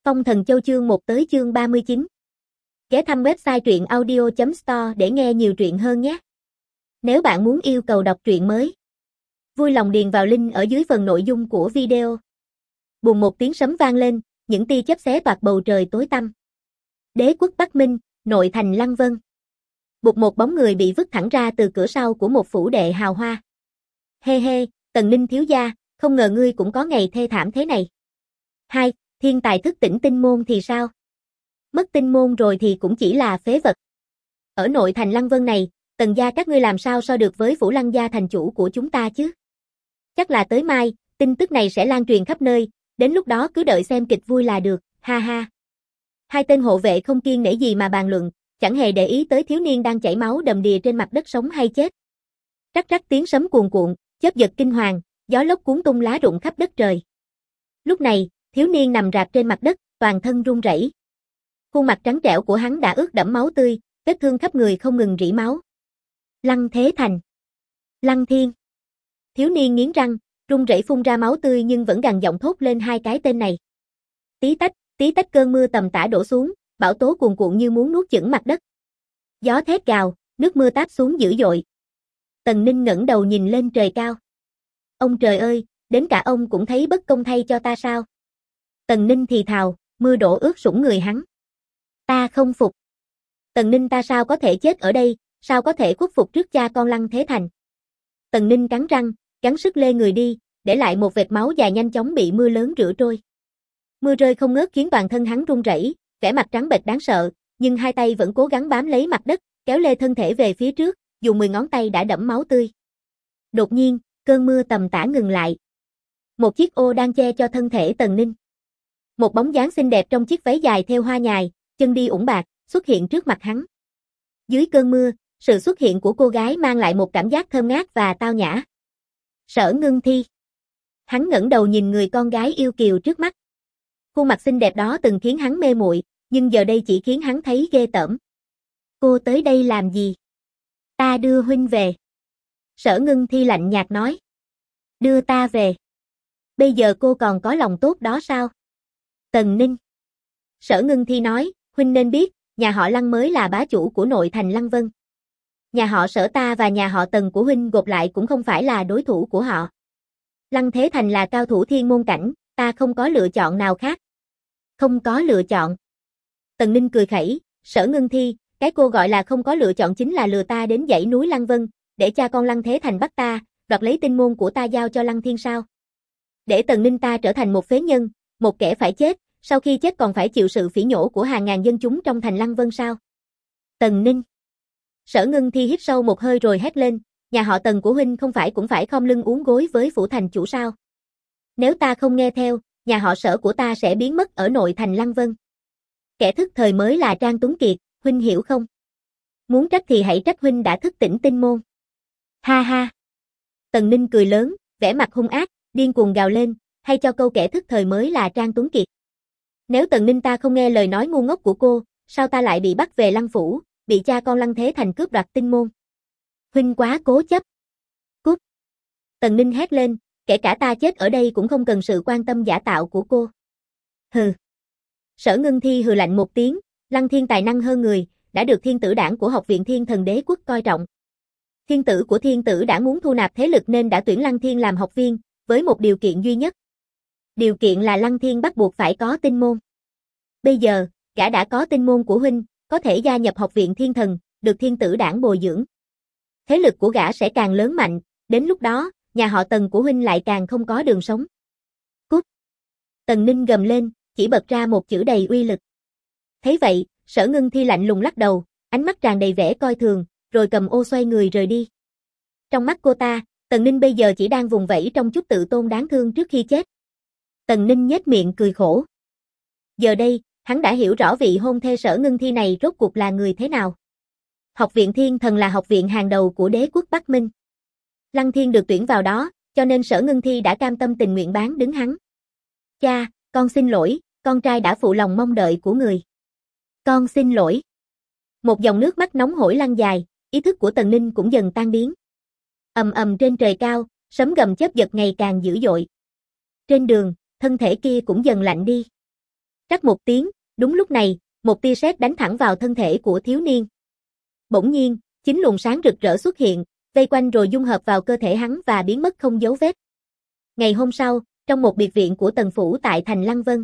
Phong Thần Châu chương 1 tới chương 39. Ghé thăm website truyện audio.store để nghe nhiều truyện hơn nhé. Nếu bạn muốn yêu cầu đọc truyện mới, vui lòng điền vào link ở dưới phần nội dung của video. Bùng một tiếng sấm vang lên, những tia chớp xé toạc bầu trời tối tăm. Đế quốc Bắc Minh, nội thành Lăng Vân. Bụt một bóng người bị vứt thẳng ra từ cửa sau của một phủ đệ hào hoa. Hê hê, Tần Ninh thiếu gia, không ngờ ngươi cũng có ngày thê thảm thế này. Hai, thiên tài thức tỉnh tinh môn thì sao? Mất tinh môn rồi thì cũng chỉ là phế vật. Ở nội thành Lăng Vân này, Tần gia các ngươi làm sao so được với Phủ Lăng gia thành chủ của chúng ta chứ? Chắc là tới mai, tin tức này sẽ lan truyền khắp nơi, đến lúc đó cứ đợi xem kịch vui là được, ha ha. Hai tên hộ vệ không kiêng nể gì mà bàn luận, chẳng hề để ý tới thiếu niên đang chảy máu đầm đìa trên mặt đất sống hay chết. Rắc rắc tiếng sấm cuồn cuộn, chớp giật kinh hoàng, gió lốc cuốn tung lá rụng khắp đất trời. Lúc này, thiếu niên nằm rạp trên mặt đất, toàn thân run rẩy. Khuôn mặt trắng trẻo của hắn đã ướt đẫm máu tươi, vết thương khắp người không ngừng rỉ máu. Lăng Thế Thành, Lăng Thiên. Thiếu niên nghiến răng, run rẩy phun ra máu tươi nhưng vẫn gằn giọng thốt lên hai cái tên này. Tí tách cơn mưa tầm tã đổ xuống, bão tố cuồn cuộn như muốn nuốt chửng mặt đất. Gió thét gào, nước mưa táp xuống dữ dội. Tần Ninh ngẩng đầu nhìn lên trời cao. Ông trời ơi, đến cả ông cũng thấy bất công thay cho ta sao? Tần Ninh thì thào, mưa đổ ướt sũng người hắn. Ta không phục. Tần Ninh ta sao có thể chết ở đây, sao có thể khuất phục trước cha con Lăng Thế Thành? Tần Ninh cắn răng, gắng sức lê người đi, để lại một vệt máu dài nhanh chóng bị mưa lớn rửa trôi. Mưa rơi không ngớt khiến toàn thân hắn run rẩy, vẻ mặt trắng bệch đáng sợ, nhưng hai tay vẫn cố gắng bám lấy mặt đất, kéo lê thân thể về phía trước, dù 10 ngón tay đã đẫm máu tươi. Đột nhiên, cơn mưa tầm tã ngừng lại. Một chiếc ô đang che cho thân thể Tần Ninh. Một bóng dáng xinh đẹp trong chiếc váy dài thêu hoa nhài, chân đi ủng bạc, xuất hiện trước mặt hắn. Dưới cơn mưa, sự xuất hiện của cô gái mang lại một cảm giác thơm ngát và tao nhã. Sở Ngưng Thi. Hắn ngẩng đầu nhìn người con gái yêu kiều trước mắt. Khuôn mặt xinh đẹp đó từng khiến hắn mê muội, nhưng giờ đây chỉ khiến hắn thấy ghê tởm. Cô tới đây làm gì? Ta đưa huynh về. Sở Ngưng Thi lạnh nhạt nói. Đưa ta về. Bây giờ cô còn có lòng tốt đó sao? Tần Ninh. Sở Ngưng Thi nói, huynh nên biết, nhà họ Lăng mới là bá chủ của nội thành Lăng Vân. Nhà họ Sở ta và nhà họ Tần của huynh gộp lại cũng không phải là đối thủ của họ. Lăng Thế Thành là cao thủ thiên môn cảnh, ta không có lựa chọn nào khác. Không có lựa chọn. Tần Ninh cười khẩy, Sở Ngưng Thi, cái cô gọi là không có lựa chọn chính là lừa ta đến dãy núi Lăng Vân, để cha con Lăng Thế Thành bắt ta, đoạt lấy tinh môn của ta giao cho Lăng Thiên sao? Để Tần Ninh ta trở thành một phế nhân, một kẻ phải chết, sau khi chết còn phải chịu sự phỉ nhổ của hàng ngàn dân chúng trong thành Lăng Vân sao? Tần Ninh. Sở Ngưng Thi hít sâu một hơi rồi hét lên, nhà họ Tần của huynh không phải cũng phải khom lưng uốn gối với phủ thành chủ sao? Nếu ta không nghe theo, nhà họ Sở của ta sẽ biến mất ở nội thành Lăng Vân. Kẻ thức thời mới là Trang Tuấn Kiệt, huynh hiểu không? Muốn trách thì hãy trách huynh đã thức tỉnh tinh môn. Ha ha. Tần Ninh cười lớn, vẻ mặt hung ác, điên cuồng gào lên, hay cho câu kẻ thức thời mới là Trang Tuấn Kiệt. Nếu Tần Ninh ta không nghe lời nói ngu ngốc của cô, sao ta lại bị bắt về Lăng Phủ, bị cha con Lăng Thế Thành cướp đoạt tinh môn? Huynh quá cố chấp. Cút. Tần Ninh hét lên, kể cả ta chết ở đây cũng không cần sự quan tâm giả tạo của cô. Hừ. Sở Ngưng Thi hừ lạnh một tiếng, Lăng Thiên tài năng hơn người, đã được thiên tử đảng của Học viện Thiên Thần Đế Quốc coi trọng. Thiên tử của thiên tử đã muốn thu nạp thế lực nên đã tuyển Lăng Thiên làm học viên, với một điều kiện duy nhất. Điều kiện là Lăng Thiên bắt buộc phải có tinh môn. Bây giờ, gã đã có tinh môn của huynh, có thể gia nhập Học viện Thiên Thần, được thiên tử đảng bồi dưỡng. Thế lực của gã sẽ càng lớn mạnh, đến lúc đó, nhà họ Tần của huynh lại càng không có đường sống. Cút. Tần Ninh gầm lên, chỉ bật ra một chữ đầy uy lực. Thấy vậy, Sở Ngưng Thi lạnh lùng lắc đầu, ánh mắt tràn đầy vẻ coi thường, rồi cầm ô xoay người rời đi. Trong mắt cô ta, Tần Ninh bây giờ chỉ đang vùng vẫy trong chút tự tôn đáng thương trước khi chết. Tần Ninh nhếch miệng cười khổ. Giờ đây, hắn đã hiểu rõ vị hôn thê Sở Ngưng Thi này rốt cuộc là người thế nào. Học viện Thiên Thần là học viện hàng đầu của đế quốc Bắc Minh. Lăng Thiên được tuyển vào đó, cho nên Sở Ngưng Thi đã cam tâm tình nguyện bán đứng hắn. Cha, con xin lỗi, con trai đã phụ lòng mong đợi của người. Con xin lỗi. Một dòng nước mắt nóng hổi lăn dài, ý thức của Tần Ninh cũng dần tan biến. Ầm ầm trên trời cao, sấm gầm chớp giật ngày càng dữ dội. Trên đường, thân thể kia cũng dần lạnh đi. Rắc một tiếng, đúng lúc này, một tia sét đánh thẳng vào thân thể của thiếu niên. Bỗng nhiên, 9 luồng sáng rực rỡ xuất hiện, vây quanh rồi dung hợp vào cơ thể hắn và biến mất không dấu vết. Ngày hôm sau, trong một biệt viện của Tần phủ tại thành Lăng Vân.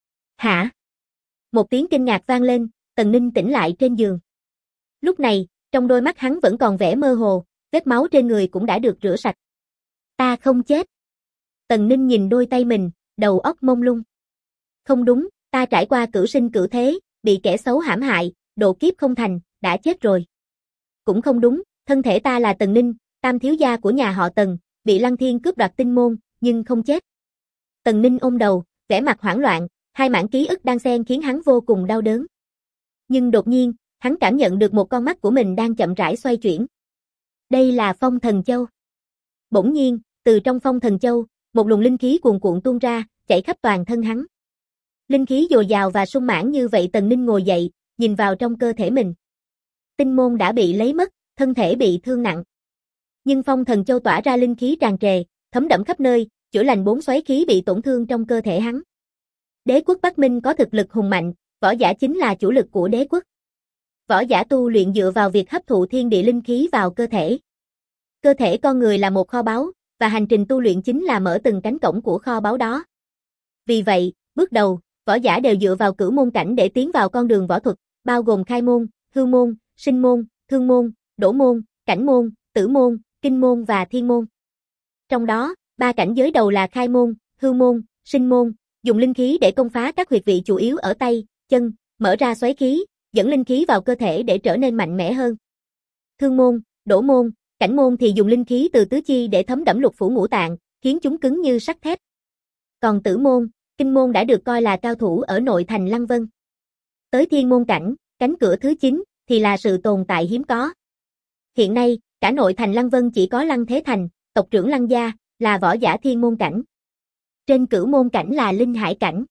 Hả? Một tiếng kinh ngạc vang lên, Tần Ninh tỉnh lại trên giường. Lúc này, trong đôi mắt hắn vẫn còn vẻ mơ hồ, vết máu trên người cũng đã được rửa sạch. Ta không chết. Tần Ninh nhìn đôi tay mình, đầu óc mông lung. Không đúng, ta trải qua cửu sinh cửu thế, bị kẻ xấu hãm hại, độ kiếp không thành, đã chết rồi. Cũng không đúng, thân thể ta là Tần Ninh, tam thiếu gia của nhà họ Tần, bị Lăng Thiên cướp đoạt tinh môn, nhưng không chết. Tần Ninh ôm đầu, vẻ mặt hoảng loạn, hai mảng ký ức đan xen khiến hắn vô cùng đau đớn. Nhưng đột nhiên, hắn cảm nhận được một con mắt của mình đang chậm rãi xoay chuyển. Đây là Phong Thần Châu. Bỗng nhiên, từ trong Phong Thần Châu, một luồng linh khí cuồn cuộn tuôn ra, chảy khắp toàn thân hắn. Linh khí dồi dào và sung mãn như vậy. Tần Ninh ngồi dậy, nhìn vào trong cơ thể mình. Tinh môn đã bị lấy mất, thân thể bị thương nặng. Nhưng Phong Thần Châu tỏa ra linh khí tràn trề, thấm đẫm khắp nơi, chữa lành 4 xoáy khí bị tổn thương trong cơ thể hắn. Đế quốc Bắc Minh có thực lực hùng mạnh, võ giả chính là chủ lực của đế quốc. Võ giả tu luyện dựa vào việc hấp thụ thiên địa linh khí vào cơ thể. Cơ thể con người là một kho báu, và hành trình tu luyện chính là mở từng cánh cổng của kho báu đó. Vì vậy, bước đầu, võ giả đều dựa vào cửu môn cảnh để tiến vào con đường võ thuật, bao gồm khai môn, hư môn, sinh môn, thương môn, đổ môn, cảnh môn, tử môn, kinh môn và thiên môn. Trong đó, 3 cảnh giới đầu là khai môn, hư môn, sinh môn, dùng linh khí để công phá các huyệt vị chủ yếu ở tay, chân, mở ra xoáy khí, dẫn linh khí vào cơ thể để trở nên mạnh mẽ hơn. Thương môn, đổ môn, cảnh môn thì dùng linh khí từ tứ chi để thấm đẫm lục phủ ngũ tạng, khiến chúng cứng như sắt thép. Còn tử môn, kinh môn đã được coi là cao thủ ở nội thành Lăng Vân. Tới thiên môn cảnh, cánh cửa thứ 9, thì là sự tồn tại hiếm có. Hiện nay, cả nội thành Lăng Vân chỉ có Lăng Thế Thành, tộc trưởng Lăng gia, là võ giả thiên môn cảnh. Trên cửu môn cảnh là linh hải cảnh.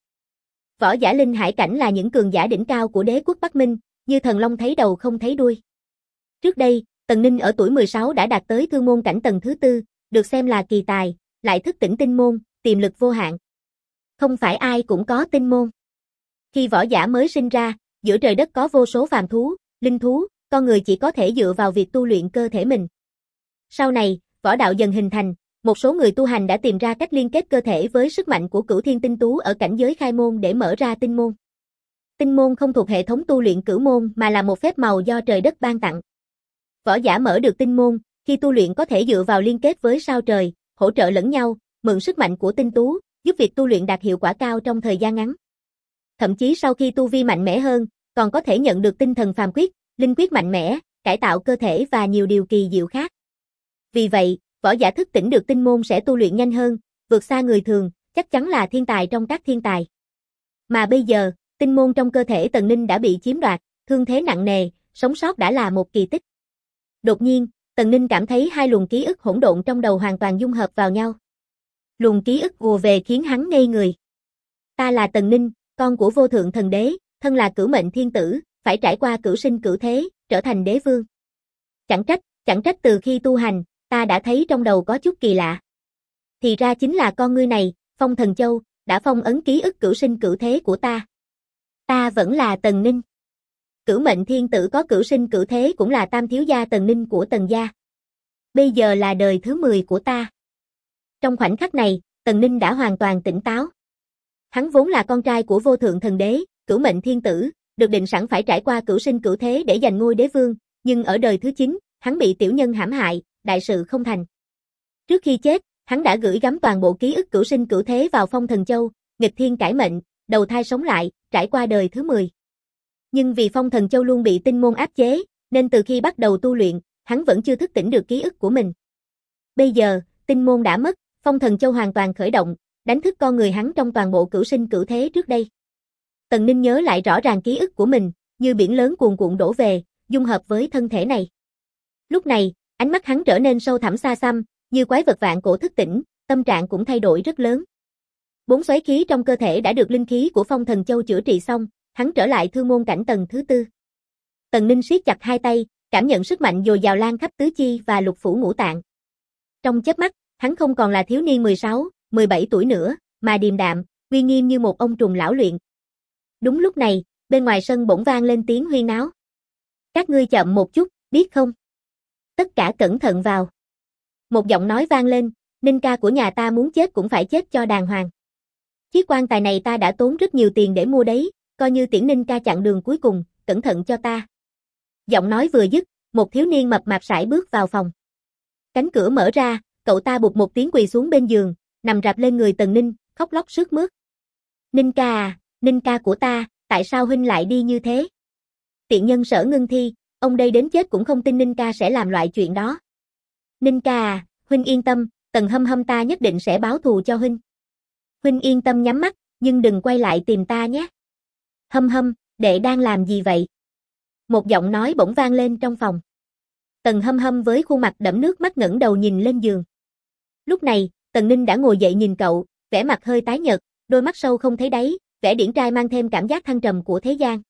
Võ giả linh hải cảnh là những cường giả đỉnh cao của đế quốc Bắc Minh, như thần long thấy đầu không thấy đuôi. Trước đây, Tần Ninh ở tuổi 16 đã đạt tới thương môn cảnh tầng thứ 4, được xem là kỳ tài, lại thức tỉnh tinh môn, tiềm lực vô hạn. Không phải ai cũng có tinh môn. Khi võ giả mới sinh ra, giữa trời đất có vô số phàm thú, linh thú, con người chỉ có thể dựa vào việc tu luyện cơ thể mình. Sau này, võ đạo dần hình thành, một số người tu hành đã tìm ra cách liên kết cơ thể với sức mạnh của cửu thiên tinh tú ở cảnh giới khai môn để mở ra tinh môn. Tinh môn không thuộc hệ thống tu luyện cửu môn mà là một phép màu do trời đất ban tặng. Võ giả mở được tinh môn, khi tu luyện có thể dựa vào liên kết với sao trời, hỗ trợ lẫn nhau, mượn sức mạnh của tinh tú, giúp việc tu luyện đạt hiệu quả cao trong thời gian ngắn. Thậm chí sau khi tu vi mạnh mẽ hơn, còn có thể nhận được tinh thần phàm quyết, linh quyết mạnh mẽ, cải tạo cơ thể và nhiều điều kỳ diệu khác. Vì vậy, võ giả thức tỉnh được tinh môn sẽ tu luyện nhanh hơn, vượt xa người thường, chắc chắn là thiên tài trong các thiên tài. Mà bây giờ, tinh môn trong cơ thể Tần Ninh đã bị chiếm đoạt, thương thế nặng nề, sống sót đã là một kỳ tích. Đột nhiên, Tần Ninh cảm thấy 2 luồng ký ức hỗn độn trong đầu hoàn toàn dung hợp vào nhau. Luồng ký ức ùa về khiến hắn ngây người. Ta là Tần Ninh, con của vô thượng thần đế, thân là cửu mệnh thiên tử, phải trải qua cửu sinh cửu thế, trở thành đế vương. Chẳng trách từ khi tu hành, ta đã thấy trong đầu có chút kỳ lạ. Thì ra chính là con ngươi này, Phong Thần Châu, đã phong ấn ký ức cửu sinh cửu thế của ta. Ta vẫn là Tần Ninh. Cửu mệnh thiên tử có cửu sinh cửu thế cũng là tam thiếu gia Tần Ninh của Tần gia. Bây giờ là đời thứ 10 của ta. Trong khoảnh khắc này, Tần Ninh đã hoàn toàn tỉnh táo. Hắn vốn là con trai của vô thượng thần đế, cửu mệnh thiên tử, được định sẵn phải trải qua cửu sinh cửu thế để giành ngôi đế vương, nhưng ở đời thứ 9, hắn bị tiểu nhân hãm hại, đại sự không thành. Trước khi chết, hắn đã gửi gắm toàn bộ ký ức cửu sinh cửu thế vào Phong Thần Châu, nghịch thiên cải mệnh, đầu thai sống lại, trải qua đời thứ 10. Nhưng vì Phong Thần Châu luôn bị tinh môn áp chế, nên từ khi bắt đầu tu luyện, hắn vẫn chưa thức tỉnh được ký ức của mình. Bây giờ, tinh môn đã mất, Phong Thần Châu hoàn toàn khởi động, đánh thức con người hắn trong toàn bộ cửu sinh cửu thế trước đây. Tần Ninh nhớ lại rõ ràng ký ức của mình, như biển lớn cuồn cuộn đổ về, dung hợp với thân thể này. Lúc này, ánh mắt hắn trở nên sâu thẳm xa xăm, như quái vật vạn cổ thức tỉnh, tâm trạng cũng thay đổi rất lớn. 4 xoáy khí trong cơ thể đã được linh khí của Phong Thần Châu chữa trị xong, hắn trở lại thương môn cảnh tầng thứ 4. Tần Ninh siết chặt hai tay, cảm nhận sức mạnh dồi dào lan khắp tứ chi và lục phủ ngũ tạng. Trong chớp mắt, hắn không còn là thiếu niên 16, 17 tuổi nữa, mà điềm đạm, uy nghiêm như một ông trùm lão luyện. Đúng lúc này, bên ngoài sân bỗng vang lên tiếng huyên náo. Các ngươi chậm một chút, biết không? Tất cả cẩn thận vào. Một giọng nói vang lên, Ninh ca của nhà ta muốn chết cũng phải chết cho đàng hoàng. Chiếc quan tài này ta đã tốn rất nhiều tiền để mua đấy, coi như tiễn Ninh ca chặng đường cuối cùng, cẩn thận cho ta. Giọng nói vừa dứt, một thiếu niên mập mạp sải bước vào phòng. Cánh cửa mở ra, cậu ta bụt một tiếng quỳ xuống bên giường, nằm rạp lên người Tần Ninh, khóc lóc sướt mướt. Ninh ca à, Ninh ca của ta, tại sao huynh lại đi như thế? Tiện nhân Sở Ngưng Thi, ông đây đến chết cũng không tin Ninh ca sẽ làm loại chuyện đó. Ninh ca à, huynh yên tâm, Tần Hâm Hâm ta nhất định sẽ báo thù cho huynh. Huynh yên tâm nhắm mắt, nhưng đừng quay lại tìm ta nhé. Hâm Hâm, đệ đang làm gì vậy? Một giọng nói bỗng vang lên trong phòng. Tần Hâm Hâm với khuôn mặt đẫm nước mắt ngẩng đầu nhìn lên giường. Lúc này, Tần Ninh đã ngồi dậy nhìn cậu, vẻ mặt hơi tái nhợt, đôi mắt sâu không thấy đáy, vẻ điển trai mang thêm cảm giác thăng trầm của thế gian.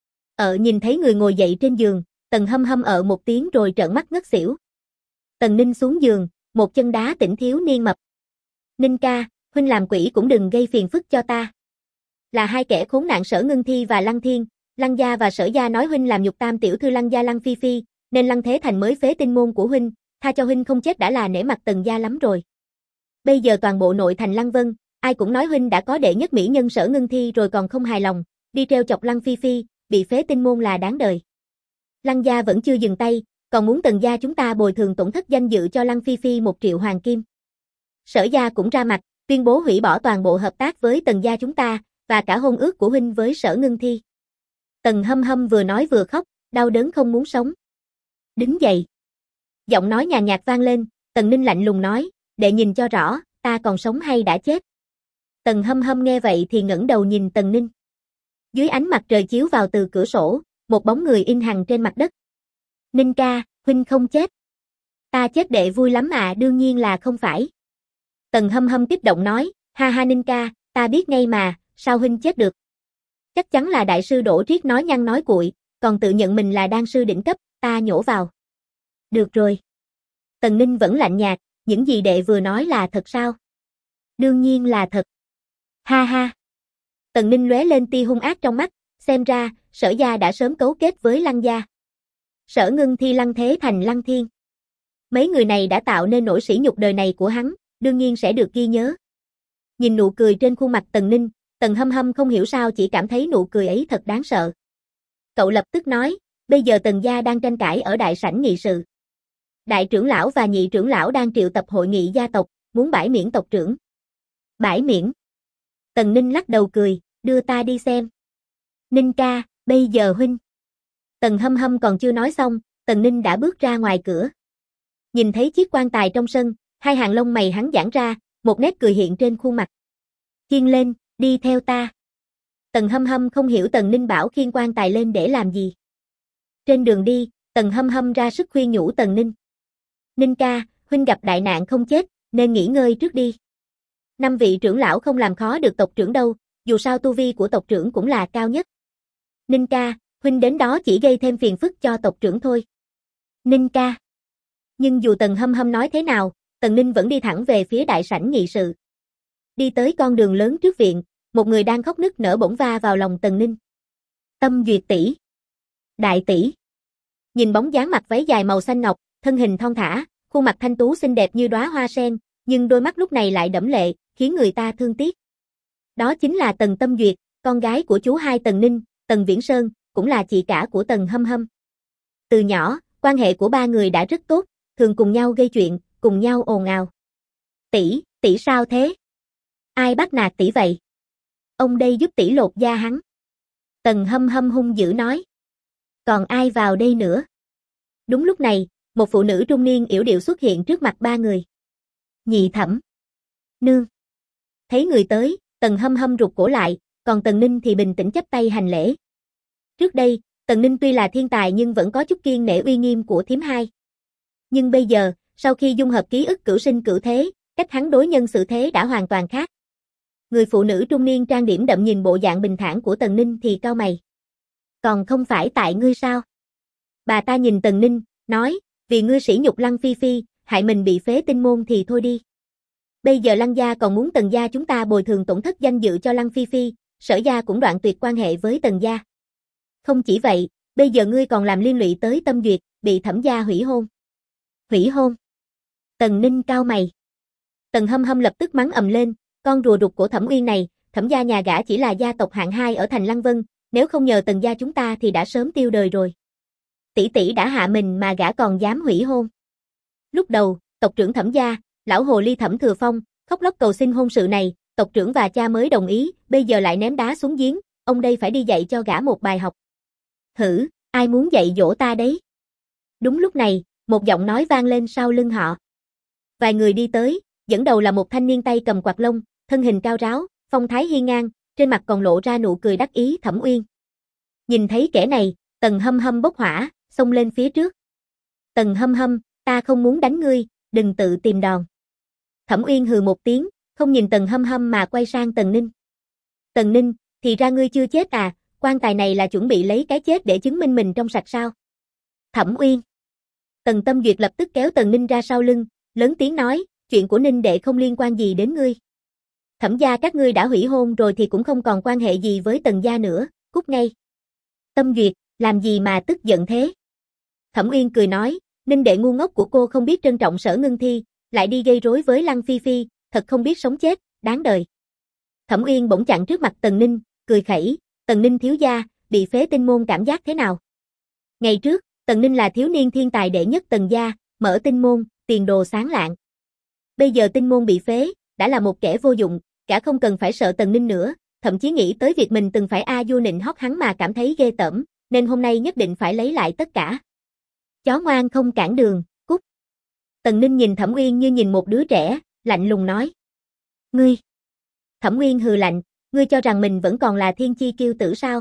Nhìn thấy người ngồi dậy trên giường, Tần Hâm Hâm một tiếng rồi trợn mắt ngất xỉu. Tần Ninh xuống giường, một chân đá tỉnh thiếu niên mập. Ninh ca, huynh làm quỷ cũng đừng gây phiền phức cho ta. Là hai kẻ khốn nạn Sở Ngưng Thi và Lăng Thiên, Lăng gia và Sở gia nói huynh làm nhục tam tiểu thư Lăng gia Lăng Phi Phi, nên Lăng Thế Thành mới phế tinh môn của huynh, tha cho huynh không chết đã là nể mặt Tần gia lắm rồi. Bây giờ toàn bộ nội thành Lăng Vân, ai cũng nói huynh đã có đệ nhất mỹ nhân Sở Ngưng Thi rồi còn không hài lòng, đi treo chọc Lăng Phi Phi, bị phế tinh môn là đáng đời. Lăng gia vẫn chưa dừng tay, còn muốn Tần gia chúng ta bồi thường tổn thất danh dự cho Lăng Phi Phi 1 triệu hoàng kim. Sở gia cũng ra mặt, tuyên bố hủy bỏ toàn bộ hợp tác với Tần gia chúng ta, và cả hôn ước của huynh với Sở Ngưng Thi. Tần Hâm Hâm vừa nói vừa khóc, đau đớn không muốn sống. Đứng dậy. Giọng nói nhàn nhạt vang lên, Tần Ninh lạnh lùng nói, để nhìn cho rõ, ta còn sống hay đã chết. Tần Hâm Hâm nghe vậy thì ngẩng đầu nhìn Tần Ninh. Dưới ánh mặt trời chiếu vào từ cửa sổ, một bóng người in hằn trên mặt đất. Ninh ca, huynh không chết. Ta chết đệ vui lắm à, đương nhiên là không phải. Tần Hâm Hâm kích động nói, ha ha Ninh ca, ta biết ngay mà, sao huynh chết được? Chắc chắn là đại sư Đỗ Triết nói nhăng nói cuội, còn tự nhận mình là đan sư đỉnh cấp, ta nhổ vào. Được rồi. Tần Ninh vẫn lạnh nhạt, những gì đệ vừa nói là thật sao? Đương nhiên là thật. Ha ha. Tần Ninh lóe lên tia hung ác trong mắt, xem ra, Sở gia đã sớm cấu kết với Lăng gia. Sở Ngưng Thi Lăng Thế Thành Lăng Thiên. Mấy người này đã tạo nên nỗi sỉ nhục đời này của hắn, đương nhiên sẽ được ghi nhớ. Nhìn nụ cười trên khuôn mặt Tần Ninh, Tần Hâm Hâm không hiểu sao chỉ cảm thấy nụ cười ấy thật đáng sợ. Cậu lập tức nói, bây giờ Tần gia đang tranh cãi ở đại sảnh nghị sự. Đại trưởng lão và nhị trưởng lão đang triệu tập hội nghị gia tộc, muốn bãi miễn tộc trưởng. Bãi miễn? Tần Ninh lắc đầu cười, đưa ta đi xem. Ninh ca, bây giờ huynh. Tần Hâm Hâm còn chưa nói xong, Tần Ninh đã bước ra ngoài cửa. Nhìn thấy chiếc quan tài trong sân, hai hàng lông mày hắn giãn ra, một nét cười hiện trên khuôn mặt. Khiêng lên, đi theo ta. Tần Hâm Hâm không hiểu Tần Ninh bảo khiêng quan tài lên để làm gì. Trên đường đi, Tần Hâm Hâm ra sức khuyên nhủ Tần Ninh. Ninh ca, huynh gặp đại nạn không chết, nên nghỉ ngơi trước đi. 5 vị trưởng lão không làm khó được tộc trưởng đâu, dù sao tu vi của tộc trưởng cũng là cao nhất. Ninh ca, huynh đến đó chỉ gây thêm phiền phức cho tộc trưởng thôi. Ninh ca. Nhưng dù Tần Hâm Hâm nói thế nào, Tần Ninh vẫn đi thẳng về phía đại sảnh nghị sự. Đi tới con đường lớn trước viện, một người đang khóc nức nở bỗng va vào lòng Tần Ninh. Tâm Duyệt tỷ. Đại tỷ. Nhìn bóng dáng mặc váy dài màu xanh ngọc, thân hình thon thả, khuôn mặt thanh tú xinh đẹp như đóa hoa sen, nhưng đôi mắt lúc này lại đẫm lệ, khiến người ta thương tiếc. Đó chính là Tần Tâm Duyệt, con gái của chú hai Tần Ninh, Tần Viễn Sơn, cũng là chị cả của Tần Hâm Hâm. Từ nhỏ, quan hệ của ba người đã rất tốt, thường cùng nhau gây chuyện, cùng nhau ồn ào. Tỷ sao thế? Ai bắt nạt tỷ vậy? Ông đây giúp tỷ lột da hắn. Tần Hâm Hâm hung dữ nói. Còn ai vào đây nữa? Đúng lúc này, một phụ nữ trung niên yểu điệu xuất hiện trước mặt ba người. Nhị thẩm. Nương. Thấy người tới, Tần Hâm Hâm rụt cổ lại, còn Tần Ninh thì bình tĩnh chắp tay hành lễ. Trước đây, Tần Ninh tuy là thiên tài nhưng vẫn có chút kiêng nể uy nghiêm của thím hai. Nhưng bây giờ, sau khi dung hợp ký ức cửu sinh cửu thế, cách hắn đối nhân xử thế đã hoàn toàn khác. Người phụ nữ trung niên trang điểm đậm nhìn bộ dạng bình thản của Tần Ninh thì cau mày. Còn không phải tại ngươi sao? Bà ta nhìn Tần Ninh, nói, vì ngươi sỉ nhục Lăng Phi Phi, hại mình bị phế tinh môn thì thôi đi. Bây giờ Lăng gia còn muốn Tần gia chúng ta bồi thường tổn thất danh dự cho Lăng Phi Phi, Sở gia cũng đoạn tuyệt quan hệ với Tần gia. Không chỉ vậy, bây giờ ngươi còn làm liên lụy tới Tâm Duyệt, bị Thẩm gia hủy hôn. Hủy hôn? Tần Ninh cau mày. Tần Hâm Hâm lập tức mắng ầm lên, con rùa đục của Thẩm Uyên này, Thẩm gia nhà gã chỉ là gia tộc hạng 2 ở thành Lăng Vân, nếu không nhờ Tần gia chúng ta thì đã sớm tiêu đời rồi. Tỷ tỷ đã hạ mình mà gã còn dám hủy hôn. Lúc đầu, tộc trưởng Thẩm gia, lão hồ ly Thẩm Thừa Phong, khóc lóc cầu xin hôn sự này, tộc trưởng và cha mới đồng ý, bây giờ lại ném đá xuống giếng, ông đây phải đi dạy cho gã một bài học. Hử, ai muốn dạy dỗ ta đấy? Đúng lúc này, một giọng nói vang lên sau lưng họ. Vài người đi tới, dẫn đầu là một thanh niên tay cầm quạt lông, thân hình cao ráo, phong thái hiên ngang, trên mặt còn lộ ra nụ cười đắc ý. Thẩm Uyên. Nhìn thấy kẻ này, Tần Hâm Hâm bốc hỏa, xông lên phía trước. Tần Hâm Hâm, ta không muốn đánh ngươi, đừng tự tìm đòn. Thẩm Uyên hừ một tiếng, không nhìn Tần Hâm Hâm mà quay sang Tần Ninh. Tần Ninh, thì ra ngươi chưa chết à, quan tài này là chuẩn bị lấy cái chết để chứng minh mình trong sạch sao? Thẩm Uyên. Tần Tâm Duyệt lập tức kéo Tần Ninh ra sau lưng, lớn tiếng nói, chuyện của Ninh đệ không liên quan gì đến ngươi. Thẩm gia các ngươi đã hủy hôn rồi thì cũng không còn quan hệ gì với Tần gia nữa, cút ngay. Tâm Duyệt, làm gì mà tức giận thế? Thẩm Uyên cười nói, Ninh đệ ngu ngốc của cô không biết trân trọng Sở Ngưng Thi, lại đi gây rối với Lăng Phi Phi, thật không biết sống chết, đáng đời. Thẩm Uyên bỗng chặn trước mặt Tần Ninh, cười khẩy, Tần Ninh thiếu gia, bị phế tinh môn cảm giác thế nào? Ngày trước, Tần Ninh là thiếu niên thiên tài đệ nhất Tần gia, mở tinh môn, tiền đồ sáng lạng. Bây giờ tinh môn bị phế, đã là một kẻ vô dụng, cả không cần phải sợ Tần Ninh nữa, thậm chí nghĩ tới việc mình từng phải du nịnh hót hắn mà cảm thấy ghê tởm, nên hôm nay nhất định phải lấy lại tất cả. Chó ngoan không cản đường, cút. Tần Ninh nhìn Thẩm Uyên như nhìn một đứa trẻ, lạnh lùng nói. Ngươi. Thẩm Uyên hừ lạnh, ngươi cho rằng mình vẫn còn là thiên chi kiêu tử sao?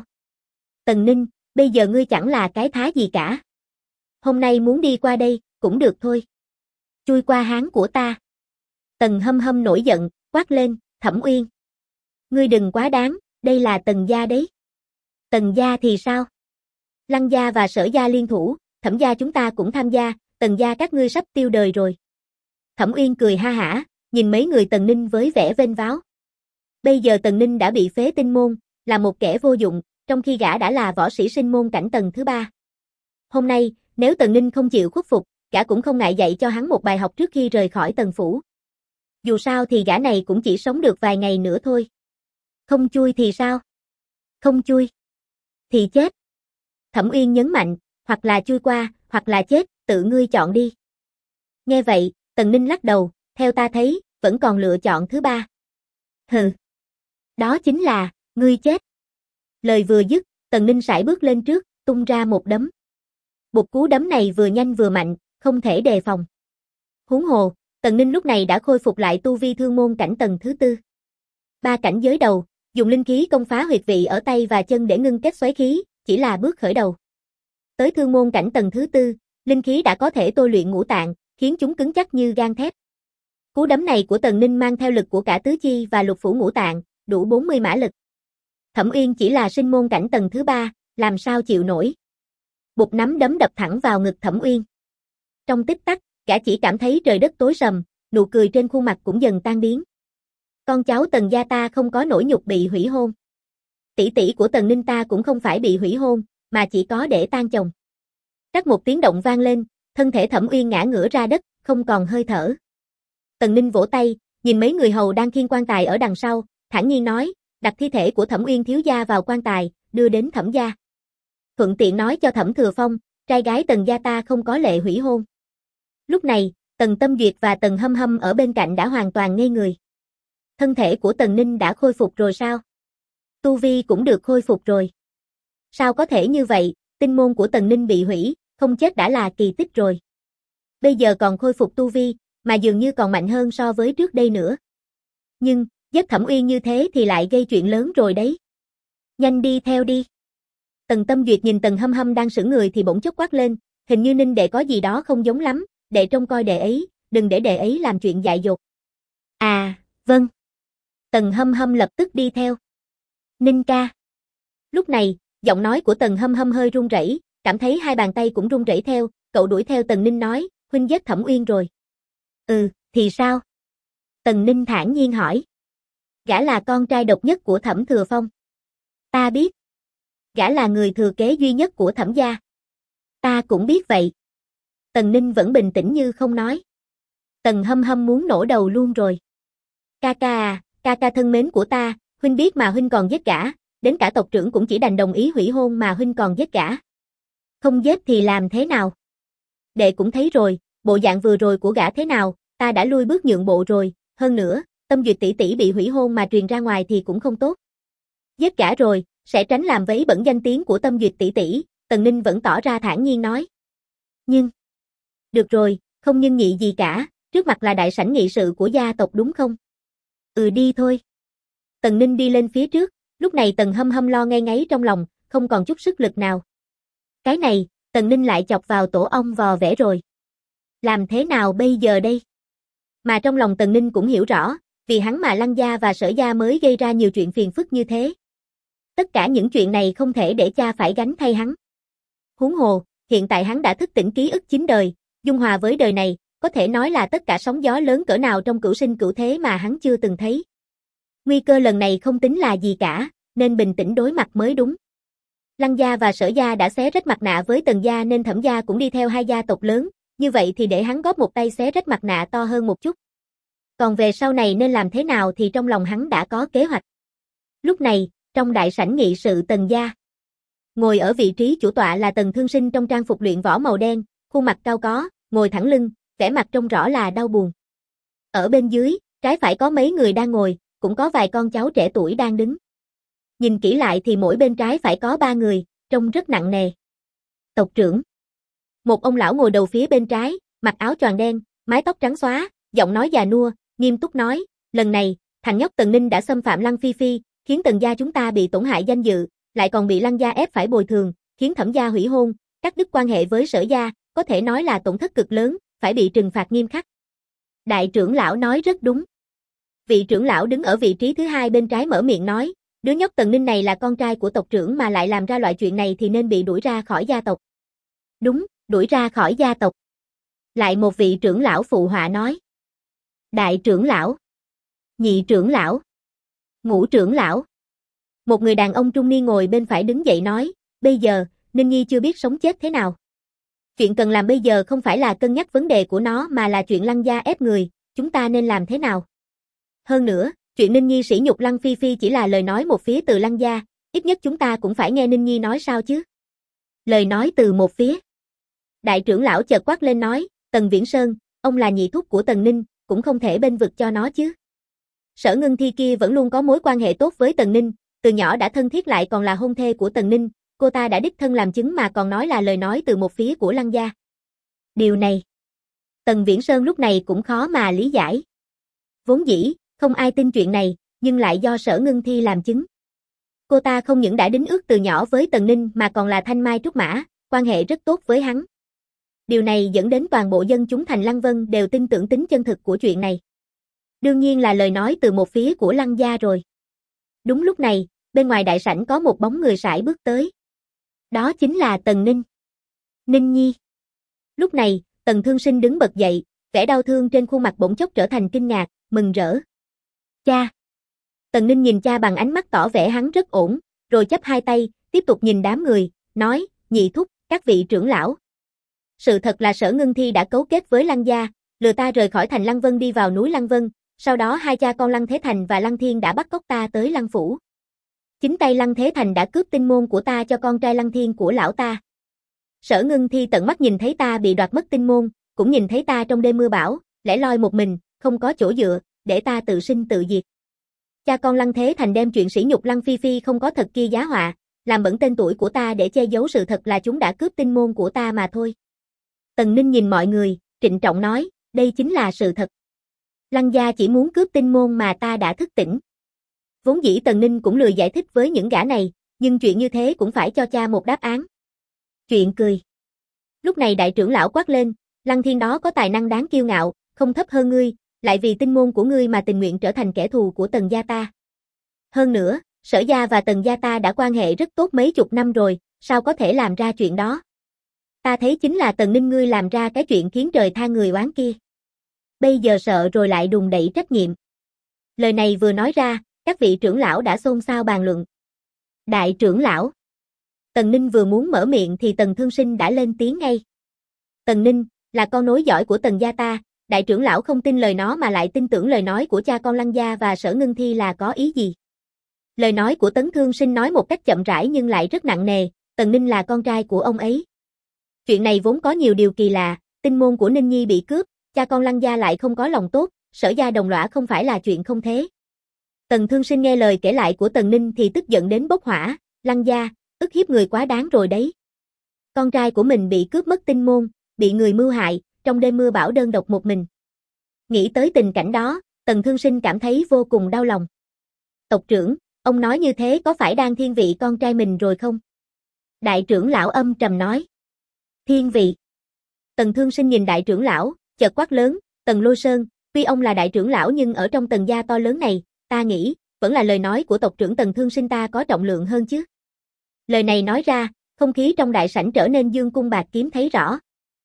Tần Ninh, bây giờ ngươi chẳng là cái thá gì cả. Hôm nay muốn đi qua đây, cũng được thôi. Chui qua háng của ta. Tần Hâm Hâm nổi giận, quát lên, Thẩm Uyên. Ngươi đừng quá đáng, đây là Tần gia đấy. Tần gia thì sao? Lăng gia và Sở gia liên thủ, Thẩm gia chúng ta cũng tham gia, Tần gia các ngươi sắp tiêu đời rồi. Thẩm Uyên cười ha hả, nhìn mấy người Tần Ninh với vẻ vênh váo. Bây giờ Tần Ninh đã bị phế tinh môn, là một kẻ vô dụng, trong khi gã đã là võ sĩ sinh môn cảnh tầng thứ 3. Hôm nay, nếu Tần Ninh không chịu khuất phục, gã cũng không ngại dạy cho hắn một bài học trước khi rời khỏi Tần phủ. Dù sao thì gã này cũng chỉ sống được vài ngày nữa thôi. Không chui thì sao? Không chui thì chết. Thẩm Uyên nhấn mạnh, hoặc là chui qua, hoặc là chết, tự ngươi chọn đi. Nghe vậy, Tần Ninh lắc đầu, theo ta thấy, vẫn còn lựa chọn thứ 3. Hừ. Đó chính là, ngươi chết. Lời vừa dứt, Tần Ninh sải bước lên trước, tung ra một đấm. Một cú đấm này vừa nhanh vừa mạnh, không thể đề phòng. Huống hồ, Tần Ninh lúc này đã khôi phục lại tu vi thương môn cảnh tầng thứ 4. 3 cảnh giới đầu, dùng linh khí công phá huyệt vị ở tay và chân để ngưng kết xoáy khí, chỉ là bước khởi đầu. Tới thương môn cảnh tầng thứ 4, linh khí đã có thể tôi luyện ngũ tạng, khiến chúng cứng chắc như gang thép. Cú đấm này của Tần Ninh mang theo lực của cả tứ chi và lục phủ ngũ tạng, đủ 40 mã lực. Thẩm Uyên chỉ là sinh môn cảnh tầng thứ 3, làm sao chịu nổi. Một nắm đấm đập thẳng vào ngực Thẩm Uyên. Trong tích tắc, gã chỉ cảm thấy trời đất tối sầm, nụ cười trên khuôn mặt cũng dần tan biến. Con cháu Tần gia ta không có nỗi nhục bị hủy hôn. Tỷ tỷ của Tần Ninh ta cũng không phải bị hủy hôn, mà chỉ có để tan chồng. Rắc một tiếng động vang lên, thân thể Thẩm Uyên ngã ngửa ra đất, không còn hơi thở. Tần Ninh vỗ tay, nhìn mấy người hầu đang khiêng quan tài ở đằng sau, thản nhiên nói, đặt thi thể của Thẩm Uyên thiếu gia vào quan tài, đưa đến Thẩm gia. Thuận tiện nói cho Thẩm Thừa Phong, trai gái Tần gia ta không có lệ hủy hôn. Lúc này, Tần Tâm Duyệt và Tần Hâm Hâm ở bên cạnh đã hoàn toàn ngây người. Thân thể của Tần Ninh đã khôi phục rồi sao? Tu vi cũng được khôi phục rồi. Sao có thể như vậy, tinh môn của Tần Ninh bị hủy, không chết đã là kỳ tích rồi. Bây giờ còn khôi phục tu vi, mà dường như còn mạnh hơn so với trước đây nữa. Nhưng, giết Thẩm Uyên như thế thì lại gây chuyện lớn rồi đấy. Nhanh đi theo đi. Tần Tâm Duyệt nhìn Tần Hâm Hâm đang sững người thì bỗng chốc quát lên, hình như Ninh đệ có gì đó không giống lắm, đệ trông coi đệ ấy, đừng để đệ ấy làm chuyện dại dột. À, vâng. Tần Hâm Hâm lập tức đi theo. Ninh ca. Lúc này, giọng nói của Tần Hâm Hâm hơi run rẩy, cảm thấy hai bàn tay cũng run rẩy theo, cậu đuổi theo Tần Ninh nói, huynh giết Thẩm Uyên rồi. Ừ, thì sao? Tần Ninh thản nhiên hỏi. Gã là con trai độc nhất của Thẩm Thừa Phong. Ta biết. Gã là người thừa kế duy nhất của Thẩm gia. Ta cũng biết vậy. Tần Ninh vẫn bình tĩnh như không nói. Tần Hâm Hâm muốn nổ đầu luôn rồi. Ca ca à, ca ca thân mến của ta, huynh biết mà huynh còn giết gã, đến cả tộc trưởng cũng chỉ đành đồng ý hủy hôn mà huynh còn giết gã. Không giết thì làm thế nào? Đệ cũng thấy rồi, bộ dạng vừa rồi của gã thế nào, ta đã lui bước nhượng bộ rồi, hơn nữa, Tâm Duyệt tỷ tỷ bị hủy hôn mà truyền ra ngoài thì cũng không tốt. Giết gã rồi, sẽ tránh làm vấy bẩn danh tiếng của Tâm Duyệt tỷ tỷ, Tần Ninh vẫn tỏ ra thản nhiên nói. Nhưng, được rồi, không nhưng nhị gì cả, trước mặt là đại sảnh nghị sự của gia tộc đúng không? Ừ đi thôi. Tần Ninh đi lên phía trước, lúc này Tần Hâm Hâm lo ngay ngáy trong lòng, không còn chút sức lực nào. Cái này, Tần Ninh lại chọc vào tổ ong vò vẽ rồi. Làm thế nào bây giờ đây? Mà trong lòng Tần Ninh cũng hiểu rõ, vì hắn mà Lăng gia và Sở gia mới gây ra nhiều chuyện phiền phức như thế. Tất cả những chuyện này không thể để cha phải gánh thay hắn. Huống hồ, hiện tại hắn đã thức tỉnh ký ức 9 đời, dung hòa với đời này, có thể nói là tất cả sóng gió lớn cỡ nào trong cửu sinh cửu thế mà hắn chưa từng thấy. Nguy cơ lần này không tính là gì cả, nên bình tĩnh đối mặt mới đúng. Lăng gia và Sở gia đã xé rách mặt nạ với Tần gia nên Thẩm gia cũng đi theo hai gia tộc lớn, như vậy thì để hắn góp một tay xé rách mặt nạ to hơn một chút. Còn về sau này nên làm thế nào thì trong lòng hắn đã có kế hoạch. Lúc này, trong đại sảnh nghị sự Tần gia, ngồi ở vị trí chủ tọa là Tần Thương Sinh trong trang phục luyện võ màu đen, khuôn mặt cao có, ngồi thẳng lưng, vẻ mặt trông rõ là đau buồn. Ở bên dưới, trái phải có mấy người đang ngồi, cũng có vài con cháu trẻ tuổi đang đứng. Nhìn kỹ lại thì mỗi bên trái phải có 3 người, trông rất nặng nề. Tộc trưởng. Một ông lão ngồi đầu phía bên trái, mặc áo choàng đen, mái tóc trắng xóa, giọng nói già nua, nghiêm túc nói, lần này, thằng nhóc Tần Ninh đã xâm phạm Lăng Phi Phi, khiến Tần gia chúng ta bị tổn hại danh dự, lại còn bị Lăng gia ép phải bồi thường, khiến Thẩm gia hủy hôn, cắt đứt quan hệ với Sở gia, có thể nói là tổn thất cực lớn, phải bị trừng phạt nghiêm khắc. Đại trưởng lão nói rất đúng. Vị trưởng lão đứng ở vị trí thứ hai bên trái mở miệng nói, đứa nhóc Tần Ninh này là con trai của tộc trưởng mà lại làm ra loại chuyện này thì nên bị đuổi ra khỏi gia tộc. Đúng, đuổi ra khỏi gia tộc. Lại một vị trưởng lão phụ họa nói. Đại trưởng lão, nhị trưởng lão, ngũ trưởng lão. Một người đàn ông trung niên ngồi bên phải đứng dậy nói, bây giờ, Ninh Nhi chưa biết sống chết thế nào. Chuyện cần làm bây giờ không phải là cân nhắc vấn đề của nó mà là chuyện Lăng gia ép người, chúng ta nên làm thế nào? Hơn nữa, chuyện Ninh Nhi sỉ nhục Lăng Phi Phi chỉ là lời nói một phía từ Lăng gia, ít nhất chúng ta cũng phải nghe Ninh Nhi nói sao chứ? Lời nói từ một phía. Đại trưởng lão chợt quát lên nói, Tần Viễn Sơn, ông là nhị thúc của Tần Ninh, cũng không thể bênh vực cho nó chứ. Sở Ngân Thi kia vẫn luôn có mối quan hệ tốt với Tần Ninh, từ nhỏ đã thân thiết lại còn là hôn thê của Tần Ninh, cô ta đã đích thân làm chứng mà còn nói là lời nói từ một phía của Lăng gia. Điều này, Tần Viễn Sơn lúc này cũng khó mà lý giải. Vốn dĩ, không ai tin chuyện này, nhưng lại do Sở Ngân Thi làm chứng. Cô ta không những đã đính ước từ nhỏ với Tần Ninh mà còn là thanh mai trúc mã, quan hệ rất tốt với hắn. Điều này dẫn đến toàn bộ dân chúng thành Lăng Vân đều tin tưởng tính chân thực của chuyện này. Đương nhiên là lời nói từ một phía của Lăng gia rồi. Đúng lúc này, bên ngoài đại sảnh có một bóng người sải bước tới. Đó chính là Tần Ninh. Ninh Nhi. Lúc này, Tần Thương Sinh đứng bật dậy, vẻ đau thương trên khuôn mặt bỗng chốc trở thành kinh ngạc, mừng rỡ. Cha. Tần Ninh nhìn cha bằng ánh mắt tỏ vẻ hắn rất ổn, rồi chắp hai tay, tiếp tục nhìn đám người, nói, nhị thúc, các vị trưởng lão. Sự thật là Sở Ngân Thi đã cấu kết với Lăng gia, lừa ta rời khỏi thành Lăng Vân đi vào núi Lăng Vân, sau đó hai cha con Lăng Thế Thành và Lăng Thiên đã bắt cóc ta tới Lăng Phủ. Chính tay Lăng Thế Thành đã cướp tinh môn của ta cho con trai Lăng Thiên của lão ta. Sở Ngân Thi tận mắt nhìn thấy ta bị đoạt mất tinh môn, cũng nhìn thấy ta trong đêm mưa bão, lẻ loi một mình, không có chỗ dựa, để ta tự sinh tự diệt. Cha con Lăng Thế Thành đem chuyện sỉ nhục Lăng Phi Phi không có thật kia giá họa, làm bẩn tên tuổi của ta để che giấu sự thật là chúng đã cướp tinh môn của ta mà thôi. Tần Ninh nhìn mọi người, trịnh trọng nói, đây chính là sự thật. Lăng gia chỉ muốn cướp tinh môn mà ta đã thức tỉnh. Vốn dĩ Tần Ninh cũng lười giải thích với những gã này, nhưng chuyện như thế cũng phải cho cha một đáp án. Chuyện cười. Lúc này đại trưởng lão quát lên, Lăng Thiên đó có tài năng đáng kiêu ngạo, không thấp hơn ngươi, lại vì tinh môn của ngươi mà tình nguyện trở thành kẻ thù của Tần gia ta. Hơn nữa, Sở gia và Tần gia ta đã quan hệ rất tốt mấy chục năm rồi, sao có thể làm ra chuyện đó? Ta thấy chính là Tần Ninh ngươi làm ra cái chuyện khiến trời tha người oán kia. Bây giờ sợ rồi lại đùn đẩy trách nhiệm. Lời này vừa nói ra, các vị trưởng lão đã xôn xao bàn luận. Đại trưởng lão. Tần Ninh vừa muốn mở miệng thì Tần Thương Sinh đã lên tiếng ngay. Tần Ninh, là con nối dõi của Tần gia ta, đại trưởng lão không tin lời nó mà lại tin tưởng lời nói của cha con Lăng gia và Sở Ngưng Thi là có ý gì? Lời nói của Tấn Thương Sinh nói một cách chậm rãi nhưng lại rất nặng nề, Tần Ninh là con trai của ông ấy. Chuyện này vốn có nhiều điều kỳ lạ, tinh môn của Ninh Nhi bị cướp, cha con Lăng gia lại không có lòng tốt, Sở gia đồng lõa không phải là chuyện không thế. Tần Thương Sinh nghe lời kể lại của Tần Ninh thì tức giận đến bốc hỏa, Lăng gia, ức hiếp người quá đáng rồi đấy. Con trai của mình bị cướp mất tinh môn, bị người mưu hại, trong đêm mưa bão đơn độc một mình. Nghĩ tới tình cảnh đó, Tần Thương Sinh cảm thấy vô cùng đau lòng. Tộc trưởng, ông nói như thế có phải đang thiên vị con trai mình rồi không? Đại trưởng lão âm trầm nói. Thiên vị. Tần Thương Sinh nhìn đại trưởng lão, chợt quát lớn, Tần Lôi Sơn, tuy ông là đại trưởng lão nhưng ở trong Tần gia to lớn này, ta nghĩ, vẫn là lời nói của tộc trưởng Tần Thương Sinh ta có trọng lượng hơn chứ. Lời này nói ra, không khí trong đại sảnh trở nên dương cung bạt kiếm thấy rõ.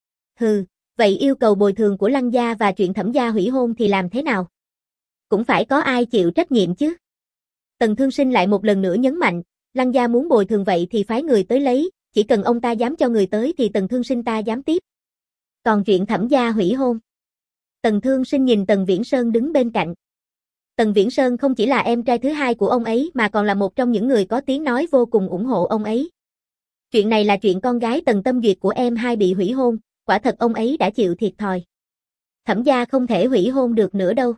Hừ, vậy yêu cầu bồi thường của Lăng gia và chuyện Thẩm gia hủy hôn thì làm thế nào? Cũng phải có ai chịu trách nhiệm chứ. Tần Thương Sinh lại một lần nữa nhấn mạnh, Lăng gia muốn bồi thường vậy thì phái người tới lấy, chỉ cần ông ta dám cho người tới thì Tần Thương Sinh ta dám tiếp. Còn chuyện Thẩm gia hủy hôn. Tần Thương Sinh nhìn Tần Viễn Sơn đứng bên cạnh. Tần Viễn Sơn không chỉ là em trai thứ hai của ông ấy mà còn là một trong những người có tiếng nói vô cùng ủng hộ ông ấy. Chuyện này là chuyện con gái Tần Tâm Duyệt của em hai bị hủy hôn, quả thật ông ấy đã chịu thiệt thòi. Thẩm gia không thể hủy hôn được nữa đâu.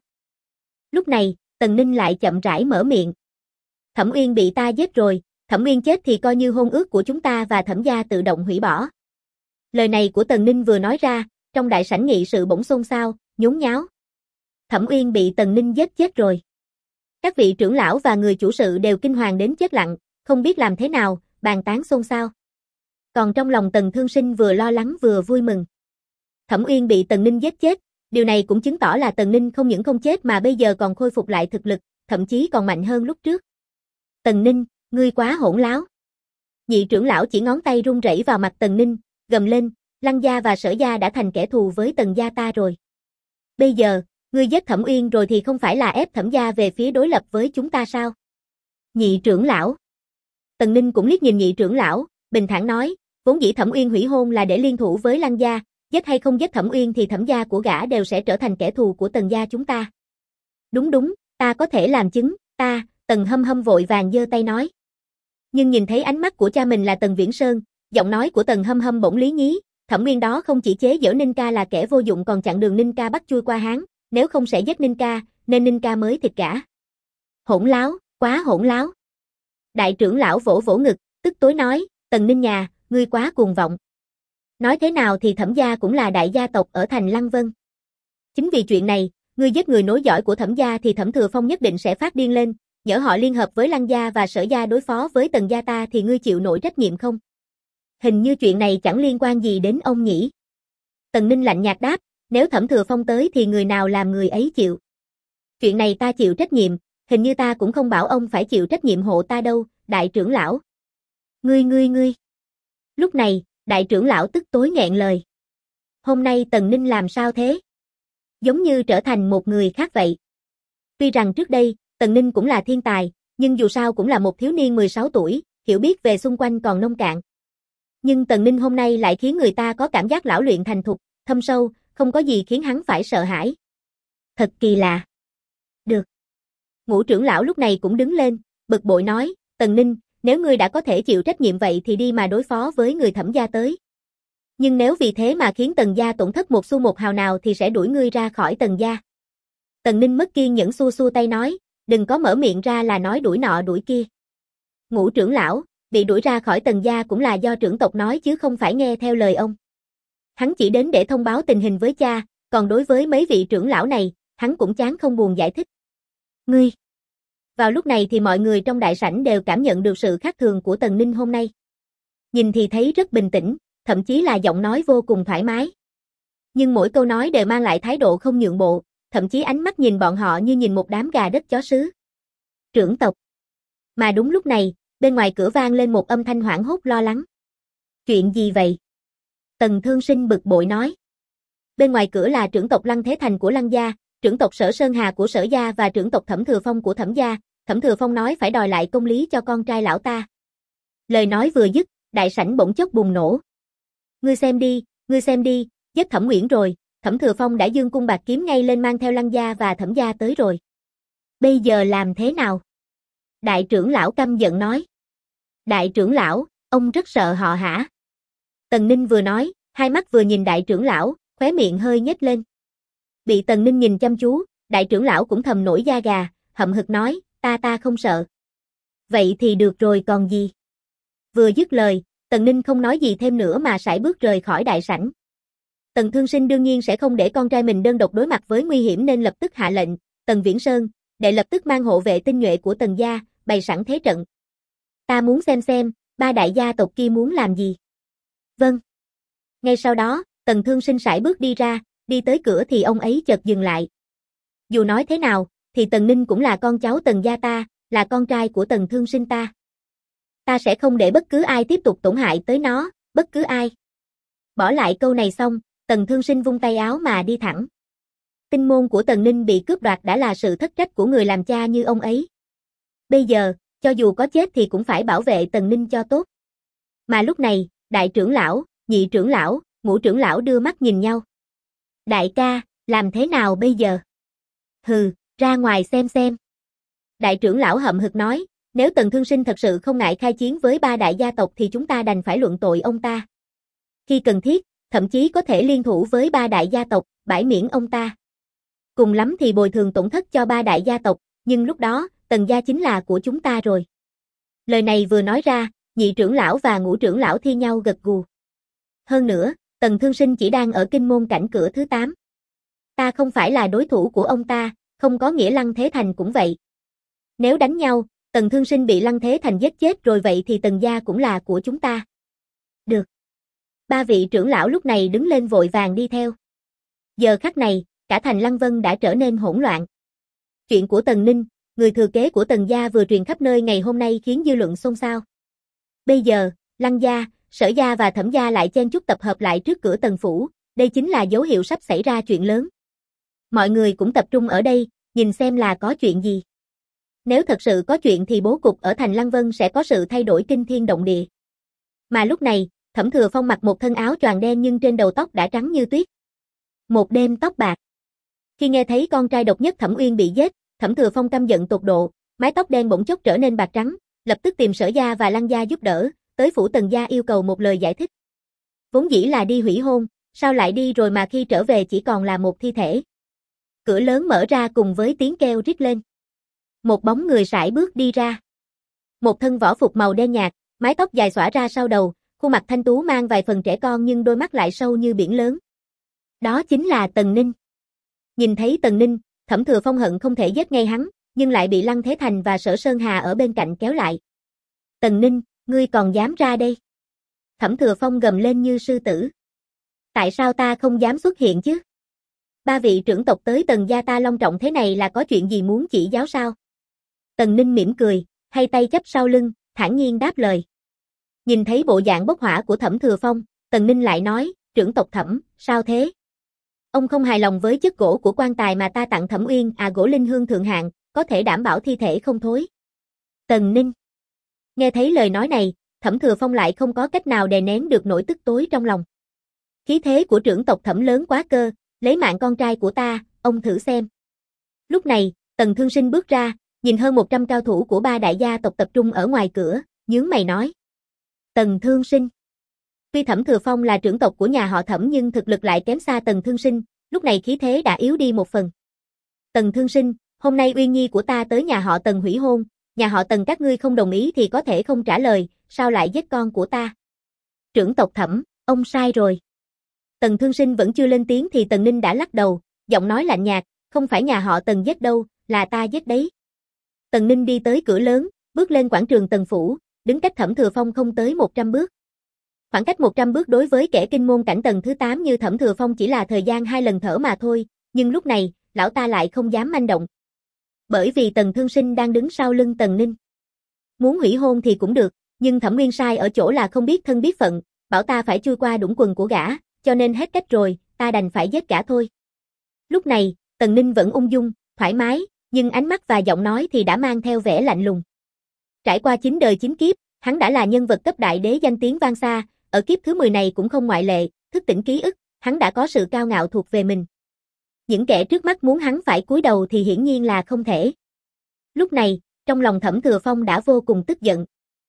Lúc này, Tần Ninh lại chậm rãi mở miệng. Thẩm Uyên bị ta giết rồi, Thẩm Uyên chết thì coi như hôn ước của chúng ta và Thẩm gia tự động hủy bỏ. Lời này của Tần Ninh vừa nói ra, trong đại sảnh nghị sự bỗng xôn xao, nhốn nháo. Thẩm Uyên bị Tần Ninh giết chết rồi. Các vị trưởng lão và người chủ sự đều kinh hoàng đến chết lặng, không biết làm thế nào, bàn tán xôn xao. Còn trong lòng Tần Thương Sinh vừa lo lắng vừa vui mừng. Thẩm Uyên bị Tần Ninh giết chết, điều này cũng chứng tỏ là Tần Ninh không những không chết mà bây giờ còn khôi phục lại thực lực, thậm chí còn mạnh hơn lúc trước. Tần Ninh, ngươi quá hỗn láo. Nhị trưởng lão chỉ ngón tay run rẩy vào mặt Tần Ninh, gầm lên, Lăng gia và Sở gia đã thành kẻ thù với Tần gia ta rồi. Bây giờ, ngươi giết Thẩm Uyên rồi thì không phải là ép Thẩm gia về phía đối lập với chúng ta sao? Nhị trưởng lão. Tần Ninh cũng liếc nhìn nhị trưởng lão, bình thản nói, vốn dĩ Thẩm Uyên hủy hôn là để liên thủ với Lăng gia, giết hay không giết Thẩm Uyên thì Thẩm gia của gã đều sẽ trở thành kẻ thù của Tần gia chúng ta. Đúng, ta có thể làm chứng, ta, Tần Hâm Hâm vội vàng giơ tay nói. Nhưng nhìn thấy ánh mắt của cha mình là Tần Viễn Sơn, giọng nói của Tần Hâm Hâm bỗng lý nhí, Thẩm Uyên đó không chỉ chế giễu Ninh ca là kẻ vô dụng còn chặn đường Ninh ca bắt chui qua Hán, nếu không sẽ giết Ninh ca, nên Ninh ca mới thịt gã. Hỗn láo, quá hỗn láo. Đại trưởng lão vỗ vỗ ngực, tức tối nói, Tần Ninh nhà, ngươi quá cuồng vọng. Nói thế nào thì Thẩm gia cũng là đại gia tộc ở thành Lăng Vân. Chính vì chuyện này, ngươi giết người nối dõi của Thẩm gia thì Thẩm Thừa Phong nhất định sẽ phát điên lên, nhỡ họ liên hợp với Lăng gia và Sở gia đối phó với Tần gia ta thì ngươi chịu nổi trách nhiệm không? Hình như chuyện này chẳng liên quan gì đến ông nhỉ? Tần Ninh lạnh nhạt đáp, nếu Thẩm Thừa Phong tới thì người nào làm người ấy chịu. Chuyện này ta chịu trách nhiệm, hình như ta cũng không bảo ông phải chịu trách nhiệm hộ ta đâu, đại trưởng lão. Ngươi. Lúc này, đại trưởng lão tức tối nghẹn lời. Hôm nay Tần Ninh làm sao thế? Giống như trở thành một người khác vậy. Tuy rằng trước đây, Tần Ninh cũng là thiên tài, nhưng dù sao cũng là một thiếu niên 16 tuổi, hiểu biết về xung quanh còn nông cạn. Nhưng Tần Ninh hôm nay lại khiến người ta có cảm giác lão luyện thành thục, thâm sâu, không có gì khiến hắn phải sợ hãi. Thật kỳ lạ. Được. Ngũ trưởng lão lúc này cũng đứng lên, bực bội nói, Tần Ninh, nếu ngươi đã có thể chịu trách nhiệm vậy thì đi mà đối phó với người Thẩm gia tới. Nhưng nếu vì thế mà khiến Tần gia tổn thất một xu một hào nào thì sẽ đuổi ngươi ra khỏi Tần gia. Tần Ninh mất kiên nhẫn xua xua tay nói, đừng có mở miệng ra là nói đuổi nọ đuổi kia. Ngũ trưởng lão, bị đuổi ra khỏi Tần gia cũng là do trưởng tộc nói chứ không phải nghe theo lời ông. Hắn chỉ đến để thông báo tình hình với cha, còn đối với mấy vị trưởng lão này, hắn cũng chán không buồn giải thích. Ngươi. Vào lúc này thì mọi người trong đại sảnh đều cảm nhận được sự khác thường của Tần Ninh hôm nay. Nhìn thì thấy rất bình tĩnh, thậm chí là giọng nói vô cùng thoải mái. Nhưng mỗi câu nói đều mang lại thái độ không nhượng bộ, thậm chí ánh mắt nhìn bọn họ như nhìn một đám gà đất chó sứ. Trưởng tộc. Mà đúng lúc này, bên ngoài cửa vang lên một âm thanh hoảng hốt lo lắng. Chuyện gì vậy? Tần Thương Sinh bực bội nói. Bên ngoài cửa là trưởng tộc Lăng Thế Thành của Lăng gia, trưởng tộc Sở Sơn Hà của Sở gia và trưởng tộc Thẩm Thừa Phong của Thẩm gia, Thẩm Thừa Phong nói phải đòi lại công lý cho con trai lão ta. Lời nói vừa dứt, đại sảnh bỗng chốc bùng nổ. Ngươi xem đi, giết Thẩm Uyển rồi, Thẩm Thừa Phong đã giương cung bạc kiếm ngay lên mang theo Lăng gia và Thẩm gia tới rồi. Bây giờ làm thế nào? Đại trưởng lão căm giận nói. Đại trưởng lão, ông rất sợ họ hả? Tần Ninh vừa nói, hai mắt vừa nhìn đại trưởng lão, khóe miệng hơi nhếch lên. Bị Tần Ninh nhìn chăm chú, đại trưởng lão cũng thầm nổi da gà, hậm hực nói, ta không sợ. Vậy thì được rồi còn gì? Vừa dứt lời, Tần Ninh không nói gì thêm nữa mà sải bước rời khỏi đại sảnh. Tần Thương Sinh đương nhiên sẽ không để con trai mình đơn độc đối mặt với nguy hiểm nên lập tức hạ lệnh, Tần Viễn Sơn, đệ lập tức mang hộ vệ tinh nhuệ của Tần gia, bày sẵn thế trận. Ta muốn xem, ba đại gia tộc kia muốn làm gì. Vâng. Ngay sau đó, Tần Thương Sinh sải bước đi ra, đi tới cửa thì ông ấy chợt dừng lại. Dù nói thế nào, thì Tần Ninh cũng là con cháu Tần gia ta, là con trai của Tần Thương Sinh ta. Ta sẽ không để bất cứ ai tiếp tục tổn hại tới nó, bất cứ ai. Bỏ lại câu này xong, Tần Thương Sinh vung tay áo mà đi thẳng. Tinh môn của Tần Ninh bị cướp đoạt đã là sự thất trách của người làm cha như ông ấy. Bây giờ, cho dù có chết thì cũng phải bảo vệ Tần Ninh cho tốt. Mà lúc này, đại trưởng lão, nhị trưởng lão, ngũ trưởng lão đưa mắt nhìn nhau. Đại ca, làm thế nào bây giờ? Hừ, ra ngoài xem. Đại trưởng lão hậm hực nói, nếu Tần Thương Sinh thật sự không ngại khai chiến với ba đại gia tộc thì chúng ta đành phải luận tội ông ta. Khi cần thiết, thậm chí có thể liên thủ với ba đại gia tộc, bãi miễn ông ta. Cùng lắm thì bồi thường tổn thất cho ba đại gia tộc, nhưng lúc đó, Tần gia chính là của chúng ta rồi. Lời này vừa nói ra, nhị trưởng lão và ngũ trưởng lão thi nhau gật gù. Hơn nữa, Tần Thương Sinh chỉ đang ở kinh môn cảnh cửa thứ 8. Ta không phải là đối thủ của ông ta, không có nghĩa Lăng Thế Thành cũng vậy. Nếu đánh nhau, Tần Thương Sinh bị Lăng Thế Thành giết chết rồi vậy thì Tần gia cũng là của chúng ta. Được. Ba vị trưởng lão lúc này đứng lên vội vàng đi theo. Giờ khắc này, cả thành Lăng Vân đã trở nên hỗn loạn. Chuyện của Tần Ninh, người thừa kế của Tần gia vừa truyền khắp nơi ngày hôm nay khiến dư luận xôn xao. Bây giờ, Lăng gia, Sở gia và Thẩm gia lại chen chúc tập hợp lại trước cửa Tần phủ, đây chính là dấu hiệu sắp xảy ra chuyện lớn. Mọi người cũng tập trung ở đây, nhìn xem là có chuyện gì. Nếu thật sự có chuyện thì bố cục ở thành Lăng Vân sẽ có sự thay đổi kinh thiên động địa. Mà lúc này, Thẩm Thừa Phong mặc một thân áo choàng đen nhưng trên đầu tóc đã trắng như tuyết. Một đêm tóc bạc. Khi nghe thấy con trai độc nhất Thẩm Uyên bị giết, Thẩm Thừa Phong căm giận tột độ, mái tóc đen bỗng chốc trở nên bạc trắng, lập tức tìm Sở gia và Lăng gia giúp đỡ, tới phủ Tần gia yêu cầu một lời giải thích. Vốn dĩ là đi hủy hôn, sao lại đi rồi mà khi trở về chỉ còn là một thi thể. Cửa lớn mở ra cùng với tiếng kêu rít lên. Một bóng người sải bước đi ra. Một thân võ phục màu đen nhạt, mái tóc dài xõa ra sau đầu, khuôn mặt thanh tú mang vài phần trẻ con nhưng đôi mắt lại sâu như biển lớn. Đó chính là Tần Ninh. Nhìn thấy Tần Ninh, Thẩm Thừa Phong hận không thể giết ngay hắn, nhưng lại bị Lăng Thế Thành và Sở Sơn Hà ở bên cạnh kéo lại. Tần Ninh, ngươi còn dám ra đây? Thẩm Thừa Phong gầm lên như sư tử. Tại sao ta không dám xuất hiện chứ? Ba vị trưởng tộc tới Tần gia ta long trọng thế này là có chuyện gì muốn chỉ giáo sao? Tần Ninh mỉm cười, hai tay chắp sau lưng, thản nhiên đáp lời. Nhìn thấy bộ dạng bốc hỏa của Thẩm Thừa Phong, Tần Ninh lại nói, trưởng tộc Thẩm, sao thế? Ông không hài lòng với chất gỗ của quan tài mà ta tặng Thẩm Uyên gỗ linh hương thượng hạng, có thể đảm bảo thi thể không thối. Tần Ninh. Nghe thấy lời nói này, Thẩm Thừa Phong lại không có cách nào đè nén được nỗi tức tối trong lòng. Khí thế của trưởng tộc Thẩm lớn quá cơ, lấy mạng con trai của ta, ông thử xem. Lúc này, Tần Thương Sinh bước ra, nhìn hơn 100 cao thủ của ba đại gia tộc tập trung ở ngoài cửa, nhướng mày nói. Tần Thương Sinh. Tuy Thẩm Thừa Phong là trưởng tộc của nhà họ Thẩm nhưng thực lực lại kém xa Tần Thương Sinh, lúc này khí thế đã yếu đi một phần. Tần Thương Sinh, hôm nay Uyên Nhi của ta tới nhà họ Tần hủy hôn, nhà họ Tần các ngươi không đồng ý thì có thể không trả lời, sao lại giết con của ta? Trưởng tộc Thẩm, ông sai rồi. Tần Thương Sinh vẫn chưa lên tiếng thì Tần Ninh đã lắc đầu, giọng nói lạnh nhạt, không phải nhà họ Tần giết đâu, là ta giết đấy. Tần Ninh đi tới cửa lớn, bước lên quảng trường Tần phủ, đứng cách Thẩm Thừa Phong không tới 100 bước. Khoảng cách 100 bước đối với kẻ kinh môn cảnh tầng thứ 8 như Thẩm Thừa Phong chỉ là thời gian 2 lần thở mà thôi, nhưng lúc này, lão ta lại không dám manh động. Bởi vì Tần Thương Sinh đang đứng sau lưng Tần Ninh. Muốn hủy hôn thì cũng được, nhưng Thẩm Nguyên sai ở chỗ là không biết thân biết phận, bảo ta phải chui qua đũng quần của gã, cho nên hết cách rồi, ta đành phải giết gã thôi. Lúc này, Tần Ninh vẫn ung dung, thoải mái, Nhưng ánh mắt và giọng nói thì đã mang theo vẻ lạnh lùng. Trải qua 9 đời 9 kiếp, hắn đã là nhân vật cấp đại đế danh tiếng vang xa, ở kiếp thứ 10 này cũng không ngoại lệ, thức tỉnh ký ức, hắn đã có sự cao ngạo thuộc về mình. Những kẻ trước mắt muốn hắn phải cúi đầu thì hiển nhiên là không thể. Lúc này, trong lòng Thẩm Thừa Phong đã vô cùng tức giận.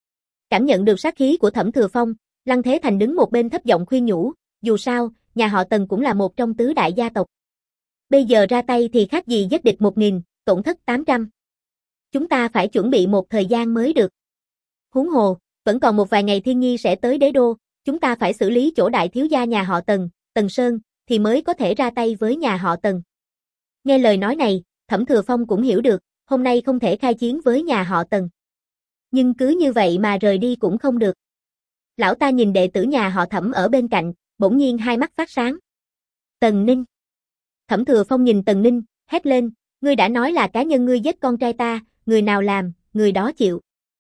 Cảm nhận được sát khí của Thẩm Thừa Phong, Lăng Thế Thành đứng một bên thấp giọng khuyên nhủ, dù sao, nhà họ Tần cũng là một trong tứ đại gia tộc. Bây giờ ra tay thì khác gì giết địch 1000, tổn thất 800. Chúng ta phải chuẩn bị một thời gian mới được. Huống hồ, vẫn còn một vài ngày Thiên Nhi sẽ tới đế đô, chúng ta phải xử lý chỗ đại thiếu gia nhà họ Tần, Tần Sơn, thì mới có thể ra tay với nhà họ Tần. Nghe lời nói này, Thẩm Thừa Phong cũng hiểu được, hôm nay không thể khai chiến với nhà họ Tần. Nhưng cứ như vậy mà rời đi cũng không được. Lão ta nhìn đệ tử nhà họ Thẩm ở bên cạnh, bỗng nhiên hai mắt phát sáng. Tần Ninh. Thẩm Thừa Phong nhìn Tần Ninh, hét lên, ngươi đã nói là cá nhân ngươi giết con trai ta, người nào làm, người đó chịu.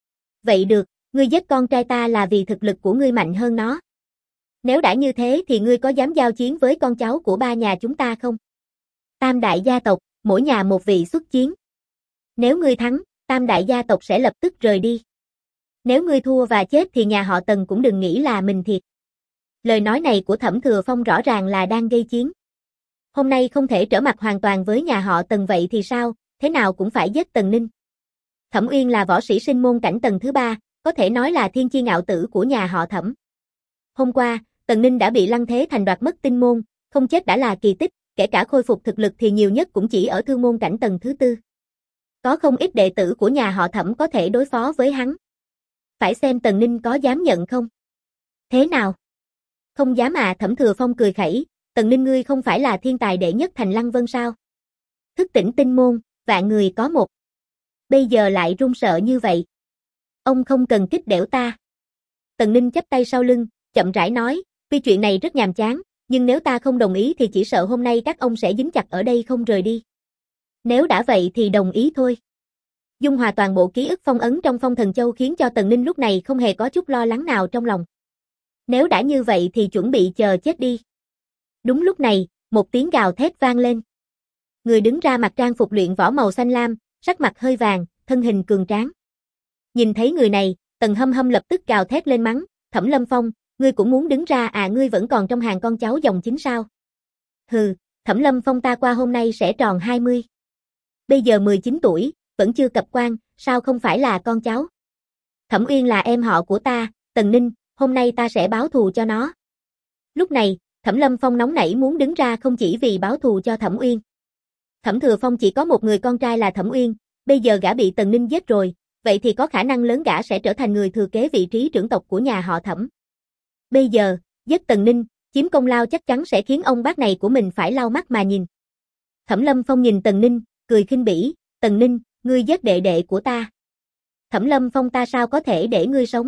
Vậy được, ngươi giết con trai ta là vì thực lực của ngươi mạnh hơn nó. Nếu đã như thế thì ngươi có dám giao chiến với con cháu của ba nhà chúng ta không? Tam đại gia tộc, mỗi nhà một vị xuất chiến. Nếu ngươi thắng, tam đại gia tộc sẽ lập tức rời đi. Nếu ngươi thua và chết thì nhà họ Tần cũng đừng nghĩ là mình thiệt. Lời nói này của Thẩm Thừa Phong rõ ràng là đang gây chiến. Hôm nay không thể trở mặt hoàn toàn với nhà họ Tần vậy thì sao, thế nào cũng phải giết Tần Ninh. Thẩm Uyên là võ sĩ sinh môn cảnh tầng thứ 3, có thể nói là thiên chi ngạo tử của nhà họ Thẩm. Hôm qua, Tần Ninh đã bị Lăng Thế Thành đoạt mất tinh môn, không chết đã là kỳ tích, kể cả khôi phục thực lực thì nhiều nhất cũng chỉ ở thương môn cảnh tầng thứ 4. Có không ít đệ tử của nhà họ Thẩm có thể đối phó với hắn. Phải xem Tần Ninh có dám nhận không? Thế nào? Không dám à? Thẩm Thừa Phong cười khẩy, Tần Ninh ngươi không phải là thiên tài đệ nhất thành Lăng Vân sao? Thức tỉnh tinh môn, vạn người có một. Bây giờ lại run sợ như vậy. Ông không cần kích đểu ta. Tần Ninh chắp tay sau lưng, chậm rãi nói, vì chuyện này rất nhàm chán, nhưng nếu ta không đồng ý thì chỉ sợ hôm nay các ông sẽ dính chặt ở đây không rời đi. Nếu đã vậy thì đồng ý thôi. Dung hòa toàn bộ ký ức phong ấn trong Phong Thần Châu khiến cho Tần Ninh lúc này không hề có chút lo lắng nào trong lòng. Nếu đã như vậy thì chuẩn bị chờ chết đi. Đúng lúc này, một tiếng gào thét vang lên. Người đứng ra mặc trang phục luyện võ màu xanh lam, sắc mặt hơi vàng, thân hình cường tráng. Nhìn thấy người này, Tần Hâm Hâm lập tức gào thét lên mắng, Thẩm Lâm Phong, ngươi cũng muốn đứng ra à, ngươi vẫn còn trong hàng con cháu dòng chính sao? Hừ, Thẩm Lâm Phong ta qua hôm nay sẽ tròn 20. Bây giờ 19 tuổi, vẫn chưa cập quan, sao không phải là con cháu? Thẩm Uyên là em họ của ta, Tần Ninh, hôm nay ta sẽ báo thù cho nó. Lúc này, Thẩm Lâm Phong nóng nảy muốn đứng ra không chỉ vì báo thù cho Thẩm Uyên. Thẩm Thừa Phong chỉ có một người con trai là Thẩm Uyên, bây giờ gã bị Tần Ninh giết rồi, vậy thì có khả năng lớn gã sẽ trở thành người thừa kế vị trí trưởng tộc của nhà họ Thẩm. Bây giờ, giết Tần Ninh, chiếm công lao chắc chắn sẽ khiến ông bác này của mình phải lau mắt mà nhìn. Thẩm Lâm Phong nhìn Tần Ninh, cười khinh bỉ, Tần Ninh, ngươi giết đệ đệ của ta. Thẩm Lâm Phong ta sao có thể để ngươi sống?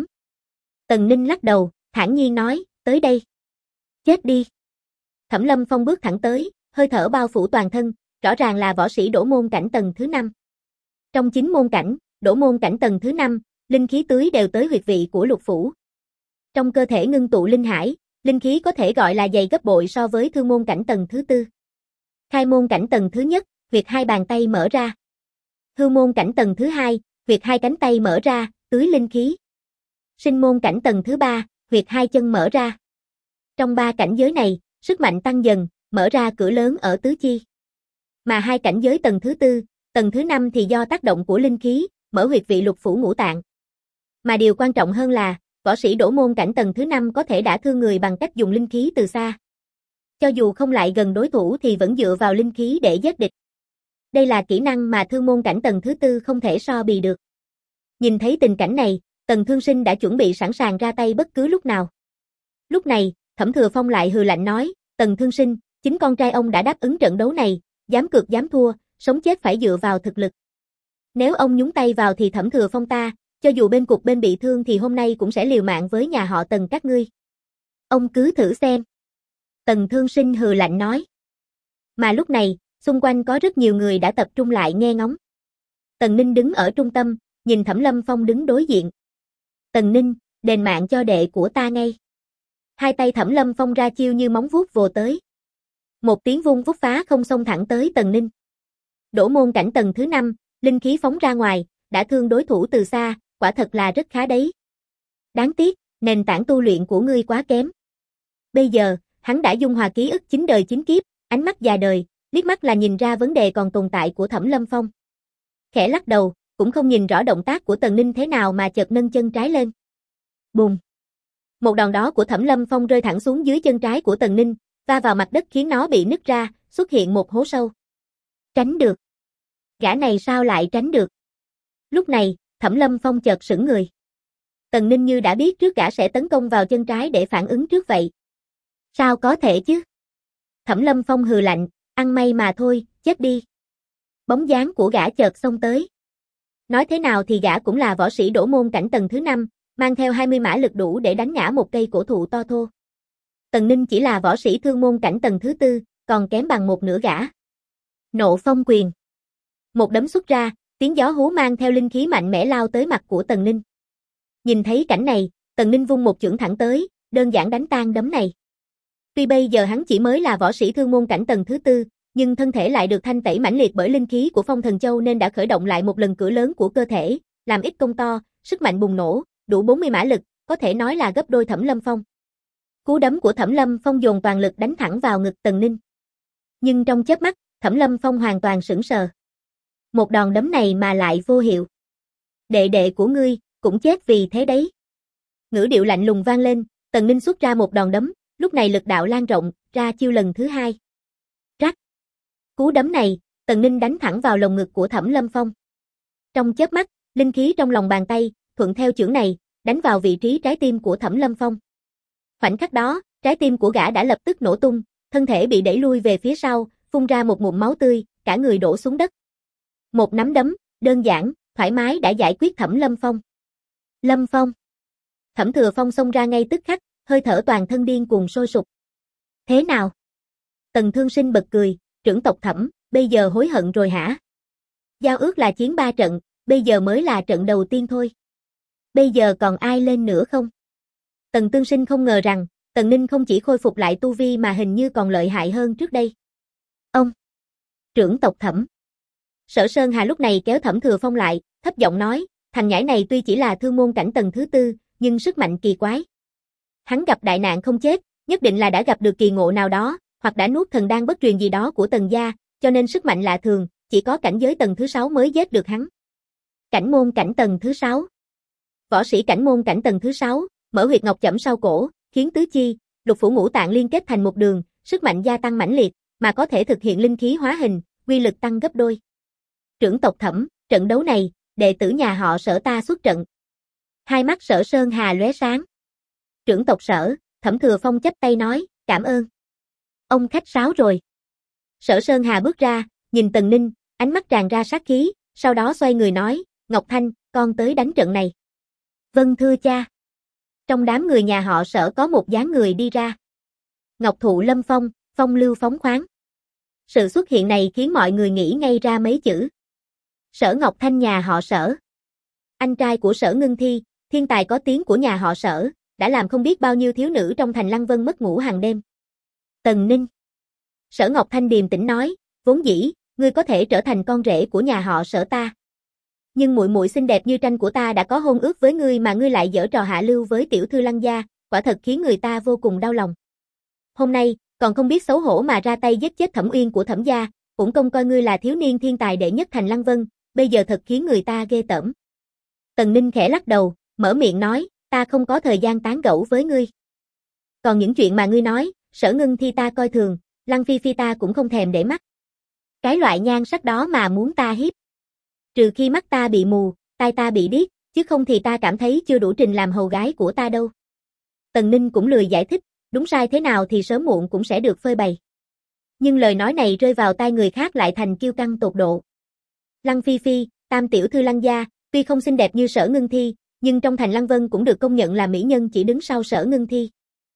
Tần Ninh lắc đầu, thản nhiên nói, tới đây. Chết đi. Thẩm Lâm Phong bước thẳng tới, hơi thở bao phủ toàn thân, rõ ràng là võ sĩ đổ môn cảnh tầng thứ 5. Trong 9 môn cảnh, đổ môn cảnh tầng thứ 5, linh khí tưới đều tới huyệt vị của lục phủ. Trong cơ thể ngưng tụ linh hải, linh khí có thể gọi là dày gấp bội so với thương môn cảnh tầng thứ 4. Khai môn cảnh tầng thứ nhất, huyệt hai bàn tay mở ra. Hư môn cảnh tầng thứ 2, huyệt hai cánh tay mở ra, tưới linh khí. Sinh môn cảnh tầng thứ 3, huyệt hai chân mở ra. Trong 3 cảnh giới này, sức mạnh tăng dần, mở ra cửa lớn ở tứ chi. Mà hai cảnh giới tầng thứ 4, tầng thứ 5 thì do tác động của linh khí, mở huyệt vị lục phủ ngũ tạng. Mà điều quan trọng hơn là, võ sĩ đổ môn cảnh tầng thứ 5 có thể đả thương người bằng cách dùng linh khí từ xa. Cho dù không lại gần đối thủ thì vẫn dựa vào linh khí để giết địch. Đây là kỹ năng mà thương môn cảnh tầng thứ 4 không thể so bì được. Nhìn thấy tình cảnh này, Tần Thương Sinh đã chuẩn bị sẵn sàng ra tay bất cứ lúc nào. Lúc này, Thẩm Thừa Phong lại hừ lạnh nói, Tần Thương Sinh, chính con trai ông đã đáp ứng trận đấu này, dám cược dám thua, sống chết phải dựa vào thực lực. Nếu ông nhúng tay vào thì Thẩm Thừa Phong ta, cho dù bên cục bên bị thương thì hôm nay cũng sẽ liều mạng với nhà họ Tần các ngươi. Ông cứ thử xem. Tần Thương Sinh hừ lạnh nói. Mà lúc này, xung quanh có rất nhiều người đã tập trung lại nghe ngóng. Tần Ninh đứng ở trung tâm, nhìn Thẩm Lâm Phong đứng đối diện. Tần Ninh, đền mạng cho đệ của ta ngay. Hai tay Thẩm Lâm Phong ra chiêu như móng vuốt vồ tới. Một tiếng vung vút phá không xông thẳng tới Tần Ninh. đổ môn cảnh tầng thứ 5, linh khí phóng ra ngoài, đã thương đối thủ từ xa, quả thật là rất khá đấy. Đáng tiếc, nền tảng tu luyện của ngươi quá kém. Bây giờ, hắn đã dung hòa ký ức 9 đời 9 kiếp, ánh mắt già đời, liếc mắt là nhìn ra vấn đề còn tồn tại của Thẩm Lâm Phong. Khẽ lắc đầu, cũng không nhìn rõ động tác của Tần Ninh thế nào mà chợt nâng chân trái lên. Bùm! Một đòn đó của Thẩm Lâm Phong rơi thẳng xuống dưới chân trái của Tần Ninh, va vào mặt đất khiến nó bị nứt ra, xuất hiện một hố sâu. Tránh được. Gã này sao lại tránh được? Lúc này, Thẩm Lâm Phong chợt sững người. Tần Ninh như đã biết trước gã sẽ tấn công vào chân trái để phản ứng trước vậy. Sao có thể chứ? Thẩm Lâm Phong hừ lạnh, ăn may mà thôi, chết đi. Bóng dáng của gã chợt xông tới. Nói thế nào thì gã cũng là võ sĩ đổ môn cảnh tầng thứ 5, mang theo 20 mã lực đủ để đánh ngã một cây cổ thụ to thô. Tần Ninh chỉ là võ sĩ thương môn cảnh tầng thứ 4, còn kém bằng một nửa gã. Nộ phong quyền. Một đấm xuất ra, tiếng gió hú mang theo linh khí mạnh mẽ lao tới mặt của Tần Ninh. Nhìn thấy cảnh này, Tần Ninh vung một chưởng thẳng tới, đơn giản đánh tan đấm này. Tuy bây giờ hắn chỉ mới là võ sĩ thương môn cảnh tầng thứ 4, nhưng thân thể lại được thanh tẩy mãnh liệt bởi linh khí của Phong Thần Châu nên đã khởi động lại một lần cửa lớn của cơ thể, làm ít công to, sức mạnh bùng nổ, đủ 40 mã lực, có thể nói là gấp đôi Thẩm Lâm Phong. Cú đấm của Thẩm Lâm Phong dồn toàn lực đánh thẳng vào ngực Tần Ninh. Nhưng trong chớp mắt, Thẩm Lâm Phong hoàn toàn sững sờ. Một đòn đấm này mà lại vô hiệu. Đệ đệ của ngươi, cũng chết vì thế đấy. Ngữ điệu lạnh lùng vang lên, Tần Ninh xuất ra một đòn đấm, lúc này lực đạo lan rộng, ra chiêu lần thứ 2. Rắc. Cú đấm này, Tần Ninh đánh thẳng vào lồng ngực của Thẩm Lâm Phong. Trong chớp mắt, linh khí trong lòng bàn tay, thuận theo chưởng này, đánh vào vị trí trái tim của Thẩm Lâm Phong. Khoảnh khắc đó, trái tim của gã đã lập tức nổ tung, thân thể bị đẩy lui về phía sau, phun ra một ngụm máu tươi, cả người đổ xuống đất. Một nắm đấm, đơn giản, thoải mái đã giải quyết Thẩm Lâm Phong. Lâm Phong. Thẩm Thừa Phong xông ra ngay tức khắc, hơi thở toàn thân điên cuồng sôi sục. Thế nào? Tần Thương Sinh bật cười, trưởng tộc Thẩm, bây giờ hối hận rồi hả? Giao ước là chiến 3 trận, bây giờ mới là trận đầu tiên thôi. Bây giờ còn ai lên nữa không? Tần Tương Sinh không ngờ rằng, Tần Ninh không chỉ khôi phục lại tu vi mà hình như còn lợi hại hơn trước đây. Ông! Trưởng tộc Thẩm. Sở Sơn Hà lúc này kéo Thẩm Thừa Phong lại, thấp giọng nói, thằng nhãi này tuy chỉ là thương môn cảnh tầng thứ 4, nhưng sức mạnh kỳ quái. Hắn gặp đại nạn không chết, nhất định là đã gặp được kỳ ngộ nào đó, hoặc đã nuốt thần đan bất truyền gì đó của Tần gia, cho nên sức mạnh lạ thường, chỉ có cảnh giới tầng thứ 6 mới giết được hắn. Cảnh môn cảnh tầng thứ 6. Võ sĩ cảnh môn cảnh tầng thứ 6, mở huyệt ngọc chẩm sau cổ, khiến tứ chi, lục phủ ngũ tạng liên kết thành một đường, sức mạnh gia tăng mãnh liệt, mà có thể thực hiện linh khí hóa hình, quy lực tăng gấp đôi. Trưởng tộc Thẩm, trận đấu này, đệ tử nhà họ Sở ta xuất trận. Hai mắt Sở Sơn Hà lóe sáng. Trưởng tộc Sở, Thẩm Thừa Phong chắp tay nói, cảm ơn. Ông khách sáo rồi. Sở Sơn Hà bước ra, nhìn Tần Ninh, ánh mắt tràn ra sát khí, sau đó xoay người nói, Ngọc Thanh, con tới đánh trận này. Vâng thưa cha. Trong đám người nhà họ Sở có một dáng người đi ra. Ngọc Thụ Lâm Phong, phong lưu phóng khoáng. Sự xuất hiện này khiến mọi người nghĩ ngay ra mấy chữ. Sở Ngọc Thanh nhà họ Sở. Anh trai của Sở Ngưng Thi, thiên tài có tiếng của nhà họ Sở, đã làm không biết bao nhiêu thiếu nữ trong thành Lăng Vân mất ngủ hàng đêm. Tần Ninh. Sở Ngọc Thanh điềm tĩnh nói, vốn dĩ, ngươi có thể trở thành con rể của nhà họ Sở ta. Nhưng muội muội xinh đẹp như tranh của ta đã có hôn ước với ngươi mà ngươi lại giở trò hạ lưu với tiểu thư Lăng gia, quả thật khiến người ta vô cùng đau lòng. Hôm nay, còn không biết xấu hổ mà ra tay giết chết Thẩm Uyên của Thẩm gia, cũng không coi ngươi là thiếu niên thiên tài đệ nhất thành Lăng Vân, bây giờ thật khiến người ta ghê tởm. Tần Ninh khẽ lắc đầu, mở miệng nói, ta không có thời gian tán gẫu với ngươi. Còn những chuyện mà ngươi nói, Sở Ngưng Thi ta coi thường, Lăng Phi Phi ta cũng không thèm để mắt. Cái loại nhan sắc đó mà muốn ta hiếp. Trừ khi mắt ta bị mù, tai ta bị điếc, chứ không thì ta cảm thấy chưa đủ trình làm hầu gái của ta đâu. Tần Ninh cũng lười giải thích, đúng sai thế nào thì sớm muộn cũng sẽ được phơi bày. Nhưng lời nói này rơi vào tai người khác lại thành kiêu căng tột độ. Lăng Phi Phi, tam tiểu thư Lăng gia, tuy không xinh đẹp như Sở Ngưng Thi, nhưng trong thành Lăng Vân cũng được công nhận là mỹ nhân chỉ đứng sau Sở Ngưng Thi.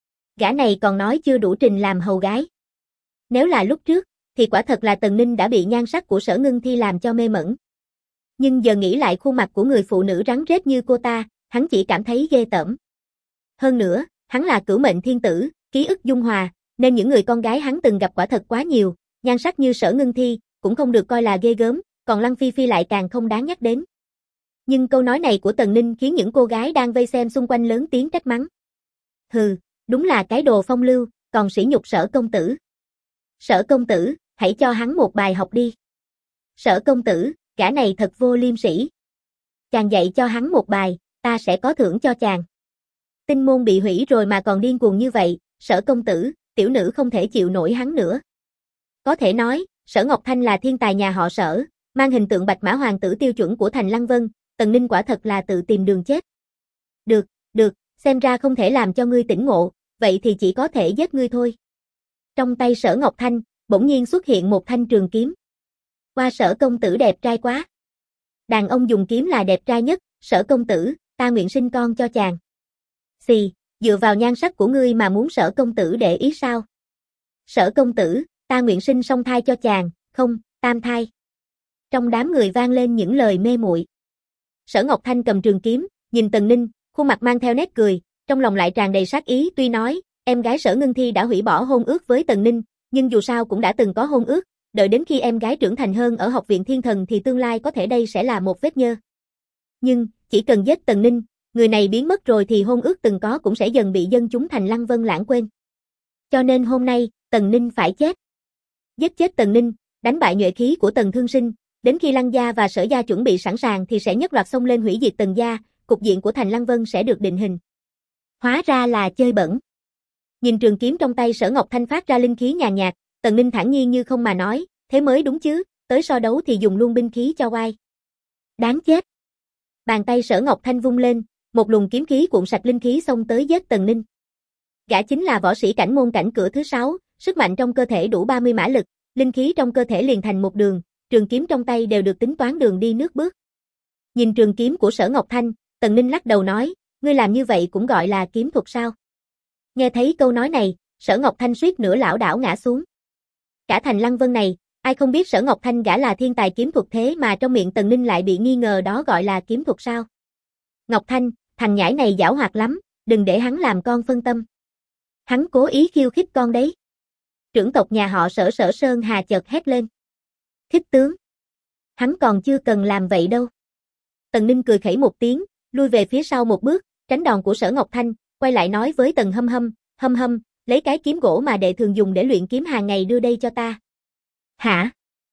Gã này còn nói chưa đủ trình làm hầu gái. Nếu là lúc trước, thì quả thật là Tần Ninh đã bị nhan sắc của Sở Ngưng Thi làm cho mê mẩn. Nhưng giờ nghĩ lại khuôn mặt của người phụ nữ rắn rết như cô ta, hắn chỉ cảm thấy ghê tởm. Hơn nữa, hắn là cửu mệnh thiên tử, ký ức dung hòa, nên những người con gái hắn từng gặp quả thật quá nhiều, nhan sắc như Sở Ngưng Thi, cũng không được coi là ghê gớm, còn Lăng Phi Phi lại càng không đáng nhắc đến. Nhưng câu nói này của Tần Ninh khiến những cô gái đang vây xem xung quanh lớn tiếng trách mắng. Hừ, đúng là cái đồ phong lưu, còn sỉ nhục Sở công tử. Sở công tử, hãy cho hắn một bài học đi. Sở công tử, gã này thật vô liêm sỉ. Chàng dạy cho hắn một bài, ta sẽ có thưởng cho chàng. Tinh môn bị hủy rồi mà còn điên cuồng như vậy, Sở công tử, tiểu nữ không thể chịu nổi hắn nữa. Có thể nói, Sở Ngọc Thanh là thiên tài nhà họ Sở, mang hình tượng Bạch Mã hoàng tử tiêu chuẩn của thành Lăng Vân, Tần Ninh quả thật là tự tìm đường chết. Được, xem ra không thể làm cho ngươi tỉnh ngộ, vậy thì chỉ có thể giết ngươi thôi. Trong tay Sở Ngọc Thanh, bỗng nhiên xuất hiện một thanh trường kiếm. Qua Sở công tử đẹp trai quá. Đàn ông dùng kiếm là đẹp trai nhất, Sở công tử, ta nguyện sinh con cho chàng. Xì, dựa vào nhan sắc của ngươi mà muốn Sở công tử để ý sao? Sở công tử, ta nguyện sinh song thai cho chàng, không, tam thai. Trong đám người vang lên những lời mê muội. Sở Ngọc Thanh cầm trường kiếm, nhìn Tần Ninh, khuôn mặt mang theo nét cười, trong lòng lại tràn đầy sát ý, tuy nói, em gái Sở Ngưng Thi đã hủy bỏ hôn ước với Tần Ninh, nhưng dù sao cũng đã từng có hôn ước, đợi đến khi em gái trưởng thành hơn ở học viện Thiên Thần thì tương lai có thể đây sẽ là một vết nhơ. Nhưng, chỉ cần giết Tần Ninh, người này biến mất rồi thì hôn ước từng có cũng sẽ dần bị dân chúng thành Lăng Vân lãng quên. Cho nên hôm nay, Tần Ninh phải chết. Giết chết Tần Ninh, đánh bại nhuệ khí của Tần Thương Sinh, đến khi Lăng gia và Sở gia chuẩn bị sẵn sàng thì sẽ nhất loạt xông lên hủy diệt Tần gia, cục diện của thành Lăng Vân sẽ được định hình. Hóa ra là chơi bẩn. Nhìn trường kiếm trong tay Sở Ngọc Thanh phát ra linh khí nhàn nhạt, Tần Ninh thản nhiên như không mà nói, thế mới đúng chứ, tới so đấu thì dùng luôn binh khí cho oai. Đáng chết. Bàn tay Sở Ngọc Thanh vung lên, một luồng kiếm khí cuộn sạch linh khí xông tới giết Tần Ninh. Gã chính là võ sĩ cảnh môn cảnh cửa thứ 6, sức mạnh trong cơ thể đủ 30 mã lực, linh khí trong cơ thể liền thành một đường, trường kiếm trong tay đều được tính toán đường đi nước bước. Nhìn trường kiếm của Sở Ngọc Thanh, Tần Ninh lắc đầu nói, ngươi làm như vậy cũng gọi là kiếm thuật sao? Nghe thấy câu nói này, Sở Ngọc Thanh suýt nữa lảo đảo ngã xuống. Cả thành Lăng Vân này, ai không biết Sở Ngọc Thanh gã là thiên tài kiếm thuật thế mà trong miệng Tần Ninh lại bị nghi ngờ đó gọi là kiếm thuật sao? Ngọc Thanh, thằng nhãi này giảo hoạt lắm, đừng để hắn làm con phân tâm. Hắn cố ý khiêu khích con đấy. Trưởng tộc nhà họ Sở Sở Sơn Hà chợt hét lên. Khích tướng. Hắn còn chưa cần làm vậy đâu. Tần Ninh cười khẩy một tiếng, lui về phía sau một bước, tránh đòn của Sở Ngọc Thanh, quay lại nói với Tần Hâm Hâm, lấy cái kiếm gỗ mà đệ thường dùng để luyện kiếm hàng ngày đưa đây cho ta. Hả?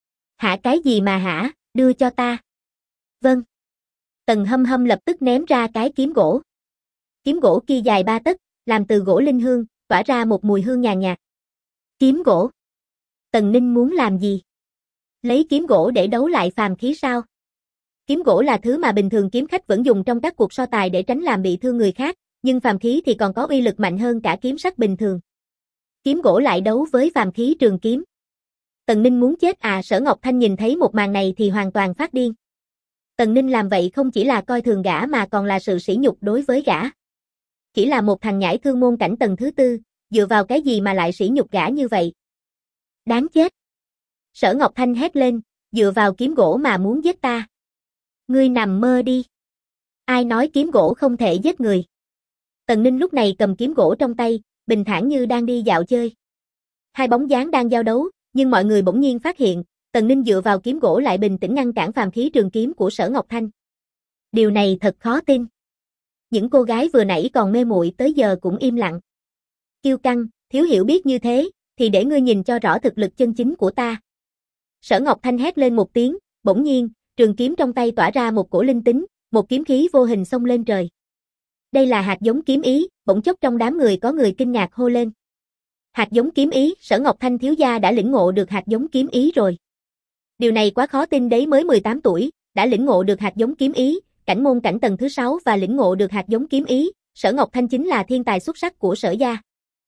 Hả cái gì mà hả, đưa cho ta? Vâng. Tần Hâm Hâm lập tức ném ra cái kiếm gỗ. Kiếm gỗ kia dài 3 tấc, làm từ gỗ linh hương, tỏa ra một mùi hương nhàn nhạt. Kiếm gỗ. Tần Ninh muốn làm gì? Lấy kiếm gỗ để đấu lại phàm khí sao? Kiếm gỗ là thứ mà bình thường kiếm khách vẫn dùng trong các cuộc so tài để tránh làm bị thương người khác, nhưng phàm khí thì còn có uy lực mạnh hơn cả kiếm sắt bình thường. Kiếm gỗ lại đấu với phàm khí trường kiếm. Tần Ninh muốn chết à? Sở Ngọc Thanh nhìn thấy một màn này thì hoàn toàn phát điên. Tần Ninh làm vậy không chỉ là coi thường gã mà còn là sự sỉ nhục đối với gã. Chỉ là một thằng nhãi thương môn cảnh tầng thứ 4, dựa vào cái gì mà lại sỉ nhục gã như vậy? Đáng chết. Sở Ngọc Thanh hét lên, dựa vào kiếm gỗ mà muốn giết ta. Ngươi nằm mơ đi. Ai nói kiếm gỗ không thể giết người? Tần Ninh lúc này cầm kiếm gỗ trong tay, bình thản như đang đi dạo chơi. Hai bóng dáng đang giao đấu, nhưng mọi người bỗng nhiên phát hiện, Tần Ninh dựa vào kiếm gỗ lại bình tĩnh ngăn cản phàm khí trường kiếm của Sở Ngọc Thanh. Điều này thật khó tin. Những cô gái vừa nãy còn mê muội tới giờ cũng im lặng. Kiêu căng, thiếu hiểu biết như thế, thì để ngươi nhìn cho rõ thực lực chân chính của ta. Sở Ngọc Thanh hét lên một tiếng, bỗng nhiên, trường kiếm trong tay tỏa ra một cổ linh tính, một kiếm khí vô hình xông lên trời. Đây là hạt giống kiếm ý, bỗng chốc trong đám người có người kinh ngạc hô lên. Hạt giống kiếm ý, Sở Ngọc Thanh thiếu gia đã lĩnh ngộ được hạt giống kiếm ý rồi. Điều này quá khó tin đấy, mới 18 tuổi, đã lĩnh ngộ được hạt giống kiếm ý, cảnh môn cảnh tầng thứ 6 và lĩnh ngộ được hạt giống kiếm ý, Sở Ngọc Thanh chính là thiên tài xuất sắc của Sở gia.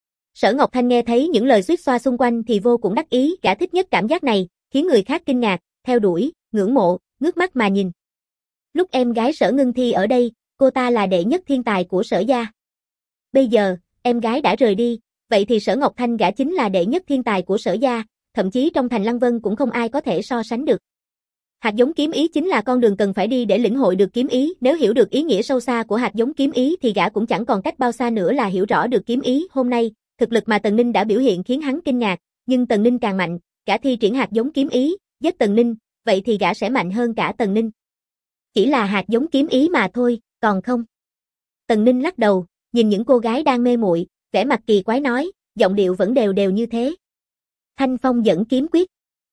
Sở Ngọc Thanh nghe thấy những lời xuýt xoa xung quanh thì vô cùng đắc ý, gã thích nhất cảm giác này, khiến người khác kinh ngạc, theo đuổi, ngưỡng mộ, ngước mắt mà nhìn. Lúc em gái Sở Ngưng Thi ở đây, cô ta là đệ nhất thiên tài của Sở gia. Bây giờ, em gái đã rời đi, vậy thì Sở Ngọc Thanh gã chính là đệ nhất thiên tài của Sở gia, thậm chí trong thành Lăng Vân cũng không ai có thể so sánh được. Hạt giống kiếm ý chính là con đường cần phải đi để lĩnh hội được kiếm ý, nếu hiểu được ý nghĩa sâu xa của hạt giống kiếm ý thì gã cũng chẳng còn cách bao xa nữa là hiểu rõ được kiếm ý. Hôm nay, thực lực mà Tần Ninh đã biểu hiện khiến hắn kinh ngạc, nhưng Tần Ninh càng mạnh, gã thi triển hạt giống kiếm ý, giết Tần Ninh, vậy thì gã sẽ mạnh hơn cả Tần Ninh. Chỉ là hạt giống kiếm ý mà thôi, còn không. Tần Ninh lắc đầu, nhìn những cô gái đang mê muội, vẻ mặt kỳ quái nói, giọng điệu vẫn đều đều như thế. Thanh phong dẫn kiếm quyết.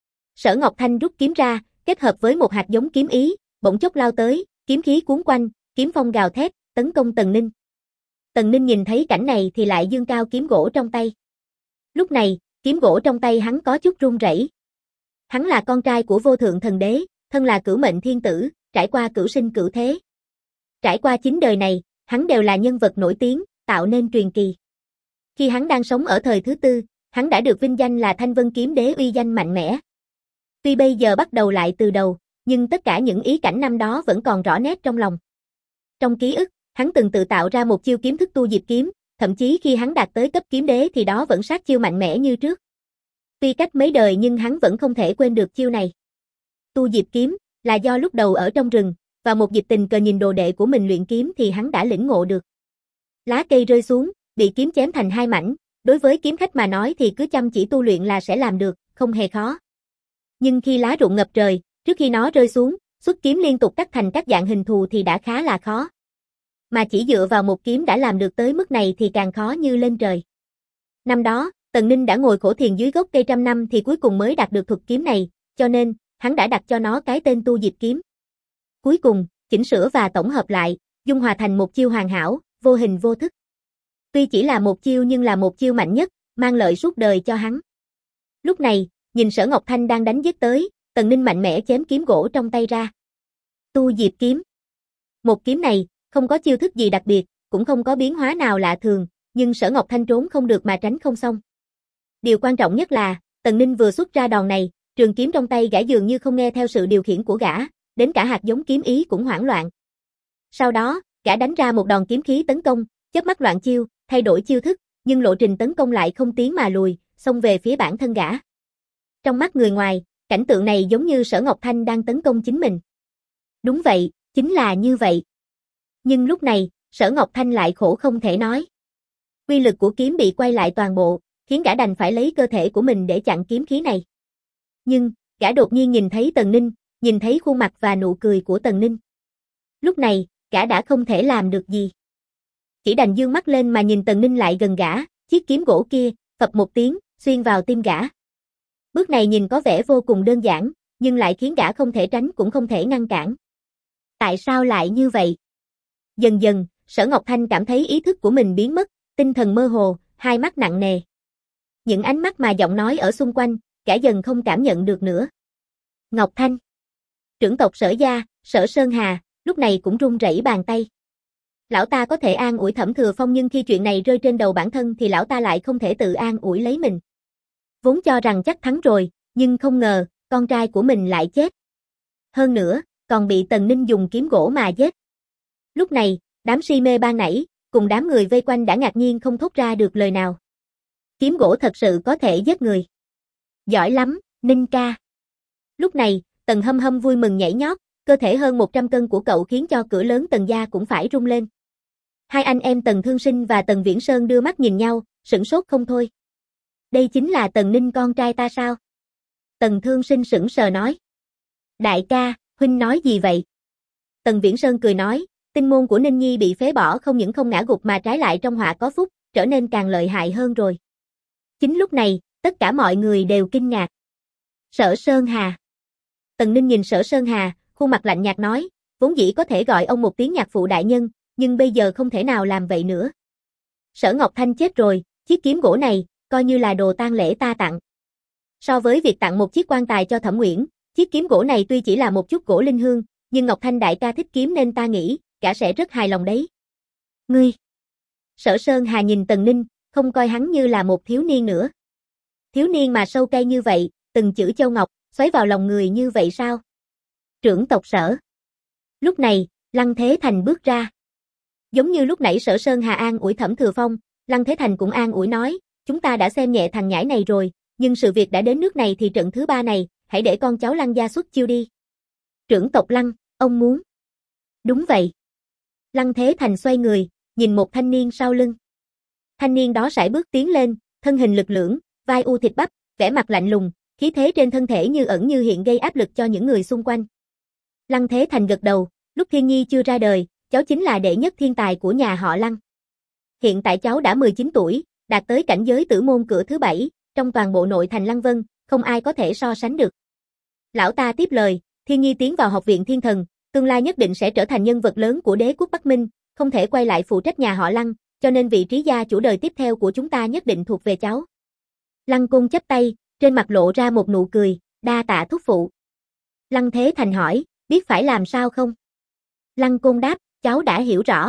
Sở Ngọc Thanh rút kiếm ra, kết hợp với một hạt giống kiếm ý, bỗng chốc lao tới, kiếm khí cuốn quanh, kiếm phong gào thét, tấn công Tần Ninh. Tần Ninh nhìn thấy cảnh này thì lại giương cao kiếm gỗ trong tay. Lúc này, kiếm gỗ trong tay hắn có chút run rẩy. Hắn là con trai của vô thượng thần đế, thân là cửu mệnh thiên tử, trải qua cửu sinh cửu thế. Trải qua 9 đời này, hắn đều là nhân vật nổi tiếng, tạo nên truyền kỳ. Khi hắn đang sống ở thời thứ tư, hắn đã được vinh danh là Thanh Vân Kiếm Đế uy danh mạnh mẽ. Tuy bây giờ bắt đầu lại từ đầu, nhưng tất cả những ý cảnh năm đó vẫn còn rõ nét trong lòng. Trong ký ức, hắn từng tự tạo ra một chiêu kiếm thức tu diệp kiếm, thậm chí khi hắn đạt tới cấp kiếm đế thì đó vẫn sát chiêu mạnh mẽ như trước. Tuy cách mấy đời nhưng hắn vẫn không thể quên được chiêu này. Tu diệp kiếm là do lúc đầu ở trong rừng, và một dịp tình cờ nhìn đồ đệ của mình luyện kiếm thì hắn đã lĩnh ngộ được. Lá cây rơi xuống, bị kiếm chém thành 2 mảnh, đối với kiếm khách mà nói thì cứ chăm chỉ tu luyện là sẽ làm được, không hề khó. Nhưng khi lá rụng ngập trời, trước khi nó rơi xuống, xuất kiếm liên tục cắt thành các dạng hình thù thì đã khá là khó. Mà chỉ dựa vào một kiếm đã làm được tới mức này thì càng khó như lên trời. Năm đó, Tần Ninh đã ngồi khổ thiền dưới gốc cây 100 năm thì cuối cùng mới đạt được thuật kiếm này, cho nên, hắn đã đặt cho nó cái tên tu diệp kiếm. Cuối cùng, chỉnh sửa và tổng hợp lại, dung hòa thành một chiêu hoàn hảo, vô hình vô thức. Tuy chỉ là một chiêu nhưng là một chiêu mạnh nhất, mang lợi suốt đời cho hắn. Lúc này, nhìn Sở Ngọc Thanh đang đánh giết tới, Tần Ninh mạnh mẽ chém kiếm gỗ trong tay ra. Tu diệp kiếm. Một kiếm này, không có chiêu thức gì đặc biệt, cũng không có biến hóa nào lạ thường, nhưng Sở Ngọc Thanh trốn không được mà tránh không xong. Điều quan trọng nhất là, Tần Ninh vừa xuất ra đòn này, trường kiếm trong tay gã dường như không nghe theo sự điều khiển của gã, đến cả hạt giống kiếm ý cũng hoảng loạn. Sau đó, gã đánh ra một đòn kiếm khí tấn công, chớp mắt loạn chiêu, thay đổi chiêu thức, nhưng lộ trình tấn công lại không tiến mà lùi, xông về phía bản thân gã. Trong mắt người ngoài, cảnh tượng này giống như Sở Ngọc Thanh đang tấn công chính mình. Đúng vậy, chính là như vậy. Nhưng lúc này, Sở Ngọc Thanh lại khổ không thể nói. Uy lực của kiếm bị quay lại toàn bộ, khiến gã đành phải lấy cơ thể của mình để chặn kiếm khí này. Nhưng, gã đột nhiên nhìn thấy Tần Ninh, nhìn thấy khuôn mặt và nụ cười của Tần Ninh. Lúc này, gã đã không thể làm được gì. Chỉ đành dương mắt lên mà nhìn Tần Ninh lại gần gã, chiếc kiếm gỗ kia, phập một tiếng, xuyên vào tim gã. Bước này nhìn có vẻ vô cùng đơn giản, nhưng lại khiến gã không thể tránh cũng không thể ngăn cản. Tại sao lại như vậy? Dần dần, Sở Ngọc Thanh cảm thấy ý thức của mình biến mất, tinh thần mơ hồ, hai mắt nặng nề. Những ánh mắt mà giọng nói ở xung quanh, gã dần không cảm nhận được nữa. Ngọc Thanh. Trưởng tộc Sở gia, Sở Sơn Hà, lúc này cũng run rẩy bàn tay. Lão ta có thể an ủi Thẩm Thừa Phong nhưng khi chuyện này rơi trên đầu bản thân thì lão ta lại không thể tự an ủi lấy mình. Vốn cho rằng chắc thắng rồi, nhưng không ngờ, con trai của mình lại chết. Hơn nữa, còn bị Tần Ninh dùng kiếm gỗ mà giết. Lúc này, đám si mê ban nãy, cùng đám người vây quanh đã ngạc nhiên không thốt ra được lời nào. Kiếm gỗ thật sự có thể giết người. Giỏi lắm, Ninh ca. Lúc này, Tần Hâm Hâm vui mừng nhảy nhót, cơ thể hơn 100 cân của cậu khiến cho cửa lớn Tần gia cũng phải rung lên. Hai anh em Tần Thương Sinh và Tần Viễn Sơn đưa mắt nhìn nhau, sửng sốt không thôi. Đây chính là Tần Ninh con trai ta sao? Tần Thương Sinh sững sờ nói. Đại ca, huynh nói gì vậy? Tần Viễn Sơn cười nói, tinh môn của Ninh Nhi bị phế bỏ không những không ngã gục mà trái lại trong họa có phúc, trở nên càng lợi hại hơn rồi. Chính lúc này, tất cả mọi người đều kinh ngạc. Sở Sơn Hà. Tần Ninh nhìn Sở Sơn Hà, khuôn mặt lạnh nhạt nói, vốn dĩ có thể gọi ông một tiếng nhạc phụ đại nhân, nhưng bây giờ không thể nào làm vậy nữa. Sở Ngọc Thanh chết rồi, chiếc kiếm gỗ này, coi như là đồ tang lễ ta tặng. So với việc tặng một chiếc quan tài cho Thẩm Uyển, chiếc kiếm gỗ này tuy chỉ là một chút gỗ linh hương, nhưng Ngọc Thanh đại ca thích kiếm nên ta nghĩ, cả sẽ rất hài lòng đấy. Ngươi! Sở Sơn Hà nhìn Tần Ninh, không coi hắn như là một thiếu niên nữa. Thiếu niên mà sâu cay như vậy, từng chữ châu ngọc, xoáy vào lòng người như vậy sao? Trưởng tộc Sở. Lúc này, Lăng Thế Thành bước ra. Giống như lúc nãy Sở Sơn Hà an ủi Thẩm Thừa Phong, Lăng Thế Thành cũng an ủi nói, chúng ta đã xem nhẹ thằng nhãi này rồi, nhưng sự việc đã đến nước này thì trận thứ 3 này, hãy để con cháu Lăng gia xuất chiêu đi. Trưởng tộc Lăng, ông muốn. Đúng vậy. Lăng Thế Thành xoay người, nhìn một thanh niên sau lưng. Thanh niên đó sải bước tiến lên, thân hình lực lưỡng, vai u thịt bắp, vẻ mặt lạnh lùng, Khí thế trên thân thể như ẩn như hiện gây áp lực cho những người xung quanh. Lăng Thế Thành gật đầu, lúc Thiên Nhi chưa ra đời, cháu chính là đệ nhất thiên tài của nhà họ Lăng. Hiện tại cháu đã 19 tuổi, đạt tới cảnh giới tử môn cửa thứ 7, trong toàn bộ nội thành Lăng Vân, không ai có thể so sánh được. Lão ta tiếp lời, Thiên Nhi tiến vào học viện Thiên Thần, tương lai nhất định sẽ trở thành nhân vật lớn của đế quốc Bắc Minh, không thể quay lại phụ trách nhà họ Lăng, cho nên vị trí gia chủ đời tiếp theo của chúng ta nhất định thuộc về cháu. Lăng Côn chắp tay, trên mặt lộ ra một nụ cười, đa tạ thúc phụ. Lăng Thế Thành hỏi, biết phải làm sao không? Lăng Côn đáp, cháu đã hiểu rõ.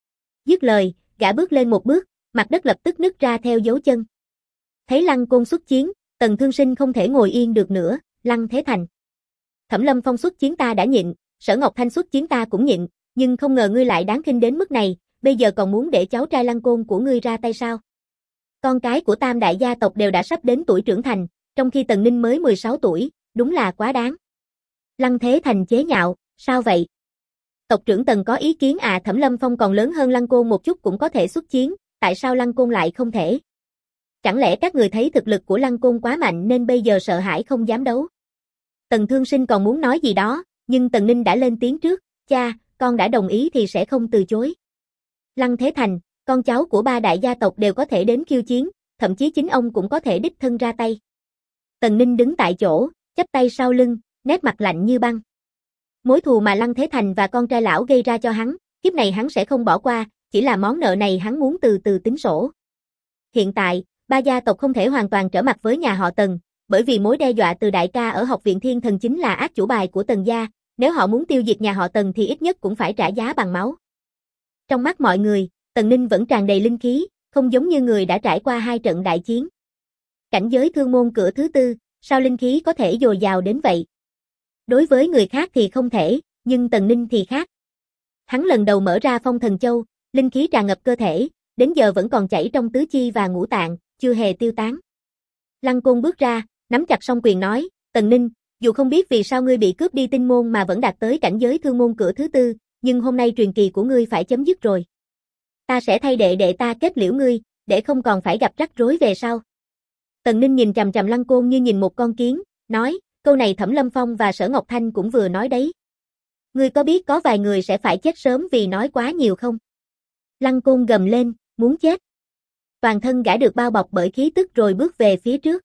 Dứt lời, gã bước lên một bước, mặt đất lập tức nứt ra theo dấu chân. Thấy Lăng Côn xuất chiến, Tần Thương Sinh không thể ngồi yên được nữa, Lăng Thế Thành. Thẩm Lâm Phong xuất chiến ta đã nhịn, Sở Ngọc Thanh xuất chiến ta cũng nhịn, nhưng không ngờ ngươi lại đáng khinh đến mức này, bây giờ còn muốn để cháu trai Lăng Côn của ngươi ra tay sao? Con cái của tam đại gia tộc đều đã sắp đến tuổi trưởng thành, trong khi Tần Ninh mới 16 tuổi, đúng là quá đáng. Lăng Thế Thành chế nhạo, sao vậy? Tộc trưởng Tần có ý kiến à? Thẩm Lâm Phong còn lớn hơn Lăng Côn một chút cũng có thể xuất chiến, tại sao Lăng Côn lại không thể? Chẳng lẽ các người thấy thực lực của Lăng Côn quá mạnh nên bây giờ sợ hãi không dám đấu? Tần Thương Sinh còn muốn nói gì đó, nhưng Tần Ninh đã lên tiếng trước, cha, con đã đồng ý thì sẽ không từ chối. Lăng Thế Thành, con cháu của ba đại gia tộc đều có thể đến khiêu chiến, thậm chí chính ông cũng có thể đích thân ra tay. Tần Ninh đứng tại chỗ, chắp tay sau lưng, nét mặt lạnh như băng. Mối thù mà Lăng Thế Thành và con trai lão gây ra cho hắn, kiếp này hắn sẽ không bỏ qua, chỉ là món nợ này hắn muốn từ từ tính sổ. Hiện tại, ba gia tộc không thể hoàn toàn trở mặt với nhà họ Tần, bởi vì mối đe dọa từ đại ca ở học viện Thiên Thần chính là át chủ bài của Tần gia, nếu họ muốn tiêu diệt nhà họ Tần thì ít nhất cũng phải trả giá bằng máu. Trong mắt mọi người, Tần Ninh vẫn tràn đầy linh khí, không giống như người đã trải qua 2 trận đại chiến. Cảnh giới thương môn cửa thứ 4, sao linh khí có thể dồi dào đến vậy? Đối với người khác thì không thể, nhưng Tần Ninh thì khác. Hắn lần đầu mở ra Phong Thần Châu, linh khí tràn ngập cơ thể, đến giờ vẫn còn chảy trong tứ chi và ngũ tạng, chưa hề tiêu tán. Lăng Côn bước ra, nắm chặt song quyền nói, Tần Ninh, dù không biết vì sao ngươi bị cướp đi tinh môn mà vẫn đạt tới cảnh giới thương môn cửa thứ 4, nhưng hôm nay truyền kỳ của ngươi phải chấm dứt rồi. Ta sẽ thay đệ ta kết liễu ngươi, để không còn phải gặp rắc rối về sau. Tần Ninh nhìn chằm chằm Lăng Côn như nhìn một con kiến, nói, câu này Thẩm Lâm Phong và Sở Ngọc Thanh cũng vừa nói đấy. Ngươi có biết có vài người sẽ phải chết sớm vì nói quá nhiều không? Lăng Côn gầm lên, muốn chết. Toàn thân gã được bao bọc bởi khí tức rồi bước về phía trước.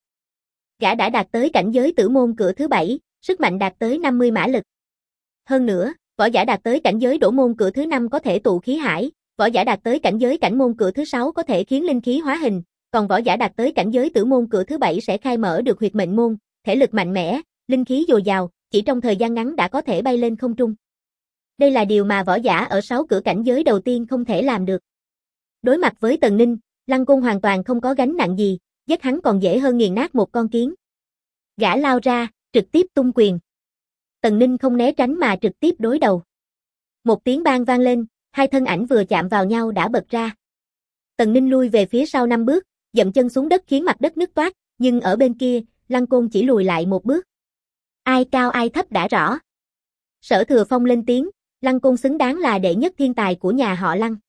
Gã đã đạt tới cảnh giới tử môn cửa thứ 7, sức mạnh đạt tới 50 mã lực. Hơn nữa, võ giả đạt tới cảnh giới đổ môn cửa thứ 5 có thể tụ khí hải, võ giả đạt tới cảnh giới cảnh môn cửa thứ 6 có thể khiến linh khí hóa hình, còn võ giả đạt tới cảnh giới tử môn cửa thứ 7 sẽ khai mở được huyệt mệnh môn, thể lực mạnh mẽ, linh khí dồi dào, chỉ trong thời gian ngắn đã có thể bay lên không trung. Đây là điều mà võ giả ở 6 cửa cảnh giới đầu tiên không thể làm được. Đối mặt với Tần Ninh, Lăng Côn hoàn toàn không có gánh nặng gì, giết hắn còn dễ hơn nghiền nát một con kiến. Gã lao ra, trực tiếp tung quyền. Tần Ninh không né tránh mà trực tiếp đối đầu. Một tiếng bang vang lên, hai thân ảnh vừa chạm vào nhau đã bật ra. Tần Ninh lui về phía sau 5 bước, dậm chân xuống đất khiến mặt đất nứt toác, nhưng ở bên kia, Lăng Côn chỉ lùi lại 1 bước. Ai cao ai thấp đã rõ. Sở Thừa Phong lên tiếng, Lăng Côn xứng đáng là đệ nhất thiên tài của nhà họ Lăng.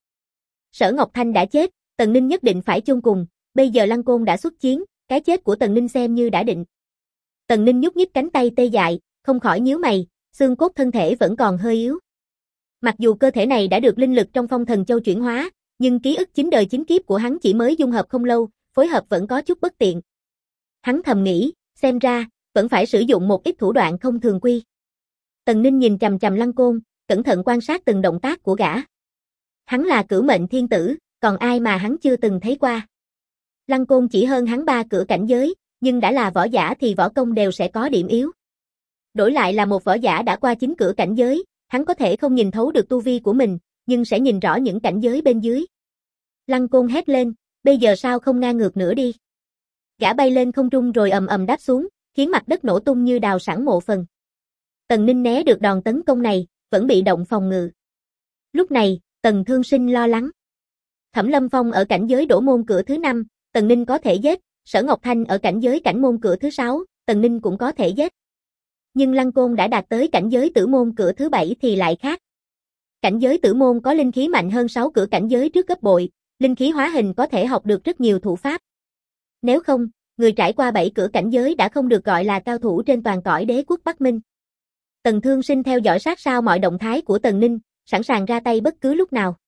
Sở Ngọc Thanh đã chết, Tần Ninh nhất định phải chôn cùng, bây giờ Lăng Côn đã xuất chiến, cái chết của Tần Ninh xem như đã định. Tần Ninh nhúc nhích cánh tay tê dại, không khỏi nhíu mày, xương cốt thân thể vẫn còn hơi yếu. Mặc dù cơ thể này đã được linh lực trong Phong Thần Châu chuyển hóa, nhưng ký ức 9 đời 9 kiếp của hắn chỉ mới dung hợp không lâu, phối hợp vẫn có chút bất tiện. Hắn thầm nghĩ, xem ra, vẫn phải sử dụng một ít thủ đoạn không thường quy. Tần Ninh nhìn chằm chằm Lăng Côn, cẩn thận quan sát từng động tác của gã. Hắn là cửu mệnh thiên tử, còn ai mà hắn chưa từng thấy qua. Lăng Côn chỉ hơn hắn 3 cửa cảnh giới, nhưng đã là võ giả thì võ công đều sẽ có điểm yếu. Đổi lại là một võ giả đã qua 9 cửa cảnh giới, hắn có thể không nhìn thấu được tu vi của mình, nhưng sẽ nhìn rõ những cảnh giới bên dưới. Lăng Côn hét lên, bây giờ sao không ngang ngược nữa đi. Gã bay lên không trung rồi ầm ầm đáp xuống, khiến mặt đất nổ tung như đào sẵn mộ phần. Tần Ninh né được đòn tấn công này, vẫn bị động phòng ngự. Lúc này, Tần Thương Sinh lo lắng. Thẩm Lâm Phong ở cảnh giới đổ môn cửa thứ 5, Tần Ninh có thể giết, Sở Ngọc Thanh ở cảnh giới cảnh môn cửa thứ 6, Tần Ninh cũng có thể giết. Nhưng Lăng Côn đã đạt tới cảnh giới tử môn cửa thứ 7 thì lại khác. Cảnh giới tử môn có linh khí mạnh hơn 6 cửa cảnh giới trước gấp bội, linh khí hóa hình có thể học được rất nhiều thủ pháp. Nếu không, người trải qua 7 cửa cảnh giới đã không được gọi là cao thủ trên toàn cõi đế quốc Bắc Minh. Tần Thương Sinh theo dõi sát sao mọi động thái của Tần Ninh, sẵn sàng ra tay bất cứ lúc nào.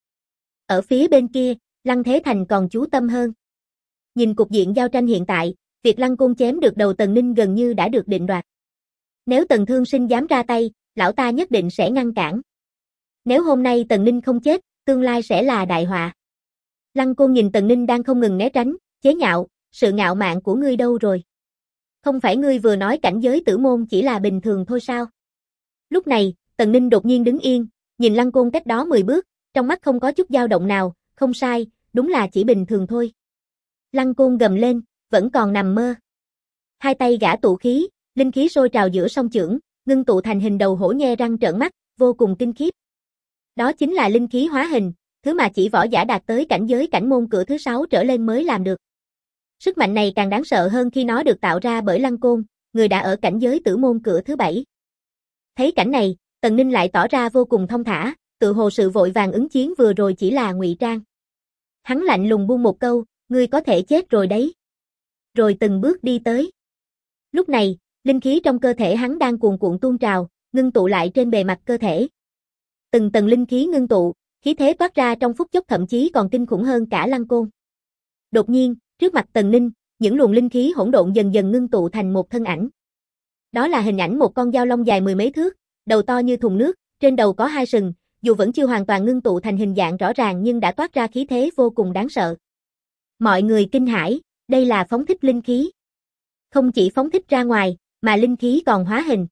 Ở phía bên kia, Lăng Thế Thành còn chú tâm hơn. Nhìn cục diện giao tranh hiện tại, việc Lăng Côn chém được đầu Tần Ninh gần như đã được định đoạt. Nếu Tần Thương Sinh dám ra tay, lão ta nhất định sẽ ngăn cản. Nếu hôm nay Tần Ninh không chết, tương lai sẽ là đại họa. Lăng Côn nhìn Tần Ninh đang không ngừng né tránh, chế nhạo, sự ngạo mạn của ngươi đâu rồi? Không phải ngươi vừa nói cảnh giới tử môn chỉ là bình thường thôi sao? Lúc này, Tần Ninh đột nhiên đứng yên, nhìn Lăng Côn cách đó 10 bước, trong mắt không có chút dao động nào, không sai, đúng là chỉ bình thường thôi. Lăng Côn gầm lên, vẫn còn nằm mơ. Hai tay gã tụ khí, linh khí sôi trào giữa song chưởng, ngưng tụ thành hình đầu hổ nhe răng trợn mắt, vô cùng kinh khiếp. Đó chính là linh khí hóa hình, thứ mà chỉ võ giả đạt tới cảnh giới cảnh môn cửa thứ 6 trở lên mới làm được. Sức mạnh này càng đáng sợ hơn khi nó được tạo ra bởi Lăng Côn, người đã ở cảnh giới tử môn cửa thứ 7. Thấy cảnh này, Tần Ninh lại tỏ ra vô cùng thông thả, tự hồ sự vội vàng ứng chiến vừa rồi chỉ là ngụy trang. Hắn lạnh lùng buông một câu, ngươi có thể chết rồi đấy. Rồi từng bước đi tới. Lúc này, linh khí trong cơ thể hắn đang cuồn cuộn tuôn trào, ngưng tụ lại trên bề mặt cơ thể. Từng tầng linh khí ngưng tụ, khí thế toát ra trong phút chốc thậm chí còn kinh khủng hơn cả Lăng Côn. Đột nhiên, trước mặt Tần Ninh, những luồng linh khí hỗn độn dần dần ngưng tụ thành một thân ảnh. Đó là hình ảnh một con dao long dài 10 mấy thước, đầu to như thùng nước, trên đầu có 2 sừng, dù vẫn chưa hoàn toàn ngưng tụ thành hình dạng rõ ràng nhưng đã toát ra khí thế vô cùng đáng sợ. Mọi người kinh hãi, đây là phóng thích linh khí. Không chỉ phóng thích ra ngoài, mà linh khí còn hóa hình.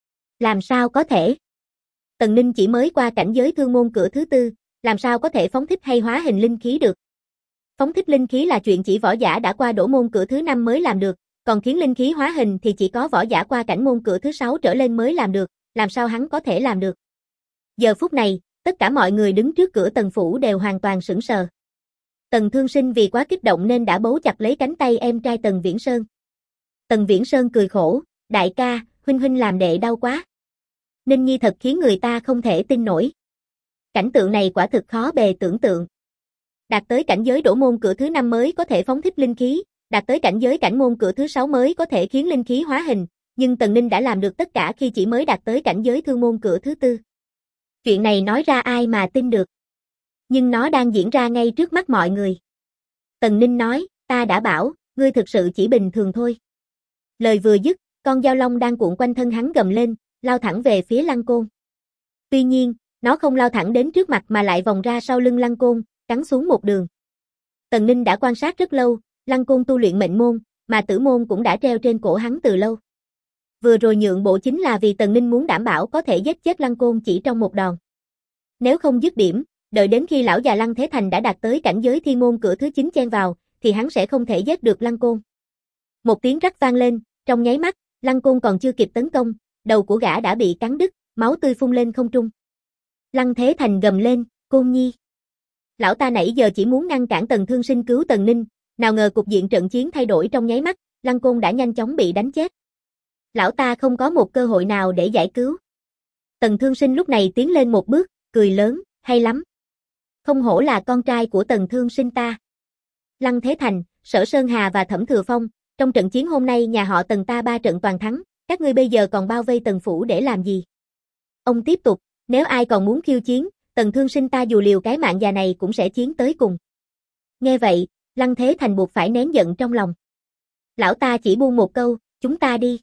Làm sao có thể? Tần Ninh chỉ mới qua cảnh giới thương môn cửa thứ 4, làm sao có thể phóng thích hay hóa hình linh khí được? Phóng thích linh khí là chuyện chỉ võ giả đã qua đổ môn cửa thứ 5 mới làm được, còn khiến linh khí hóa hình thì chỉ có võ giả qua cảnh môn cửa thứ 6 trở lên mới làm được, làm sao hắn có thể làm được? Giờ phút này, tất cả mọi người đứng trước cửa Tần phủ đều hoàn toàn sững sờ. Tần Thương Sinh vì quá kích động nên đã bấu chặt lấy cánh tay em trai Tần Viễn Sơn. Tần Viễn Sơn cười khổ, đại ca, huynh làm đệ đau quá. Ninh Nhi thật khiến người ta không thể tin nổi. Cảnh tượng này quả thực khó bề tưởng tượng. Đạt tới cảnh giới đổ môn cửa thứ 5 mới có thể phóng thích linh khí, đạt tới cảnh giới cảnh môn cửa thứ 6 mới có thể khiến linh khí hóa hình, nhưng Tần Ninh đã làm được tất cả khi chỉ mới đạt tới cảnh giới thương môn cửa thứ 4. Chuyện này nói ra ai mà tin được. Nhưng nó đang diễn ra ngay trước mắt mọi người. Tần Ninh nói, ta đã bảo, ngươi thực sự chỉ bình thường thôi. Lời vừa dứt, con dao long đang cuộn quanh thân hắn gầm lên, lao thẳng về phía Lăng Côn. Tuy nhiên, nó không lao thẳng đến trước mặt mà lại vòng ra sau lưng Lăng Côn, cắn xuống một đường. Tần Ninh đã quan sát rất lâu, Lăng Côn tu luyện mệnh môn, mà tử môn cũng đã treo trên cổ hắn từ lâu. Vừa rồi nhượng bộ chính là vì Tần Ninh muốn đảm bảo có thể giết chết Lăng Côn chỉ trong một đòn. Nếu không dứt điểm, đợi đến khi lão già Lăng Thế Thành đã đạt tới cảnh giới thiên môn cửa thứ 9 chen vào, thì hắn sẽ không thể giết được Lăng Côn. Một tiếng rắc vang lên, trong nháy mắt, Lăng Côn còn chưa kịp tấn công, đầu của gã đã bị cắn đứt, máu tươi phun lên không trung. Lăng Thế Thành gầm lên, Côn Nhi. Lão ta nãy giờ chỉ muốn ngăn cản Tần Thương Sinh cứu Tần Ninh, nào ngờ cục diện trận chiến thay đổi trong nháy mắt, Lăng Côn đã nhanh chóng bị đánh chết. Lão ta không có một cơ hội nào để giải cứu. Tần Thương Sinh lúc này tiến lên một bước, cười lớn, hay lắm. Không hổ là con trai của Tần Thương Sinh ta. Lăng Thế Thành, Sở Sơn Hà và Thẩm Thừa Phong, trong trận chiến hôm nay nhà họ Tần ta 3 trận toàn thắng, các ngươi bây giờ còn bao vây Tần phủ để làm gì? Ông tiếp tục, nếu ai còn muốn khiêu chiến, Tần Thương Sinh ta dù liều cái mạng già này cũng sẽ chiến tới cùng. Nghe vậy, Lăng Thế Thành buộc phải nén giận trong lòng. Lão ta chỉ buông một câu, chúng ta đi.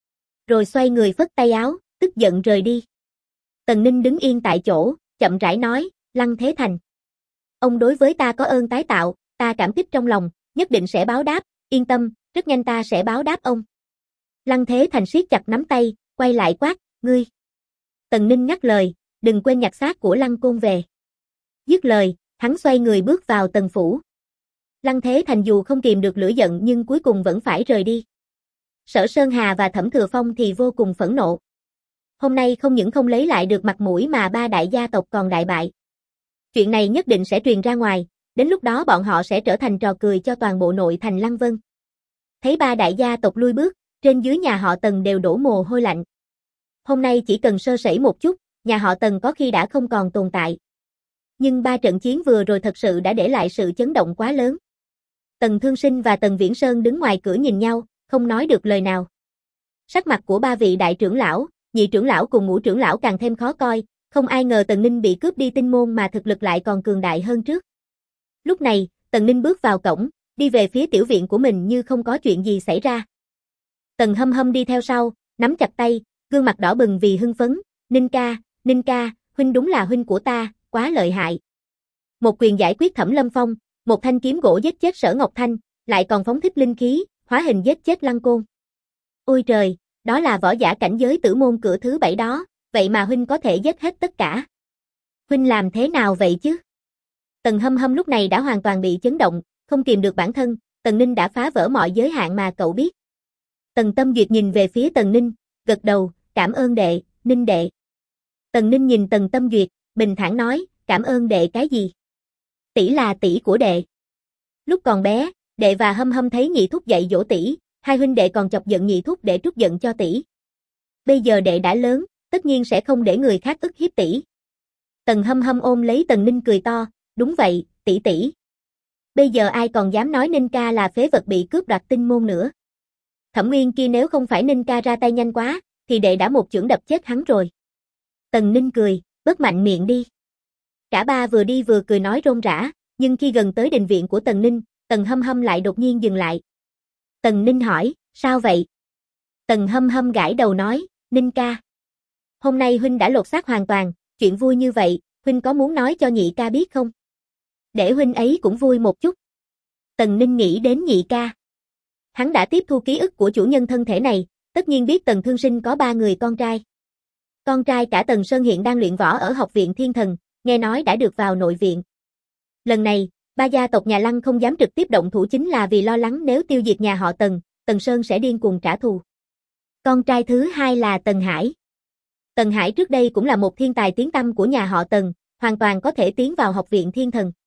Rồi xoay người phất tay áo, tức giận rời đi. Tần Ninh đứng yên tại chỗ, chậm rãi nói, Lăng Thế Thành. Ông đối với ta có ơn tái tạo, ta cảm kích trong lòng, nhất định sẽ báo đáp, yên tâm, rất nhanh ta sẽ báo đáp ông. Lăng Thế Thành siết chặt nắm tay, quay lại quát, ngươi. Tần Ninh ngắt lời, đừng quên nhặt xác của Lăng Côn về. Dứt lời, hắn xoay người bước vào Tần phủ. Lăng Thế Thành dù không kìm được lửa giận nhưng cuối cùng vẫn phải rời đi. Sở Sơn Hà và Thẩm Thừa Phong thì vô cùng phẫn nộ. Hôm nay không những không lấy lại được mặt mũi mà 3 đại gia tộc còn đại bại. Chuyện này nhất định sẽ truyền ra ngoài, đến lúc đó bọn họ sẽ trở thành trò cười cho toàn bộ nội thành Lăng Vân. Thấy 3 đại gia tộc lui bước, trên dưới nhà họ Tần đều đổ mồ hôi lạnh. Hôm nay chỉ cần sơ sẩy một chút, nhà họ Tần có khi đã không còn tồn tại. Nhưng 3 trận chiến vừa rồi thật sự đã để lại sự chấn động quá lớn. Tần Thương Sinh và Tần Viễn Sơn đứng ngoài cửa nhìn nhau, không nói được lời nào. Sắc mặt của ba vị đại trưởng lão, nhị trưởng lão cùng ngũ trưởng lão càng thêm khó coi, không ai ngờ Tần Ninh bị cướp đi tinh môn mà thực lực lại còn cường đại hơn trước. Lúc này, Tần Ninh bước vào cổng, đi về phía tiểu viện của mình như không có chuyện gì xảy ra. Tần Hâm Hâm đi theo sau, nắm chặt tay, gương mặt đỏ bừng vì hưng phấn, Ninh ca, huynh đúng là huynh của ta, quá lợi hại. Một quyền giải quyết Thẩm Lâm Phong, một thanh kiếm gỗ giết chết Sở Ngọc Thanh, lại còn phóng thích linh khí, hóa hình giết chết Lăng Côn. Ôi trời, đó là võ giả cảnh giới tử môn cửa thứ 7 đó, vậy mà huynh có thể giết hết tất cả. Huynh làm thế nào vậy chứ? Tần Hâm Hâm lúc này đã hoàn toàn bị chấn động, không kìm được bản thân, Tần Ninh đã phá vỡ mọi giới hạn mà cậu biết. Tần Tâm Duyệt nhìn về phía Tần Ninh, gật đầu, cảm ơn đệ, Ninh đệ. Tần Ninh nhìn Tần Tâm Duyệt, bình thản nói, cảm ơn đệ cái gì? Tỷ là tỷ của đệ. Lúc còn bé, đệ và Hâm Hâm thấy nhị thúc dạy dỗ tỷ, hai huynh đệ còn chọc giận nhị thúc để trút giận cho tỷ. Bây giờ đệ đã lớn, tất nhiên sẽ không để người khác ức hiếp tỷ. Tần Hâm Hâm ôm lấy Tần Ninh cười to, đúng vậy, tỷ tỷ. Bây giờ ai còn dám nói Ninh ca là phế vật bị cướp đoạt tinh môn nữa. Thẩm Nguyên kia nếu không phải Ninh ca ra tay nhanh quá, thì đệ đã một chưởng đập chết hắn rồi. Tần Ninh cười, bớt mạnh miệng đi. Cả ba vừa đi vừa cười nói rôm rã, nhưng khi gần tới đình viện của Tần Ninh, Tần Hâm Hâm lại đột nhiên dừng lại. Tần Ninh hỏi, sao vậy? Tần Hâm Hâm gãi đầu nói, Ninh ca. Hôm nay huynh đã lột xác hoàn toàn, chuyện vui như vậy, huynh có muốn nói cho nhị ca biết không? Để huynh ấy cũng vui một chút. Tần Ninh nghĩ đến nhị ca. Hắn đã tiếp thu ký ức của chủ nhân thân thể này, tất nhiên biết Tần Thương Sinh có 3 người con trai. Con trai cả Tần Sơn hiện đang luyện võ ở Học viện Thiên Thần, nghe nói đã được vào nội viện. Lần này, ba gia tộc nhà Lăng không dám trực tiếp động thủ chính là vì lo lắng nếu tiêu diệt nhà họ Tần, Tần Sơn sẽ điên cuồng trả thù. Con trai thứ hai là Tần Hải. Tần Hải trước đây cũng là một thiên tài tiếng tăm của nhà họ Tần, hoàn toàn có thể tiến vào Học viện Thiên Thần.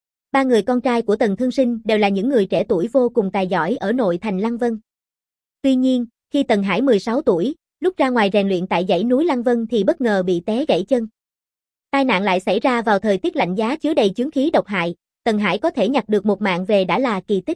3 người con trai của Tần Thương Sinh đều là những người trẻ tuổi vô cùng tài giỏi ở nội thành Lăng Vân. Tuy nhiên, khi Tần Hải 16 tuổi, lúc ra ngoài rèn luyện tại dãy núi Lăng Vân thì bất ngờ bị té gãy chân. Tai nạn lại xảy ra vào thời tiết lạnh giá chứa đầy chướng khí độc hại, Tần Hải có thể nhặt được một mạng về đã là kỳ tích.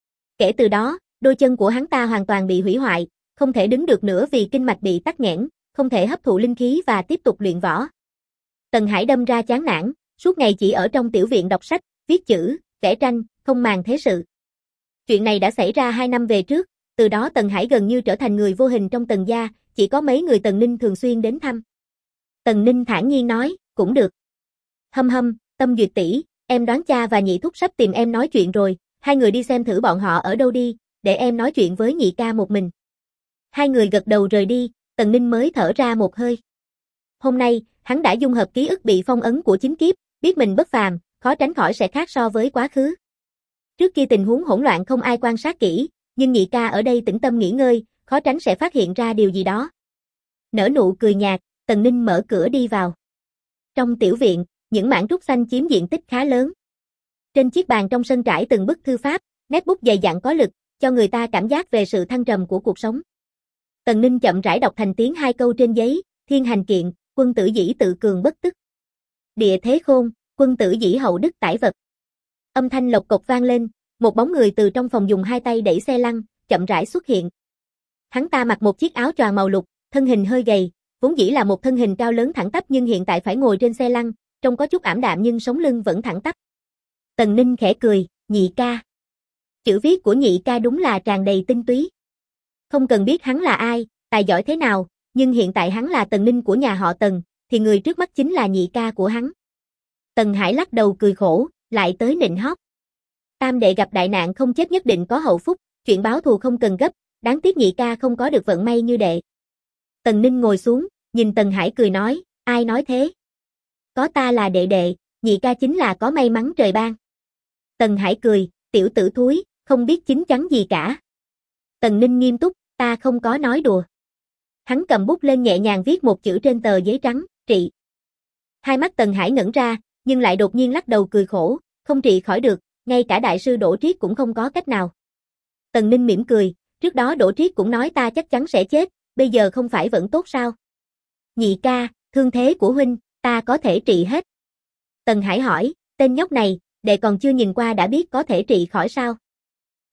Kể từ đó, đôi chân của hắn ta hoàn toàn bị hủy hoại, không thể đứng được nữa vì kinh mạch bị tắc nghẽn, không thể hấp thụ linh khí và tiếp tục luyện võ. Tần Hải đâm ra chán nản, suốt ngày chỉ ở trong tiểu viện đọc sách, viết chữ, vẽ tranh, không màng thế sự. Chuyện này đã xảy ra 2 năm về trước, từ đó Tần Hải gần như trở thành người vô hình trong Tần gia, chỉ có mấy người Tần Ninh thường xuyên đến thăm. Tần Ninh thản nhiên nói, cũng được. Hâm Hâm, Tâm Duyệt tỷ, em đoán cha và nhị thúc sắp tìm em nói chuyện rồi, hai người đi xem thử bọn họ ở đâu đi, để em nói chuyện với nhị ca một mình. Hai người gật đầu rời đi, Tần Ninh mới thở ra một hơi. Hôm nay, hắn đã dung hợp ký ức bị phong ấn của chính kiếp, biết mình bất phàm, khó tránh khỏi sẽ khác so với quá khứ. Trước kia tình huống hỗn loạn không ai quan sát kỹ, nhưng nhị ca ở đây tĩnh tâm nghỉ ngơi, khó tránh sẽ phát hiện ra điều gì đó. Nở nụ cười nhạt, Tần Ninh mở cửa đi vào. Trong tiểu viện, những mảng trúc xanh chiếm diện tích khá lớn. Trên chiếc bàn trong sân trải từng bức thư pháp, nét bút dày dặn có lực, cho người ta cảm giác về sự thăng trầm của cuộc sống. Tần Ninh chậm rãi đọc thành tiếng 2 câu trên giấy, thiên hành kiện, quân tử dĩ tự cường bất tức. Địa thế khôn, quân tử dĩ hậu đức tải vật. Âm thanh lộc cộc vang lên, một bóng người từ trong phòng dùng 2 tay đẩy xe lăn, chậm rãi xuất hiện. Hắn ta mặc một chiếc áo choàng màu lục, thân hình hơi gầy, vốn dĩ là một thân hình cao lớn thẳng tắp nhưng hiện tại phải ngồi trên xe lăn, trông có chút ảm đạm nhưng sống lưng vẫn thẳng tắp. Tần Ninh khẽ cười, nhị ca. Chữ viết của nhị ca đúng là tràn đầy tinh túy. Không cần biết hắn là ai, tài giỏi thế nào, nhưng hiện tại hắn là Tần Ninh của nhà họ Tần, thì người trước mắt chính là nhị ca của hắn. Tần Hải lắc đầu cười khổ, lại tới nịnh hót. Tam đệ gặp đại nạn không chết nhất định có hậu phúc, chuyện báo thù không cần gấp, đáng tiếc nhị ca không có được vận may như đệ. Tần Ninh ngồi xuống, nhìn Tần Hải cười nói, ai nói thế? Có ta là đệ đệ, nhị ca chính là có may mắn trời ban. Tần Hải cười, tiểu tử thúi, không biết chính chắn gì cả. Tần Ninh nghiêm túc, ta không có nói đùa. Hắn cầm bút lên nhẹ nhàng viết một chữ trên tờ giấy trắng, trị. Hai mắt Tần Hải ngẩn ra, nhưng lại đột nhiên lắc đầu cười khổ, không trị khỏi được, ngay cả đại sư Đỗ Triết cũng không có cách nào. Tần Ninh mỉm cười, trước đó Đỗ Triết cũng nói ta chắc chắn sẽ chết, bây giờ không phải vẫn tốt sao? Nhị ca, thương thế của huynh, ta có thể trị hết. Tần Hải hỏi, tên nhóc này, đệ còn chưa nhìn qua đã biết có thể trị khỏi sao?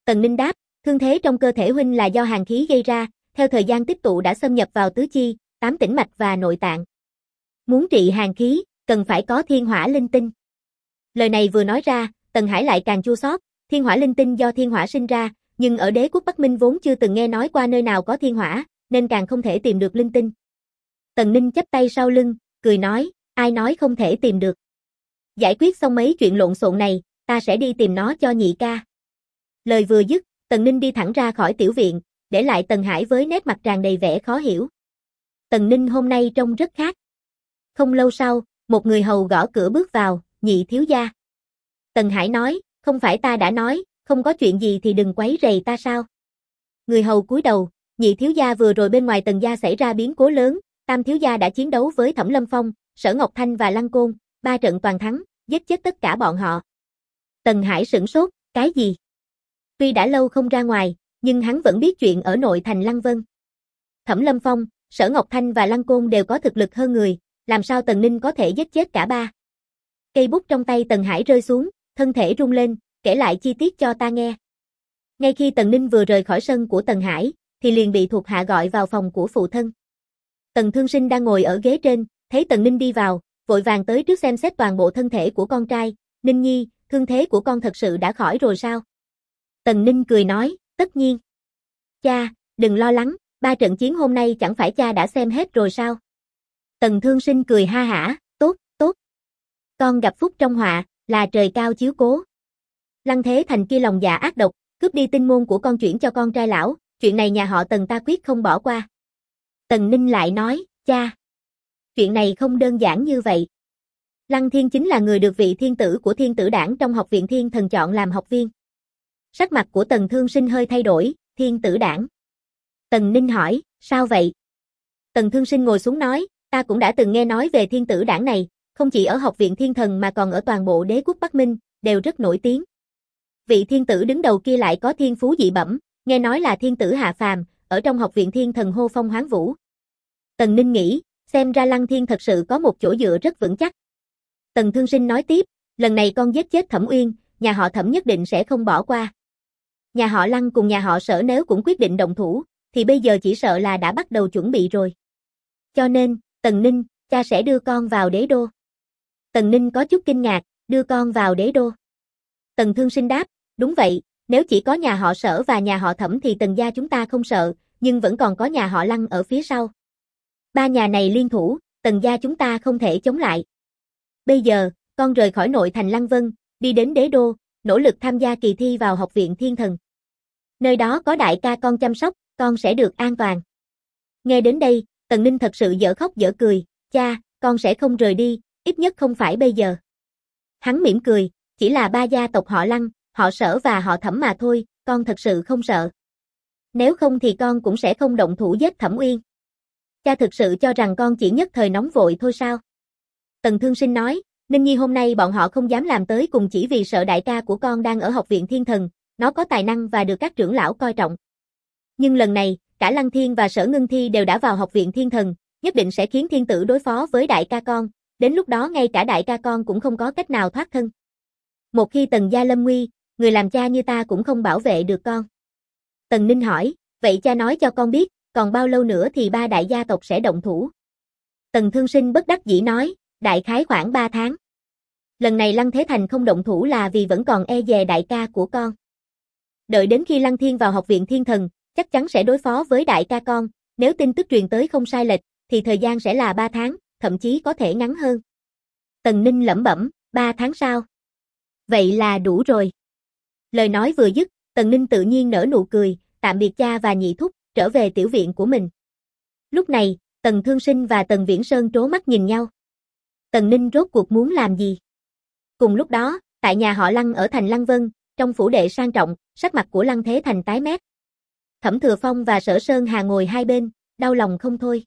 Tần Ninh đáp, thương thế trong cơ thể huynh là do hàn khí gây ra, theo thời gian tích tụ đã xâm nhập vào tứ chi, 8 tĩnh mạch và nội tạng. Muốn trị hàn khí, cần phải có thiên hỏa linh tinh. Lời này vừa nói ra, Tần Hải lại càng chua xót, thiên hỏa linh tinh do thiên hỏa sinh ra, nhưng ở đế quốc Bắc Minh vốn chưa từng nghe nói qua nơi nào có thiên hỏa, nên càng không thể tìm được linh tinh. Tần Ninh chắp tay sau lưng, cười nói, ai nói không thể tìm được. Giải quyết xong mấy chuyện lộn xộn này, ta sẽ đi tìm nó cho nhị ca. Lời vừa dứt, Tần Ninh đi thẳng ra khỏi tiểu viện, để lại Tần Hải với nét mặt tràn đầy vẻ khó hiểu. Tần Ninh hôm nay trông rất khác. Không lâu sau, một người hầu gõ cửa bước vào, nhị thiếu gia. Tần Hải nói, không phải ta đã nói, không có chuyện gì thì đừng quấy rầy ta sao? Người hầu cúi đầu, nhị thiếu gia vừa rồi bên ngoài Tần gia xảy ra biến cố lớn, tam thiếu gia đã chiến đấu với Thẩm Lâm Phong, Sở Ngọc Thanh và Lăng Côn, 3 trận toàn thắng, giết chết tất cả bọn họ. Tần Hải sửng sốt, cái gì? Tuy đã lâu không ra ngoài, nhưng hắn vẫn biết chuyện ở nội thành Lăng Vân. Thẩm Lâm Phong, Sở Ngọc Thanh và Lăng Côn đều có thực lực hơn người, làm sao Tần Ninh có thể giết chết cả ba? Cây bút trong tay Tần Hải rơi xuống, thân thể rung lên, kể lại chi tiết cho ta nghe. Ngay khi Tần Ninh vừa rời khỏi sân của Tần Hải, thì liền bị thuộc hạ gọi vào phòng của phụ thân. Tần Thương Sinh đang ngồi ở ghế trên, thấy Tần Ninh đi vào, vội vàng tới trước xem xét toàn bộ thân thể của con trai. Ninh nhi, thương thế của con thật sự đã khỏi rồi sao? Tần Ninh cười nói, tất nhiên. Cha, đừng lo lắng, 3 trận chiến hôm nay chẳng phải cha đã xem hết rồi sao? Tần Thương Sinh cười ha hả, tốt, tốt. Con gặp phúc trong họa, là trời cao chiếu cố. Lăng Thế Thành kia lòng dạ ác độc, cướp đi tinh môn của con chuyển cho con trai lão, chuyện này nhà họ Tần ta quyết không bỏ qua. Tần Ninh lại nói, cha, chuyện này không đơn giản như vậy. Lăng Thiên chính là người được vị thiên tử của Thiên Tử Đảng trong học viện Thiên Thần chọn làm học viên. Sắc mặt của Tần Thương Sinh hơi thay đổi, Thiên Tử Đảng. Tần Ninh hỏi, sao vậy? Tần Thương Sinh ngồi xuống nói, ta cũng đã từng nghe nói về Thiên Tử Đảng này, không chỉ ở học viện Thiên Thần mà còn ở toàn bộ đế quốc Bắc Minh, đều rất nổi tiếng. Vị thiên tử đứng đầu kia lại có thiên phú dị bẩm, nghe nói là thiên tử hạ phàm, ở trong học viện Thiên Thần hô phong hoán vũ. Tần Ninh nghĩ, xem ra Lăng Thiên thật sự có một chỗ dựa rất vững chắc. Tần Thương Sinh nói tiếp, lần này con giết chết Thẩm Uyên, nhà họ Thẩm nhất định sẽ không bỏ qua. Nhà họ Lăng cùng nhà họ Sở nếu cũng quyết định động thủ, thì bây giờ chỉ sợ là đã bắt đầu chuẩn bị rồi. Cho nên, Tần Ninh, cha sẽ đưa con vào đế đô. Tần Ninh có chút kinh ngạc, đưa con vào đế đô. Tần Thương Sinh đáp, đúng vậy, nếu chỉ có nhà họ Sở và nhà họ Thẩm thì Tần gia chúng ta không sợ, nhưng vẫn còn có nhà họ Lăng ở phía sau. 3 nhà này liên thủ, Tần gia chúng ta không thể chống lại. Bây giờ, con rời khỏi nội thành Lăng Vân, đi đến đế đô, nỗ lực tham gia kỳ thi vào học viện Thiên Thần. Nơi đó có đại ca con chăm sóc, con sẽ được an toàn. Nghe đến đây, Tần Ninh thật sự dở khóc dở cười, cha, con sẽ không rời đi, ít nhất không phải bây giờ. Hắn mỉm cười, chỉ là 3 gia tộc họ Lăng, họ Sở và họ Thẩm mà thôi, con thật sự không sợ. Nếu không thì con cũng sẽ không động thủ giết Thẩm Uyên. Cha thực sự cho rằng con chỉ nhất thời nóng vội thôi sao? Tần Thương Sinh nói, Ninh Nhi hôm nay bọn họ không dám làm tới cùng chỉ vì sợ đại ca của con đang ở học viện Thiên Thần, nó có tài năng và được các trưởng lão coi trọng. Nhưng lần này, cả Lăng Thiên và Sở Ngưng Thi đều đã vào học viện Thiên Thần, nhất định sẽ khiến thiên tử đối phó với đại ca con, đến lúc đó ngay cả đại ca con cũng không có cách nào thoát thân. Một khi Tần gia lâm nguy, người làm cha như ta cũng không bảo vệ được con. Tần Ninh hỏi, vậy cha nói cho con biết, còn bao lâu nữa thì 3 đại gia tộc sẽ động thủ? Tần Thương Sinh bất đắc dĩ nói, đại khái khoảng 3 tháng. Lần này Lăng Thế Thành không động thủ là vì vẫn còn e dè đại ca của con. Đợi đến khi Lăng Thiên vào học viện Thiên Thần, chắc chắn sẽ đối phó với đại ca con, nếu tin tức truyền tới không sai lệch, thì thời gian sẽ là 3 tháng, thậm chí có thể ngắn hơn. Tần Ninh lẩm bẩm, 3 tháng sau. Vậy là đủ rồi. Lời nói vừa dứt, Tần Ninh tự nhiên nở nụ cười, tạm biệt cha và nhị thúc, trở về tiểu viện của mình. Lúc này, Tần Thương Sinh và Tần Viễn Sơn trố mắt nhìn nhau. Tần Ninh rốt cuộc muốn làm gì? Cùng lúc đó, tại nhà họ Lăng ở thành Lăng Vân, trong phủ đệ sang trọng, sắc mặt của Lăng Thế Thành tái mét. Thẩm Thừa Phong và Sở Sơn Hà ngồi hai bên, đau lòng không thôi.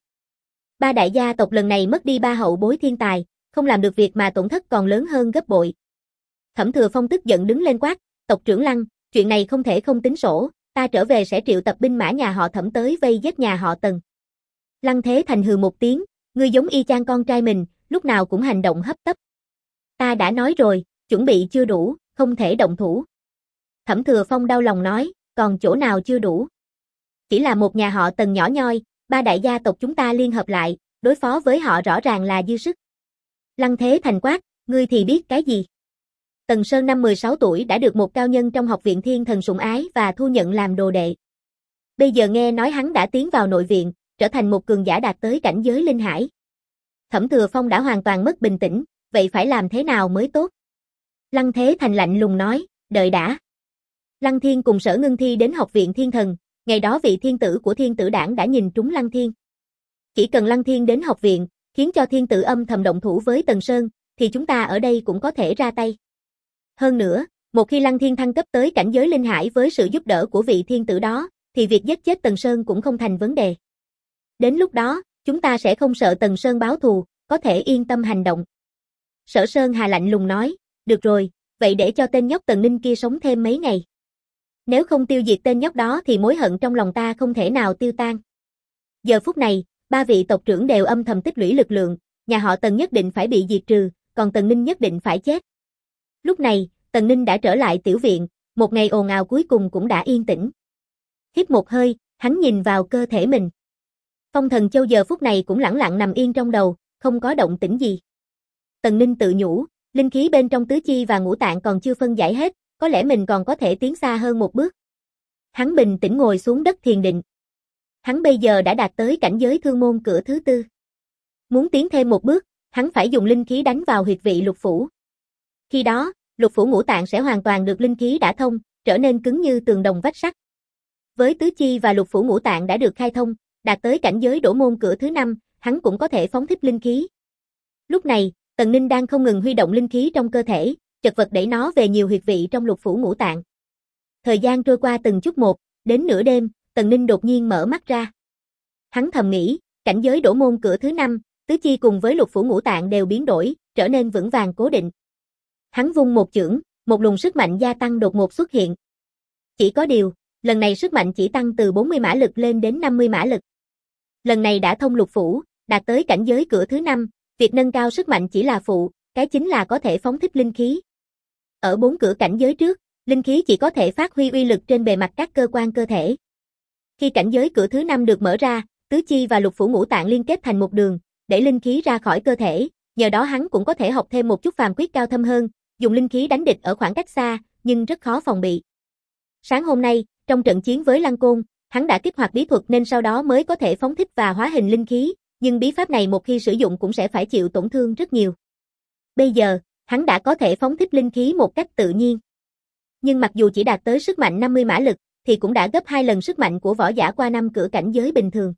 3 đại gia tộc lần này mất đi 3 hậu bối thiên tài, không làm được việc mà tổn thất còn lớn hơn gấp bội. Thẩm Thừa Phong tức giận đứng lên quát, tộc trưởng Lăng, chuyện này không thể không tính sổ, ta trở về sẽ triệu tập binh mã nhà họ Thẩm tới vây giết nhà họ Tần. Lăng Thế Thành hừ một tiếng, ngươi giống y chang con trai mình, lúc nào cũng hành động hấp tấp. Ta đã nói rồi, chuẩn bị chưa đủ, không thể động thủ. Thẩm Thừa Phong đau lòng nói, còn chỗ nào chưa đủ. Chỉ là một nhà họ Tần nhỏ nhoi, ba đại gia tộc chúng ta liên hợp lại, đối phó với họ rõ ràng là dư sức. Lăng Thế Thành quát, ngươi thì biết cái gì? Tần Sơn năm 16 tuổi đã được một cao nhân trong học viện Thiên Thần sủng ái và thu nhận làm đồ đệ. Bây giờ nghe nói hắn đã tiến vào nội viện, trở thành một cường giả đạt tới cảnh giới linh hải. Thẩm Thừa Phong đã hoàn toàn mất bình tĩnh, vậy phải làm thế nào mới tốt? Lăng Thế Thành lạnh lùng nói, đợi đã. Lăng Thiên cùng Sở Ngưng Thi đến học viện Thiên Thần, ngày đó vị thiên tử của Thiên Tử Đảng đã nhìn trúng Lăng Thiên. Chỉ cần Lăng Thiên đến học viện, khiến cho thiên tử âm thầm động thủ với Tần Sơn, thì chúng ta ở đây cũng có thể ra tay. Hơn nữa, một khi Lăng Thiên thăng cấp tới cảnh giới linh hải với sự giúp đỡ của vị thiên tử đó, thì việc giết chết Tần Sơn cũng không thành vấn đề. Đến lúc đó, chúng ta sẽ không sợ Tần Sơn báo thù, có thể yên tâm hành động. Sở Sơn Hà lạnh lùng nói, được rồi, vậy để cho tên nhóc Tần Ninh kia sống thêm mấy ngày. Nếu không tiêu diệt tên nhóc đó thì mối hận trong lòng ta không thể nào tiêu tan. Giờ phút này, ba vị tộc trưởng đều âm thầm tích lũy lực lượng, nhà họ Tần nhất định phải bị diệt trừ, còn Tần Ninh nhất định phải chết. Lúc này, Tần Ninh đã trở lại tiểu viện, một ngày ồn ào cuối cùng cũng đã yên tĩnh. Hít một hơi, hắn nhìn vào cơ thể mình. Phong Thần Châu giờ phút này cũng lẳng lặng nằm yên trong đầu, không có động tĩnh gì. Tần Ninh tự nhủ, linh khí bên trong tứ chi và ngũ tạng còn chưa phân giải hết, có lẽ mình còn có thể tiến xa hơn một bước. Hắn bình tĩnh ngồi xuống đất thiền định. Hắn bây giờ đã đạt tới cảnh giới thương môn cửa thứ tư. Muốn tiến thêm một bước, hắn phải dùng linh khí đánh vào huyệt vị lục phủ. Khi đó, lục phủ ngũ tạng sẽ hoàn toàn được linh khí đả thông, trở nên cứng như tường đồng vách sắt. Với tứ chi và lục phủ ngũ tạng đã được khai thông, đạt tới cảnh giới đổ môn cửa thứ 5, hắn cũng có thể phóng thích linh khí. Lúc này, Tần Ninh đang không ngừng huy động linh khí trong cơ thể, chật vật đẩy nó về nhiều huyệt vị trong lục phủ ngũ tạng. Thời gian trôi qua từng chút một, đến nửa đêm, Tần Ninh đột nhiên mở mắt ra. Hắn thầm nghĩ, cảnh giới đổ môn cửa thứ 5, tứ chi cùng với lục phủ ngũ tạng đều biến đổi, trở nên vững vàng cố định. Hắn vung một chưởng, một luồng sức mạnh gia tăng đột ngột xuất hiện. Chỉ có điều, lần này sức mạnh chỉ tăng từ 40 mã lực lên đến 50 mã lực. Lần này đã thông lục phủ, đạt tới cảnh giới cửa thứ 5, việc nâng cao sức mạnh chỉ là phụ, cái chính là có thể phóng thích linh khí. Ở 4 cửa cảnh giới trước, linh khí chỉ có thể phát huy uy lực trên bề mặt các cơ quan cơ thể. Khi cảnh giới cửa thứ 5 được mở ra, tứ chi và lục phủ ngũ tạng liên kết thành một đường, để linh khí ra khỏi cơ thể, nhờ đó hắn cũng có thể học thêm một chút phàm quyết cao thâm hơn, dùng linh khí đánh địch ở khoảng cách xa, nhưng rất khó phòng bị. Sáng hôm nay, trong trận chiến với Lăng Côn, hắn đã kích hoạt bí thuật nên sau đó mới có thể phóng thích và hóa hình linh khí, nhưng bí pháp này một khi sử dụng cũng sẽ phải chịu tổn thương rất nhiều. Bây giờ, hắn đã có thể phóng thích linh khí một cách tự nhiên. Nhưng mặc dù chỉ đạt tới sức mạnh 50 mã lực, thì cũng đã gấp 2 lần sức mạnh của võ giả qua 5 cửa cảnh giới bình thường.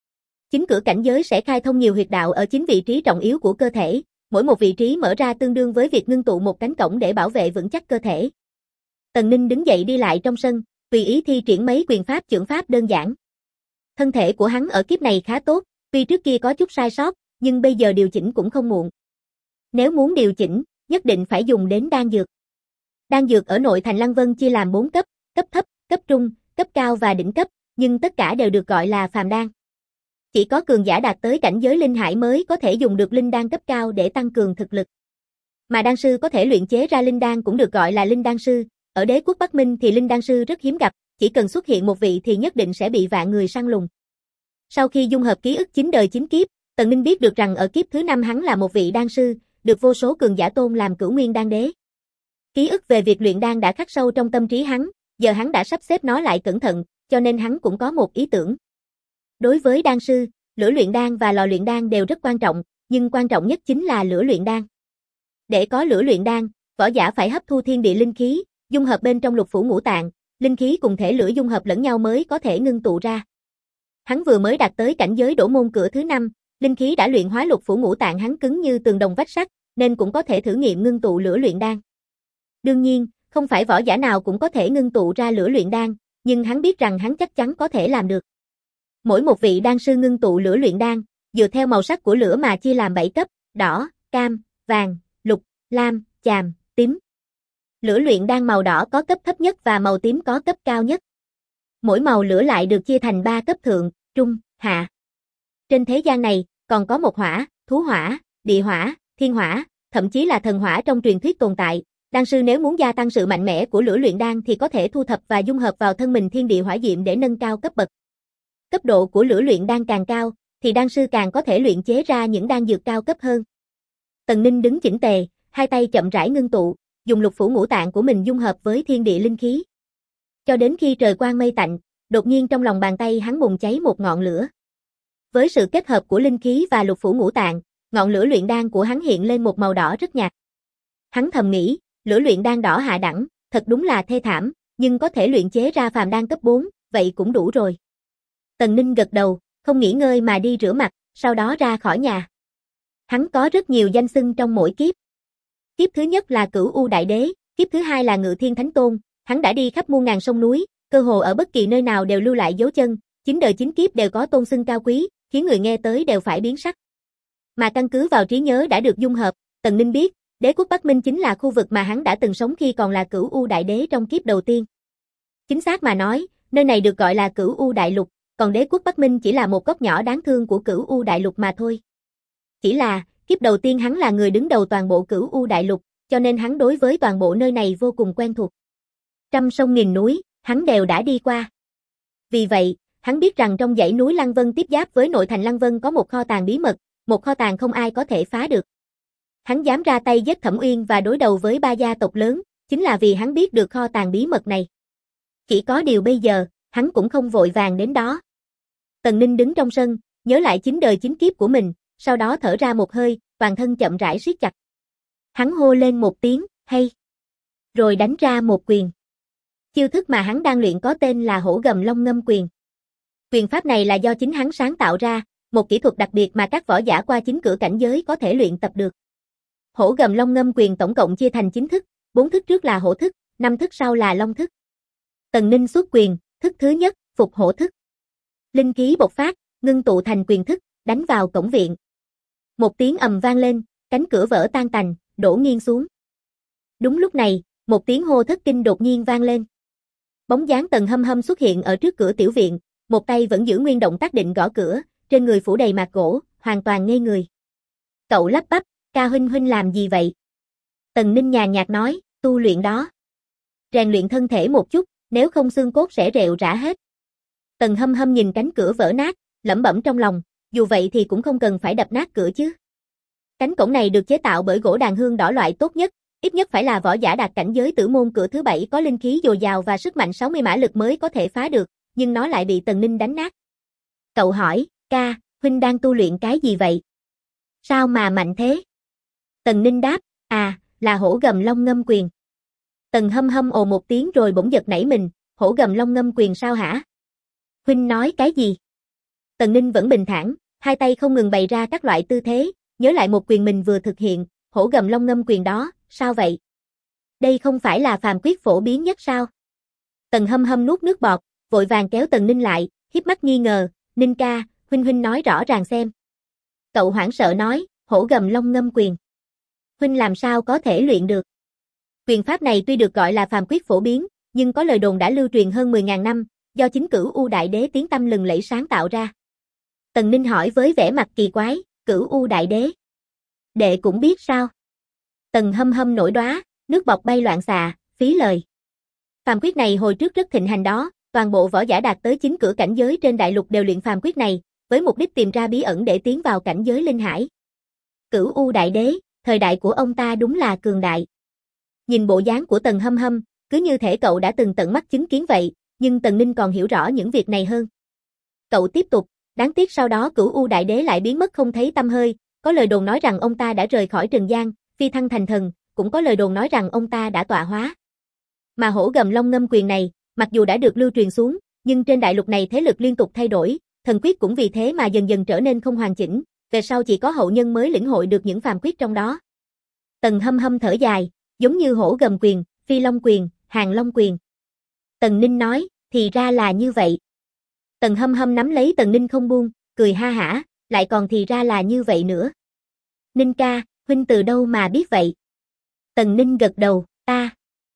9 cửa cảnh giới sẽ khai thông nhiều huyệt đạo ở 9 vị trí trọng yếu của cơ thể, mỗi một vị trí mở ra tương đương với việc ngưng tụ một cánh cổng để bảo vệ vững chắc cơ thể. Tần Ninh đứng dậy đi lại trong sân, tùy ý thi triển mấy quyền pháp chưởng pháp đơn giản. Thân thể của hắn ở kiếp này khá tốt, tuy trước kia có chút sai sót, nhưng bây giờ điều chỉnh cũng không muộn. Nếu muốn điều chỉnh, nhất định phải dùng đến đan dược. Đan dược ở nội thành Lăng Vân chia làm 4 cấp, cấp thấp, cấp trung, cấp cao và đỉnh cấp, nhưng tất cả đều được gọi là phàm đan. Chỉ có cường giả đạt tới cảnh giới linh hải mới có thể dùng được linh đan cấp cao để tăng cường thực lực. Mà đan sư có thể luyện chế ra linh đan cũng được gọi là linh đan sư, ở đế quốc Bắc Minh thì linh đan sư rất hiếm gặp, chỉ cần xuất hiện một vị thì nhất định sẽ bị vạn người săn lùng. Sau khi dung hợp ký ức 9 đời 9 kiếp, Tần Ninh biết được rằng ở kiếp thứ 5 hắn là một vị đan sư, được vô số cường giả tôn làm cửu nguyên đan đế. Ký ức về việc luyện đan đã khắc sâu trong tâm trí hắn, giờ hắn đã sắp xếp nó lại cẩn thận, cho nên hắn cũng có một ý tưởng. Đối với đan sư, lửa luyện đan và lò luyện đan đều rất quan trọng, nhưng quan trọng nhất chính là lửa luyện đan. Để có lửa luyện đan, võ giả phải hấp thu thiên địa linh khí, dung hợp bên trong lục phủ ngũ tạng, linh khí cùng thể lửa dung hợp lẫn nhau mới có thể ngưng tụ ra. Hắn vừa mới đạt tới cảnh giới đổ môn cửa thứ 5, linh khí đã luyện hóa lục phủ ngũ tạng hắn cứng như tường đồng vách sắt, nên cũng có thể thử nghiệm ngưng tụ lửa luyện đan. Đương nhiên, không phải võ giả nào cũng có thể ngưng tụ ra lửa luyện đan, nhưng hắn biết rằng hắn chắc chắn có thể làm được. Mỗi một vị đan sư ngưng tụ lửa luyện đan, dựa theo màu sắc của lửa mà chia làm 7 cấp, đỏ, cam, vàng, lục, lam, chàm, tím. Lửa luyện đan màu đỏ có cấp thấp nhất và màu tím có cấp cao nhất. Mỗi màu lửa lại được chia thành 3 cấp thượng, trung, hạ. Trên thế gian này, còn có một hỏa, thú hỏa, địa hỏa, thiên hỏa, thậm chí là thần hỏa trong truyền thuyết tồn tại, Đan sư nếu muốn gia tăng sự mạnh mẽ của lửa luyện đan thì có thể thu thập và dung hợp vào thân mình thiên địa hỏa diệm để nâng cao cấp bậc. Cấp độ của lửa luyện đan càng cao, thì đan sư càng có thể luyện chế ra những đan dược cao cấp hơn. Tần Ninh đứng chỉnh tề, hai tay chậm rãi ngưng tụ, dùng lục phủ ngũ tạng của mình dung hợp với thiên địa linh khí. Cho đến khi trời quang mây tạnh, đột nhiên trong lòng bàn tay hắn bùng cháy một ngọn lửa. Với sự kết hợp của linh khí và lục phủ ngũ tạng, ngọn lửa luyện đan của hắn hiện lên một màu đỏ rất nhạt. Hắn thầm nghĩ, lửa luyện đan đỏ hạ đẳng, thật đúng là thê thảm, nhưng có thể luyện chế ra phàm đan cấp 4, vậy cũng đủ rồi. Tần Ninh gật đầu, không nghỉ ngơi mà đi rửa mặt, sau đó ra khỏi nhà. Hắn có rất nhiều danh xưng trong mỗi kiếp. Kiếp thứ nhất là Cửu U Đại Đế, kiếp thứ hai là Ngự Thiên Thánh Tôn, hắn đã đi khắp muôn ngàn sông núi, cơ hồ ở bất kỳ nơi nào đều lưu lại dấu chân, 9 đời 9 kiếp đều có tôn xưng cao quý, khiến người nghe tới đều phải biến sắc. Mà căn cứ vào trí nhớ đã được dung hợp, Tần Ninh biết, Đế quốc Bắc Minh chính là khu vực mà hắn đã từng sống khi còn là Cửu U Đại Đế trong kiếp đầu tiên. Chính xác mà nói, nơi này được gọi là Cửu U Đại Lục, còn Đế quốc Bắc Minh chỉ là một góc nhỏ đáng thương của Cửu U Đại Lục mà thôi. Chỉ là, kiếp đầu tiên hắn là người đứng đầu toàn bộ Cửu U Đại Lục, cho nên hắn đối với toàn bộ nơi này vô cùng quen thuộc. Trăm sông nghìn núi, hắn đều đã đi qua. Vì vậy, hắn biết rằng trong dãy núi Lăng Vân tiếp giáp với nội thành Lăng Vân có một kho tàng bí mật, một kho tàng không ai có thể phá được. Hắn dám ra tay giết Thẩm Uyên và đối đầu với ba gia tộc lớn, chính là vì hắn biết được kho tàng bí mật này. Chỉ có điều bây giờ, hắn cũng không vội vàng đến đó. Tần Ninh đứng trong sân, nhớ lại 9 đời 9 kiếp của mình, sau đó thở ra một hơi, toàn thân chậm rãi siết chặt. Hắn hô lên một tiếng, hay. Rồi đánh ra một quyền. Chiêu thức mà hắn đang luyện có tên là Hổ Gầm Long Ngâm Quyền. Quyền pháp này là do chính hắn sáng tạo ra, một kỹ thuật đặc biệt mà các võ giả qua 9 cửa cảnh giới có thể luyện tập được. Hổ Gầm Long Ngâm Quyền tổng cộng chia thành 9 thức, 4 thức trước là hổ thức, 5 thức sau là long thức. Tần Ninh xuất quyền, thức thứ nhất, phục hổ thức. Linh khí bộc phát, ngưng tụ thành quyền thức, đánh vào cổng viện. Một tiếng ầm vang lên, cánh cửa vỡ tan tành, đổ nghiêng xuống. Đúng lúc này, một tiếng hô thất kinh đột nhiên vang lên. Bóng dáng Tần Hâm Hâm xuất hiện ở trước cửa tiểu viện, một tay vẫn giữ nguyên động tác định gõ cửa, trên người phủ đầy mạc gỗ, hoàn toàn ngây người. Cậu lắp bắp, ca huynh huynh làm gì vậy? Tần Ninh nhàn nhạt nói, tu luyện đó. Rèn luyện thân thể một chút, nếu không xương cốt sẽ rệu rã hết. Tần Hâm Hâm nhìn cánh cửa vỡ nát, lẩm bẩm trong lòng, dù vậy thì cũng không cần phải đập nát cửa chứ. Cánh cổng này được chế tạo bởi gỗ đàn hương đỏ loại tốt nhất, ít nhất phải là võ giả đạt cảnh giới tử môn cửa thứ 7 có linh khí dồi dào và sức mạnh 60 mã lực mới có thể phá được, nhưng nó lại bị Tần Ninh đánh nát. Cậu hỏi, ca, huynh đang tu luyện cái gì vậy? Sao mà mạnh thế? Tần Ninh đáp, là Hổ Gầm Long Ngâm Quyền. Tần Hâm Hâm ồ một tiếng rồi bỗng giật nảy mình, Hổ Gầm Long Ngâm Quyền sao hả? Huynh nói cái gì? Tần Ninh vẫn bình thản, hai tay không ngừng bày ra các loại tư thế, nhớ lại một quyền mình vừa thực hiện, Hổ Gầm Long Ngâm Quyền đó, sao vậy? Đây không phải là phàm quyết phổ biến nhất sao? Tần Hâm Hâm nuốt nước bọt, vội vàng kéo Tần Ninh lại, híp mắt nghi ngờ, Ninh ca, huynh nói rõ ràng xem. Cậu hoảng sợ nói, Hổ Gầm Long Ngâm Quyền. Huynh làm sao có thể luyện được? Quyền pháp này tuy được gọi là phàm quyết phổ biến, nhưng có lời đồn đã lưu truyền hơn 10.000 năm, do chính Cửu U Đại Đế tiếng tăm lừng lẫy sáng tạo ra. Tần Ninh hỏi với vẻ mặt kỳ quái, Cửu U Đại Đế. Đệ cũng biết sao? Tần Hâm Hâm nổi đoá, nước bọt bay loạn xạ, phí lời. Phàm quyết này hồi trước rất thịnh hành đó, toàn bộ võ giả đạt tới 9 cửa cảnh giới trên đại lục đều luyện phàm quyết này, với mục đích tìm ra bí ẩn để tiến vào cảnh giới linh hải. Cửu U Đại Đế, thời đại của ông ta đúng là cường đại. Nhìn bộ dáng của Tần Hâm Hâm, cứ như thể cậu đã từng tận mắt chứng kiến vậy, nhưng Tần Ninh còn hiểu rõ những việc này hơn. Cậu tiếp tục, đáng tiếc sau đó Cửu U Đại Đế lại biến mất không thấy tăm hơi, có lời đồn nói rằng ông ta đã rời khỏi Trần gian, phi thăng thành thần, cũng có lời đồn nói rằng ông ta đã tọa hóa. Mà Hổ Gầm Long Ngâm Quyền này, mặc dù đã được lưu truyền xuống, nhưng trên đại lục này thế lực liên tục thay đổi, thần quyết cũng vì thế mà dần dần trở nên không hoàn chỉnh, về sau chỉ có hậu nhân mới lĩnh hội được những phàm quyết trong đó. Tần Hâm Hâm thở dài, giống như Hổ Gầm Quyền, Phi Long Quyền, Hàng Long Quyền. Tần Ninh nói, thì ra là như vậy. Tần Hâm Hâm nắm lấy Tần Ninh không buông, cười ha hả, lại còn thì ra là như vậy nữa. Ninh ca, huynh từ đâu mà biết vậy? Tần Ninh gật đầu, ta.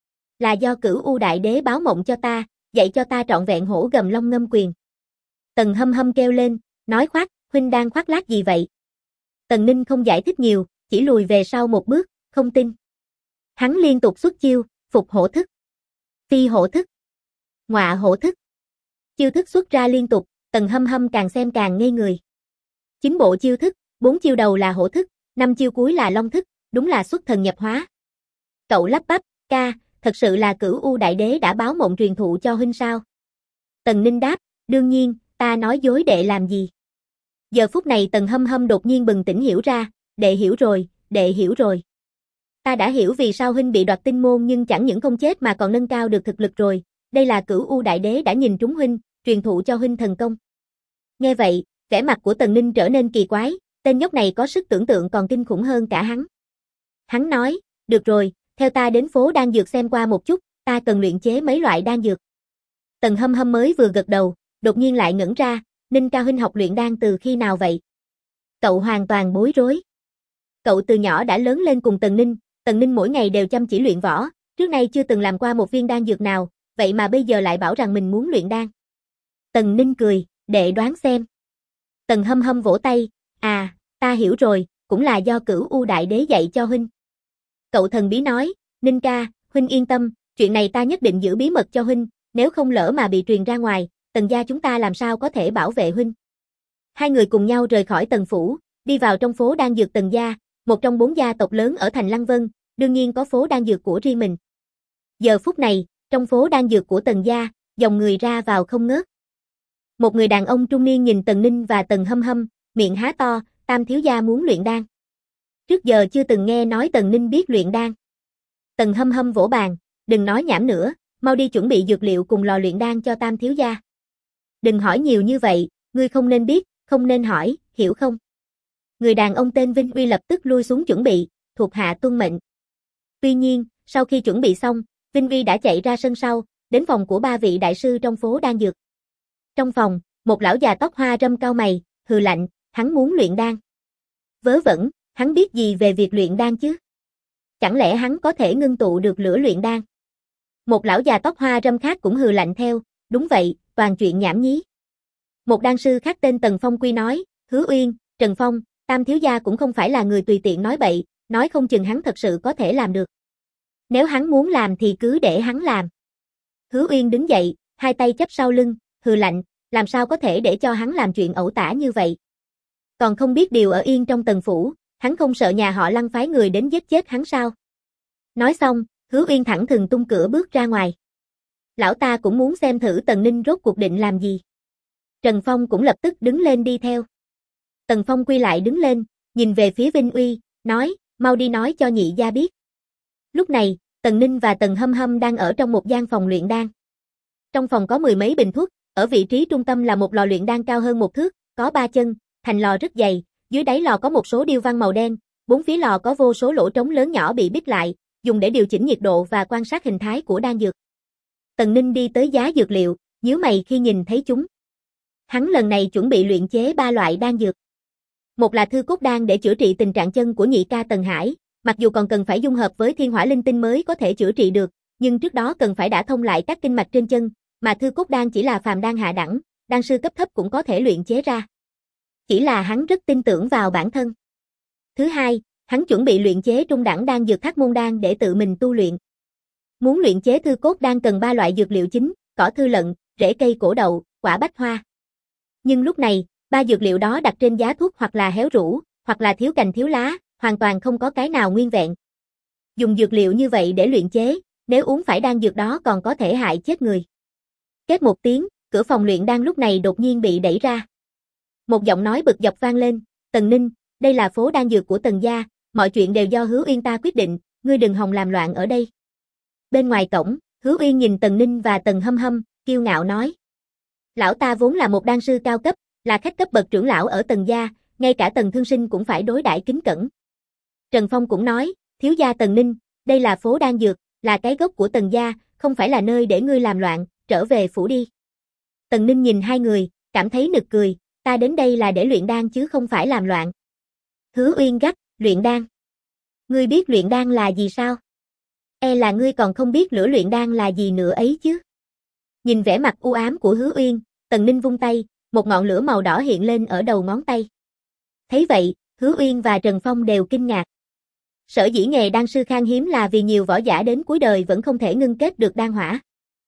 Là do Cửu U Đại Đế báo mộng cho ta, dạy cho ta trọn vẹn Hổ Gầm Long Ngâm Quyền. Tần Hâm Hâm kêu lên, nói khoác, huynh đang khoác lác gì vậy? Tần Ninh không giải thích nhiều, chỉ lùi về sau một bước, không tin. Hắn liên tục xuất chiêu, phục hổ thức, phi hổ thức, ngọa hổ thức. Chiêu thức xuất ra liên tục, Tần Hâm Hâm càng xem càng ngây người. 9 bộ chiêu thức, 4 chiêu đầu là hổ thức, 5 chiêu cuối là long thức, đúng là xuất thần nhập hóa. Cậu lắp bắp, ca, thật sự là Cửu U Đại Đế đã báo mộng truyền thụ cho huynh sao? Tần Ninh đáp, đương nhiên, ta nói dối đệ làm gì? Giờ phút này Tần Hâm Hâm đột nhiên bừng tỉnh hiểu ra, đệ hiểu rồi, đệ hiểu rồi. Ta đã hiểu vì sao huynh bị đoạt tinh môn nhưng chẳng những không chết mà còn nâng cao được thực lực rồi, đây là Cửu U Đại Đế đã nhìn trúng huynh, truyền thụ cho huynh thần công. Nghe vậy, vẻ mặt của Tần Ninh trở nên kỳ quái, tên nhóc này có sức tưởng tượng còn kinh khủng hơn cả hắn. Hắn nói, được rồi, theo ta đến phố đan dược xem qua một chút, ta cần luyện chế mấy loại đan dược. Tần Hâm Hâm mới vừa gật đầu, đột nhiên lại ngẩn ra, Ninh ca huynh học luyện đan từ khi nào vậy? Cậu hoàn toàn bối rối. Cậu từ nhỏ đã lớn lên cùng Tần Ninh mỗi ngày đều chăm chỉ luyện võ, trước nay chưa từng làm qua một viên đan dược nào, vậy mà bây giờ lại bảo rằng mình muốn luyện đan. Tần Ninh cười, đệ đoán xem. Tần Hâm Hâm vỗ tay, à, ta hiểu rồi, cũng là do Cửu U Đại Đế dạy cho huynh. Cậu thần bí nói, Ninh ca, huynh yên tâm, chuyện này ta nhất định giữ bí mật cho huynh, nếu không lỡ mà bị truyền ra ngoài, Tần gia chúng ta làm sao có thể bảo vệ huynh. Hai người cùng nhau rời khỏi Tần phủ, đi vào trong phố đan dược Tần gia, một trong 4 gia tộc lớn ở thành Lăng Vân, đương nhiên có phố đan dược của riêng mình. Giờ phút này, trong phố đan dược của Tần gia, dòng người ra vào không ngớt. Một người đàn ông trung niên nhìn Tần Ninh và Tần Hâm Hâm, miệng há to, Tam thiếu gia muốn luyện đan. Trước giờ chưa từng nghe nói Tần Ninh biết luyện đan. Tần Hâm Hâm vỗ bàn, đừng nói nhảm nữa, mau đi chuẩn bị dược liệu cùng lò luyện đan cho Tam thiếu gia. Đừng hỏi nhiều như vậy, ngươi không nên biết, không nên hỏi, hiểu không? Người đàn ông tên Vinh Uy lập tức lui xuống chuẩn bị, thuộc hạ tuân mệnh. Tuy nhiên, sau khi chuẩn bị xong, Vinh Uy đã chạy ra sân sau, đến phòng của 3 vị đại sư trong phố đan dược. Trong phòng, một lão già tóc hoa râm cau mày, hừ lạnh, hắn muốn luyện đan. Vớ vẩn, hắn biết gì về việc luyện đan chứ? Chẳng lẽ hắn có thể ngưng tụ được lửa luyện đan? Một lão già tóc hoa râm khác cũng hừ lạnh theo, đúng vậy, toàn chuyện nhảm nhí. Một đan sư khác tên Tần Phong Quy nói, Hứa Uyên, Trần Phong, Tam thiếu gia cũng không phải là người tùy tiện nói bậy, nói không chừng hắn thật sự có thể làm được. Nếu hắn muốn làm thì cứ để hắn làm. Hứa Uyên đứng dậy, hai tay chắp sau lưng, hừ lạnh, làm sao có thể để cho hắn làm chuyện ẩu tả như vậy. Còn không biết điều ở yên trong Tần phủ, hắn không sợ nhà họ Lăng phái người đến giết chết hắn sao? Nói xong, Hứa Uyên thẳng thừng tung cửa bước ra ngoài. Lão ta cũng muốn xem thử Tần Ninh rốt cuộc định làm gì. Trần Phong cũng lập tức đứng lên đi theo. Tần Phong Quy lại đứng lên, nhìn về phía Vinh Uy, nói, mau đi nói cho nhị gia biết. Lúc này, Tần Ninh và Tần Hâm Hâm đang ở trong một gian phòng luyện đan. Trong phòng có 10 mấy bình thuốc, ở vị trí trung tâm là một lò luyện đan cao hơn 1 thước, có 3 chân, thành lò rất dày, dưới đáy lò có một số điêu văn màu đen, 4 phía lò có vô số lỗ trống lớn nhỏ bị bít lại, dùng để điều chỉnh nhiệt độ và quan sát hình thái của đan dược. Tần Ninh đi tới giá dược liệu, nhíu mày khi nhìn thấy chúng. Hắn lần này chuẩn bị luyện chế 3 loại đan dược. Một là thư cốt đan để chữa trị tình trạng chân của nhị ca Tần Hải, mặc dù còn cần phải dung hợp với thiên hỏa linh tinh mới có thể chữa trị được, nhưng trước đó cần phải đả thông lại các kinh mạch trên chân, mà thư cốt đan chỉ là phàm đan hạ đẳng, đan sư cấp thấp cũng có thể luyện chế ra. Chỉ là hắn rất tin tưởng vào bản thân. Thứ hai, hắn chuẩn bị luyện chế trung đẳng đan dược Thác Môn đan để tự mình tu luyện. Muốn luyện chế thư cốt đan cần 3 loại dược liệu chính, cỏ thư lận, rễ cây cổ đậu, quả bách hoa. Nhưng lúc này, 3 dược liệu đó đặt trên giá thuốc hoặc là héo rũ, hoặc là thiếu cành thiếu lá, hoàn toàn không có cái nào nguyên vẹn. Dùng dược liệu như vậy để luyện chế, nếu uống phải đan dược đó còn có thể hại chết người. Két một tiếng, cửa phòng luyện đan lúc này đột nhiên bị đẩy ra. Một giọng nói bực dọc vang lên, Tần Ninh, đây là phố đan dược của Tần gia, mọi chuyện đều do Hứa Uyên ta quyết định, ngươi đừng hòng làm loạn ở đây. Bên ngoài cổng, Hứa Uyên nhìn Tần Ninh và Tần Hâm Hâm, kiêu ngạo nói. Lão ta vốn là một đan sư cao cấp, là khách cấp bậc trưởng lão ở Tần gia, ngay cả Tần Thương Sinh cũng phải đối đãi kính cẩn. Trần Phong cũng nói, thiếu gia Tần Ninh, đây là phố đan dược, là cái gốc của Tần gia, không phải là nơi để ngươi làm loạn, trở về phủ đi. Tần Ninh nhìn hai người, cảm thấy nực cười, ta đến đây là để luyện đan chứ không phải làm loạn. Hứa Uyên gắt, luyện đan. Ngươi biết luyện đan là gì sao? E là ngươi còn không biết lửa luyện đan là gì nữa ấy chứ. Nhìn vẻ mặt u ám của Hứa Uyên, Tần Ninh vung tay, một ngọn lửa màu đỏ hiện lên ở đầu ngón tay. Thấy vậy, Hứa Uyên và Trần Phong đều kinh ngạc. Sở dĩ nghề đan sư khan hiếm là vì nhiều võ giả đến cuối đời vẫn không thể ngưng kết được đan hỏa.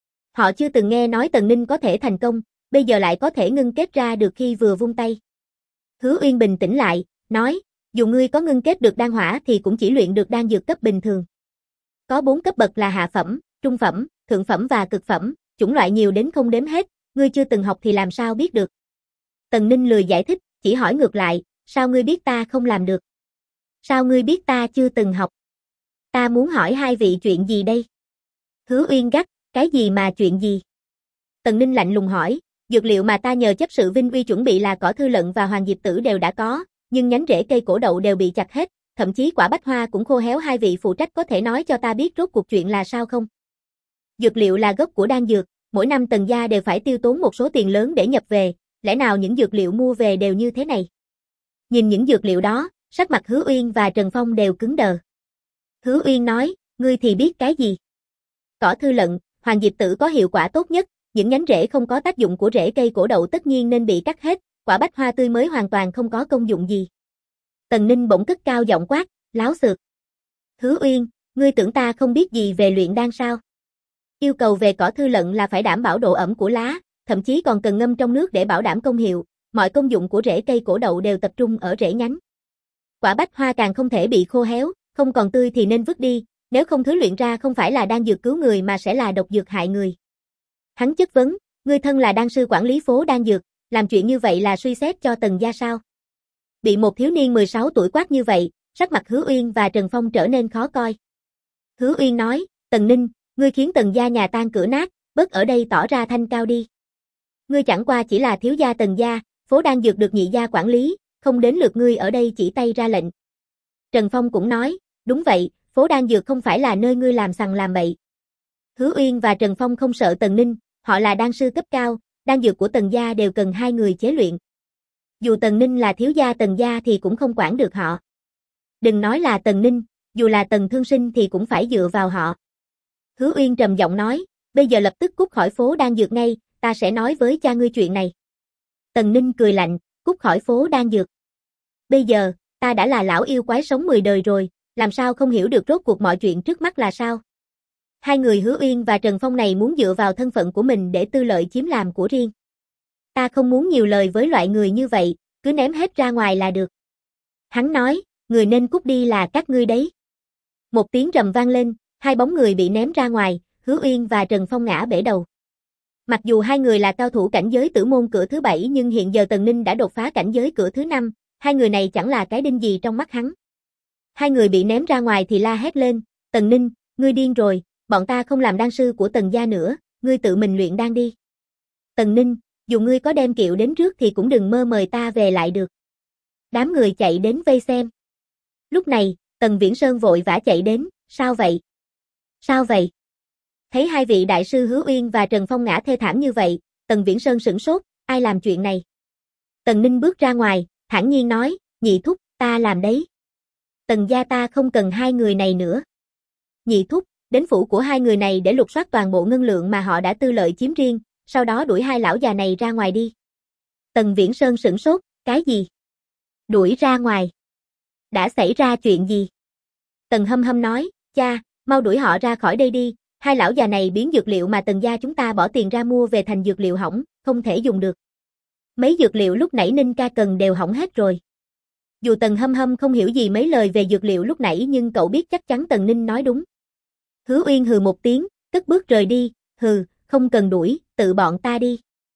Họ chưa từng nghe nói Tần Ninh có thể thành công, bây giờ lại có thể ngưng kết ra được khi vừa vung tay. Hứa Uyên bình tĩnh lại, nói, dù ngươi có ngưng kết được đan hỏa thì cũng chỉ luyện được đan dược cấp bình thường. Có 4 cấp bậc là hạ phẩm, trung phẩm, thượng phẩm và cực phẩm, chủng loại nhiều đến không đếm hết, ngươi chưa từng học thì làm sao biết được. Tần Ninh lười giải thích, chỉ hỏi ngược lại, sao ngươi biết ta không làm được? Sao ngươi biết ta chưa từng học? Ta muốn hỏi hai vị chuyện gì đây? Hứa Uyên gắt, cái gì mà chuyện gì? Tần Ninh lạnh lùng hỏi, dược liệu mà ta nhờ chấp sự Vinh Uy chuẩn bị là cỏ thư lận và hoàng diệp tử đều đã có, nhưng nhánh rễ cây cổ đậu đều bị chặt hết, thậm chí quả bách hoa cũng khô héo, hai vị phụ trách có thể nói cho ta biết rốt cuộc chuyện là sao không? Dược liệu là gốc của đan dược, mỗi năm Tần gia đều phải tiêu tốn một số tiền lớn để nhập về, lẽ nào những dược liệu mua về đều như thế này? Nhìn những dược liệu đó, sắc mặt Hứa Uyên và Trần Phong đều cứng đờ. Hứa Uyên nói, ngươi thì biết cái gì? Cỏ thư lận, hoàng diệp tử có hiệu quả tốt nhất, những nhánh rễ không có tác dụng của rễ cây cổ đậu tất nhiên nên bị cắt hết, quả bách hoa tươi mới hoàn toàn không có công dụng gì. Tần Ninh bỗng cất cao giọng quát, láo xược. Hứa Uyên, ngươi tưởng ta không biết gì về luyện đan sao? Yêu cầu về cỏ thư lận là phải đảm bảo độ ẩm của lá, thậm chí còn cần ngâm trong nước để bảo đảm công hiệu, mọi công dụng của rễ cây cổ đậu đều tập trung ở rễ nhánh. Quả bách hoa càng không thể bị khô héo, không còn tươi thì nên vứt đi, nếu không thứ luyện ra không phải là đan dược cứu người mà sẽ là độc dược hại người. Hắn chất vấn, ngươi thân là đan sư quản lý phố đan dược, làm chuyện như vậy là suy xét cho Tần gia sao? Bị một thiếu niên 16 tuổi quát như vậy, sắc mặt Hứa Uyên và Trần Phong trở nên khó coi. Hứa Uyên nói, Tần Ninh, ngươi khiến Tần gia nhà tan cửa nát, bớt ở đây tỏ ra thanh cao đi. Ngươi chẳng qua chỉ là thiếu gia Tần gia, phố đan dược được nhị gia quản lý, không đến lượt ngươi ở đây chỉ tay ra lệnh. Trần Phong cũng nói, đúng vậy, phố đan dược không phải là nơi ngươi làm sằng làm bậy. Hứa Uyên và Trần Phong không sợ Tần Ninh, họ là đan sư cấp cao, đan dược của Tần gia đều cần hai người chế luyện. Dù Tần Ninh là thiếu gia Tần gia thì cũng không quản được họ. Đừng nói là Tần Ninh, dù là Tần Thương Sinh thì cũng phải dựa vào họ. Hứa Uyên trầm giọng nói, bây giờ lập tức cút khỏi phố đan dược ngay, ta sẽ nói với cha ngươi chuyện này. Tần Ninh cười lạnh, cút khỏi phố đan dược. Bây giờ, ta đã là lão yêu quái sống 10 đời rồi, làm sao không hiểu được rốt cuộc mọi chuyện trước mắt là sao? Hai người Hứa Uyên và Trần Phong này muốn dựa vào thân phận của mình để tư lợi chiếm làm của riêng. Ta không muốn nhiều lời với loại người như vậy, cứ ném hết ra ngoài là được. Hắn nói, người nên cút đi là các ngươi đấy. Một tiếng rầm vang lên, hai bóng người bị ném ra ngoài, Hứa Uyên và Trần Phong ngã bể đầu. Mặc dù hai người là cao thủ cảnh giới tử môn cửa thứ 7 nhưng hiện giờ Tần Ninh đã đột phá cảnh giới cửa thứ 5, hai người này chẳng là cái đinh gì trong mắt hắn. Hai người bị ném ra ngoài thì la hét lên, Tần Ninh, ngươi điên rồi, bọn ta không làm đan sư của Tần gia nữa, ngươi tự mình luyện đan đi. Tần Ninh, dù ngươi có đem kiệu đến trước thì cũng đừng mơ mời ta về lại được. Đám người chạy đến vây xem. Lúc này, Tần Viễn Sơn vội vã chạy đến, sao vậy? Sao vậy? Thấy hai vị đại sư Hứa Uyên và Trần Phong ngã thê thảm như vậy, Tần Viễn Sơn sửng sốt, ai làm chuyện này? Tần Ninh bước ra ngoài, thản nhiên nói, nhị thúc, ta làm đấy. Tần gia ta không cần hai người này nữa. Nhị thúc, đến phủ của hai người này để lục soát toàn bộ ngân lượng mà họ đã tư lợi chiếm riêng, sau đó đuổi hai lão già này ra ngoài đi. Tần Viễn Sơn sửng sốt, cái gì? Đuổi ra ngoài? Đã xảy ra chuyện gì? Tần Hâm Hâm nói, cha, mau đuổi họ ra khỏi đây đi, hai lão già này biến dược liệu mà Tần gia chúng ta bỏ tiền ra mua về thành dược liệu hỏng, không thể dùng được. Mấy dược liệu lúc nãy Ninh ca cần đều hỏng hết rồi. Dù Tần Hâm Hâm không hiểu gì mấy lời về dược liệu lúc nãy nhưng cậu biết chắc chắn Tần Ninh nói đúng. Hứa Uyên hừ một tiếng, cất bước rời đi, hừ, không cần đuổi, tự bọn ta đi.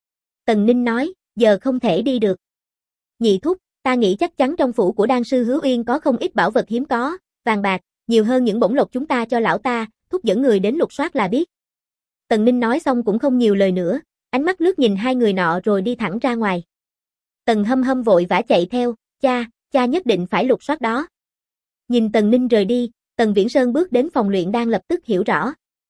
Tần Ninh nói, giờ không thể đi được. Nhị thúc, ta nghĩ chắc chắn trong phủ của đan sư Hứa Uyên có không ít bảo vật hiếm có, vàng bạc, nhiều hơn những bổng lộc chúng ta cho lão ta, thúc dẫn người đến lục soát là biết. Tần Ninh nói xong cũng không nhiều lời nữa, ánh mắt lướt nhìn hai người nọ rồi đi thẳng ra ngoài. Tần Hâm Hâm vội vã chạy theo, cha nhất định phải lục soát đó. Nhìn Tần Ninh rời đi, Tần Viễn Sơn bước đến phòng luyện đan lập tức hiểu rõ.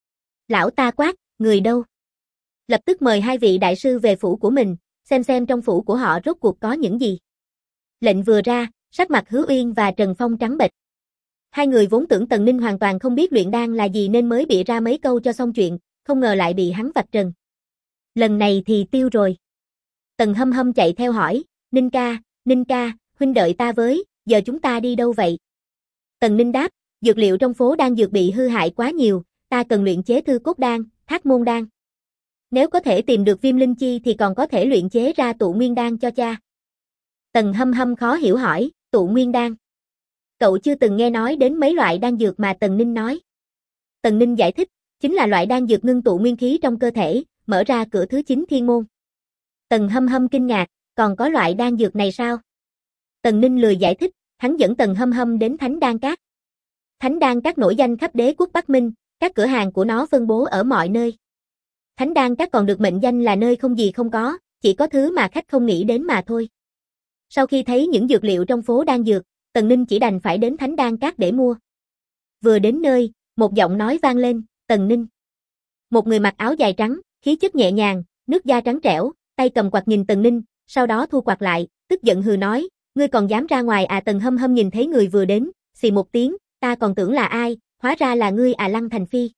Lão ta quát, người đâu? Lập tức mời hai vị đại sư về phủ của mình, xem trong phủ của họ rốt cuộc có những gì. Lệnh vừa ra, sắc mặt Hứa Uyên và Trần Phong trắng bệch. Hai người vốn tưởng Tần Ninh hoàn toàn không biết luyện đan là gì nên mới bịa ra mấy câu cho xong chuyện, không ngờ lại bị hắn vạch trần. Lần này thì tiêu rồi. Tần Hâm Hâm chạy theo hỏi, Ninh ca, huynh đợi ta với, giờ chúng ta đi đâu vậy? Tần Ninh đáp, dược liệu trong phố đan dược bị hư hại quá nhiều, ta cần luyện chế thư cốt đan, thác môn đan. Nếu có thể tìm được viêm linh chi thì còn có thể luyện chế ra tụ nguyên đan cho cha. Tần Hâm Hâm khó hiểu hỏi, tụ nguyên đan. Cậu chưa từng nghe nói đến mấy loại đan dược mà Tần Ninh nói. Tần Ninh giải thích, chính là loại đan dược ngưng tụ nguyên khí trong cơ thể, mở ra cửa thứ 9 thiên môn. Tần Hâm Hâm kinh ngạc, còn có loại đan dược này sao? Tần Ninh lười giải thích, hắn dẫn Tần Hâm Hâm đến Thánh Đan Các. Thánh Đan Các nổi danh khắp đế quốc Bắc Minh, các cửa hàng của nó phân bố ở mọi nơi. Thánh Đan Các còn được mệnh danh là nơi không gì không có, chỉ có thứ mà khách không nghĩ đến mà thôi. Sau khi thấy những dược liệu trong phố đan dược, Tần Ninh chỉ đành phải đến Thánh Đan Các để mua. Vừa đến nơi, một giọng nói vang lên, Tần Ninh. Một người mặc áo dài trắng, khí chất nhẹ nhàng, nước da trắng trẻo, tay cầm quạt nhìn Tần Ninh, sau đó thu quạt lại, tức giận hừ nói, ngươi còn dám ra ngoài à? Tần Hâm Hâm nhìn thấy người vừa đến, xì một tiếng, ta còn tưởng là ai, hóa ra là ngươi à Lăng Thành Phi.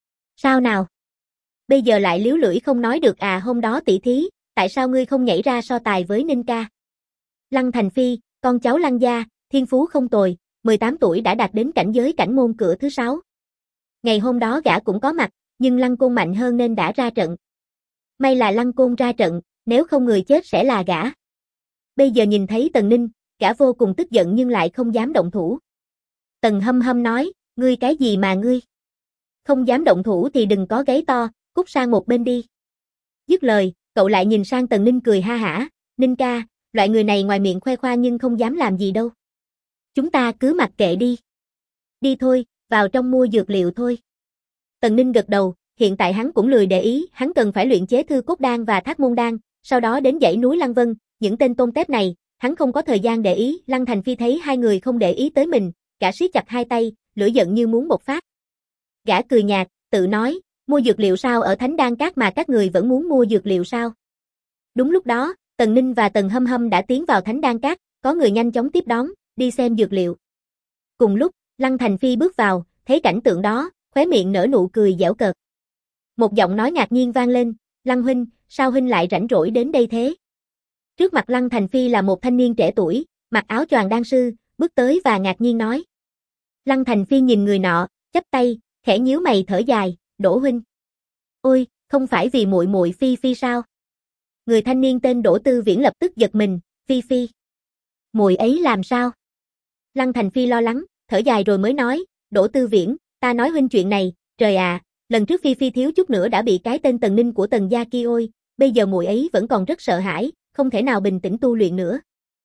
Sao nào? Bây giờ lại líu lưỡi không nói được à? Hôm đó tỷ thí, tại sao ngươi không nhảy ra so tài với Ninh ca? Lăng Thành Phi, con cháu Lăng gia, thiên phú không tồi, 18 tuổi đã đạt đến cảnh giới cảnh môn cửa thứ 6. Ngày hôm đó gã cũng có mặt, nhưng Lăng Côn mạnh hơn nên đã ra trận. May là Lăng Côn ra trận, nếu không người chết sẽ là gã. Bây giờ nhìn thấy Tần Ninh, gã vô cùng tức giận nhưng lại không dám động thủ. Tần Hâm Hâm nói, ngươi cái gì mà ngươi? Không dám động thủ thì đừng có gáy to, cút sang một bên đi. Dứt lời, cậu lại nhìn sang Tần Ninh cười ha hả, Ninh ca, loại người này ngoài miệng khoe khoang nhưng không dám làm gì đâu. Chúng ta cứ mặc kệ đi. Đi thôi, vào trong mua dược liệu thôi. Tần Ninh gật đầu, hiện tại hắn cũng lười để ý, hắn cần phải luyện chế thư cốt đan và thác môn đan, sau đó đến dãy núi Lăng Vân, những tên tôm tép này, hắn không có thời gian để ý. Lăng Thành Phi thấy hai người không để ý tới mình, gã siết chặt hai tay, lửa giận như muốn bộc phát. Gã cười nhạt, tự nói, mua dược liệu sao? Ở Thánh Đan Các mà các người vẫn muốn mua dược liệu sao? Đúng lúc đó, Tần Ninh và Tần Hâm Hâm đã tiến vào Thánh Đan Các, có người nhanh chóng tiếp đón, đi xem dược liệu. Cùng lúc, Lăng Thành Phi bước vào, thấy cảnh tượng đó, khóe miệng nở nụ cười giễu cợt. Một giọng nói ngạc nhiên vang lên, Lăng huynh, sao huynh lại rảnh rỗi đến đây thế? Trước mặt Lăng Thành Phi là một thanh niên trẻ tuổi, mặc áo choàng đan sư, bước tới và ngạc nhiên nói. Lăng Thành Phi nhìn người nọ, chắp tay, khẽ nhíu mày thở dài, Đỗ huynh. Ôi, không phải vì muội muội Phi Phi sao? Người thanh niên tên Đỗ Tư Viễn lập tức giật mình, Phi Phi. Muội ấy làm sao? Lăng Thành Phi lo lắng, thở dài rồi mới nói, Đỗ Tư Viễn, ta nói huynh chuyện này, trời à, lần trước Phi Phi thiếu chút nữa đã bị cái tên Tần Ninh của Tần gia kia ôi, bây giờ muội ấy vẫn còn rất sợ hãi, không thể nào bình tĩnh tu luyện nữa.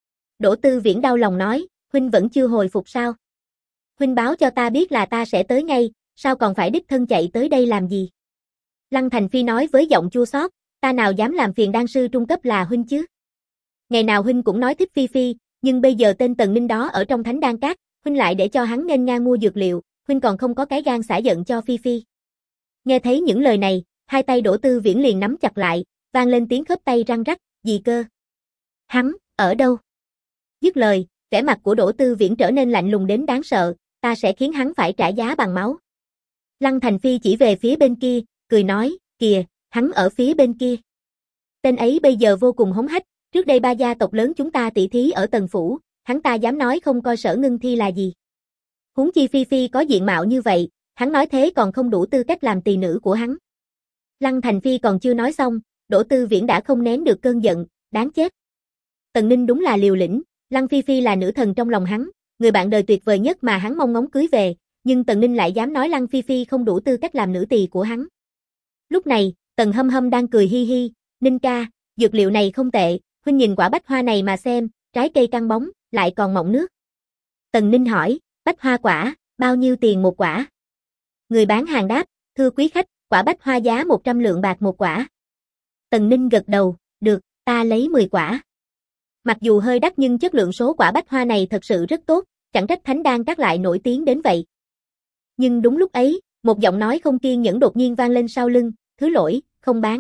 Đỗ Tư Viễn đau lòng nói, huynh vẫn chưa hồi phục sao? Huynh báo cho ta biết là ta sẽ tới ngay, sao còn phải đích thân chạy tới đây làm gì? Lăng Thành Phi nói với giọng chua xót, ta nào dám làm phiền đan sư trung cấp là huynh chứ? Ngày nào huynh cũng nói thích Phi Phi, nhưng bây giờ tên Tần Ninh đó ở trong Thánh Đan Các, huynh lại để cho hắn nghênh ngang mua dược liệu, huynh còn không có cái gan xả giận cho Phi Phi. Nghe thấy những lời này, hai tay Đỗ Tư Viễn liền nắm chặt lại, vang lên tiếng khớp tay răng rắc, gì cơ? Hắn, ở đâu? Dứt lời, vẻ mặt của Đỗ Tư Viễn trở nên lạnh lùng đến đáng sợ, ta sẽ khiến hắn phải trả giá bằng máu. Lăng Thành Phi chỉ về phía bên kia, cười nói, kìa, hắn ở phía bên kia. Tên ấy bây giờ vô cùng hống hách, trước đây ba gia tộc lớn chúng ta tỷ thí ở Tần Phủ, hắn ta dám nói không coi Sở Ngưng Thi là gì. Huống chi Phi Phi có diện mạo như vậy, hắn nói thế còn không đủ tư cách làm tỳ nữ của hắn. Lăng Thành Phi còn chưa nói xong, Đỗ Tư Viễn đã không nén được cơn giận, đáng chết. Tần Ninh đúng là liều lĩnh, Lăng Phi Phi là nữ thần trong lòng hắn, người bạn đời tuyệt vời nhất mà hắn mong ngóng cưới về, nhưng Tần Ninh lại dám nói Lăng Phi Phi không đủ tư cách làm nữ tỳ của hắn. Lúc này, Tần Hâm Hâm đang cười hi hi, Ninh ca, dược liệu này không tệ, huynh nhìn quả bách hoa này mà xem, trái cây căng bóng, lại còn mọng nước. Tần Ninh hỏi, bách hoa quả, bao nhiêu tiền một quả? Người bán hàng đáp, thưa quý khách, quả bách hoa giá 100 lượng bạc một quả. Tần Ninh gật đầu, được, ta lấy 10 quả. Mặc dù hơi đắt nhưng chất lượng số quả bách hoa này thật sự rất tốt, chẳng trách Thánh Đan Các lại nổi tiếng đến vậy. Nhưng đúng lúc ấy, một giọng nói không kiên nhẫn đột nhiên vang lên sau lưng, thứ lỗi, không bán.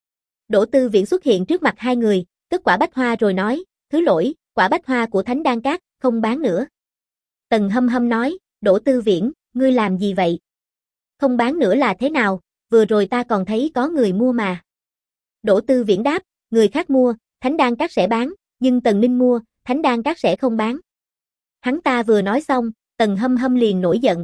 Đỗ Tư Viễn xuất hiện trước mặt hai người, cất quả bách hoa rồi nói, thứ lỗi, quả bách hoa của Thánh Đan Các, không bán nữa. Tần Hâm Hâm nói, Đỗ Tư Viễn, ngươi làm gì vậy? Không bán nữa là thế nào, vừa rồi ta còn thấy có người mua mà. Đỗ Tư Viễn đáp, người khác mua, Thánh Đan Các sẽ bán, nhưng Tần Ninh mua, Thánh Đan Các sẽ không bán. Hắn ta vừa nói xong, Tần Hâm Hâm liền nổi giận.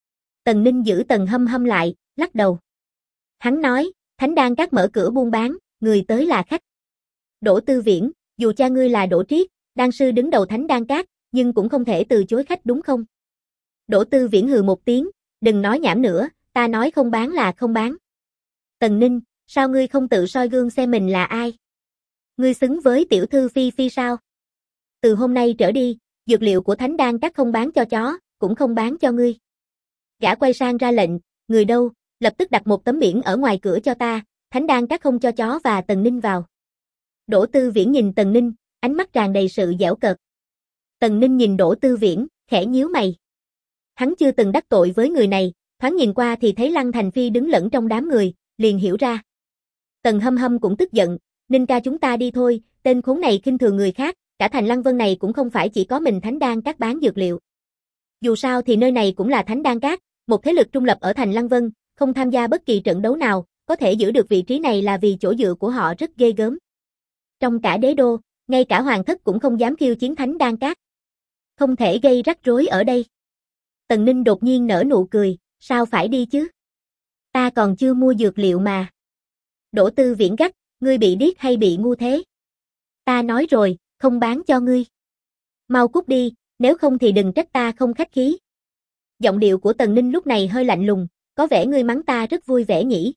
Tần Ninh giữ Tần Hâm Hâm lại, lắc đầu. Hắn nói, Thánh Đan Các mở cửa buôn bán, người tới là khách. Đỗ Tư Viễn, dù cha ngươi là Đỗ Triết, đan sư đứng đầu Thánh Đan Các, nhưng cũng không thể từ chối khách đúng không? Đỗ Tư Viễn hừ một tiếng, đừng nói nhảm nữa, ta nói không bán là không bán. Tần Ninh, sao ngươi không tự soi gương xem mình là ai? Ngươi xứng với tiểu thư Phi Phi sao? Từ hôm nay trở đi, dược liệu của Thánh Đan Các không bán cho chó, cũng không bán cho ngươi. Gã quay sang ra lệnh, người đâu, lập tức đặt một tấm biển ở ngoài cửa cho ta, Thánh Đan Các không cho chó và Tần Ninh vào. Đỗ Tư Viễn nhìn Tần Ninh, ánh mắt tràn đầy sự giễu cợt. Tần Ninh nhìn Đỗ Tư Viễn, khẽ nhíu mày. Hắn chưa từng đắc tội với người này, thoáng nhìn qua thì thấy Lăng Thành Phi đứng lẫn trong đám người, liền hiểu ra. Tần Hâm Hâm cũng tức giận, Ninh ca chúng ta đi thôi, tên khốn này khinh thường người khác, cả thành Lăng Vân này cũng không phải chỉ có mình Thánh Đan Các bán dược liệu. Dù sao thì nơi này cũng là Thánh Đan Các, một thế lực trung lập ở thành Lăng Vân, không tham gia bất kỳ trận đấu nào, có thể giữ được vị trí này là vì chỗ dựa của họ rất ghê gớm. Trong cả đế đô, ngay cả hoàng thất cũng không dám khiêu chiến Thánh Đan Các. Không thể gây rắc rối ở đây. Tần Ninh đột nhiên nở nụ cười, sao phải đi chứ? Ta còn chưa mua dược liệu mà. Đỗ Tư Viễn gắt, ngươi bị điếc hay bị ngu thế? Ta nói rồi, không bán cho ngươi. Mau cút đi, nếu không thì đừng trách ta không khách khí. Giọng điệu của Tần Ninh lúc này hơi lạnh lùng, có vẻ ngươi mắng ta rất vui vẻ nhỉ.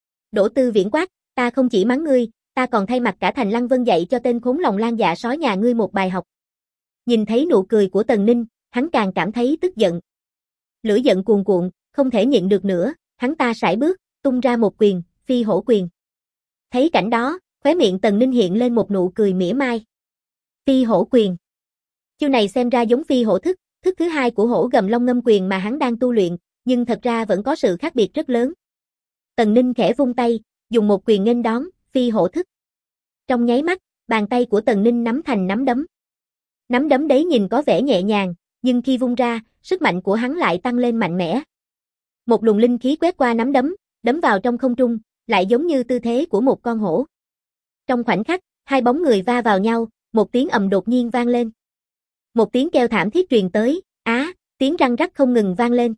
Đỗ Tư Viễn quát, ta không chỉ mắng ngươi, ta còn thay mặt cả thành Lăng Vân dạy cho tên khốn lòng lan dạ sói nhà ngươi một bài học. Nhìn thấy nụ cười của Tần Ninh, hắn càng cảm thấy tức giận. Lửa giận cuồn cuộn, không thể nhịn được nữa, hắn ta sải bước, tung ra một quyền, phi hổ quyền. Thấy cảnh đó, khóe miệng Tần Ninh hiện lên một nụ cười mỉa mai. Phi hổ quyền. Chiêu này xem ra giống phi hổ thức, thức thứ hai của hổ gầm long ngâm quyền mà hắn đang tu luyện, nhưng thật ra vẫn có sự khác biệt rất lớn. Tần Ninh khẽ vung tay, dùng một quyền nghênh đón, phi hổ thức. Trong nháy mắt, bàn tay của Tần Ninh nắm thành nắm đấm. Nắm đấm đấy nhìn có vẻ nhẹ nhàng, nhưng khi vung ra, sức mạnh của hắn lại tăng lên mạnh mẽ. Một luồng linh khí quét qua nắm đấm, đấm vào trong không trung, lại giống như tư thế của một con hổ. Trong khoảnh khắc, hai bóng người va vào nhau, một tiếng ầm đột nhiên vang lên. Một tiếng kêu thảm thiết truyền tới, tiếng răng rắc không ngừng vang lên.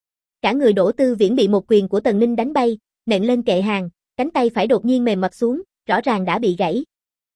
Cả người Đỗ Tư Viễn bị một quyền của Tần Ninh đánh bay, nện lên kệ hàng, cánh tay phải đột nhiên mềm mặt xuống, rõ ràng đã bị gãy.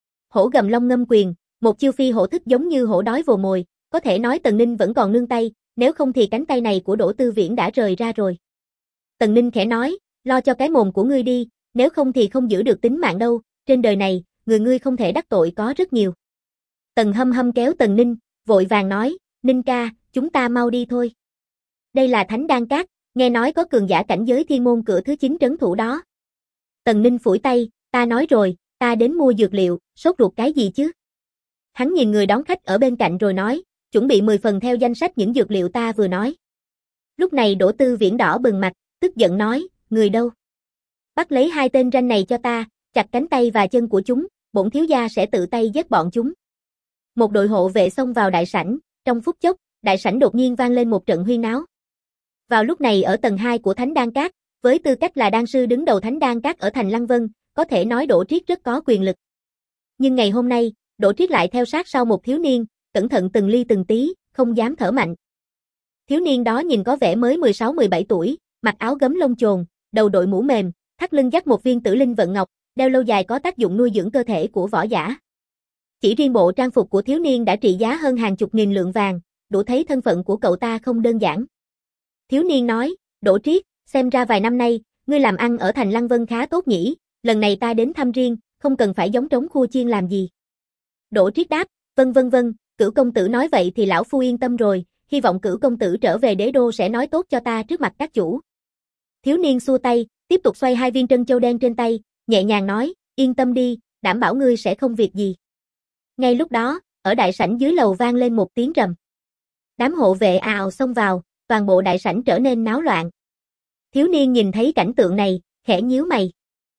Hổ gầm long ngâm quyền, một chiêu phi hổ thức giống như hổ đói vồ mồi, có thể nói Tần Ninh vẫn còn nương tay, nếu không thì cánh tay này của Đỗ Tư Viễn đã rời ra rồi. Tần Ninh khẽ nói, lo cho cái mồm của ngươi đi, nếu không thì không giữ được tính mạng đâu, trên đời này, người ngươi không thể đắc tội có rất nhiều. Tần Hâm Hâm kéo Tần Ninh, vội vàng nói, Ninh ca, chúng ta mau đi thôi. Đây là Thánh Đan Các, nghe nói có cường giả cảnh giới thiên môn cửa thứ 9 trấn thủ đó. Tần Ninh phủi tay, ta nói rồi, ta đến mua dược liệu, sốt ruột cái gì chứ? Hắn nhìn người đón khách ở bên cạnh rồi nói, chuẩn bị 10 phần theo danh sách những dược liệu ta vừa nói. Lúc này Đỗ Tư Viễn đỏ bừng mặt, tức giận nói, người đâu? Bắt lấy hai tên ranh này cho ta, chặt cánh tay và chân của chúng, bổn thiếu gia sẽ tự tay giết bọn chúng. Một đội hộ vệ xông vào đại sảnh, trong phút chốc, đại sảnh đột nhiên vang lên một trận huyên náo. Vào lúc này ở tầng 2 của Thánh Đan Các, với tư cách là đan sư đứng đầu Thánh Đan Các ở thành Lăng Vân, có thể nói Đỗ Triết rất có quyền lực. Nhưng ngày hôm nay, Đỗ Triết lại theo sát sau một thiếu niên, cẩn thận từng ly từng tí, không dám thở mạnh. Thiếu niên đó nhìn có vẻ mới 16-17 tuổi, mặc áo gấm lông chồn, đầu đội mũ mềm, thắt lưng dắt một viên tử linh vận ngọc, đeo lâu dài có tác dụng nuôi dưỡng cơ thể của võ giả. Chỉ riêng bộ trang phục của thiếu niên đã trị giá hơn hàng chục nghìn lượng vàng, đủ thấy thân phận của cậu ta không đơn giản. Thiếu niên nói, Đỗ Triết, xem ra vài năm nay, ngươi làm ăn ở thành Lăng Vân khá tốt nhỉ, lần này ta đến thăm riêng, không cần phải giống trống khua chiên làm gì. Đỗ Triết đáp, vâng, Cửu công tử nói vậy thì lão phu yên tâm rồi, hy vọng Cửu công tử trở về đế đô sẽ nói tốt cho ta trước mặt các chủ. Thiếu niên xua tay, tiếp tục xoay hai viên trân châu đen trên tay, nhẹ nhàng nói, yên tâm đi, đảm bảo ngươi sẽ không việc gì. Ngay lúc đó, ở đại sảnh dưới lầu vang lên một tiếng rầm. Đám hộ vệ ào xông vào, toàn bộ đại sảnh trở nên náo loạn. Thiếu niên nhìn thấy cảnh tượng này, khẽ nhíu mày.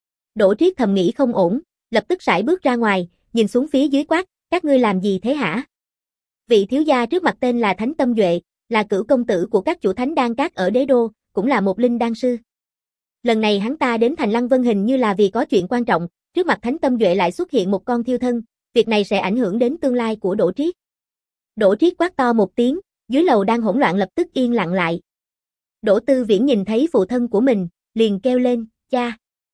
Đỗ Triết thầm nghĩ không ổn, lập tức sải bước ra ngoài, nhìn xuống phía dưới quát, các ngươi làm gì thế hả? Vị thiếu gia trước mặt tên là Thánh Tâm Duệ, là cửu công tử của các chủ Thánh Đan Các ở đế đô, cũng là một linh đan sư. Lần này hắn ta đến thành Lăng Vân hình như là vì có chuyện quan trọng, trước mặt Thánh Tâm Duệ lại xuất hiện một con thiêu thân, việc này sẽ ảnh hưởng đến tương lai của Đỗ Triết. Đỗ Triết quát to một tiếng, Dưới lầu đang hỗn loạn lập tức yên lặng lại. Đỗ Tư Viễn nhìn thấy phụ thân của mình, liền kêu lên, cha.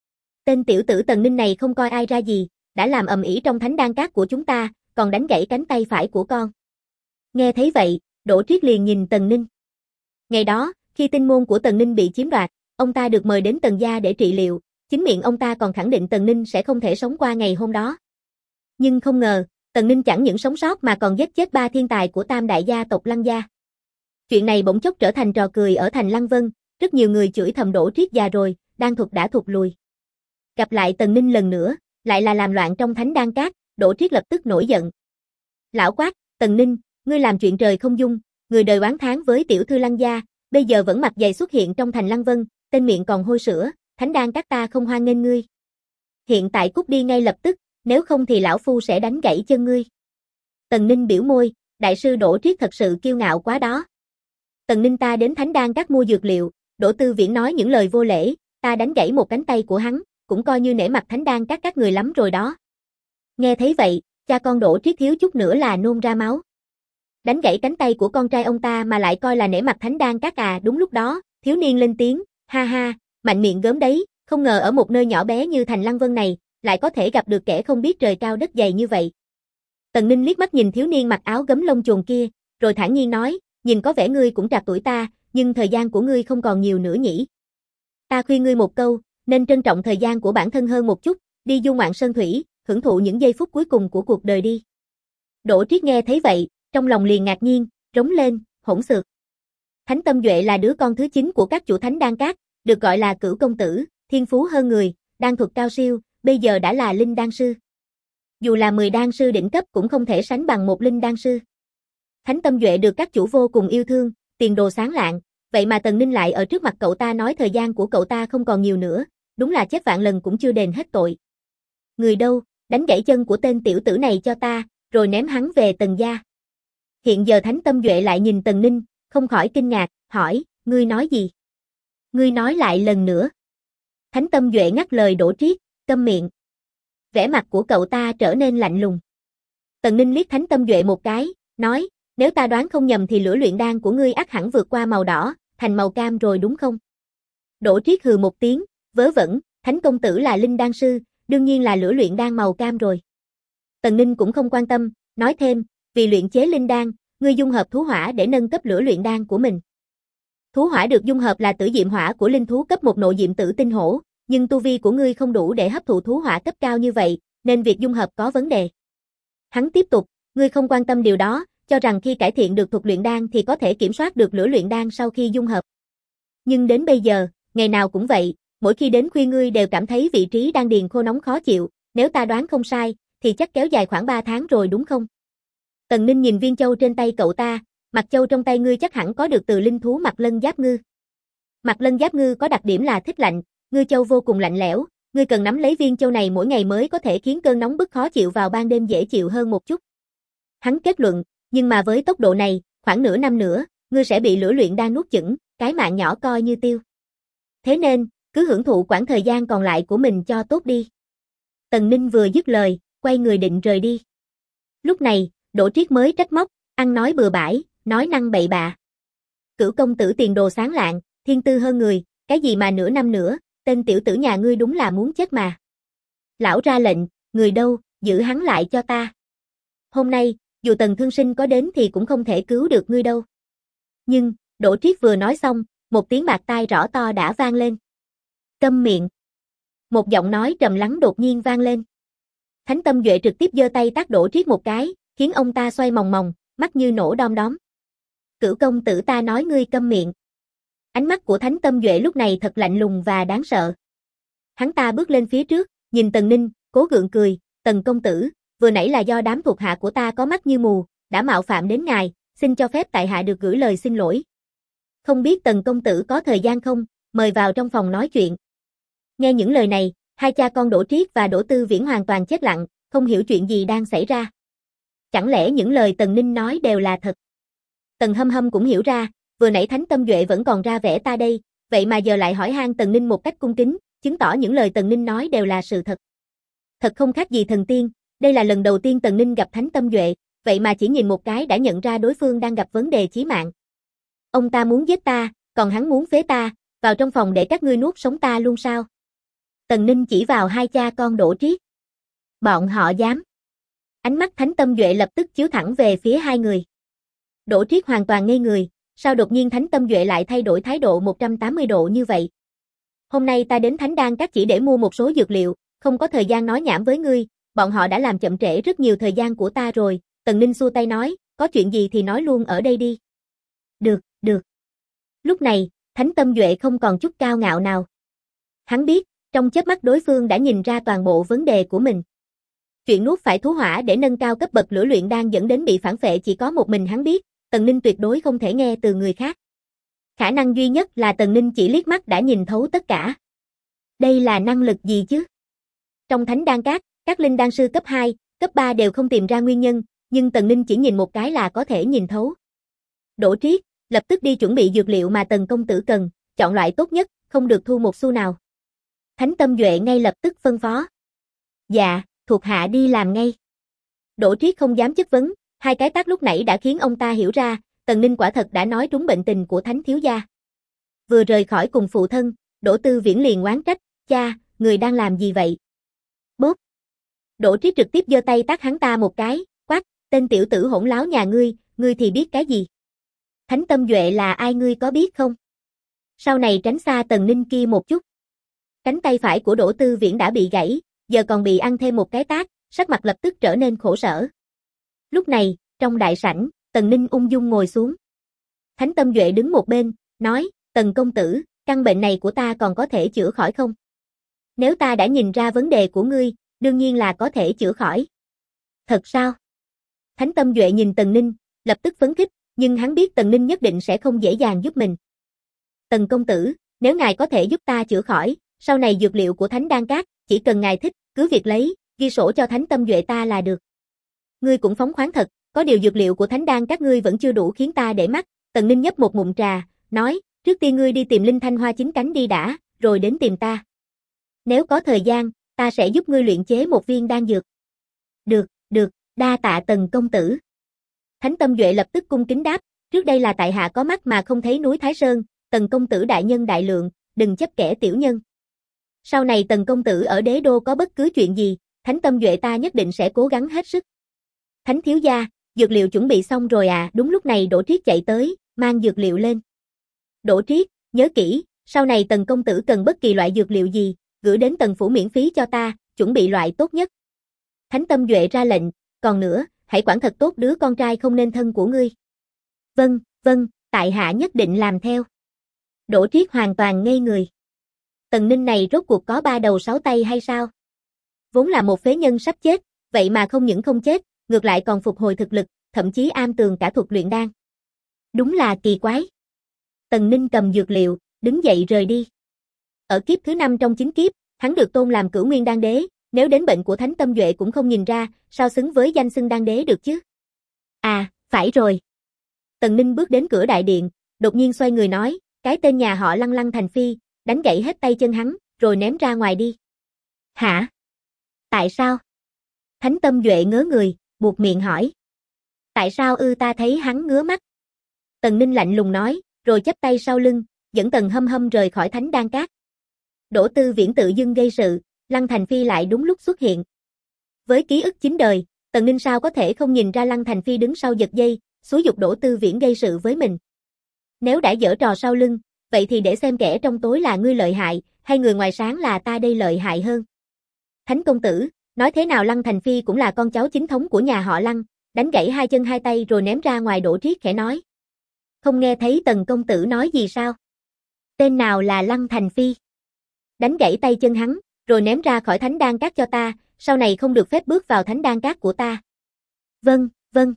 Tên tiểu tử Tần Ninh này không coi ai ra gì, đã làm ầm ĩ trong thánh đan các của chúng ta, còn đánh gãy cánh tay phải của con. Nghe thấy vậy, Đỗ Triết liền nhìn Tần Ninh. Ngày đó, khi tinh môn của Tần Ninh bị chiếm đoạt, ông ta được mời đến Tần gia để trị liệu, chính miệng ông ta còn khẳng định Tần Ninh sẽ không thể sống qua ngày hôm đó. Nhưng không ngờ, Tần Ninh chẳng những sống sót mà còn giết chết 3 thiên tài của tam đại gia tộc Lăng gia. Chuyện này bỗng chốc trở thành trò cười ở thành Lăng Vân, rất nhiều người chửi thầm Đỗ Triết già rồi, đan thuật đã thụt lùi. Gặp lại Tần Ninh lần nữa, lại là làm loạn trong thánh đan các, Đỗ Triết lập tức nổi giận. Lão quát, Tần Ninh, ngươi làm chuyện trời không dung, người đời oán thán với tiểu thư Lăng gia, bây giờ vẫn mặc giày xuất hiện trong thành Lăng Vân, tên miệng còn hôi sữa, thánh đan các ta không hoan nghênh ngươi. Hiện tại cút đi ngay lập tức, nếu không thì lão phu sẽ đánh gãy chân ngươi. Tần Ninh biểu môi, đại sư Đỗ Triết thật sự kiêu ngạo quá đó. Tần Ninh ta đến thánh đan các mua dược liệu, Đỗ Tư Viễn nói những lời vô lễ, ta đánh gãy một cánh tay của hắn, cũng coi như nể mặt thánh đan các người lắm rồi đó. Nghe thấy vậy, cha con Đỗ Triết thiếu chút nữa là nôn ra máu. Đánh gãy cánh tay của con trai ông ta mà lại coi là nể mặt thánh đan các à? Đúng lúc đó, thiếu niên lên tiếng, ha ha, mạnh miệng gớm đấy, không ngờ ở một nơi nhỏ bé như thành Lăng Vân này, lại có thể gặp được kẻ không biết trời cao đất dày như vậy. Tần Ninh liếc mắt nhìn thiếu niên mặc áo gấm lông chồn kia, rồi thản nhiên nói, nhìn có vẻ ngươi cũng trạc tuổi ta, nhưng thời gian của ngươi không còn nhiều nữa nhỉ. Ta khuyên ngươi một câu, nên trân trọng thời gian của bản thân hơn một chút, đi du ngoạn sơn thủy, hưởng thụ những giây phút cuối cùng của cuộc đời đi. Đỗ Triết nghe thấy vậy, trong lòng liền ngạc nhiên, rống lên, hỗn xược. Thánh Tâm Duệ là đứa con thứ 9 của các chủ thánh đan các, được gọi là cửu công tử, thiên phú hơn người, đan thuật cao siêu, bây giờ đã là linh đan sư. Dù là 10 đan sư đỉnh cấp cũng không thể sánh bằng một linh đan sư. Thánh Tâm Duệ được các chủ vô cùng yêu thương, tiền đồ sáng lạng, vậy mà Tần Ninh lại ở trước mặt cậu ta nói thời gian của cậu ta không còn nhiều nữa, đúng là chết vạn lần cũng chưa đền hết tội. Người đâu, đánh gãy chân của tên tiểu tử này cho ta, rồi ném hắn về Tần gia. Hiện giờ Thánh Tâm Duệ lại nhìn Tần Ninh, không khỏi kinh ngạc, hỏi, ngươi nói gì? Ngươi nói lại lần nữa. Thánh Tâm Duệ ngắt lời Đỗ Triết, câm miệng. Vẻ mặt của cậu ta trở nên lạnh lùng. Tần Ninh liếc Thánh Tâm Duệ một cái, nói, nếu ta đoán không nhầm thì lửa luyện đan của ngươi ắt hẳn vượt qua màu đỏ, thành màu cam rồi đúng không? Đỗ Triết hừ một tiếng, vớ vẩn, Thánh công tử là linh đan sư, đương nhiên là lửa luyện đan màu cam rồi. Tần Ninh cũng không quan tâm, nói thêm, vì luyện chế linh đan, ngươi dung hợp thú hỏa để nâng cấp lửa luyện đan của mình. Thú hỏa được dung hợp là tử diệm hỏa của linh thú cấp 1 nộ diệm tử tinh hổ, nhưng tu vi của ngươi không đủ để hấp thụ thú hỏa cấp cao như vậy, nên việc dung hợp có vấn đề. Hắn tiếp tục, ngươi không quan tâm điều đó, cho rằng khi cải thiện được thuật luyện đan thì có thể kiểm soát được lửa luyện đan sau khi dung hợp. Nhưng đến bây giờ, ngày nào cũng vậy, mỗi khi đến khuya ngươi đều cảm thấy vị trí đan điền khô nóng khó chịu, nếu ta đoán không sai, thì chắc kéo dài khoảng 3 tháng rồi đúng không? Tần Ninh nhìn viên châu trên tay cậu ta, mặt châu trong tay ngươi chắc hẳn có được từ linh thú Mạc Lân Giáp Ngư. Mạc Lân Giáp Ngư có đặc điểm là thích lạnh, ngư châu vô cùng lạnh lẽo, ngươi cần nắm lấy viên châu này mỗi ngày mới có thể khiến cơn nóng bức khó chịu vào ban đêm dễ chịu hơn một chút. Hắn kết luận, nhưng mà với tốc độ này, khoảng nửa năm nữa, ngươi sẽ bị lửa luyện đan nuốt chửng, cái mạng nhỏ coi như tiêu. Thế nên, cứ hưởng thụ quãng thời gian còn lại của mình cho tốt đi. Tần Ninh vừa dứt lời, quay người định rời đi. Lúc này, Đỗ Triết mới trách móc, ăn nói bừa bãi, nói năng bậy bạ. Cửu công tử tiền đồ sáng lạng, thiên tư hơn người, cái gì mà nửa năm nữa, tên tiểu tử nhà ngươi đúng là muốn chết mà. Lão ra lệnh, người đâu, giữ hắn lại cho ta. Hôm nay, dù Tần Thương Sinh có đến thì cũng không thể cứu được ngươi đâu. Nhưng, Đỗ Triết vừa nói xong, một tiếng bạt tai rõ to đã vang lên. Câm miệng. Một giọng nói trầm lắng đột nhiên vang lên. Thánh Tâm Duệ trực tiếp giơ tay tát Đỗ Triết một cái, khiến ông ta xoay mòng mòng, mắt như nổ đom đóm. Cửu công tử ta nói ngươi câm miệng. Ánh mắt của Thánh Tâm Duệ lúc này thật lạnh lùng và đáng sợ. Hắn ta bước lên phía trước, nhìn Tần Ninh, cố gượng cười, Tần công tử, vừa nãy là do đám thuộc hạ của ta có mắt như mù, đã mạo phạm đến ngài, xin cho phép tại hạ được gửi lời xin lỗi. Không biết Tần công tử có thời gian không, mời vào trong phòng nói chuyện. Nghe những lời này, hai cha con Đỗ Triết và Đỗ Tư Viễn hoàn toàn chết lặng, không hiểu chuyện gì đang xảy ra. Chẳng lẽ những lời Tần Ninh nói đều là thật? Tần Hâm Hâm cũng hiểu ra, vừa nãy Thánh Tâm Duệ vẫn còn ra vẻ ta đây, vậy mà giờ lại hỏi han Tần Ninh một cách cung kính, chứng tỏ những lời Tần Ninh nói đều là sự thật. Thật không khác gì thần tiên, đây là lần đầu tiên Tần Ninh gặp Thánh Tâm Duệ, vậy mà chỉ nhìn một cái đã nhận ra đối phương đang gặp vấn đề chí mạng. Ông ta muốn giết ta, còn hắn muốn phế ta, vào trong phòng để các ngươi nuốt sống ta luôn sao? Tần Ninh chỉ vào hai cha con Đỗ Triết. Bọn họ dám. Ánh mắt Thánh Tâm Duệ lập tức chiếu thẳng về phía hai người. Đỗ Triết hoàn toàn ngây người, sao đột nhiên Thánh Tâm Duệ lại thay đổi thái độ 180 độ như vậy? Hôm nay ta đến Thánh Đan Các chỉ để mua một số dược liệu, không có thời gian nói nhảm với ngươi, bọn họ đã làm chậm trễ rất nhiều thời gian của ta rồi. Tần Ninh xua tay nói, có chuyện gì thì nói luôn ở đây đi. Được, được. Lúc này, Thánh Tâm Duệ không còn chút cao ngạo nào. Hắn biết, trong chớp mắt đối phương đã nhìn ra toàn bộ vấn đề của mình. Chuyện nuốt phải thú hỏa để nâng cao cấp bậc lửa luyện đan dẫn đến bị phản phệ chỉ có một mình hắn biết, Tần Ninh tuyệt đối không thể nghe từ người khác. Khả năng duy nhất là Tần Ninh chỉ liếc mắt đã nhìn thấu tất cả. Đây là năng lực gì chứ? Trong Thánh Đan Các, các linh đan sư cấp 2, cấp 3 đều không tìm ra nguyên nhân, nhưng Tần Ninh chỉ nhìn một cái là có thể nhìn thấu. Đỗ Triết, lập tức đi chuẩn bị dược liệu mà Tần công tử cần, chọn loại tốt nhất, không được thu một xu nào. Thánh Tâm Duệ ngay lập tức phân phó. Dạ, thuộc hạ đi làm ngay. Đỗ Triết không dám chất vấn, hai cái tát lúc nãy đã khiến ông ta hiểu ra, Tần Ninh quả thật đã nói trúng bệnh tình của Thánh thiếu gia. Vừa rời khỏi cùng phụ thân, Đỗ Tư Viễn liền oán trách, cha, người đang làm gì vậy? Bốp. Đỗ Triết trực tiếp giơ tay tát hắn ta một cái, quát, tên tiểu tử hỗn láo nhà ngươi thì biết cái gì? Thánh Tâm Duệ là ai ngươi có biết không? Sau này tránh xa Tần Ninh kia một chút. Cánh tay phải của Đỗ Tư Viễn đã bị gãy, giờ còn bị ăn thêm một cái tát, sắc mặt lập tức trở nên khổ sở. Lúc này, trong đại sảnh, Tần Ninh ung dung ngồi xuống. Thánh Tâm Duệ đứng một bên, nói, Tần công tử, căn bệnh này của ta còn có thể chữa khỏi không? Nếu ta đã nhìn ra vấn đề của ngươi, đương nhiên là có thể chữa khỏi. Thật sao? Thánh Tâm Duệ nhìn Tần Ninh, lập tức phấn khích, nhưng hắn biết Tần Ninh nhất định sẽ không dễ dàng giúp mình. Tần công tử, nếu ngài có thể giúp ta chữa khỏi, sau này dược liệu của Thánh Đan Các, chỉ cần ngài thích, cứ việc lấy, ghi sổ cho Thánh Tâm Duệ ta là được. Ngươi cũng phóng khoáng thật, có điều dược liệu của Thánh Đan Các ngươi vẫn chưa đủ khiến ta để mắt. Tần Ninh nhấp một ngụm trà, nói, trước tiên ngươi đi tìm Linh Thanh Hoa chín cánh đi đã, rồi đến tìm ta. Nếu có thời gian, ta sẽ giúp ngươi luyện chế một viên đan dược. Được, đa tạ Tần công tử. Thánh Tâm Duệ lập tức cung kính đáp, trước đây là tại hạ có mắt mà không thấy núi Thái Sơn, Tần công tử đại nhân đại lượng, đừng chấp kẻ tiểu nhân. Sau này Tần công tử ở đế đô có bất cứ chuyện gì, Thánh Tâm Duệ ta nhất định sẽ cố gắng hết sức. Thánh thiếu gia, dược liệu chuẩn bị xong rồi à? Đúng lúc này Đỗ Triết chạy tới, mang dược liệu lên. Đỗ Triết, nhớ kỹ, sau này Tần công tử cần bất kỳ loại dược liệu gì, gửi đến Tần phủ miễn phí cho ta, chuẩn bị loại tốt nhất. Thánh Tâm Duệ ra lệnh, còn nữa, hãy quản thật tốt đứa con trai không nên thân của ngươi. Vâng, tại hạ nhất định làm theo. Đỗ Triết hoàn toàn ngây người. Tần Ninh này rốt cuộc có 3 đầu 6 tay hay sao? Vốn là một phế nhân sắp chết, vậy mà không những không chết, ngược lại còn phục hồi thực lực, thậm chí am tường cả thuật luyện đan. Đúng là kỳ quái. Tần Ninh cầm dược liệu, đứng dậy rời đi. Ở kiếp thứ 5 trong 9 kiếp, hắn được tôn làm Cửu Nguyên Đan Đế, nếu đến bệnh của Thánh Tâm Duệ cũng không nhìn ra, sao xứng với danh xưng Đan Đế được chứ? À, phải rồi. Tần Ninh bước đến cửa đại điện, đột nhiên xoay người nói, cái tên nhà họ Lăng Lăng thành phi, đánh gãy hết tay chân hắn, rồi ném ra ngoài đi. Hả? Tại sao? Thánh Tâm Duệ ngớ người, buột miệng hỏi. Tại sao ta thấy hắn ngứa mắt? Tần Ninh lạnh lùng nói, rồi chắp tay sau lưng, dẫn Tần Hâm Hâm rời khỏi Thánh Đan Các. Đỗ Tư Viễn tự dưng gây sự, Lăng Thành Phi lại đúng lúc xuất hiện. Với ký ức 9 đời, Tần Ninh sao có thể không nhìn ra Lăng Thành Phi đứng sau giật dây, xúi giục Đỗ Tư Viễn gây sự với mình. Nếu đã giở trò sau lưng, vậy thì để xem kẻ trong tối là ngươi lợi hại, hay người ngoài sáng là ta đây lợi hại hơn. Thánh công tử, nói thế nào Lăng Thành Phi cũng là con cháu chính thống của nhà họ Lăng, đánh gãy hai chân hai tay rồi ném ra ngoài. Đỗ Triết khẽ nói. Không nghe thấy Tần công tử nói gì sao? Tên nào là Lăng Thành Phi? Đánh gãy tay chân hắn, rồi ném ra khỏi Thánh Đan Các cho ta, sau này không được phép bước vào Thánh Đan Các của ta. Vâng.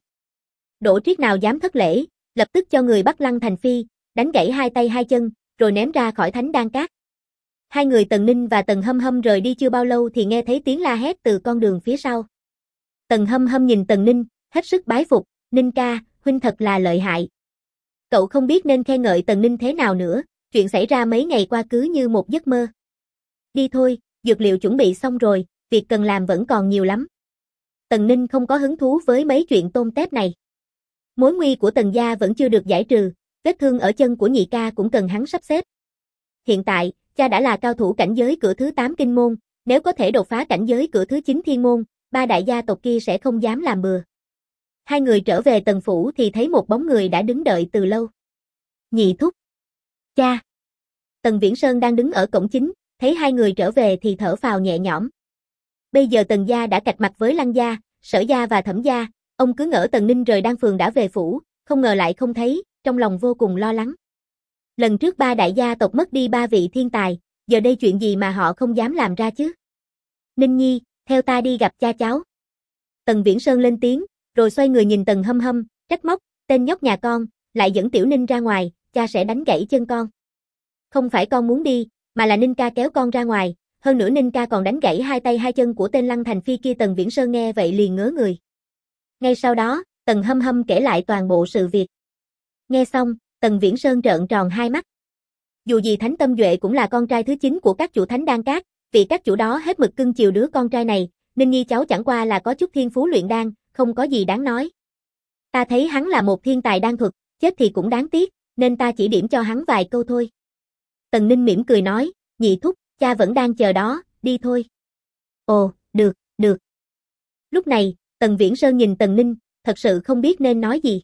Đỗ Triết nào dám thất lễ, lập tức cho người bắt Lăng Thành Phi, đánh gãy hai tay hai chân, rồi ném ra khỏi Thánh Đan Các. Hai người Tần Ninh và Tần Hâm Hâm rời đi chưa bao lâu thì nghe thấy tiếng la hét từ con đường phía sau. Tần Hâm Hâm nhìn Tần Ninh, hết sức bái phục, Ninh ca, huynh thật là lợi hại. Cậu không biết nên khen ngợi Tần Ninh thế nào nữa, chuyện xảy ra mấy ngày qua cứ như một giấc mơ. Đi thôi, dược liệu chuẩn bị xong rồi, việc cần làm vẫn còn nhiều lắm. Tần Ninh không có hứng thú với mấy chuyện tôm tép này. Mối nguy của Tần gia vẫn chưa được giải trừ, vết thương ở chân của nhị ca cũng cần hắn sắp xếp. Hiện tại, cha đã là cao thủ cảnh giới cửa thứ 8 kinh môn, nếu có thể đột phá cảnh giới cửa thứ 9 thiên môn, ba đại gia tộc kia sẽ không dám làm bừa. Hai người trở về Tần phủ thì thấy một bóng người đã đứng đợi từ lâu. Nhị thúc. Cha. Tần Viễn Sơn đang đứng ở cổng chính, thấy hai người trở về thì thở phào nhẹ nhõm. Bây giờ Tần gia đã cạch mặt với Lăng gia, Sở gia và Thẩm gia, ông cứ ngỡ Tần Ninh rời Đan Phường đã về phủ, không ngờ lại không thấy, trong lòng vô cùng lo lắng. Lần trước ba đại gia tộc mất đi ba vị thiên tài, giờ đây chuyện gì mà họ không dám làm ra chứ? Ninh Nhi, theo ta đi gặp cha cháu. Tần Viễn Sơn lên tiếng, rồi xoay người nhìn Tần Hâm Hâm, trách móc, tên nhóc nhà con, lại dẫn Tiểu Ninh ra ngoài, cha sẽ đánh gãy chân con. Không phải con muốn đi, mà là Ninh ca kéo con ra ngoài, hơn nữa Ninh ca còn đánh gãy hai tay hai chân của tên Lăng Thành Phi kia. Tần Viễn Sơn nghe vậy liền ngớ người. Ngay sau đó, Tần Hâm Hâm kể lại toàn bộ sự việc. Nghe xong, Tần Viễn Sơn trợn tròn hai mắt. Dù gì Thánh Tâm Duệ cũng là con trai thứ 9 của các chủ Thánh Đan Các, vì các chủ đó hết mực cưng chiều đứa con trai này, Ninh Nhi cháu chẳng qua là có chút thiên phú luyện đan, không có gì đáng nói. Ta thấy hắn là một thiên tài đan thuật, chết thì cũng đáng tiếc, nên ta chỉ điểm cho hắn vài câu thôi. Tần Ninh mỉm cười nói, nhị thúc, cha vẫn đang chờ đó, đi thôi. Ồ, được, được. Lúc này, Tần Viễn Sơn nhìn Tần Ninh, thật sự không biết nên nói gì.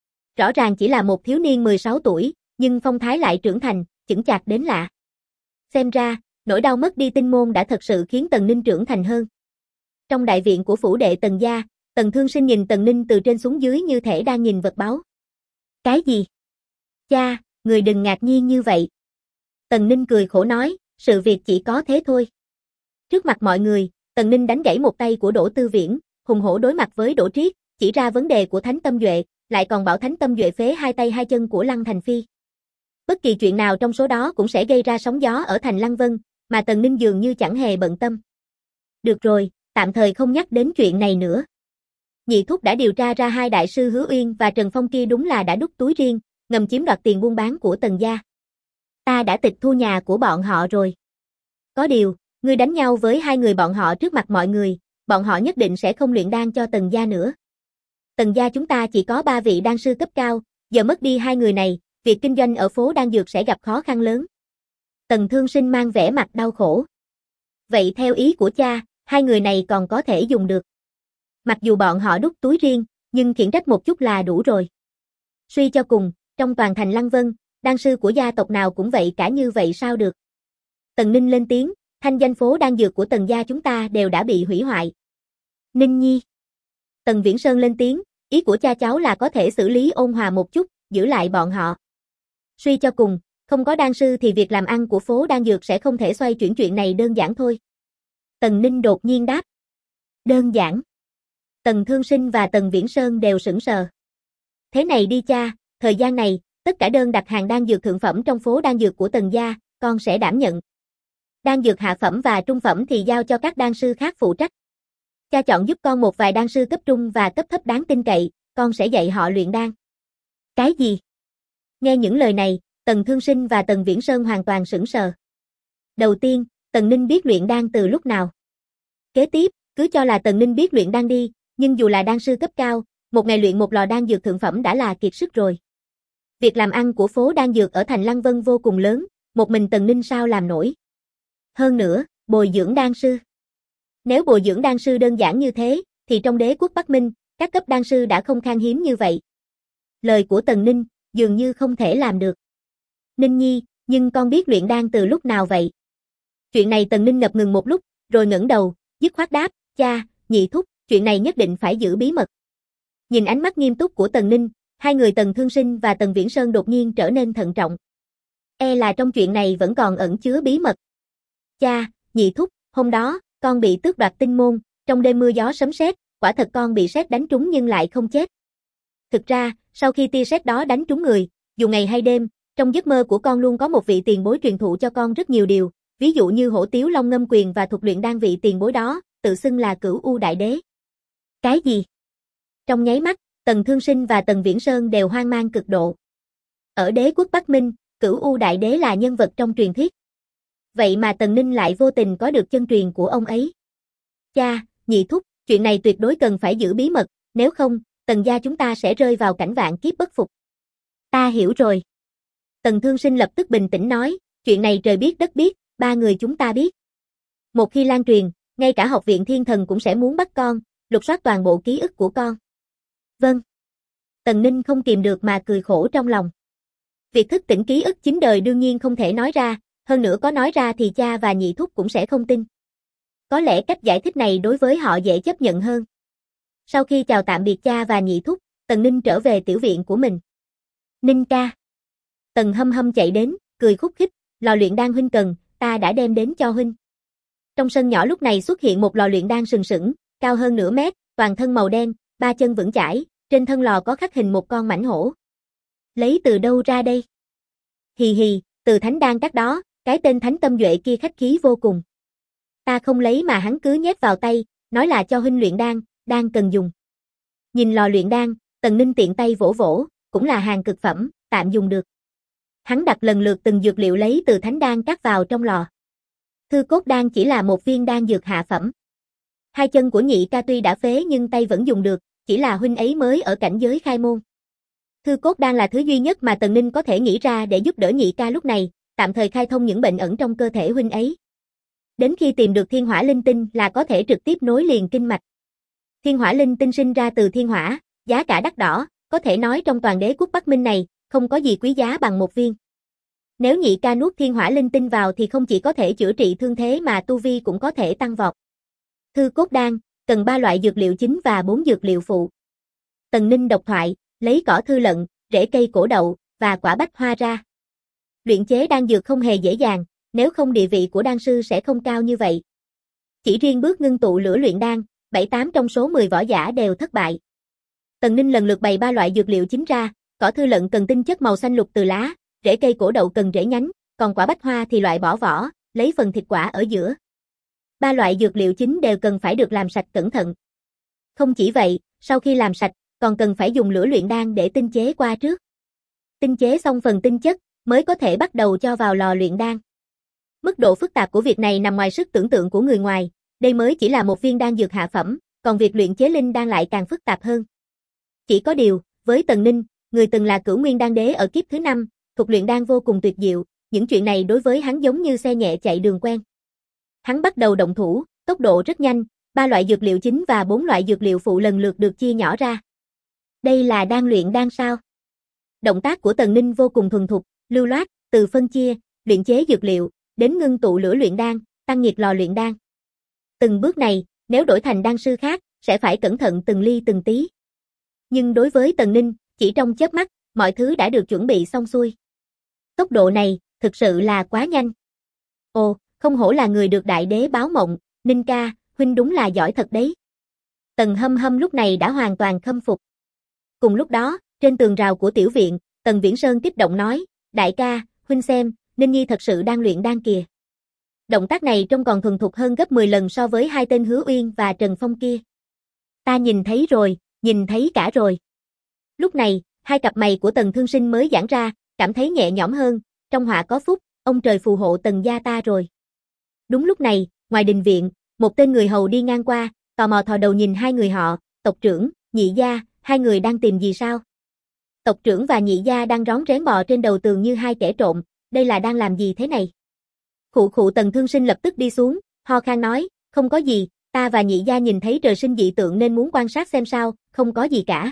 Rõ ràng chỉ là một thiếu niên 16 tuổi, nhưng phong thái lại trưởng thành, chững chạc đến lạ. Xem ra, nỗi đau mất đi tinh môn đã thật sự khiến Tần Ninh trưởng thành hơn. Trong đại viện của phủ đệ Tần gia, Tần Thương Sinh nhìn Tần Ninh từ trên xuống dưới như thể đang nhìn vật báu. Cái gì? Cha, người đừng ngạc nhiên như vậy. Tần Ninh cười khổ nói, sự việc chỉ có thế thôi. Trước mặt mọi người, Tần Ninh đánh gãy một tay của Đỗ Tư Viễn, hùng hổ đối mặt với Đỗ Triết, chỉ ra vấn đề của Thánh Tâm Duệ, lại còn bảo Thánh Tâm Duệ phế hai tay hai chân của Lăng Thành Phi. Bất kỳ chuyện nào trong số đó cũng sẽ gây ra sóng gió ở thành Lăng Vân, mà Tần Ninh dường như chẳng hề bận tâm. Được rồi, tạm thời không nhắc đến chuyện này nữa. Nhị thúc đã điều tra ra hai đại sư Hứa Uyên và Trần Phong kia đúng là đã đút túi riêng, ngầm chiếm đoạt tiền buôn bán của Tần gia. Ta đã tịch thu nhà của bọn họ rồi. Có điều, ngươi đánh nhau với hai người bọn họ trước mặt mọi người, bọn họ nhất định sẽ không luyện đan cho Tần gia nữa. Tần gia chúng ta chỉ có 3 vị đan sư cấp cao, giờ mất đi hai người này, việc kinh doanh ở phố đan dược sẽ gặp khó khăn lớn. Tần Thương Sinh mang vẻ mặt đau khổ. Vậy theo ý của cha, hai người này còn có thể dùng được. Mặc dù bọn họ đút túi riêng, nhưng khiển trách một chút là đủ rồi. Suy cho cùng, trong toàn thành Lăng Vân, đan sư của gia tộc nào cũng vậy cả, như vậy sao được. Tần Ninh lên tiếng, thanh danh phố đan dược của Tần gia chúng ta đều đã bị hủy hoại. Ninh Nhi. Tần Viễn Sơn lên tiếng, ý của cha cháu là có thể xử lý ôn hòa một chút, giữ lại bọn họ. Suy cho cùng, không có đan sư thì việc làm ăn của phố đan dược sẽ không thể xoay chuyển, chuyện này đơn giản thôi. Tần Ninh đột nhiên đáp. Đơn giản. Tần Thương Sinh và Tần Viễn Sơn đều sững sờ. Thế này đi cha, thời gian này, tất cả đơn đặt hàng đan dược thượng phẩm trong phố đan dược của Tần gia, con sẽ đảm nhận. Đan dược hạ phẩm và trung phẩm thì giao cho các đan sư khác phụ trách. Cha chọn giúp con một vài đan sư cấp trung và cấp thấp đáng tin cậy, con sẽ dạy họ luyện đan. Cái gì? Nghe những lời này, Tần Thương Sinh và Tần Viễn Sơn hoàn toàn sững sờ. Đầu tiên, Tần Ninh biết luyện đan từ lúc nào? Kế tiếp, cứ cho là Tần Ninh biết luyện đan đi, nhưng dù là đan sư cấp cao, một ngày luyện một lò đan dược thượng phẩm đã là kiệt sức rồi. Việc làm ăn của phố đan dược ở thành Lăng Vân vô cùng lớn, một mình Tần Ninh sao làm nổi? Hơn nữa, bồi dưỡng đan sư. Nếu bồi dưỡng đan sư đơn giản như thế, thì trong đế quốc Bắc Minh, các cấp đan sư đã không khan hiếm như vậy. Lời của Tần Ninh, dường như không thể làm được. Ninh Nhi, nhưng con biết luyện đan từ lúc nào vậy? Chuyện này Tần Ninh ngập ngừng một lúc, rồi ngẩng đầu, dứt khoát đáp, cha, nhị thúc, chuyện này nhất định phải giữ bí mật. Nhìn ánh mắt nghiêm túc của Tần Ninh, hai người Tần Thương Sinh và Tần Viễn Sơn đột nhiên trở nên thận trọng. E là trong chuyện này vẫn còn ẩn chứa bí mật. Cha, nhị thúc, hôm đó, con bị tước đoạt tinh môn, trong đêm mưa gió sấm sét, quả thật con bị sét đánh trúng nhưng lại không chết. Thực ra, sau khi tia sét đó đánh trúng người, dù ngày hay đêm, trong giấc mơ của con luôn có một vị tiền bối truyền thụ cho con rất nhiều điều, ví dụ như Hổ Tiếu Long Ngâm Quyền và thuật luyện đan. Vị tiền bối đó, tự xưng là Cửu U Đại Đế. Cái gì? Trong nháy mắt, Tần Thương Sinh và Tần Viễn Sơn đều hoang mang cực độ. Ở đế quốc Bắc Minh, Cửu U Đại Đế là nhân vật trong truyền thuyết. Vậy mà Tần Ninh lại vô tình có được chân truyền của ông ấy. Cha, nhị thúc, chuyện này tuyệt đối cần phải giữ bí mật, nếu không, Tần gia chúng ta sẽ rơi vào cảnh vạn kiếp bất phục. Ta hiểu rồi. Tần Thương Sinh lập tức bình tĩnh nói, chuyện này trời biết đất biết, ba người chúng ta biết. Một khi lan truyền, ngay cả học viện thiên thần cũng sẽ muốn bắt con, lục soát toàn bộ ký ức của con. Vâng. Tần Ninh không kìm được mà cười khổ trong lòng. Việc thức tỉnh ký ức 9 đời đương nhiên không thể nói ra, hơn nữa có nói ra thì cha và nhị thúc cũng sẽ không tin. Có lẽ cách giải thích này đối với họ dễ chấp nhận hơn. Sau khi chào tạm biệt cha và nhị thúc, Tần Ninh trở về tiểu viện của mình. Ninh ca. Tần Hâm Hâm chạy đến, cười khúc khích, lò luyện đan huynh cần, ta đã đem đến cho huynh. Trong sân nhỏ lúc này xuất hiện một lò luyện đan sừng sững, cao hơn nửa mét, toàn thân màu đen, ba chân vững chãi, trên thân lò có khắc hình một con mãnh hổ. Lấy từ đâu ra đây? Hì hì, từ Thánh Đan Các đó, cái tên Thánh Tâm Duệ kia khách khí vô cùng. Ta không lấy mà hắn cứ nhét vào tay, nói là cho huynh luyện đan, đan cần dùng. Nhìn lò luyện đan, Tần Ninh tiện tay vỗ vỗ, cũng là hàng cực phẩm, tạm dùng được. Hắn đặt lần lượt từng dược liệu lấy từ Thánh Đan Các vào trong lò. Thư cốt đan chỉ là một viên đan dược hạ phẩm. Hai chân của nhị ca tuy đã phế nhưng tay vẫn dùng được, chỉ là huynh ấy mới ở cảnh giới khai môn. Thư cốt đan là thứ duy nhất mà Tần Ninh có thể nghĩ ra để giúp đỡ nhị ca lúc này, tạm thời khai thông những bệnh ẩn trong cơ thể huynh ấy. Đến khi tìm được thiên hỏa linh tinh là có thể trực tiếp nối liền kinh mạch. Thiên hỏa linh tinh sinh ra từ thiên hỏa, giá cả đắt đỏ, có thể nói trong toàn đế quốc Bắc Minh này, không có gì quý giá bằng một viên. Nếu nhị ca nuốt thiên hỏa linh tinh vào thì không chỉ có thể chữa trị thương thế mà tu vi cũng có thể tăng vọt. Thư cốt đan, cần 3 loại dược liệu chính và 4 dược liệu phụ. Tần Ninh độc thoại, lấy cỏ thư lận, rễ cây cổ đậu, và quả bách hoa ra. Luyện chế đan dược không hề dễ dàng, nếu không địa vị của đan sư sẽ không cao như vậy. Chỉ riêng bước ngưng tụ lửa luyện đan, 7-8 trong số 10 võ giả đều thất bại. Tần Ninh lần lượt bày 3 loại dược liệu chính ra, cỏ thư lận cần tinh chất màu xanh lục từ lá, rễ cây cổ đậu cần rễ nhánh, còn quả bách hoa thì loại bỏ vỏ, lấy phần thịt quả ở giữa. 3 loại dược liệu chính đều cần phải được làm sạch cẩn thận. Không chỉ vậy, sau khi làm sạch, còn cần phải dùng lửa luyện đan để tinh chế qua trước. Tinh chế xong phần tinh chất, mới có thể bắt đầu cho vào lò luyện đan. Mức độ phức tạp của việc này nằm ngoài sức tưởng tượng của người ngoài, đây mới chỉ là một viên đan dược hạ phẩm, còn việc luyện chế linh đan lại càng phức tạp hơn. Chỉ có điều, với Tần Ninh, người từng là Cửu Nguyên Đan Đế ở kiếp thứ 5, thuật luyện đan vô cùng tuyệt diệu, những chuyện này đối với hắn giống như xe nhẹ chạy đường quen. Hắn bắt đầu động thủ, tốc độ rất nhanh, 3 loại dược liệu chính và 4 loại dược liệu phụ lần lượt được chia nhỏ ra. Đây là đan luyện đan sao? Động tác của Tần Ninh vô cùng thuần thục, lưu loát, từ phân chia, luyện chế dược liệu, đến ngưng tụ lửa luyện đan, tăng nhiệt lò luyện đan. Từng bước này, nếu đổi thành đan sư khác, sẽ phải cẩn thận từng ly từng tí. Nhưng đối với Tần Ninh, chỉ trong chớp mắt, mọi thứ đã được chuẩn bị xong xuôi. Tốc độ này, thực sự là quá nhanh. Ồ, không hổ là người được đại đế báo mộng, Ninh ca, huynh đúng là giỏi thật đấy. Tần Hâm Hâm lúc này đã hoàn toàn khâm phục. Cùng lúc đó, trên tường rào của tiểu viện, Tần Viễn Sơn kích động nói, đại ca, huynh xem, Ninh Nhi thật sự đang luyện đan kìa. Động tác này trông còn thuần thục hơn gấp 10 lần so với hai tên Hứa Uyên và Trần Phong kia. Ta nhìn thấy rồi, nhìn thấy cả rồi. Lúc này, hai cặp mày của Tần Thương Sinh mới giãn ra, cảm thấy nhẹ nhõm hơn, trong họa có phúc, ông trời phù hộ Tần gia ta rồi. Đúng lúc này, ngoài đình viện, một tên người hầu đi ngang qua, tò mò thò đầu nhìn hai người họ, tộc trưởng, nhị gia, hai người đang tìm gì sao? Tộc trưởng và nhị gia đang rón rén bò trên đầu tường như hai kẻ trộm, đây là đang làm gì thế này? Khụ khụ Tần Thương Sinh lập tức đi xuống, ho khan nói, không có gì, ta và nhị gia nhìn thấy trời sinh dị tượng nên muốn quan sát xem sao, không có gì cả.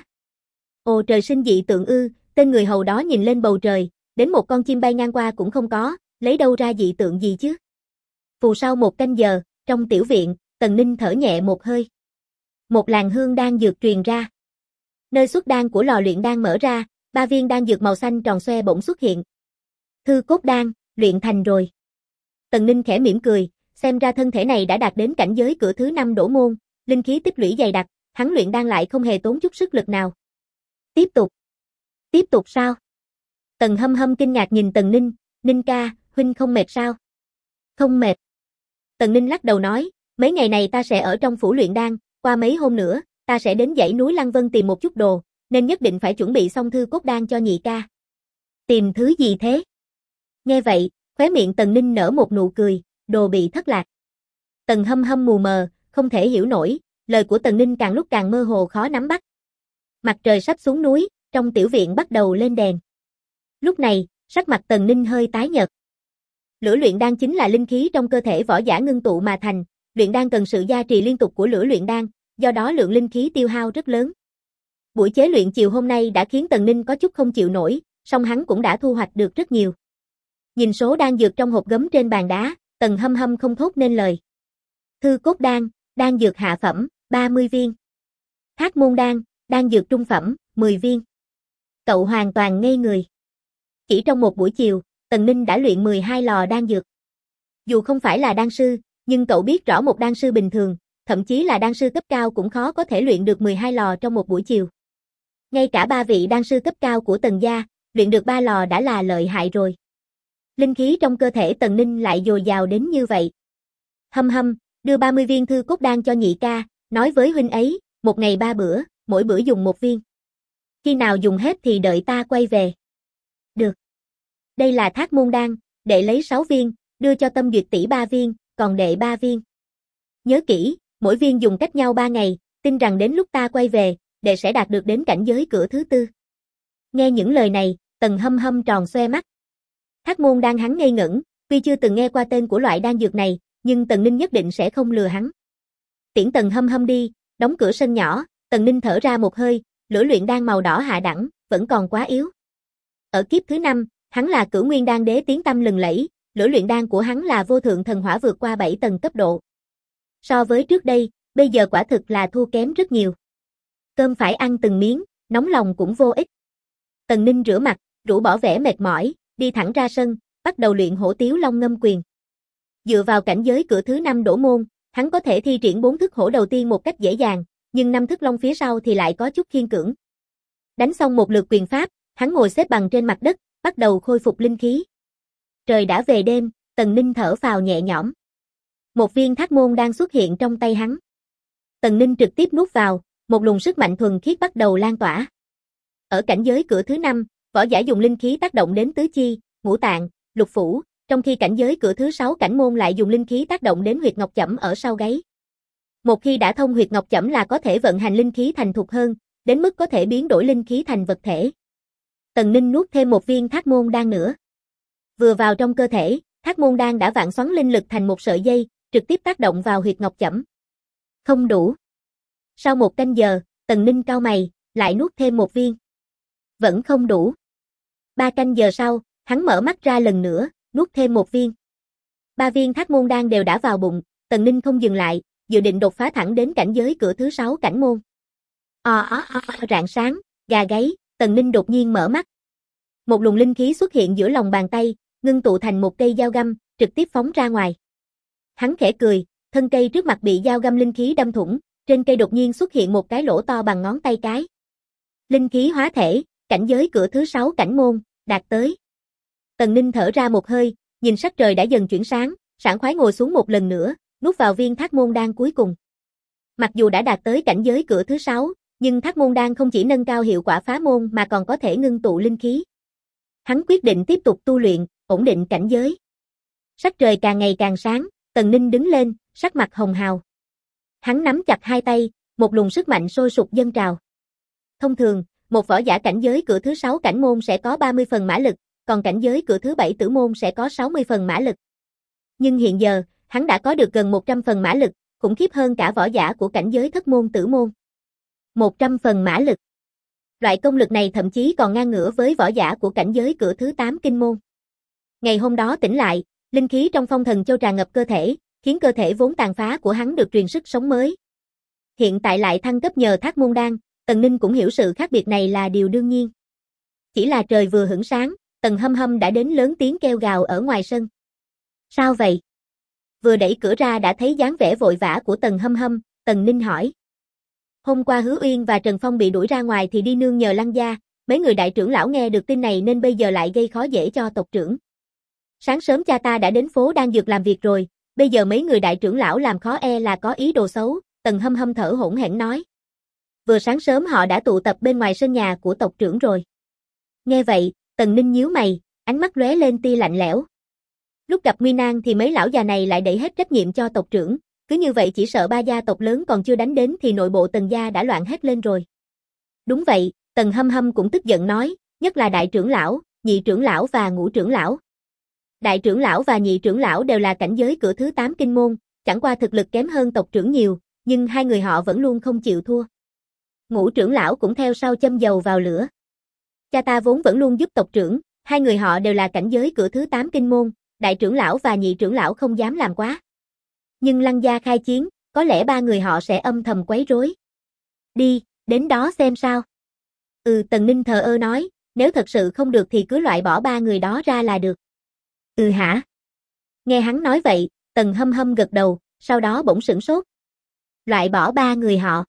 Ồ trời sinh dị tượng ư, tên người hầu đó nhìn lên bầu trời, đến một con chim bay ngang qua cũng không có, lấy đâu ra dị tượng gì chứ? Phù sau một canh giờ, trong tiểu viện, Tần Ninh thở nhẹ một hơi. Một làn hương đan dược truyền ra. Nơi xuất đan của lò luyện đan mở ra, 3 viên đan dược màu xanh tròn xoe bỗng xuất hiện. Thư cốt đan, luyện thành rồi. Tần Ninh khẽ mỉm cười, xem ra thân thể này đã đạt đến cảnh giới cửa thứ 5 đổ môn, linh khí tích lũy dày đặc, hắn luyện đan lại không hề tốn chút sức lực nào. Tiếp tục. Tiếp tục sao? Tần Hâm Hâm kinh ngạc nhìn Tần Ninh, Ninh ca, huynh không mệt sao? Không mệt. Tần Ninh lắc đầu nói, mấy ngày này ta sẽ ở trong phủ luyện đan, qua mấy hôm nữa, ta sẽ đến dãy núi Lăng Vân tìm một chút đồ, nên nhất định phải chuẩn bị xong thư cốt đan cho nhị ca. Tìm thứ gì thế? Nghe vậy, khóe miệng Tần Ninh nở một nụ cười, đồ bị thất lạc. Tần Hâm Hâm mù mờ, không thể hiểu nổi, lời của Tần Ninh càng lúc càng mơ hồ khó nắm bắt. Mặt trời sắp xuống núi, trong tiểu viện bắt đầu lên đèn. Lúc này, sắc mặt Tần Ninh hơi tái nhợt. Lửa luyện đan chính là linh khí trong cơ thể võ giả ngưng tụ mà thành, luyện đan cần sự gia trì liên tục của lửa luyện đan, do đó lượng linh khí tiêu hao rất lớn. Buổi chế luyện chiều hôm nay đã khiến Tần Ninh có chút không chịu nổi, song hắn cũng đã thu hoạch được rất nhiều. Nhìn số đan dược trong hộp gấm trên bàn đá, Tần Hâm Hâm không thốt nên lời. Thư cốt đan, đan dược hạ phẩm, 30 viên. Thác môn đan, đan dược trung phẩm, 10 viên. Cậu hoàn toàn ngây người. Chỉ trong một buổi chiều, Tần Ninh đã luyện 12 lò đan dược. Dù không phải là đan sư, nhưng cậu biết rõ một đan sư bình thường, thậm chí là đan sư cấp cao cũng khó có thể luyện được 12 lò trong một buổi chiều. Ngay cả 3 vị đan sư cấp cao của Tần gia, luyện được 3 lò đã là lợi hại rồi. Linh khí trong cơ thể Tần Ninh lại dồi dào đến như vậy. Hâm Hâm, đưa 30 viên thư cốt đan cho nhị ca, nói với huynh ấy, một ngày 3 bữa, mỗi bữa dùng 1 viên. Khi nào dùng hết thì đợi ta quay về. Được. Đây là thác môn đan, đệ lấy 6 viên, đưa cho Tâm Duyệt tỷ 3 viên, còn đệ 3 viên. Nhớ kỹ, mỗi viên dùng cách nhau 3 ngày, tin rằng đến lúc ta quay về, đệ sẽ đạt được đến cảnh giới cửa thứ 4. Nghe những lời này, Tần Hâm Hâm tròn xoe mắt. Thác môn đan hắn ngây ngẩn, tuy chưa từng nghe qua tên của loại đan dược này, nhưng Tần Ninh nhất định sẽ không lừa hắn. Tiễn Tần Hâm Hâm đi, đóng cửa sân nhỏ, Tần Ninh thở ra một hơi, lửa luyện đan màu đỏ hạ đẳng, vẫn còn quá yếu. Ở kiếp thứ 5, hắn là Cửu Nguyên Đan Đế tiếng tăm lừng lẫy, lửa luyện đan của hắn là vô thượng thần hỏa vượt qua 7 tầng cấp độ. So với trước đây, bây giờ quả thực là thua kém rất nhiều. Cơm phải ăn từng miếng, nóng lòng cũng vô ích. Tần Ninh rửa mặt, rũ bỏ vẻ mệt mỏi, đi thẳng ra sân, bắt đầu luyện Hổ Tiếu Long Ngâm Quyền. Dựa vào cảnh giới cửa thứ 5 đổ môn, hắn có thể thi triển 4 thức hổ đầu tiên một cách dễ dàng, nhưng 5 thức long phía sau thì lại có chút khiên cưỡng. Đánh xong một lượt quyền pháp, hắn ngồi xếp bằng trên mặt đất, bắt đầu khôi phục linh khí. Trời đã về đêm, Tần Ninh thở phào nhẹ nhõm. Một viên thác môn đang xuất hiện trong tay hắn. Tần Ninh trực tiếp nuốt vào, một luồng sức mạnh thuần khiết bắt đầu lan tỏa. Ở cảnh giới cửa thứ 5, võ giả dùng linh khí tác động đến tứ chi, ngũ tạng, lục phủ, trong khi cảnh giới cửa thứ 6 cảnh môn lại dùng linh khí tác động đến huyệt ngọc chẩm ở sau gáy. Một khi đã thông huyệt ngọc chẩm là có thể vận hành linh khí thành thục hơn, đến mức có thể biến đổi linh khí thành vật thể. Tần Ninh nuốt thêm một viên thác môn đan nữa. Vừa vào trong cơ thể, thác môn đan đã vạn xoắn linh lực thành một sợi dây, trực tiếp tác động vào huyệt ngọc chẩm. Không đủ. Sau 1 canh giờ, Tần Ninh cau mày, lại nuốt thêm một viên. Vẫn không đủ. 3 canh giờ sau, hắn mở mắt ra lần nữa, nuốt thêm một viên. 3 viên thác môn đan đều đã vào bụng, Tần Ninh không dừng lại, dự định đột phá thẳng đến cảnh giới cửa thứ 6 cảnh môn. Rạng sáng, gà gáy, Tần Ninh đột nhiên mở mắt. Một luồng linh khí xuất hiện giữa lòng bàn tay, ngưng tụ thành một cây dao găm, trực tiếp phóng ra ngoài. Hắn khẽ cười, thân cây trước mặt bị dao găm linh khí đâm thủng, trên cây đột nhiên xuất hiện một cái lỗ to bằng ngón tay cái. Linh khí hóa thể, cảnh giới cửa thứ 6 cảnh môn, đạt tới. Tần Ninh thở ra một hơi, nhìn sắc trời đã dần chuyển sáng, sảng khoái ngồi xuống một lần nữa, nuốt vào viên thác môn đan cuối cùng. Mặc dù đã đạt tới cảnh giới cửa thứ 6, nhưng thác môn đan không chỉ nâng cao hiệu quả phá môn mà còn có thể ngưng tụ linh khí. Hắn quyết định tiếp tục tu luyện, ổn định cảnh giới. Sắc trời càng ngày càng sáng, Tần Ninh đứng lên, sắc mặt hồng hào. Hắn nắm chặt hai tay, một luồng sức mạnh sôi sục dâng trào. Thông thường, một võ giả cảnh giới cửa thứ 6 cảnh môn sẽ có 30 phần mã lực, còn cảnh giới cửa thứ 7 tử môn sẽ có 60 phần mã lực. Nhưng hiện giờ, hắn đã có được gần 100 phần mã lực, khủng khiếp hơn cả võ giả của cảnh giới thất môn tử môn. 100 phần mã lực. Loại công lực này thậm chí còn ngang ngửa với võ giả của cảnh giới cửa thứ 8 kinh môn. Ngày hôm đó tỉnh lại, linh khí trong Phong Thần Châu tràn ngập cơ thể, khiến cơ thể vốn tàn phá của hắn được truyền sức sống mới. Hiện tại lại thăng cấp nhờ thác môn đan, Tần Ninh cũng hiểu sự khác biệt này là điều đương nhiên. Chỉ là trời vừa hửng sáng, Tần Hâm Hâm đã đến lớn tiếng kêu gào ở ngoài sân. Sao vậy? Vừa đẩy cửa ra đã thấy dáng vẻ vội vã của Tần Hâm Hâm, Tần Ninh hỏi. Hôm qua Hứa Uyên và Trần Phong bị đuổi ra ngoài thì đi nương nhờ Lăng gia, mấy người đại trưởng lão nghe được tin này nên bây giờ lại gây khó dễ cho tộc trưởng. Sáng sớm cha ta đã đến phố Đan Dược làm việc rồi, bây giờ mấy người đại trưởng lão làm khó là có ý đồ xấu, Tần Hâm Hâm thở hổn hển nói. Vừa sáng sớm họ đã tụ tập bên ngoài sân nhà của tộc trưởng rồi. Nghe vậy, Tần Ninh nhíu mày, ánh mắt lóe lên tia lạnh lẽo. Lúc gặp nguy nan thì mấy lão già này lại đẩy hết trách nhiệm cho tộc trưởng, cứ như vậy chỉ sợ ba gia tộc lớn còn chưa đánh đến thì nội bộ Tần gia đã loạn hết lên rồi. Đúng vậy, Tần Hâm Hâm cũng tức giận nói, nhất là đại trưởng lão, nhị trưởng lão và ngũ trưởng lão. Đại trưởng lão và nhị trưởng lão đều là cảnh giới cửa thứ 8 kinh môn, chẳng qua thực lực kém hơn tộc trưởng nhiều, nhưng hai người họ vẫn luôn không chịu thua. Ngũ trưởng lão cũng theo sau châm dầu vào lửa. Cha ta vốn vẫn luôn giúp tộc trưởng, hai người họ đều là cảnh giới cửa thứ 8 kinh môn, đại trưởng lão và nhị trưởng lão không dám làm quá. Nhưng Lăng gia khai chiến, có lẽ ba người họ sẽ âm thầm quấy rối. Đi, đến đó xem sao. Tần Ninh thờ ơ nói, nếu thật sự không được thì cứ loại bỏ ba người đó ra là được. Hả? Nghe hắn nói vậy, Tần Hâm Hâm gật đầu, sau đó bỗng sửng sốt. Loại bỏ ba người họ.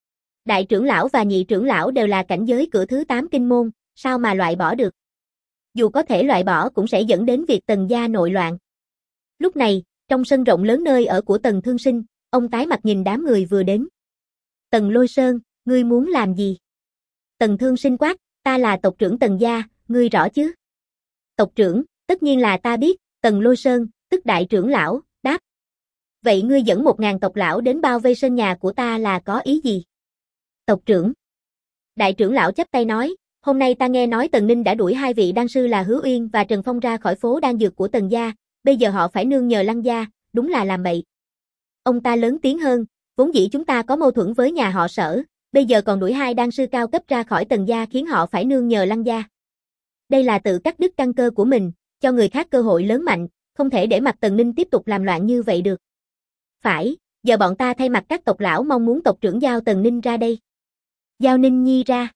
Đại trưởng lão và nhị trưởng lão đều là cảnh giới cửa thứ 8 kinh môn, sao mà loại bỏ được? Dù có thể loại bỏ cũng sẽ dẫn đến việc Tần gia nội loạn. Lúc này, trong sân rộng lớn nơi ở của Tần Thương Sinh, ông tái mặt nhìn đám người vừa đến. Tần Lôi Sơn, ngươi muốn làm gì? Tần Thương Sinh quát, ta là tộc trưởng Tần gia, ngươi rõ chứ? Tộc trưởng, tất nhiên là ta biết, Tần Lôi Sơn, tức đại trưởng lão, đáp. Vậy ngươi dẫn 1000 tộc lão đến bao vây sân nhà của ta là có ý gì? Tộc trưởng. Đại trưởng lão chắp tay nói, hôm nay ta nghe nói Tần Ninh đã đuổi hai vị đan sư là Hứa Uyên và Trần Phong ra khỏi phố đan dược của Tần gia, bây giờ họ phải nương nhờ Lăng gia, đúng là làm bậy. Ông ta lớn tiếng hơn, vốn dĩ chúng ta có mâu thuẫn với nhà họ Sở, bây giờ còn đuổi hai đan sư cao cấp ra khỏi Tần gia khiến họ phải nương nhờ Lăng gia. Đây là tự cắt đứt căn cơ của mình, cho người khác cơ hội lớn mạnh, không thể để mặt Tần Ninh tiếp tục làm loạn như vậy được. Phải, giờ bọn ta thay mặt các tộc lão mong muốn tộc trưởng giao Tần Ninh ra đây. Giao Ninh Nhi ra.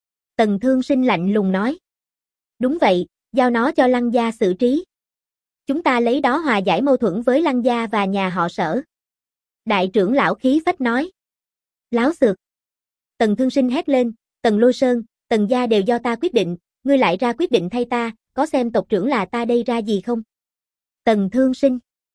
Tần Thương Sinh lạnh lùng nói. Đúng vậy, giao nó cho Lăng gia xử trí. Chúng ta lấy đó hòa giải mâu thuẫn với Lăng gia và nhà họ Sở. Đại trưởng lão khí phách nói. Láo xược. Tần Thương Sinh hét lên, Tần Lôi Sơn, Tần gia đều do ta quyết định, ngươi lại ra quyết định thay ta, có xem tộc trưởng là ta đây ra gì không? Tần Thương Sinh.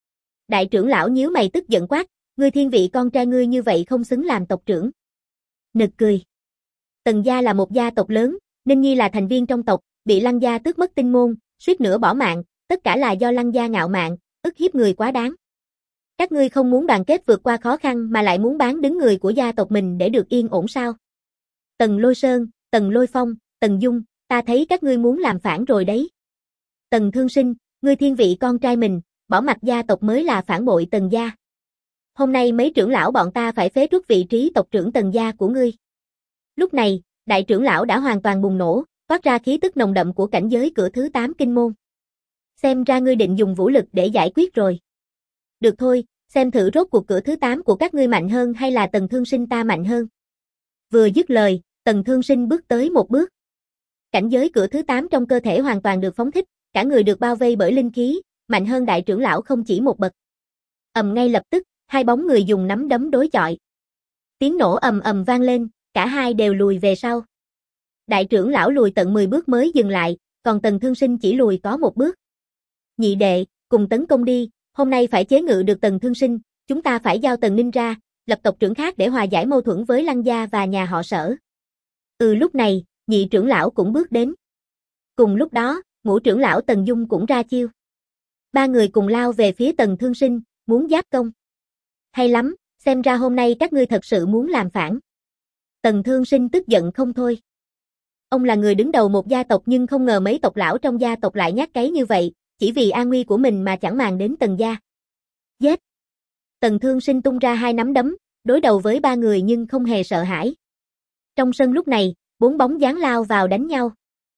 Đại trưởng lão nhíu mày tức giận quát, ngươi thiên vị con trai ngươi như vậy không xứng làm tộc trưởng. Nực cười. Tần gia là một gia tộc lớn, Ninh Nhi là thành viên trong tộc, bị Lăng gia tước mất tinh môn, suýt nữa bỏ mạng, tất cả là do Lăng gia ngạo mạn, ức hiếp người quá đáng. Các ngươi không muốn đoàn kết vượt qua khó khăn mà lại muốn bán đứng người của gia tộc mình để được yên ổn sao? Tần Lôi Sơn, Tần Lôi Phong, Tần Dung, ta thấy các ngươi muốn làm phản rồi đấy. Tần Thương Sinh, ngươi thiên vị con trai mình, bỏ mặt gia tộc mới là phản bội Tần gia. Hôm nay mấy trưởng lão bọn ta phải phế truất vị trí tộc trưởng Tần gia của ngươi. Lúc này, đại trưởng lão đã hoàn toàn bùng nổ, toát ra khí tức nồng đậm của cảnh giới cửa thứ 8 kinh môn. Xem ra ngươi định dùng vũ lực để giải quyết rồi. Được thôi, xem thử rốt cuộc cửa thứ 8 của các ngươi mạnh hơn hay là Tần Thương Sinh ta mạnh hơn. Vừa dứt lời, Tần Thương Sinh bước tới một bước. Cảnh giới cửa thứ 8 trong cơ thể hoàn toàn được phóng thích, cả người được bao vây bởi linh khí, mạnh hơn đại trưởng lão không chỉ một bậc. Ngay lập tức, hai bóng người dùng nắm đấm đối chọi. Tiếng nổ ầm ầm vang lên, cả hai đều lùi về sau. Đại trưởng lão lùi tận 10 bước mới dừng lại, còn Tần Thương Sinh chỉ lùi có một bước. Nhị đệ, cùng tấn công đi, hôm nay phải chế ngự được Tần Thương Sinh, chúng ta phải giao Tần Ninh ra, lập tộc trưởng khác để hòa giải mâu thuẫn với Lăng gia và nhà họ Sở. Lúc này, nhị trưởng lão cũng bước đến. Cùng lúc đó, ngũ trưởng lão Tần Dung cũng ra chiêu. Ba người cùng lao về phía Tần Thương Sinh, muốn giáp công. Hay lắm, xem ra hôm nay các ngươi thật sự muốn làm phản. Tần Thương Sinh tức giận không thôi. Ông là người đứng đầu một gia tộc nhưng không ngờ mấy tộc lão trong gia tộc lại nhát cái như vậy, chỉ vì an nguy của mình mà chẳng màng đến Tần gia. Giết! Tần Thương Sinh tung ra hai nắm đấm, đối đầu với ba người nhưng không hề sợ hãi. Trong sân lúc này, 4 bóng dáng lao vào đánh nhau.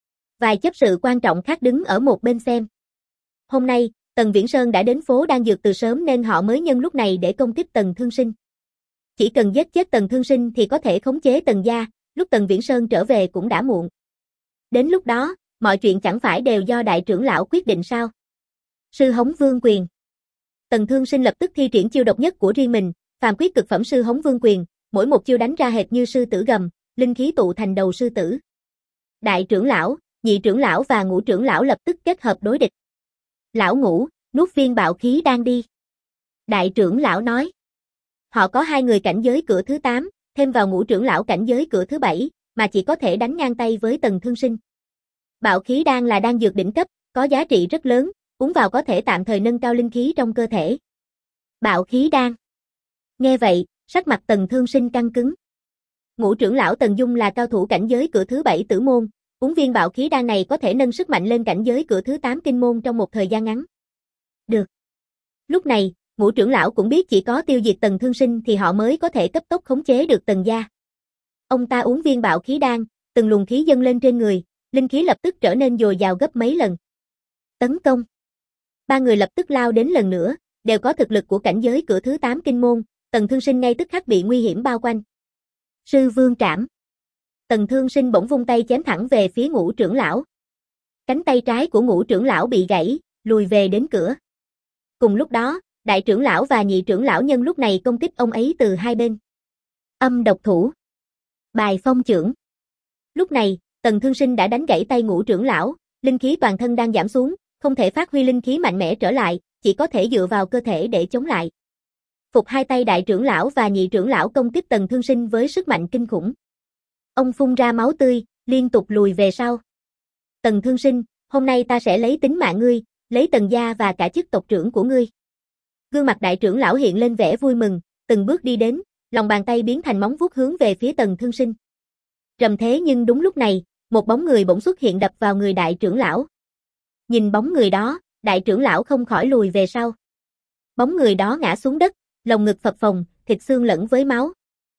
Vài chấp sự quan trọng khác đứng ở một bên xem. Hôm nay, Tần Viễn Sơn đã đến phố đan dược từ sớm nên họ mới nhân lúc này để công kích Tần Thương Sinh. Chỉ cần giết chết Tần Thương Sinh thì có thể khống chế Tần gia, lúc Tần Viễn Sơn trở về cũng đã muộn. Đến lúc đó, mọi chuyện chẳng phải đều do đại trưởng lão quyết định sao? Sư Hống Vương Quyền. Tần Thương Sinh lập tức thi triển chiêu độc nhất của riêng mình, phàm quyết cực phẩm Sư Hống Vương Quyền, mỗi một chiêu đánh ra hệt như sư tử gầm, linh khí tụ thành đầu sư tử. Đại trưởng lão, nhị trưởng lão và ngũ trưởng lão lập tức kết hợp đối địch. Lão Ngũ, nuốt viên bạo khí đang đi. Đại trưởng lão nói. Họ có 2 người cảnh giới cửa thứ 8, thêm vào ngũ trưởng lão cảnh giới cửa thứ 7, mà chỉ có thể đánh ngang tay với Tần Thương Sinh. Bạo khí đan là đan dược đỉnh cấp, có giá trị rất lớn, uống vào có thể tạm thời nâng cao linh khí trong cơ thể. Bạo khí đan. Nghe vậy, sắc mặt Tần Thương Sinh căng cứng. Ngũ trưởng lão Tần Dung là cao thủ cảnh giới cửa thứ 7 tử môn, uống viên bạo khí đan này có thể nâng sức mạnh lên cảnh giới cửa thứ 8 kinh môn trong một thời gian ngắn. Được. Lúc này, ngũ trưởng lão cũng biết chỉ có tiêu diệt Tần Thương Sinh thì họ mới có thể cấp tốc khống chế được Tần gia. Ông ta uống viên bạo khí đan, từng luồng khí dâng lên trên người, linh khí lập tức trở nên dồi dào gấp mấy lần. Tấn công. Ba người lập tức lao đến lần nữa, đều có thực lực của cảnh giới cửa thứ 8 kinh môn, Tần Thương Sinh ngay tức khắc bị nguy hiểm bao quanh. Sư vương trảm. Tần Thương Sinh bỗng vung tay chém thẳng về phía ngũ trưởng lão. Cánh tay trái của ngũ trưởng lão bị gãy, lùi về đến cửa. Cùng lúc đó, đại trưởng lão và nhị trưởng lão nhân lúc này công kích ông ấy từ hai bên. Âm độc thủ. Bài phong chưởng. Lúc này, Tần Thương Sinh đã đánh gãy tay ngũ trưởng lão, linh khí toàn thân đang giảm xuống, không thể phát huy linh khí mạnh mẽ trở lại, chỉ có thể dựa vào cơ thể để chống lại. Phục hai tay đại trưởng lão và nhị trưởng lão công kích Tần Thương Sinh với sức mạnh kinh khủng. Ông phun ra máu tươi, liên tục lùi về sau. Tần Thương Sinh, hôm nay ta sẽ lấy tính mạng ngươi, lấy Tần gia và cả chức tộc trưởng của ngươi. Gương mặt đại trưởng lão hiện lên vẻ vui mừng, từng bước đi đến, lòng bàn tay biến thành móng vuốt hướng về phía Tần Thương Sinh. Rầm thế nhưng đúng lúc này, một bóng người bỗng xuất hiện đập vào người đại trưởng lão. Nhìn bóng người đó, đại trưởng lão không khỏi lùi về sau. Bóng người đó ngã xuống đất, lồng ngực phập phồng, thịt xương lẫn với máu.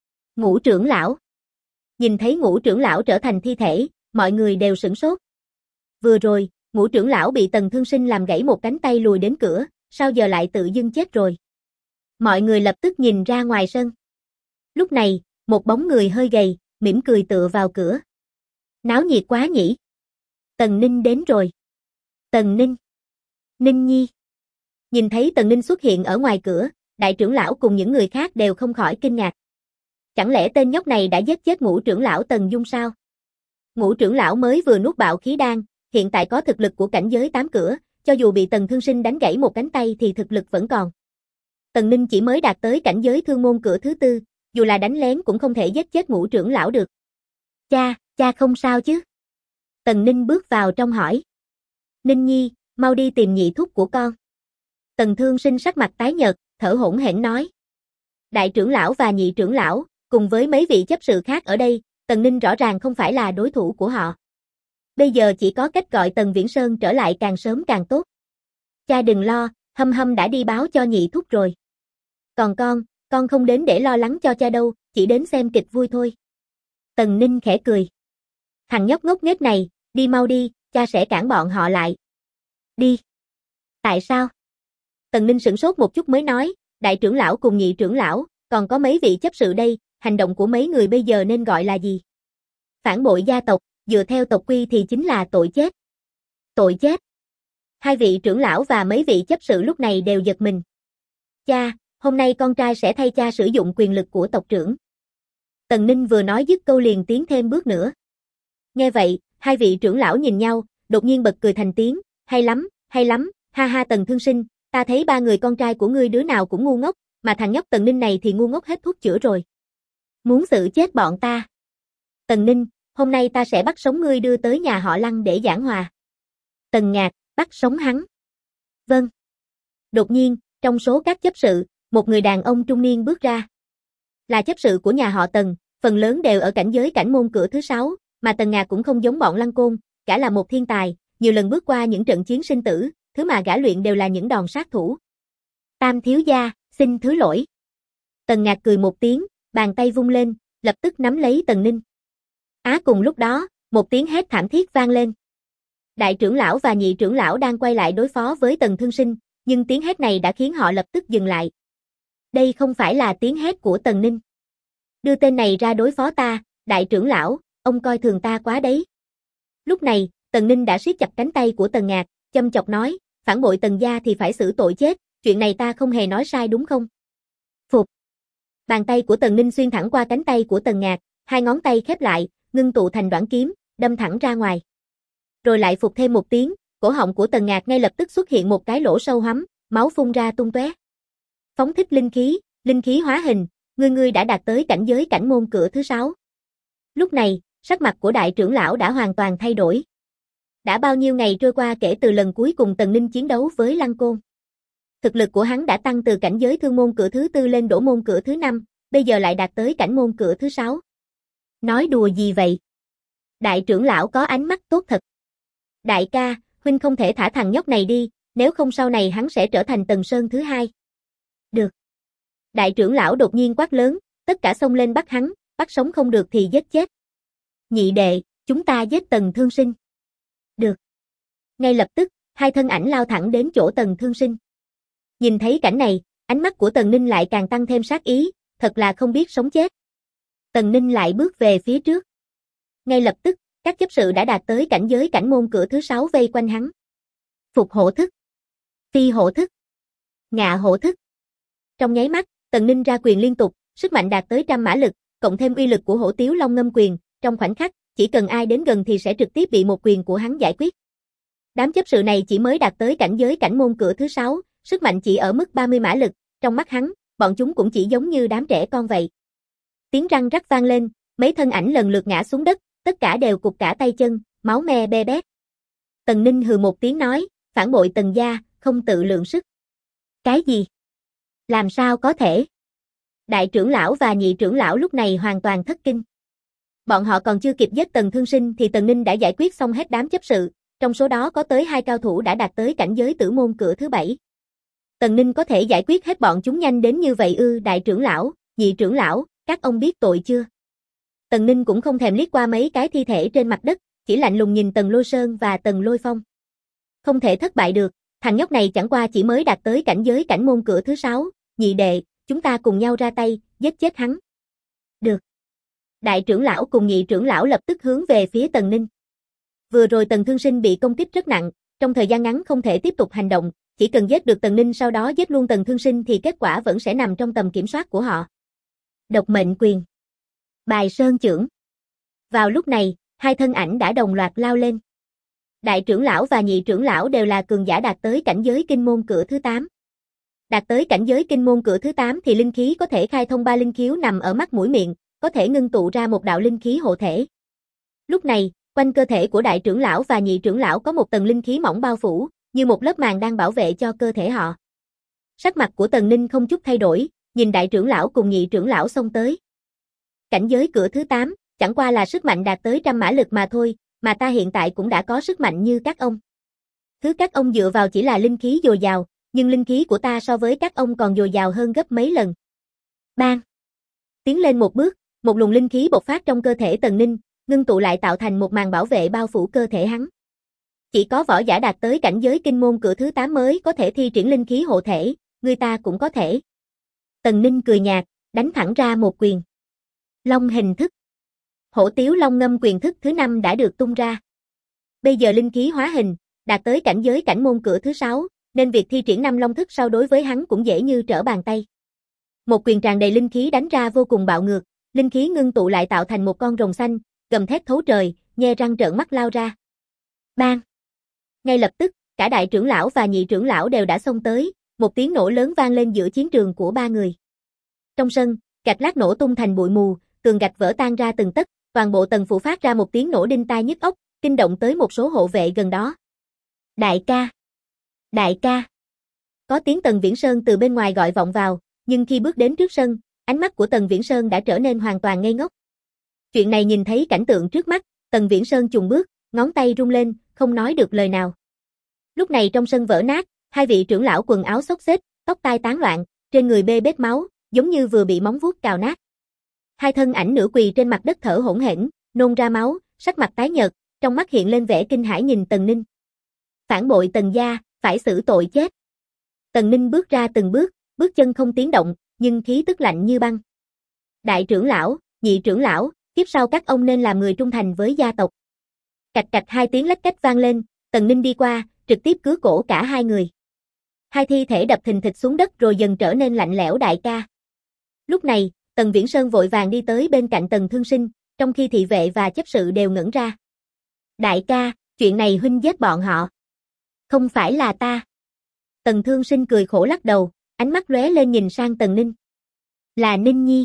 Ngũ trưởng lão. Nhìn thấy ngũ trưởng lão trở thành thi thể, mọi người đều sửng sốt. Vừa rồi, ngũ trưởng lão bị Tần Thương Sinh làm gãy một cánh tay lùi đến cửa, sao giờ lại tự dưng chết rồi? Mọi người lập tức nhìn ra ngoài sân. Lúc này, một bóng người hơi gầy, mỉm cười tựa vào cửa. Náo nhiệt quá nhỉ? Tần Ninh đến rồi. Tần Ninh. Ninh Nhi. Nhìn thấy Tần Ninh xuất hiện ở ngoài cửa, đại trưởng lão cùng những người khác đều không khỏi kinh ngạc. Chẳng lẽ tên nhóc này đã giết chết ngũ trưởng lão Tần Dung sao? Ngũ trưởng lão mới vừa nuốt bạo khí đan, hiện tại có thực lực của cảnh giới 8 cửa, cho dù bị Tần Thương Sinh đánh gãy một cánh tay thì thực lực vẫn còn. Tần Ninh chỉ mới đạt tới cảnh giới thương môn cửa thứ 4, dù là đánh lén cũng không thể giết chết ngũ trưởng lão được. Cha không sao chứ? Tần Ninh bước vào trong hỏi. Ninh Nhi, mau đi tìm nhị thúc của con. Tần Thương Sinh sắc mặt tái nhợt, thở hổn hển nói. Đại trưởng lão và nhị trưởng lão, cùng với mấy vị chấp sự khác ở đây, Tần Ninh rõ ràng không phải là đối thủ của họ. Bây giờ chỉ có cách gọi Tần Viễn Sơn trở lại càng sớm càng tốt. Cha đừng lo, Hâm Hâm đã đi báo cho nhị thúc rồi. Còn con không đến để lo lắng cho cha đâu, chỉ đến xem kịch vui thôi. Tần Ninh khẽ cười. Thằng nhóc ngốc nghếch này, đi mau đi, cha sẽ cản bọn họ lại. Đi. Tại sao? Tần Ninh sửng sốt một chút mới nói, đại trưởng lão cùng nhị trưởng lão, còn có mấy vị chấp sự đây, hành động của mấy người bây giờ nên gọi là gì? Phản bội gia tộc, dựa theo tộc quy thì chính là tội chết. Tội chết. Hai vị trưởng lão và mấy vị chấp sự lúc này đều giật mình. Cha, hôm nay con trai sẽ thay cha sử dụng quyền lực của tộc trưởng. Tần Ninh vừa nói dứt câu liền tiến thêm bước nữa. Nghe vậy, hai vị trưởng lão nhìn nhau, đột nhiên bật cười thành tiếng, hay lắm, ha ha Tần Thương Sinh, ta thấy ba người con trai của ngươi đứa nào cũng ngu ngốc, mà thằng nhóc Tần Ninh này thì ngu ngốc hết thuốc chữa rồi. Muốn xử chết bọn ta. Tần Ninh, hôm nay ta sẽ bắt sống ngươi đưa tới nhà họ Lăng để giảng hòa. Tần Ngạc, bắt sống hắn. Vâng. Đột nhiên, trong số các chấp sự, một người đàn ông trung niên bước ra. Là chấp sự của nhà họ Tần, phần lớn đều ở cảnh giới cảnh môn cửa thứ 6, mà Tần Ngạc cũng không giống bọn Lăng Côn, cả là một thiên tài, nhiều lần bước qua những trận chiến sinh tử, thứ mà gã luyện đều là những đòn sát thủ. Tam thiếu gia, xin thứ lỗi. Tần Ngạc cười một tiếng, bàn tay vung lên, lập tức nắm lấy Tần Ninh. Cùng lúc đó, một tiếng hét thảm thiết vang lên. Đại trưởng lão và nhị trưởng lão đang quay lại đối phó với Tần Thương Sinh, nhưng tiếng hét này đã khiến họ lập tức dừng lại. Đây không phải là tiếng hét của Tần Ninh. Đưa tên này ra đối phó ta, đại trưởng lão, ông coi thường ta quá đấy. Lúc này, Tần Ninh đã siết chặt cánh tay của Tần Ngạc, châm chọc nói, phản bội Tần gia thì phải xử tội chết, chuyện này ta không hề nói sai đúng không? Phục. Bàn tay của Tần Ninh xuyên thẳng qua cánh tay của Tần Ngạc, hai ngón tay khép lại, ngưng tụ thành đoạn kiếm, đâm thẳng ra ngoài. Rồi lại phục thêm một tiếng, cổ họng của Tần Ngạc ngay lập tức xuất hiện một cái lỗ sâu hoắm, máu phun ra tung tóe. Phóng thích linh khí hóa hình, ngươi đã đạt tới cảnh giới cảnh môn cửa thứ 6. Lúc này, sắc mặt của đại trưởng lão đã hoàn toàn thay đổi. Đã bao nhiêu ngày trôi qua kể từ lần cuối cùng Tần Ninh chiến đấu với Lăng Côn. Thực lực của hắn đã tăng từ cảnh giới thương môn cửa thứ 4 lên đổ môn cửa thứ 5, bây giờ lại đạt tới cảnh môn cửa thứ 6. Nói đùa gì vậy? Đại trưởng lão có ánh mắt tốt thật. Đại ca, huynh không thể thả thằng nhóc này đi, nếu không sau này hắn sẽ trở thành Tần Sơn thứ 2. Được. Đại trưởng lão đột nhiên quát lớn, tất cả xông lên bắt hắn, bắt sống không được thì giết chết. Nhị đệ, chúng ta giết Tần Thương Sinh. Được. Ngay lập tức, hai thân ảnh lao thẳng đến chỗ Tần Thương Sinh. Nhìn thấy cảnh này, ánh mắt của Tần Ninh lại càng tăng thêm sát ý, thật là không biết sống chết. Tần Ninh lại bước về phía trước. Ngay lập tức, các chấp sự đã đạt tới cảnh giới cảnh môn cửa thứ 6 vây quanh hắn. Phục hổ thức, phi hổ thức, ngạ hổ thức. Trong nháy mắt, Tần Ninh ra quyền liên tục, sức mạnh đạt tới 100 mã lực, cộng thêm uy lực của Hổ Tiếu Long Ngâm quyền, trong khoảnh khắc, chỉ cần ai đến gần thì sẽ trực tiếp bị một quyền của hắn giải quyết. Đám chấp sự này chỉ mới đạt tới cảnh giới cảnh môn cửa thứ 6, sức mạnh chỉ ở mức 30 mã lực, trong mắt hắn, bọn chúng cũng chỉ giống như đám trẻ con vậy. Tiếng răng rắc vang lên, mấy thân ảnh lần lượt ngã xuống đất, tất cả đều cụt cả tay chân, máu me be bét. Tần Ninh hừ một tiếng nói, phản bội Tần gia, không tự lượng sức. Cái gì? Làm sao có thể? Đại trưởng lão và nhị trưởng lão lúc này hoàn toàn thất kinh. Bọn họ còn chưa kịp giết Tần Thương Sinh thì Tần Ninh đã giải quyết xong hết đám chấp sự, trong số đó có tới 2 cao thủ đã đạt tới cảnh giới tử môn cửa thứ 7. Tần Ninh có thể giải quyết hết bọn chúng nhanh đến như vậy ư? Đại trưởng lão, nhị trưởng lão, các ông biết tội chưa? Tần Ninh cũng không thèm liếc qua mấy cái thi thể trên mặt đất, chỉ lạnh lùng nhìn Tần Lôi Sơn và Tần Lôi Phong. Không thể thất bại được, thằng nhóc này chẳng qua chỉ mới đạt tới cảnh giới cảnh môn cửa thứ 6, nhị đệ, chúng ta cùng nhau ra tay, giết chết hắn. Được. Đại trưởng lão cùng nhị trưởng lão lập tức hướng về phía Tần Ninh. Vừa rồi Tần Thương Sinh bị công kích rất nặng, trong thời gian ngắn không thể tiếp tục hành động, chỉ cần giết được Tần Ninh sau đó giết luôn Tần Thương Sinh thì kết quả vẫn sẽ nằm trong tầm kiểm soát của họ. Độc mệnh quyền. Bài sơn chưởng. Vào lúc này, hai thân ảnh đã đồng loạt lao lên. Đại trưởng lão và nhị trưởng lão đều là cường giả đạt tới cảnh giới kinh môn cửa thứ 8. Đạt tới cảnh giới kinh môn cửa thứ 8 thì linh khí có thể khai thông 3 linh khiếu nằm ở mắt mũi miệng, có thể ngưng tụ ra một đạo linh khí hộ thể. Lúc này, quanh cơ thể của đại trưởng lão và nhị trưởng lão có một tầng linh khí mỏng bao phủ, như một lớp màng đang bảo vệ cho cơ thể họ. Sắc mặt của Tần Ninh không chút thay đổi, nhìn đại trưởng lão cùng nhị trưởng lão xông tới. Cảnh giới cửa thứ 8, chẳng qua là sức mạnh đạt tới 100 mã lực mà thôi, mà ta hiện tại cũng đã có sức mạnh như các ông. Thứ các ông dựa vào chỉ là linh khí dồi dào, nhưng linh khí của ta so với các ông còn dồi dào hơn gấp mấy lần. Bang! Tiến lên một bước, một luồng linh khí bộc phát trong cơ thể Tần Ninh, ngưng tụ lại tạo thành một màn bảo vệ bao phủ cơ thể hắn. Chỉ có võ giả đạt tới cảnh giới kinh môn cửa thứ 8 mới có thể thi triển linh khí hộ thể, người ta cũng có thể. Tần Ninh cười nhạt, đánh thẳng ra một quyền. Long hình thức. Hổ Tiếu Long Ngâm quyền thức thứ 5 đã được tung ra. Bây giờ linh khí hóa hình, đạt tới cảnh giới cảnh môn cửa thứ 6, nên việc thi triển 5 long thức sau đối với hắn cũng dễ như trở bàn tay. Một quyền tràn đầy linh khí đánh ra vô cùng bạo ngược, linh khí ngưng tụ lại tạo thành một con rồng xanh, gầm thét thấu trời, nhe răng trợn mắt lao ra. Bang! Ngay lập tức, cả đại trưởng lão và nhị trưởng lão đều đã xông tới, một tiếng nổ lớn vang lên giữa chiến trường của ba người. Trong sân, gạch lát nổ tung thành bụi mù, tường gạch vỡ tan ra từng tấc, toàn bộ tầng phủ phát ra một tiếng nổ đinh tai nhức óc, kinh động tới một số hộ vệ gần đó. Đại ca! Đại ca! Có tiếng Tần Viễn Sơn từ bên ngoài gọi vọng vào, nhưng khi bước đến trước sân, ánh mắt của Tần Viễn Sơn đã trở nên hoàn toàn ngây ngốc. Chuyện này nhìn thấy cảnh tượng trước mắt, Tần Viễn Sơn chùng bước, ngón tay rung lên, không nói được lời nào. Lúc này trong sân vỡ nát, hai vị trưởng lão quần áo xốc xếch, tóc tai tán loạn, trên người bê bết máu, giống như vừa bị móng vuốt cào nát. Hai thân ảnh nửa quỳ trên mặt đất thở hổn hển, nôn ra máu, sắc mặt tái nhợt, trong mắt hiện lên vẻ kinh hãi nhìn Tần Ninh. Phản bội Tần gia, phải xử tội chết. Tần Ninh bước ra từng bước, bước chân không tiếng động, nhưng khí tức lạnh như băng. Đại trưởng lão, nhị trưởng lão, kiếp sau các ông nên làm người trung thành với gia tộc. Cạch cạch hai tiếng lách cách vang lên, Tần Ninh đi qua, trực tiếp cứa cổ cả hai người. Hai thi thể đập thình thịch xuống đất rồi dần trở nên lạnh lẽo. Đại ca. Lúc này, Tần Viễn Sơn vội vàng đi tới bên cạnh Tần Thương Sinh, trong khi thị vệ và chấp sự đều ngẩn ra. Đại ca, chuyện này huynh giết bọn họ. Không phải là ta. Tần Thương Sinh cười khổ lắc đầu, ánh mắt lóe lên nhìn sang Tần Ninh. Là Ninh Nhi.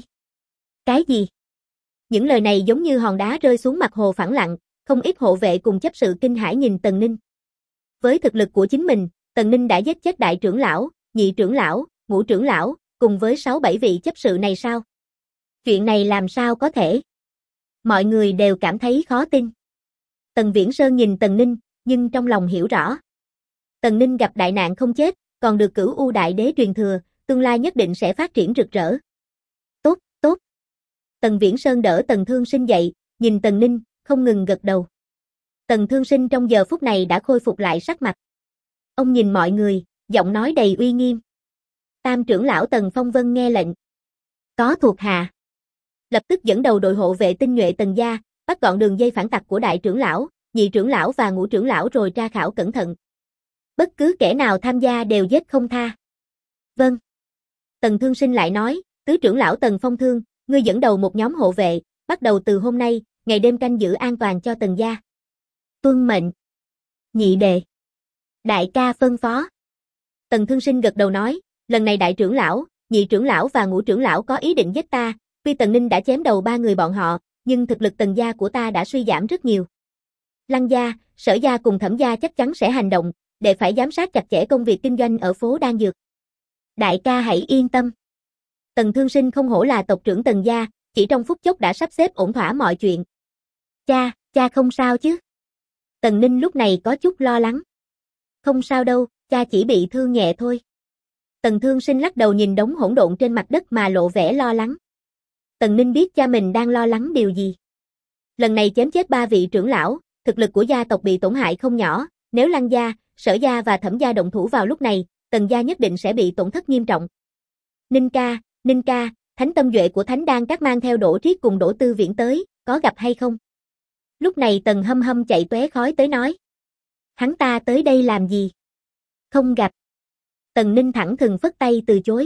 Cái gì? Những lời này giống như hòn đá rơi xuống mặt hồ phẳng lặng, không ít hộ vệ cùng chấp sự kinh hãi nhìn Tần Ninh. Với thực lực của chính mình, Tần Ninh đã giết chết đại trưởng lão, nhị trưởng lão, ngũ trưởng lão, cùng với 6-7 vị chấp sự này sao? Chuyện này làm sao có thể? Mọi người đều cảm thấy khó tin. Tần Viễn Sơn nhìn Tần Ninh, nhưng trong lòng hiểu rõ. Tần Ninh gặp đại nạn không chết, còn được Cửu U Đại Đế truyền thừa, tương lai nhất định sẽ phát triển rực rỡ. Tốt, tốt. Tần Viễn Sơn đỡ Tần Thương Sinh dậy, nhìn Tần Ninh, không ngừng gật đầu. Tần Thương Sinh trong giờ phút này đã khôi phục lại sắc mặt. Ông nhìn mọi người, giọng nói đầy uy nghiêm. Tam trưởng lão Tần Phong Vân nghe lệnh. Có thuộc hạ. Lập tức dẫn đầu đội hộ vệ tinh nhuệ Tần gia, bắt gọn đường dây phản tặc của đại trưởng lão, nhị trưởng lão và ngũ trưởng lão rồi tra khảo cẩn thận. Bất cứ kẻ nào tham gia đều giết không tha. Vâng. Tần Thương Sinh lại nói, tứ trưởng lão Tần Phong Thương, ngươi dẫn đầu một nhóm hộ vệ, bắt đầu từ hôm nay, ngày đêm canh giữ an toàn cho Tần gia. Tuân mệnh. Nhị đệ. Đại ca phân phó. Tần Thương Sinh gật đầu nói, lần này đại trưởng lão, nhị trưởng lão và ngũ trưởng lão có ý định giết ta, tuy Tần Ninh đã chém đầu 3 người bọn họ, nhưng thực lực Tần gia của ta đã suy giảm rất nhiều. Lăng gia, Sở gia cùng Thẩm gia chắc chắn sẽ hành động, để phải giám sát chặt chẽ công việc kinh doanh ở phố Đan Dược. Đại ca hãy yên tâm. Tần Thương Sinh không hổ là tộc trưởng Tần gia, chỉ trong phút chốc đã sắp xếp ổn thỏa mọi chuyện. Cha không sao chứ? Tần Ninh lúc này có chút lo lắng. Không sao đâu, cha chỉ bị thương nhẹ thôi. Tần Thương Sinh lắc đầu nhìn đống hỗn độn trên mặt đất mà lộ vẻ lo lắng. Tần Ninh biết cha mình đang lo lắng điều gì. Lần này chém chết 3 vị trưởng lão, thực lực của gia tộc bị tổn hại không nhỏ, nếu Lăng gia, Sở gia và Thẩm gia động thủ vào lúc này, Tần gia nhất định sẽ bị tổn thất nghiêm trọng. Ninh ca, Thánh Tâm Duệ của Thánh Đan Các mang theo Đỗ Triết cùng Đỗ Tư Viễn tới, có gặp hay không? Lúc này Tần Hâm Hâm chạy tóe khói tới nói. Hắn ta tới đây làm gì? Không gặp. Tần Ninh thẳng thừng phất tay từ chối.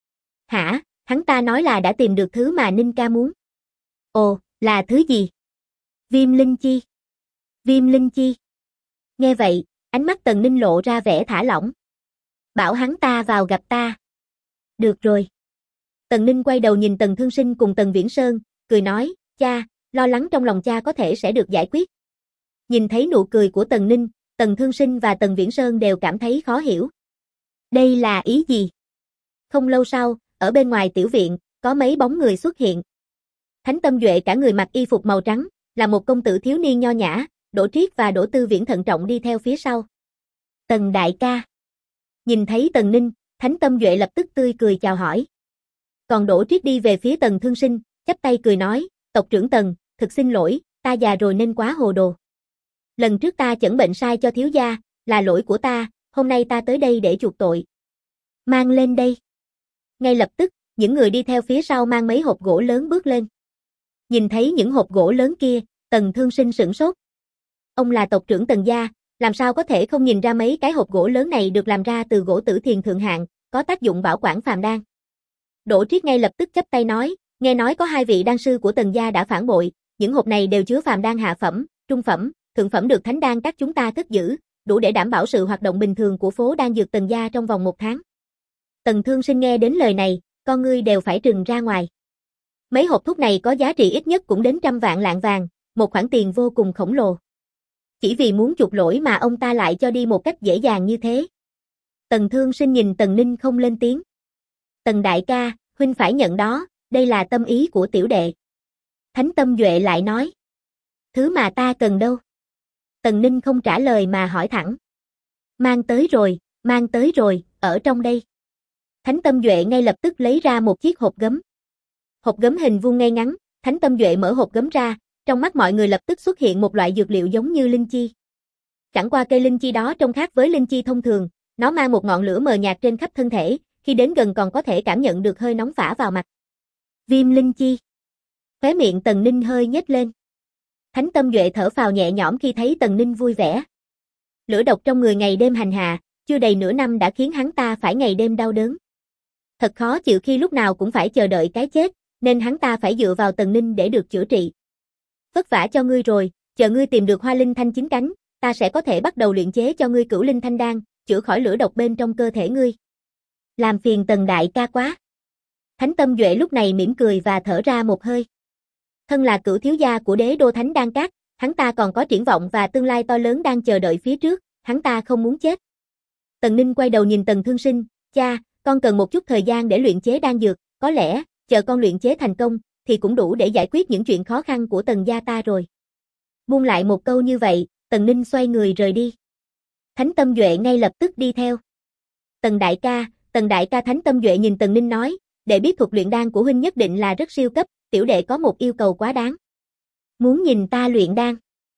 Hả, hắn ta nói là đã tìm được thứ mà Ninh ca muốn. Ồ, là thứ gì? Viêm linh chi. Viêm linh chi. Nghe vậy, ánh mắt Tần Ninh lộ ra vẻ thả lỏng. Bảo hắn ta vào gặp ta. Được rồi. Tần Ninh quay đầu nhìn Tần Thương Sinh cùng Tần Viễn Sơn, cười nói, cha, lo lắng trong lòng cha có thể sẽ được giải quyết. Nhìn thấy nụ cười của Tần Ninh, Tần Thương Sinh và Tần Viễn Sơn đều cảm thấy khó hiểu. Đây là ý gì? Không lâu sau, ở bên ngoài tiểu viện, có mấy bóng người xuất hiện. Thánh Tâm Duệ cả người mặc y phục màu trắng, là một công tử thiếu niên nho nhã, Đỗ Triết và Đỗ Tư Viễn thận trọng đi theo phía sau. Tần đại ca. Nhìn thấy Tần Ninh, Thánh Tâm Duệ lập tức tươi cười chào hỏi. Còn Đỗ Triết đi về phía Tần Thương Sinh, chắp tay cười nói, tộc trưởng Tần, thực xin lỗi, ta già rồi nên quá hồ đồ. Lần trước ta chẩn bệnh sai cho thiếu gia, là lỗi của ta, hôm nay ta tới đây để chuộc tội. Mang lên đây. Ngay lập tức, những người đi theo phía sau mang mấy hộp gỗ lớn bước lên. Nhìn thấy những hộp gỗ lớn kia, Tần Thương Sinh sửng sốt. Ông là tộc trưởng Tần gia, làm sao có thể không nhìn ra mấy cái hộp gỗ lớn này được làm ra từ gỗ tử thiền thượng hạng, có tác dụng bảo quản phàm đan. Đỗ Triết ngay lập tức chắp tay nói, nghe nói có 2 vị đan sư của Tần gia đã phản bội, những hộp này đều chứa phàm đan hạ phẩm, trung phẩm, thượng phẩm được Thánh Đan Các chúng ta cất giữ, đủ để đảm bảo sự hoạt động bình thường của phố Đan Dược Tần gia trong vòng 1 tháng. Tần Thương Sinh nghe đến lời này, con ngươi đều phải trừng ra ngoài. Mấy hộp thuốc này có giá trị ít nhất cũng đến 100 vạn lạng vàng, một khoản tiền vô cùng khổng lồ. Chỉ vì muốn chuộc lỗi mà ông ta lại cho đi một cách dễ dàng như thế. Tần Thương Sinh nhìn Tần Ninh không lên tiếng. Tần đại ca, huynh phải nhận đó, đây là tâm ý của tiểu đệ. Thánh Tâm Duệ lại nói. Thứ mà ta cần đâu? Tần Ninh không trả lời mà hỏi thẳng. Mang tới rồi, ở trong đây. Thánh Tâm Duệ ngay lập tức lấy ra một chiếc hộp gấm. Hộp gấm hình vuông ngay ngắn, Thánh Tâm Duệ mở hộp gấm ra, trong mắt mọi người lập tức xuất hiện một loại dược liệu giống như linh chi. Chẳng qua cây linh chi đó trông khác với linh chi thông thường, nó mang một ngọn lửa mờ nhạt trên khắp thân thể, khi đến gần còn có thể cảm nhận được hơi nóng phả vào mặt. Viêm linh chi. Khóe miệng Tần Ninh hơi nhếch lên. Thánh Tâm Duệ thở phào nhẹ nhõm khi thấy Tần Ninh vui vẻ. Lửa độc trong người ngày đêm hành hạ, chưa đầy nửa năm đã khiến hắn ta phải ngày đêm đau đớn. Thật khó chịu khi lúc nào cũng phải chờ đợi cái chết, nên hắn ta phải dựa vào Tần Ninh để được chữa trị. Vất vả cho ngươi rồi, chờ ngươi tìm được Hoa Linh Thanh 9 cánh, ta sẽ có thể bắt đầu luyện chế cho ngươi Cửu Linh Thanh đan, chữa khỏi lửa độc bên trong cơ thể ngươi. Làm phiền Tần đại ca quá. Thánh Tâm Duệ lúc này mỉm cười và thở ra một hơi. Thân là cửu thiếu gia của Đế Đô Thánh Đan Các, hắn ta còn có triển vọng và tương lai to lớn đang chờ đợi phía trước, hắn ta không muốn chết. Tần Ninh quay đầu nhìn Tần Thương Sinh, Cha, con cần một chút thời gian để luyện chế đan dược, có lẽ, chờ con luyện chế thành công, thì cũng đủ để giải quyết những chuyện khó khăn của Tần gia ta rồi. Buông lại một câu như vậy, Tần Ninh xoay người rời đi. Thánh Tâm Duệ ngay lập tức đi theo. Tần đại ca Thánh Tâm Duệ nhìn Tần Ninh nói, đệ biết thuật luyện đan của huynh nhất định là rất siêu cấp, tiểu đệ có một yêu cầu quá đáng. Muốn nhìn ta luyện đan?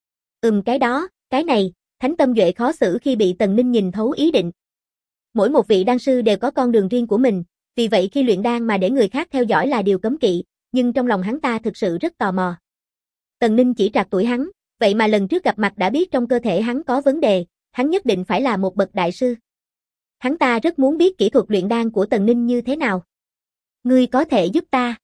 Cái đó, cái này, Thánh Tâm Duệ khó xử khi bị Tần Ninh nhìn thấu ý định. Mỗi một vị đan sư đều có con đường riêng của mình, vì vậy khi luyện đan mà để người khác theo dõi là điều cấm kỵ, nhưng trong lòng hắn ta thực sự rất tò mò. Tần Ninh chỉ trạc tuổi hắn, vậy mà lần trước gặp mặt đã biết trong cơ thể hắn có vấn đề, hắn nhất định phải là một bậc đại sư. Hắn ta rất muốn biết kỹ thuật luyện đan của Tần Ninh như thế nào. Ngươi có thể giúp ta?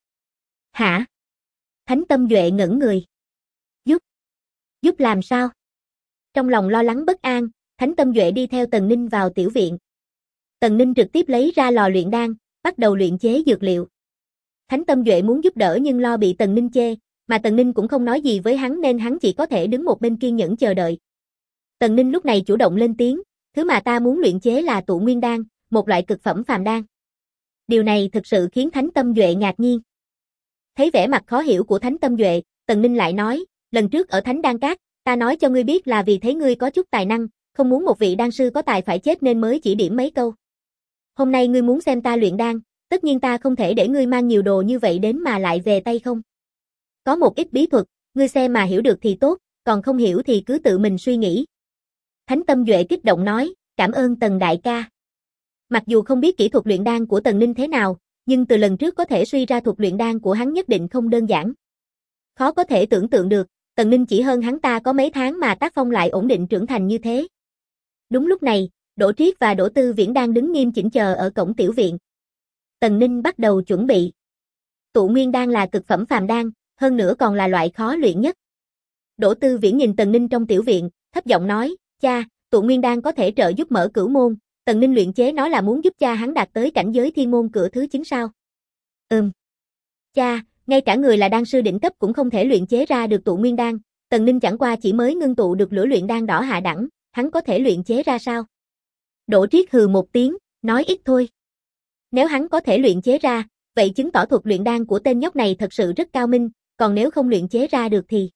Hả? Thánh Tâm Duệ ngẩn người. Giúp? Giúp làm sao? Trong lòng lo lắng bất an, Thánh Tâm Duệ đi theo Tần Ninh vào tiểu viện. Tần Ninh trực tiếp lấy ra lò luyện đan, bắt đầu luyện chế dược liệu. Thánh Tâm Duệ muốn giúp đỡ nhưng lo bị Tần Ninh chê, mà Tần Ninh cũng không nói gì với hắn nên hắn chỉ có thể đứng một bên kiên nhẫn chờ đợi. Tần Ninh lúc này chủ động lên tiếng, thứ mà ta muốn luyện chế là tụ nguyên đan, một loại cực phẩm phàm đan. Điều này thực sự khiến Thánh Tâm Duệ ngạc nhiên. Thấy vẻ mặt khó hiểu của Thánh Tâm Duệ, Tần Ninh lại nói, lần trước ở Thánh Đan Các, ta nói cho ngươi biết là vì thấy ngươi có chút tài năng, không muốn một vị đan sư có tài phải chết nên mới chỉ điểm mấy câu. Hôm nay ngươi muốn xem ta luyện đan, tất nhiên ta không thể để ngươi mang nhiều đồ như vậy đến mà lại về tay không. Có một ít bí thuật, ngươi xem mà hiểu được thì tốt, còn không hiểu thì cứ tự mình suy nghĩ. Thánh Tâm Duệ kích động nói, cảm ơn Tần đại ca. Mặc dù không biết kỹ thuật luyện đan của Tần Ninh thế nào, nhưng từ lần trước có thể suy ra thuật luyện đan của hắn nhất định không đơn giản. Khó có thể tưởng tượng được, Tần Ninh chỉ hơn hắn ta có mấy tháng mà tác phong lại ổn định trưởng thành như thế. Đúng lúc này, Đỗ Triết và Đỗ Tư Viễn đang đứng nghiêm chỉnh chờ ở cổng tiểu viện. Tần Ninh bắt đầu chuẩn bị. Tụ nguyên đan là cực phẩm phàm đan, hơn nữa còn là loại khó luyện nhất. Đỗ Tư Viễn nhìn Tần Ninh trong tiểu viện, thấp giọng nói, cha, tụ nguyên đan có thể trợ giúp mở cửu môn, Tần Ninh luyện chế nó là muốn giúp cha hắn đạt tới cảnh giới thiên môn cửa thứ 9 sao? Cha, ngay cả người là đan sư đỉnh cấp cũng không thể luyện chế ra được tụ nguyên đan, Tần Ninh chẳng qua chỉ mới ngưng tụ được lửa luyện đan đỏ hạ đẳng, hắn có thể luyện chế ra sao? Đỗ Triết hừ một tiếng, nói ít thôi. Nếu hắn có thể luyện chế ra, vậy chứng tỏ thuật luyện đan của tên nhóc này thật sự rất cao minh, còn nếu không luyện chế ra được thì...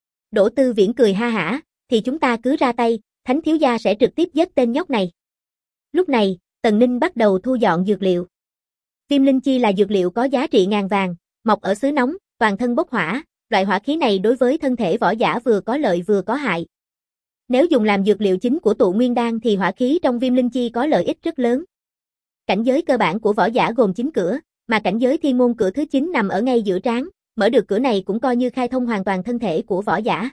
Đỗ Tư Viễn cười ha hả, thì chúng ta cứ ra tay, Thánh thiếu gia sẽ trực tiếp giết tên nhóc này. Lúc này, Tần Ninh bắt đầu thu dọn dược liệu. Viêm linh chi là dược liệu có giá trị ngàn vàng, mọc ở xứ nóng, toàn thân bốc hỏa, loại hỏa khí này đối với thân thể võ giả vừa có lợi vừa có hại. Nếu dùng làm dược liệu chính của tụ nguyên đan thì hỏa khí trong viêm linh chi có lợi ích rất lớn. Cảnh giới cơ bản của võ giả gồm 9 cửa, mà cảnh giới thiên môn cửa thứ 9 nằm ở ngay giữa trán, mở được cửa này cũng coi như khai thông hoàn toàn thân thể của võ giả.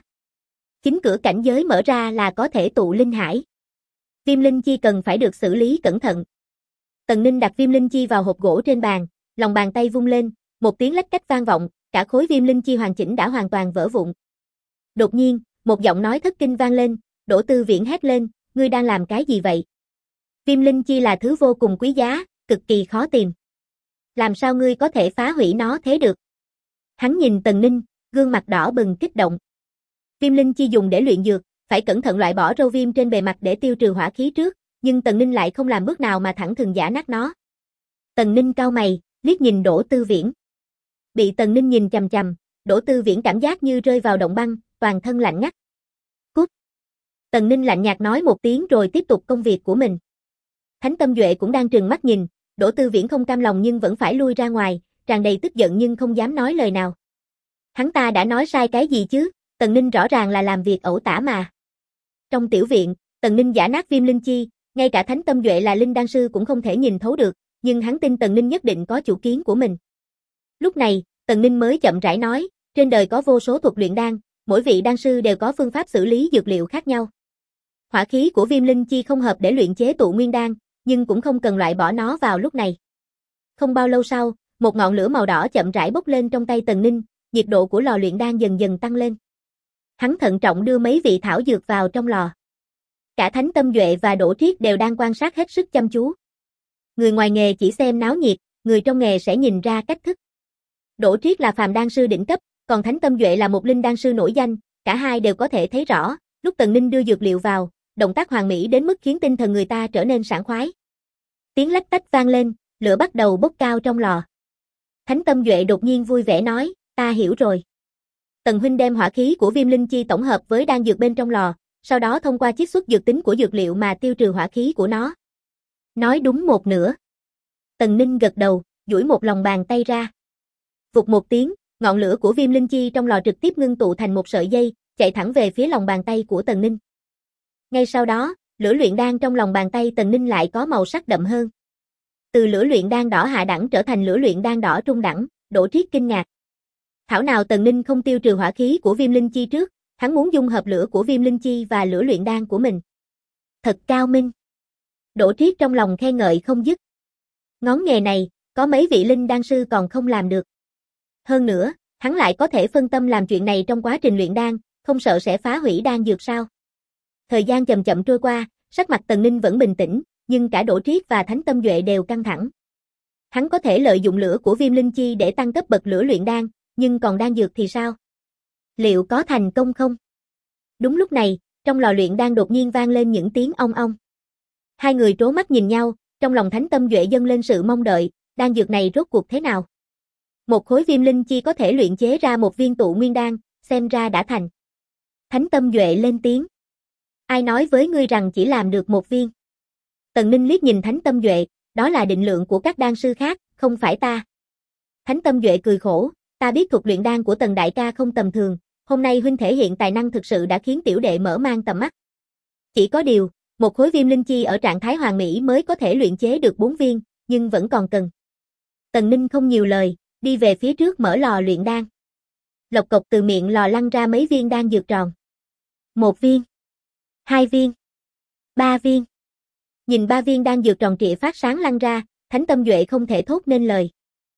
9 cửa cảnh giới mở ra là có thể tụ linh hải. Viêm linh chi cần phải được xử lý cẩn thận. Tần Ninh đặt viêm linh chi vào hộp gỗ trên bàn, lòng bàn tay vung lên, một tiếng lách cách vang vọng, cả khối viêm linh chi hoàn chỉnh đã hoàn toàn vỡ vụn. Đột nhiên, một giọng nói thất kinh vang lên, Đỗ Tư Viễn hét lên, ngươi đang làm cái gì vậy? Viêm linh chi là thứ vô cùng quý giá, cực kỳ khó tìm. Làm sao ngươi có thể phá hủy nó thế được? Hắn nhìn Tần Ninh, gương mặt đỏ bừng kích động. Viêm linh chi dùng để luyện dược, phải cẩn thận loại bỏ râu viêm trên bề mặt để tiêu trừ hỏa khí trước, nhưng Tần Ninh lại không làm bước nào mà thẳng thừng giã nát nó. Tần Ninh cau mày, liếc nhìn Đỗ Tư Viễn. Bị Tần Ninh nhìn chằm chằm, Đỗ Tư Viễn cảm giác như rơi vào động băng, toàn thân lạnh ngắt. Cút. Tần Ninh lạnh nhạt nói một tiếng rồi tiếp tục công việc của mình. Thánh Tâm Duệ cũng đang trừng mắt nhìn, Đỗ Tư Viễn không cam lòng nhưng vẫn phải lui ra ngoài, tràn đầy tức giận nhưng không dám nói lời nào. Hắn ta đã nói sai cái gì chứ, Tần Ninh rõ ràng là làm việc ẩu tả mà. Trong tiểu viện, Tần Ninh giã nát viêm linh chi, ngay cả Thánh Tâm Duệ là linh đan sư cũng không thể nhìn thấu được, nhưng hắn tin Tần Ninh nhất định có chủ kiến của mình. Lúc này, Tần Ninh mới chậm rãi nói, trên đời có vô số thuật luyện đan, mỗi vị đan sư đều có phương pháp xử lý dược liệu khác nhau. Hỏa khí của viêm linh chi không hợp để luyện chế tụ nguyên đan, nhưng cũng không cần loại bỏ nó vào lúc này. Không bao lâu sau, một ngọn lửa màu đỏ chậm rãi bốc lên trong tay Tần Ninh, nhiệt độ của lò luyện đan dần dần tăng lên. Hắn thận trọng đưa mấy vị thảo dược vào trong lò. Cả Thánh Tâm Duệ và Đỗ Triết đều đang quan sát hết sức chăm chú. Người ngoài nghề chỉ xem náo nhiệt, người trong nghề sẽ nhìn ra cách thức. Đỗ Triết là phàm đan sư đỉnh cấp, còn Thánh Tâm Duệ là một linh đan sư nổi danh, cả hai đều có thể thấy rõ, lúc Tần Ninh đưa dược liệu vào, động tác hoàn mỹ đến mức khiến tinh thần người ta trở nên sảng khoái. Tiếng lách tách vang lên, lửa bắt đầu bốc cao trong lò. Thánh Tâm Duệ đột nhiên vui vẻ nói, ta hiểu rồi. Tần huynh đem hỏa khí của Viêm Linh Chi tổng hợp với đan dược bên trong lò, sau đó thông qua chiết xuất dược tính của dược liệu mà tiêu trừ hỏa khí của nó. Nói đúng một nửa. Tần Ninh gật đầu, duỗi một lòng bàn tay ra. Vụt một tiếng, ngọn lửa của Viêm Linh Chi trong lò trực tiếp ngưng tụ thành một sợi dây, chạy thẳng về phía lòng bàn tay của Tần Ninh. Ngay sau đó, lửa luyện đan trong lòng bàn tay Tần Ninh lại có màu sắc đậm hơn. Từ lửa luyện đan đỏ hạ đẳng trở thành lửa luyện đan đỏ trung đẳng, Đỗ Triết kinh ngạc. Thảo nào Tần Ninh không tiêu trừ hỏa khí của Viêm Linh Chi trước, hắn muốn dung hợp lửa của Viêm Linh Chi và lửa luyện đan của mình. Thật cao minh. Đỗ Triết trong lòng khen ngợi không dứt. Ngón nghề này, có mấy vị linh đan sư còn không làm được. Hơn nữa, hắn lại có thể phân tâm làm chuyện này trong quá trình luyện đan, không sợ sẽ phá hủy đan dược sao? Thời gian chậm chậm trôi qua, sắc mặt Tần Ninh vẫn bình tĩnh, nhưng cả Đỗ Triết và Thánh Tâm Duệ đều căng thẳng. Hắn có thể lợi dụng lửa của Viêm Linh Chi để tăng cấp bậc lửa luyện đan, nhưng còn đan dược thì sao? Liệu có thành công không? Đúng lúc này, trong lò luyện đan đột nhiên vang lên những tiếng ong ong. Hai người trố mắt nhìn nhau, trong lòng Thánh Tâm Duệ dâng lên sự mong đợi, đan dược này rốt cuộc thế nào? Một khối Viêm Linh Chi có thể luyện chế ra một viên tụ nguyên đan, xem ra đã thành. Thánh Tâm Duệ lên tiếng. Ai nói với ngươi rằng chỉ làm được một viên? Tần Ninh liếc nhìn Thánh Tâm Duệ, đó là định lượng của các đan sư khác, không phải ta. Thánh Tâm Duệ cười khổ, ta biết thuật luyện đan của Tần đại ca không tầm thường, hôm nay huynh thể hiện tài năng thực sự đã khiến tiểu đệ mở mang tầm mắt. Chỉ có điều, một khối Viêm Linh Chi ở trạng thái hoàn mỹ mới có thể luyện chế được 4 viên, nhưng vẫn còn cần. Tần Ninh không nhiều lời, đi về phía trước mở lò luyện đan. Lộc cộc từ miệng lò lăn ra mấy viên đan dược tròn. 1 viên, 2 viên, 3 viên. Nhìn 3 viên đan dược tròn trịa phát sáng lăn ra, Thánh Tâm Duệ không thể thốt nên lời.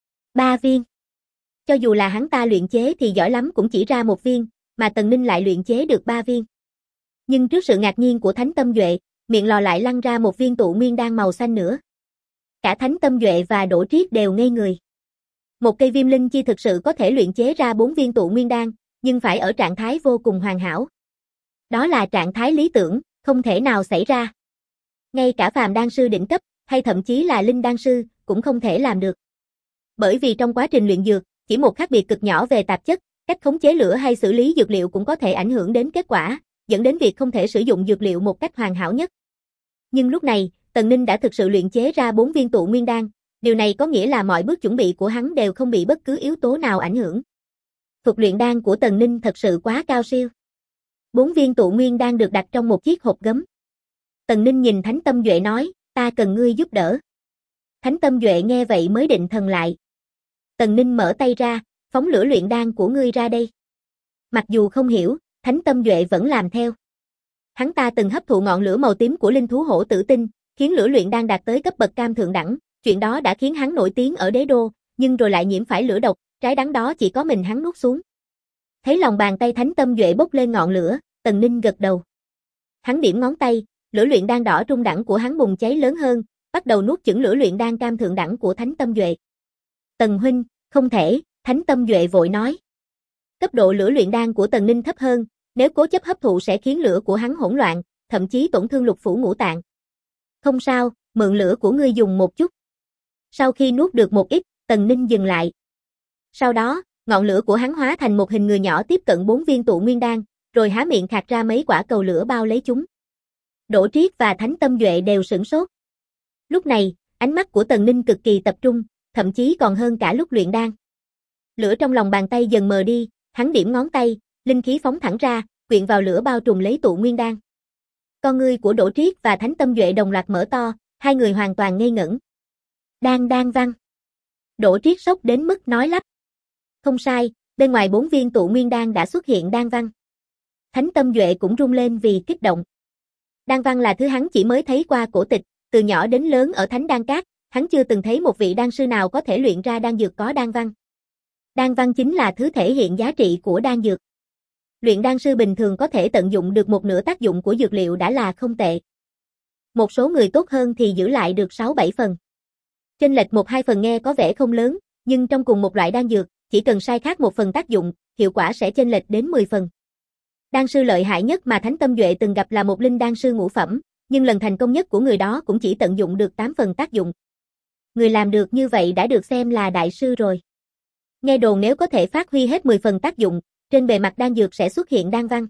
3 viên. Cho dù là hắn ta luyện chế thì giỏi lắm cũng chỉ ra 1 viên, mà Tần Ninh lại luyện chế được 3 viên. Nhưng trước sự ngạc nhiên của Thánh Tâm Duệ, miệng lò lại lăn ra một viên tụ nguyên đan màu xanh nữa. Cả Thánh Tâm Duệ và Đỗ Triết đều ngây người. Một cây Viêm Linh Chi thực sự có thể luyện chế ra 4 viên tụ nguyên đan, nhưng phải ở trạng thái vô cùng hoàn hảo. Đó là trạng thái lý tưởng, không thể nào xảy ra. Ngay cả phàm đan sư đỉnh cấp, hay thậm chí là linh đan sư, cũng không thể làm được. Bởi vì trong quá trình luyện dược, chỉ một khác biệt cực nhỏ về tạp chất, cách khống chế lửa hay xử lý dược liệu cũng có thể ảnh hưởng đến kết quả, dẫn đến việc không thể sử dụng dược liệu một cách hoàn hảo nhất. Nhưng lúc này, Tần Ninh đã thực sự luyện chế ra 4 viên tụ nguyên đan, điều này có nghĩa là mọi bước chuẩn bị của hắn đều không bị bất cứ yếu tố nào ảnh hưởng. Thuật luyện đan của Tần Ninh thật sự quá cao siêu. 4 viên tụ nguyên đan được đặt trong một chiếc hộp gấm. Tần Ninh nhìn Thánh Tâm Duệ nói, ta cần ngươi giúp đỡ. Thánh Tâm Duệ nghe vậy mới định thần lại. Tần Ninh mở tay ra, phóng lửa luyện đan của ngươi ra đây. Mặc dù không hiểu, Thánh Tâm Duệ vẫn làm theo. Hắn ta từng hấp thụ ngọn lửa màu tím của linh thú hổ tử tinh, khiến lửa luyện đan đạt tới cấp bậc cam thượng đẳng, chuyện đó đã khiến hắn nổi tiếng ở đế đô, nhưng rồi lại nhiễm phải lửa độc, trái đắng đó chỉ có mình hắn nuốt xuống. Thấy lòng bàn tay Thánh Tâm Duệ bốc lên ngọn lửa, Tần Ninh gật đầu. Hắn điểm ngón tay, lửa luyện đan đỏ trung đẳng của hắn bùng cháy lớn hơn, bắt đầu nuốt chửng lửa luyện đan cam thượng đẳng của Thánh Tâm Duệ. Tần huynh, không thể, Thánh Tâm Duệ vội nói. Cấp độ lửa luyện đan của Tần Ninh thấp hơn, nếu cố chấp hấp thụ sẽ khiến lửa của hắn hỗn loạn, thậm chí tổn thương lục phủ ngũ tạng. Không sao, mượn lửa của ngươi dùng một chút. Sau khi nuốt được một ít, Tần Ninh dừng lại. Sau đó, ngọn lửa của hắn hóa thành một hình người nhỏ tiếp cận 4 viên tụ nguyên đan, rồi há miệng khạc ra mấy quả cầu lửa bao lấy chúng. Đỗ Triết và Thánh Tâm Duệ đều sửng sốt. Lúc này, ánh mắt của Tần Ninh cực kỳ tập trung, thậm chí còn hơn cả lúc luyện đan. Lửa trong lòng bàn tay dần mờ đi, hắn điểm ngón tay, linh khí phóng thẳng ra, quyện vào lửa bao trùm lấy tụ nguyên đan. Con ngươi của Đỗ Triết và Thánh Tâm Duệ đồng loạt mở to, hai người hoàn toàn ngây ngẩn. Đan đan văng. Đỗ Triết sốc đến mức nói lắp. Không sai, bên ngoài 4 viên tụ nguyên đan đã xuất hiện đan văn. Thánh Tâm Duệ cũng rung lên vì kích động. Đan văn là thứ hắn chỉ mới thấy qua cổ tịch, từ nhỏ đến lớn ở Thánh Đan Các, hắn chưa từng thấy một vị đan sư nào có thể luyện ra đan dược có đan văn. Đan văn chính là thứ thể hiện giá trị của đan dược. Luyện đan sư bình thường có thể tận dụng được một nửa tác dụng của dược liệu đã là không tệ. Một số người tốt hơn thì giữ lại được 6-7 phần. Chênh lệch 1-2 phần nghe có vẻ không lớn, nhưng trong cùng một loại đan dược, chỉ cần sai khác một phần tác dụng, hiệu quả sẽ chênh lệch đến 10 phần. Đan sư lợi hại nhất mà Thánh Tâm Duệ từng gặp là một linh đan sư ngũ phẩm, nhưng lần thành công nhất của người đó cũng chỉ tận dụng được 8 phần tác dụng. Người làm được như vậy đã được xem là đại sư rồi. Nghe đồn nếu có thể phát huy hết 10 phần tác dụng, trên bề mặt đan dược sẽ xuất hiện đan văn.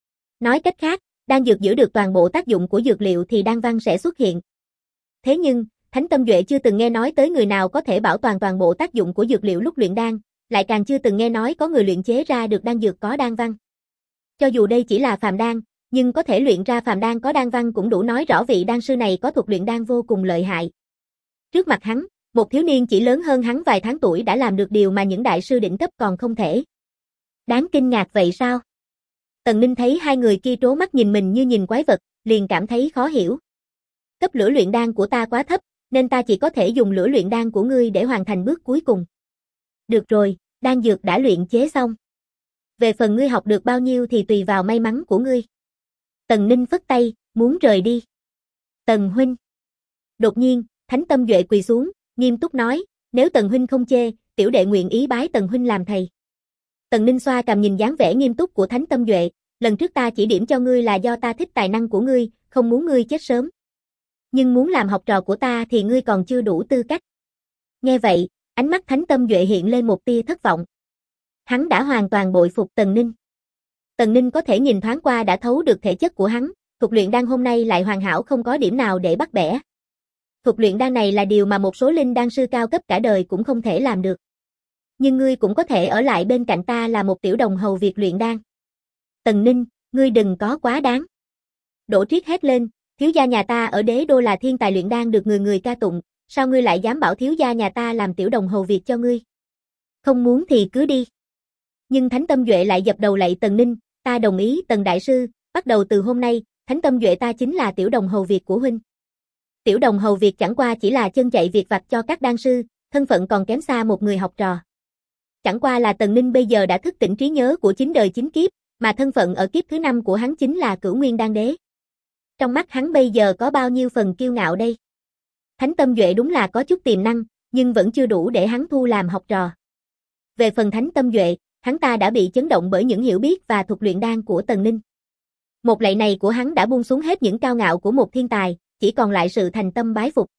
Nói cách khác, đan dược giữ được toàn bộ tác dụng của dược liệu thì đan văn sẽ xuất hiện. Thế nhưng, Thánh Tâm Duệ chưa từng nghe nói tới người nào có thể bảo toàn bộ tác dụng của dược liệu lúc luyện đan, lại càng chưa từng nghe nói có người luyện chế ra được đan dược có đan văn. Cho dù đây chỉ là phàm đan, nhưng có thể luyện ra phàm đan có đan văn cũng đủ nói rõ vị đan sư này có thuật luyện đan vô cùng lợi hại. Trước mặt hắn, một thiếu niên chỉ lớn hơn hắn vài tháng tuổi đã làm được điều mà những đại sư đỉnh cấp còn không thể. Đáng kinh ngạc vậy sao? Tần Ninh thấy hai người kia trố mắt nhìn mình như nhìn quái vật, liền cảm thấy khó hiểu. Cấp lửa luyện đan của ta quá thấp, nên ta chỉ có thể dùng lửa luyện đan của ngươi để hoàn thành bước cuối cùng. Được rồi, đan dược đã luyện chế xong. Về phần ngươi học được bao nhiêu thì tùy vào may mắn của ngươi. Tần Ninh phất tay, muốn rời đi. Tần huynh. Đột nhiên, Thánh Tâm Duệ quỳ xuống, nghiêm túc nói, nếu Tần huynh không chê, tiểu đệ nguyện ý bái Tần huynh làm thầy. Tần Ninh xoa cằm nhìn dáng vẻ nghiêm túc của Thánh Tâm Duệ, lần trước ta chỉ điểm cho ngươi là do ta thích tài năng của ngươi, không muốn ngươi chết sớm. Nhưng muốn làm học trò của ta thì ngươi còn chưa đủ tư cách. Nghe vậy, ánh mắt Thánh Tâm Duệ hiện lên một tia thất vọng. Hắn đã hoàn toàn bội phục Tần Ninh. Tần Ninh có thể nhìn thoáng qua đã thấu được thể chất của hắn, thuật luyện đan hôm nay lại hoàn hảo không có điểm nào để bắt bẻ. Thuật luyện đan này là điều mà một số linh đan sư cao cấp cả đời cũng không thể làm được. Nhưng ngươi cũng có thể ở lại bên cạnh ta là một tiểu đồng hầu việc luyện đan. Tần Ninh, ngươi đừng có quá đáng. Đỗ Triết hét lên, thiếu gia nhà ta ở Đế Đô là thiên tài luyện đan được người người ca tụng, sao ngươi lại dám bảo thiếu gia nhà ta làm tiểu đồng hầu việc cho ngươi? Không muốn thì cứ đi. Nhưng Thánh Tâm Duệ lại dập đầu lạy Tần Ninh, ta đồng ý Tần đại sư, bắt đầu từ hôm nay, Thánh Tâm Duệ ta chính là tiểu đồng hầu việc của huynh. Tiểu đồng hầu việc chẳng qua chỉ là chân chạy việc vặt cho các đan sư, thân phận còn kém xa một người học trò. Chẳng qua là Tần Ninh bây giờ đã thức tỉnh trí nhớ của 9 đời 9 kiếp, mà thân phận ở kiếp thứ 5 của hắn chính là Cửu Nguyên Đan Đế. Trong mắt hắn bây giờ có bao nhiêu phần kiêu ngạo đây? Thánh Tâm Duệ đúng là có chút tiềm năng, nhưng vẫn chưa đủ để hắn thu làm học trò. Về phần Thánh Tâm Duệ, hắn ta đã bị chấn động bởi những hiểu biết và thuật luyện đan của Tần Ninh. Một lạy này của hắn đã buông xuống hết những cao ngạo của một thiên tài, chỉ còn lại sự thành tâm bái phục.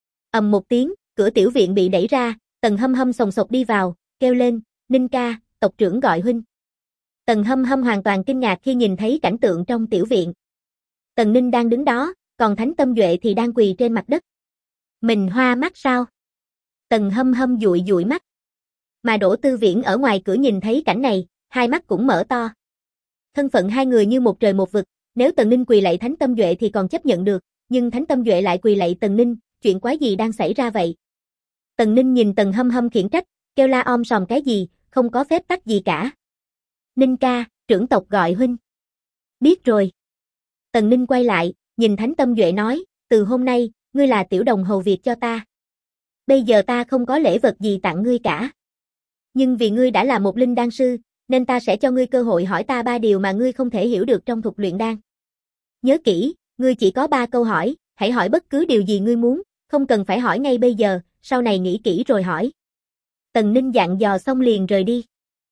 Ầm một tiếng, cửa tiểu viện bị đẩy ra, Tần Hâm Hâm sồng sộc đi vào, kêu lên, Ninh ca, tộc trưởng gọi huynh. Tần Hâm Hâm hoàn toàn kinh ngạc khi nhìn thấy cảnh tượng trong tiểu viện. Tần Ninh đang đứng đó, còn Thánh Tâm Duệ thì đang quỳ trên mặt đất. Mình hoa mắt sao? Tần Hâm Hâm dụi dụi mắt. Mà Đỗ Tư Viễn ở ngoài cửa nhìn thấy cảnh này, hai mắt cũng mở to. Thân phận hai người như một trời một vực, nếu Tần Ninh quỳ lạy Thánh Tâm Duệ thì còn chấp nhận được, nhưng Thánh Tâm Duệ lại quỳ lạy Tần Ninh, chuyện quái gì đang xảy ra vậy? Tần Ninh nhìn Tần Hâm Hâm khiển trách, kêu la om sòm cái gì, không có phép tắc gì cả. Ninh ca, trưởng tộc gọi huynh. Biết rồi. Tần Ninh quay lại, nhìn Thánh Tâm Duệ nói, từ hôm nay, ngươi là tiểu đồng hầu việc cho ta. Bây giờ ta không có lễ vật gì tặng ngươi cả. Nhưng vì ngươi đã là một linh đan sư, nên ta sẽ cho ngươi cơ hội hỏi ta 3 điều mà ngươi không thể hiểu được trong thuật luyện đan. Nhớ kỹ, ngươi chỉ có 3 câu hỏi, hãy hỏi bất cứ điều gì ngươi muốn, không cần phải hỏi ngay bây giờ, sau này nghĩ kỹ rồi hỏi. Tần Ninh dặn dò xong liền rời đi.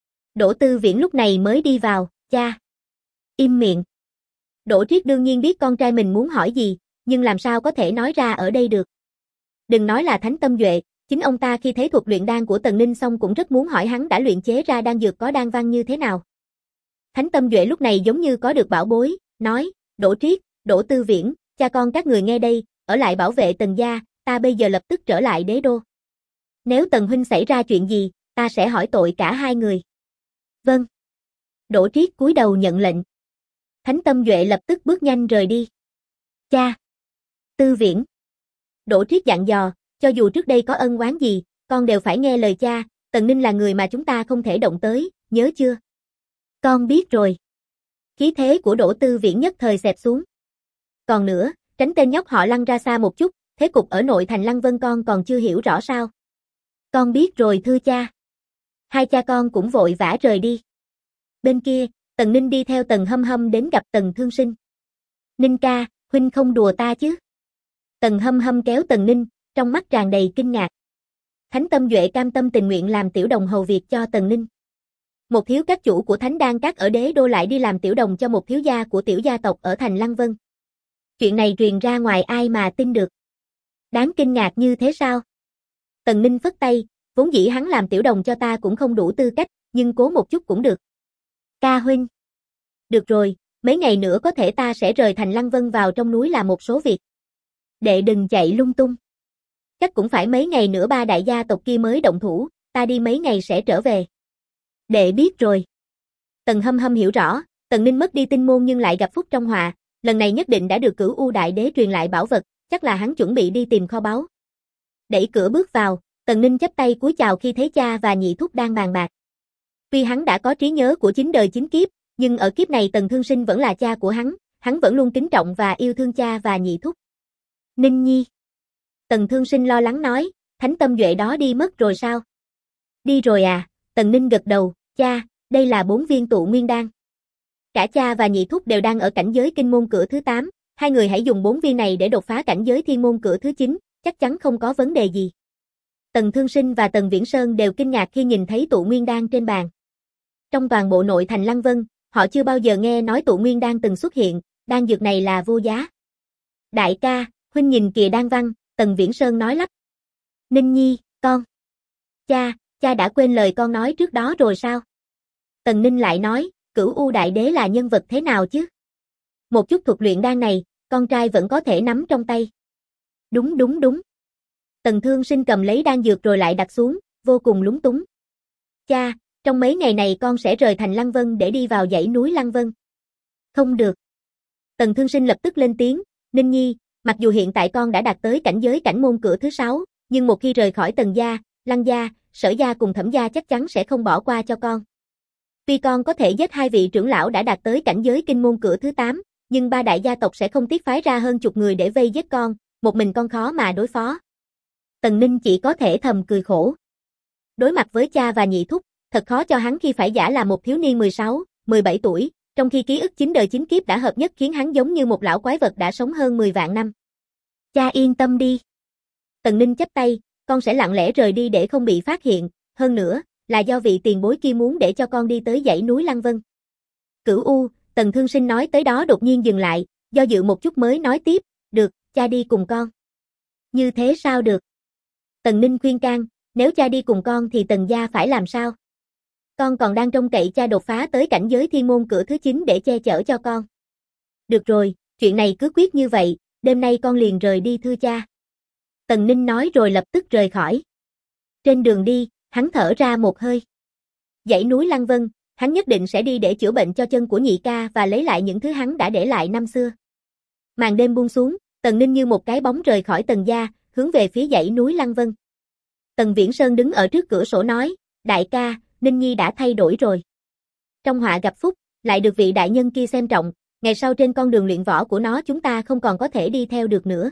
Đỗ Tư Viễn lúc này mới đi vào, cha. Im miệng. Đỗ Triết đương nhiên biết con trai mình muốn hỏi gì, nhưng làm sao có thể nói ra ở đây được. Đừng nói là Thánh Tâm Duệ, chính ông ta khi thấy thuật luyện đan của Tần Ninh xong cũng rất muốn hỏi hắn đã luyện chế ra đan dược có đan văn như thế nào. Thánh Tâm Duệ lúc này giống như có được bảo bối, nói, Đỗ Triết, Đỗ Tư Viễn, cha con các người nghe đây, ở lại bảo vệ Tần gia, ta bây giờ lập tức trở lại Đế Đô. Nếu Tần huynh xảy ra chuyện gì, ta sẽ hỏi tội cả hai người. Vâng. Đỗ Triết cúi đầu nhận lệnh. Thánh Tâm Duệ lập tức bước nhanh rời đi. Cha. Tư Viễn. Đỗ Triết dặn dò, cho dù trước đây có ân oán gì, con đều phải nghe lời cha, Tần Ninh là người mà chúng ta không thể động tới, nhớ chưa? Con biết rồi. Khí thế của Đỗ Tư Viễn nhất thời xẹp xuống. Còn nữa, tránh tên nhóc họ Lăng ra xa một chút, thế cục ở nội thành Lăng Vân con còn chưa hiểu rõ sao? Con biết rồi thưa cha. Hai cha con cũng vội vã rời đi. Bên kia, Tần Ninh đi theo Tần Hâm Hâm đến gặp Tần Thương Sinh. Ninh ca, huynh không đùa ta chứ? Tần Hâm Hâm kéo Tần Ninh, trong mắt tràn đầy kinh ngạc. Thánh Tâm Duệ cam tâm tình nguyện làm tiểu đồng hầu việc cho Tần Ninh. Một thiếu các chủ của Thánh Đan Các ở Đế Đô lại đi làm tiểu đồng cho một thiếu gia của tiểu gia tộc ở thành Lăng Vân. Chuyện này truyền ra ngoài ai mà tin được. Đáng kinh ngạc như thế sao? Tần Ninh phất tay, vốn dĩ hắn làm tiểu đồng cho ta cũng không đủ tư cách, nhưng cố một chút cũng được. Ca huynh. Được rồi, mấy ngày nữa có thể ta sẽ rời thành Lăng Vân vào trong núi làm một số việc. Đệ đừng chạy lung tung. Chắc cũng phải mấy ngày nữa ba đại gia tộc kia mới động thủ, ta đi mấy ngày sẽ trở về. Đệ biết rồi. Tần Hâm Hâm hiểu rõ, Tần Ninh mất đi tinh môn nhưng lại gặp phúc trong họa, lần này nhất định đã được Cửu U Đại Đế truyền lại bảo vật, chắc là hắn chuẩn bị đi tìm kho báu. Đẩy cửa bước vào, Tần Ninh chắp tay cúi chào khi thấy cha và nhị thúc đang bàn bạc. Tuy hắn đã có trí nhớ của 9 đời 9 kiếp, nhưng ở kiếp này Tần Thương Sinh vẫn là cha của hắn vẫn luôn kính trọng và yêu thương cha và nhị thúc. Ninh Nhi. Tần Thương Sinh lo lắng nói, Thánh Tâm Duệ đó đi mất rồi sao? Đi rồi à, Tần Ninh gật đầu, cha, đây là 4 viên tụ nguyên đan. Cả cha và nhị thúc đều đang ở cảnh giới kinh môn cửa thứ 8, hai người hãy dùng 4 viên này để đột phá cảnh giới thiên môn cửa thứ 9, chắc chắn không có vấn đề gì. Tần Thương Sinh và Tần Viễn Sơn đều kinh ngạc khi nhìn thấy tụ nguyên đan trên bàn. Trong toàn bộ nội thành Lăng Vân, họ chưa bao giờ nghe nói tụ nguyên đan từng xuất hiện, đan dược này là vô giá. Đại ca, huynh nhìn kìa đan văn, Tần Viễn Sơn nói lắp. Ninh Nhi, con. Cha đã quên lời con nói trước đó rồi sao? Tần Ninh lại nói, Cửu U Đại Đế là nhân vật thế nào chứ? Một chút thuật luyện đan này, con trai vẫn có thể nắm trong tay. Đúng. Tần Thương Sinh cầm lấy đan dược rồi lại đặt xuống, vô cùng lúng túng. Cha, trong mấy ngày này con sẽ rời thành Lăng Vân để đi vào dãy núi Lăng Vân. Không được. Tần Thương Sinh lập tức lên tiếng, Ninh Nhi, mặc dù hiện tại con đã đạt tới cảnh giới cảnh môn cửa thứ 6, nhưng một khi rời khỏi Tần gia, Lăng gia, Sở gia cùng Thẩm gia chắc chắn sẽ không bỏ qua cho con. Tuy con có thể giết 2 vị trưởng lão đã đạt tới cảnh giới kinh môn cửa thứ 8, nhưng 3 đại gia tộc sẽ không tiếc phái ra hơn chục người để vây giết con, một mình con khó mà đối phó. Tần Ninh chỉ có thể thầm cười khổ. Đối mặt với cha và nhị thúc, thật khó cho hắn khi phải giả là một thiếu niên 16, 17 tuổi, trong khi ký ức 9 đời 9 kiếp đã hợp nhất khiến hắn giống như một lão quái vật đã sống hơn 10 vạn năm. Cha yên tâm đi. Tần Ninh chắp tay, con sẽ lặng lẽ rời đi để không bị phát hiện, hơn nữa, là do vị tiền bối kia muốn để cho con đi tới dãy núi Lăng Vân. Cửu U, Tần Thương Sinh nói tới đó đột nhiên dừng lại, do dự một chút mới nói tiếp, được, cha đi cùng con. Như thế sao được? Tần Ninh khuyên can, nếu cha đi cùng con thì Tần gia phải làm sao? Con còn đang trông cậy cha đột phá tới cảnh giới thiên môn cửa thứ 9 để che chở cho con. Được rồi, chuyện này cứ quyết như vậy, đêm nay con liền rời đi thưa cha. Tần Ninh nói rồi lập tức rời khỏi. Trên đường đi, hắn thở ra một hơi. Dãy núi Lăng Vân, hắn nhất định sẽ đi để chữa bệnh cho chân của nhị ca và lấy lại những thứ hắn đã để lại năm xưa. Màn đêm buông xuống, Tần Ninh như một cái bóng rời khỏi Tần gia, hướng về phía dãy núi Lăng Vân. Tần Viễn Sơn đứng ở trước cửa sổ nói, đại ca, Ninh Nhi đã thay đổi rồi. Trong họa gặp phúc, lại được vị đại nhân kia xem trọng, ngày sau trên con đường luyện võ của nó chúng ta không còn có thể đi theo được nữa.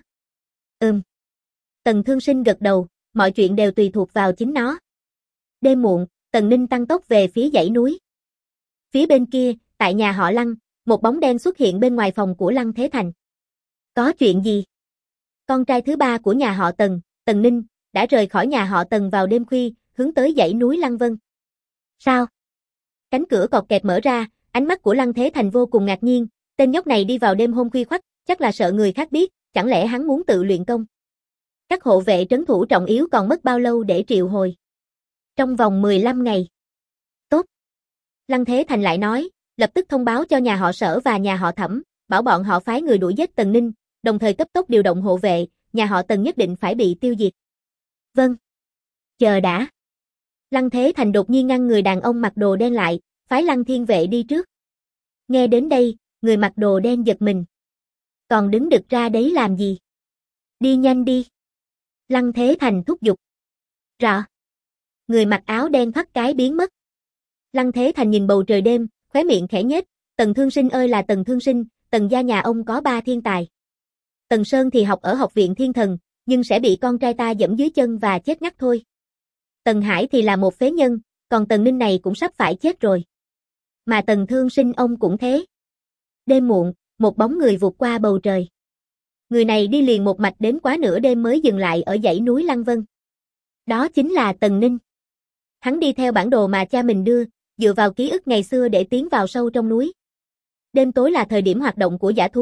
Tần Thương Sinh gật đầu, mọi chuyện đều tùy thuộc vào chính nó. Đêm muộn, Tần Ninh tăng tốc về phía dãy núi. Phía bên kia, tại nhà họ Lăng, một bóng đen xuất hiện bên ngoài phòng của Lăng Thế Thành. Có chuyện gì? Con trai thứ 3 của nhà họ Tần, Tần Ninh, đã rời khỏi nhà họ Tần vào đêm khuya, hướng tới dãy núi Lăng Vân. Sao? Cánh cửa cọt kẹt mở ra, ánh mắt của Lăng Thế Thành vô cùng ngạc nhiên, tên nhóc này đi vào đêm hôm khuya khoắt, chắc là sợ người khác biết, chẳng lẽ hắn muốn tự luyện công? Các hộ vệ trấn thủ trọng yếu còn mất bao lâu để triệu hồi? Trong vòng 15 ngày. Tốt. Lăng Thế Thành lại nói, lập tức thông báo cho nhà họ Sở và nhà họ Thẩm, bảo bọn họ phái người đuổi giết Tần Ninh, đồng thời cấp tốc điều động hộ vệ, nhà họ Tần nhất định phải bị tiêu diệt. Vâng. Chờ đã. Lăng Thế Thành đột nhiên ngăn người đàn ông mặc đồ đen lại, phái Lăng Thiên Vệ đi trước. Nghe đến đây, người mặc đồ đen giật mình. Còn đứng đực ra đấy làm gì? Đi nhanh đi. Lăng Thế Thành thúc giục. Rõ. Người mặc áo đen thoát cái biến mất. Lăng Thế Thành nhìn bầu trời đêm, khóe miệng khẽ nhếch, Tần Thương Sinh ơi là Tần Thương Sinh, Tần gia nhà ông có 3 thiên tài. Tần Sơn thì học ở học viện thiên thần, nhưng sẽ bị con trai ta giẫm dưới chân và chết ngắt thôi. Tần Hải thì là một phế nhân, còn Tần Ninh này cũng sắp phải chết rồi. Mà Tần Thương Sinh ông cũng thế. Đêm muộn, một bóng người vụt qua bầu trời. Người này đi liền một mạch đến quá nửa đêm mới dừng lại ở dãy núi Lăng Vân. Đó chính là Tần Ninh. Hắn đi theo bản đồ mà cha mình đưa, dựa vào ký ức ngày xưa để tiến vào sâu trong núi. Đêm tối là thời điểm hoạt động của dã thú,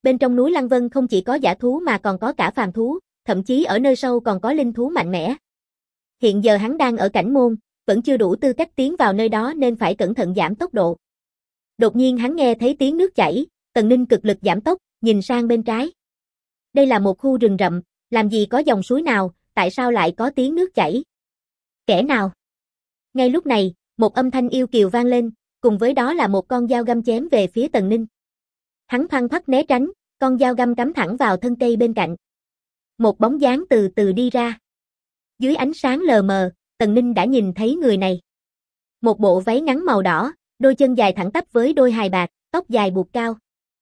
Bên trong núi Lăng Vân không chỉ có dã thú mà còn có cả phàm thú, thậm chí ở nơi sâu còn có linh thú mạnh mẽ. Hiện giờ hắn đang ở cảnh môn, vẫn chưa đủ tư cách tiến vào nơi đó nên phải cẩn thận giảm tốc độ. Đột nhiên hắn nghe thấy tiếng nước chảy, Tần Ninh cực lực giảm tốc, nhìn sang bên trái. Đây là một khu rừng rậm, làm gì có dòng suối nào, tại sao lại có tiếng nước chảy? Kẻ nào? Ngay lúc này, một âm thanh yêu kiều vang lên, cùng với đó là một con dao găm chém về phía Tần Ninh. Hắn thoăn thoắt né tránh, con dao găm cắm thẳng vào thân cây bên cạnh. Một bóng dáng từ từ đi ra. Dưới ánh sáng lờ mờ, Tần Ninh đã nhìn thấy người này. Một bộ váy ngắn màu đỏ, đôi chân dài thẳng tắp với đôi hài bạc, tóc dài buộc cao.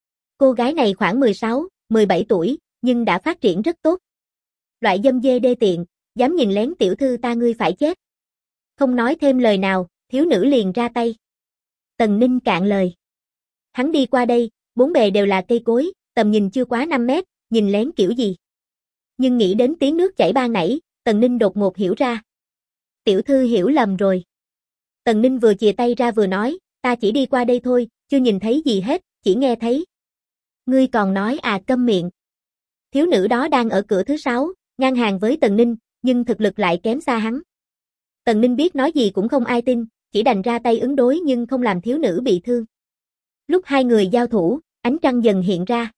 Cô gái này khoảng 16, 17 tuổi, nhưng đã phát triển rất tốt. Loại dâm dê đê tiện, dám nhìn lén tiểu thư ta ngươi phải chết. Không nói thêm lời nào, thiếu nữ liền ra tay. Tần Ninh cạn lời. Hắn đi qua đây, bốn bề đều là cây cối, tầm nhìn chưa quá 5 mét, nhìn lén kiểu gì. Nhưng nghĩ đến tiếng nước chảy ban nãy, Tần Ninh đột ngột hiểu ra. Tiểu thư hiểu lầm rồi. Tần Ninh vừa chìa tay ra vừa nói, ta chỉ đi qua đây thôi, chưa nhìn thấy gì hết, chỉ nghe thấy. Ngươi còn nói à, câm miệng. Thiếu nữ đó đang ở cửa thứ 6, ngang hàng với Tần Ninh, nhưng thực lực lại kém xa hắn. Tần Ninh biết nói gì cũng không ai tin, chỉ đành ra tay ứng đối nhưng không làm thiếu nữ bị thương. Lúc hai người giao thủ, ánh trăng dần hiện ra.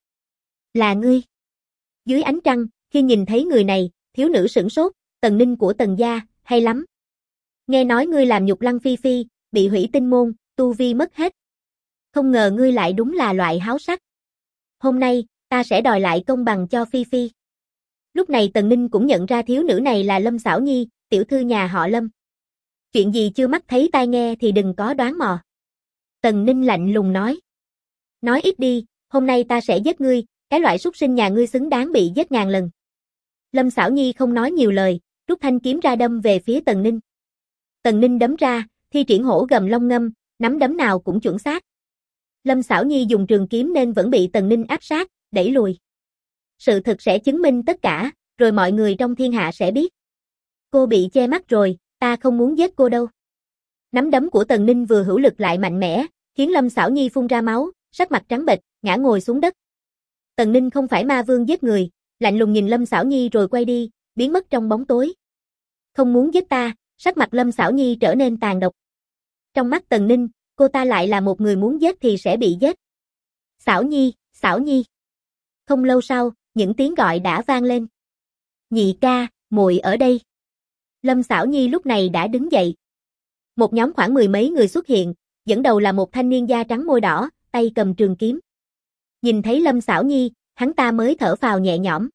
Là ngươi. Dưới ánh trăng, khi nhìn thấy người này, thiếu nữ sửng sốt, Tần Ninh của Tần gia, hay lắm. Nghe nói ngươi làm nhục Lăng Phi Phi, bị hủy tinh môn, tu vi mất hết. Không ngờ ngươi lại đúng là loại háo sắc. Hôm nay, ta sẽ đòi lại công bằng cho Phi Phi. Lúc này Tần Ninh cũng nhận ra thiếu nữ này là Lâm Xảo Nhi, tiểu thư nhà họ Lâm. Chuyện gì chưa mắt thấy tai nghe thì đừng có đoán mò. Tần Ninh lạnh lùng nói. Nói ít đi, hôm nay ta sẽ giết ngươi, cái loại súc sinh nhà ngươi xứng đáng bị giết ngàn lần. Lâm Xảo Nhi không nói nhiều lời, rút thanh kiếm ra đâm về phía Tần Ninh. Tần Ninh đấm ra, thi triển hổ gầm long ngâm, nắm đấm nào cũng chuẩn xác. Lâm Xảo Nhi dùng trường kiếm nên vẫn bị Tần Ninh áp sát, đẩy lùi. Sự thực sẽ chứng minh tất cả, rồi mọi người trong thiên hạ sẽ biết. Cô bị che mắt rồi, ta không muốn giết cô đâu. Nắm đấm của Tần Ninh vừa hữu lực lại mạnh mẽ, khiến Lâm Xảo Nhi phun ra máu, sắc mặt trắng bệch, ngã ngồi xuống đất. Tần Ninh không phải ma vương giết người, lạnh lùng nhìn Lâm Xảo Nhi rồi quay đi, biến mất trong bóng tối. Không muốn giết ta, sắc mặt Lâm Xảo Nhi trở nên tàn độc. Trong mắt Tần Ninh, cô ta lại là một người muốn giết thì sẽ bị giết. Xảo Nhi, Xảo Nhi. Không lâu sau, những tiếng gọi đã vang lên. Nhị ca, muội ở đây. Lâm Xảo Nhi lúc này đã đứng dậy. Một nhóm khoảng 10 mấy người xuất hiện, dẫn đầu là một thanh niên da trắng môi đỏ, tay cầm trường kiếm. Nhìn thấy Lâm Xảo Nhi, hắn ta mới thở phào nhẹ nhõm.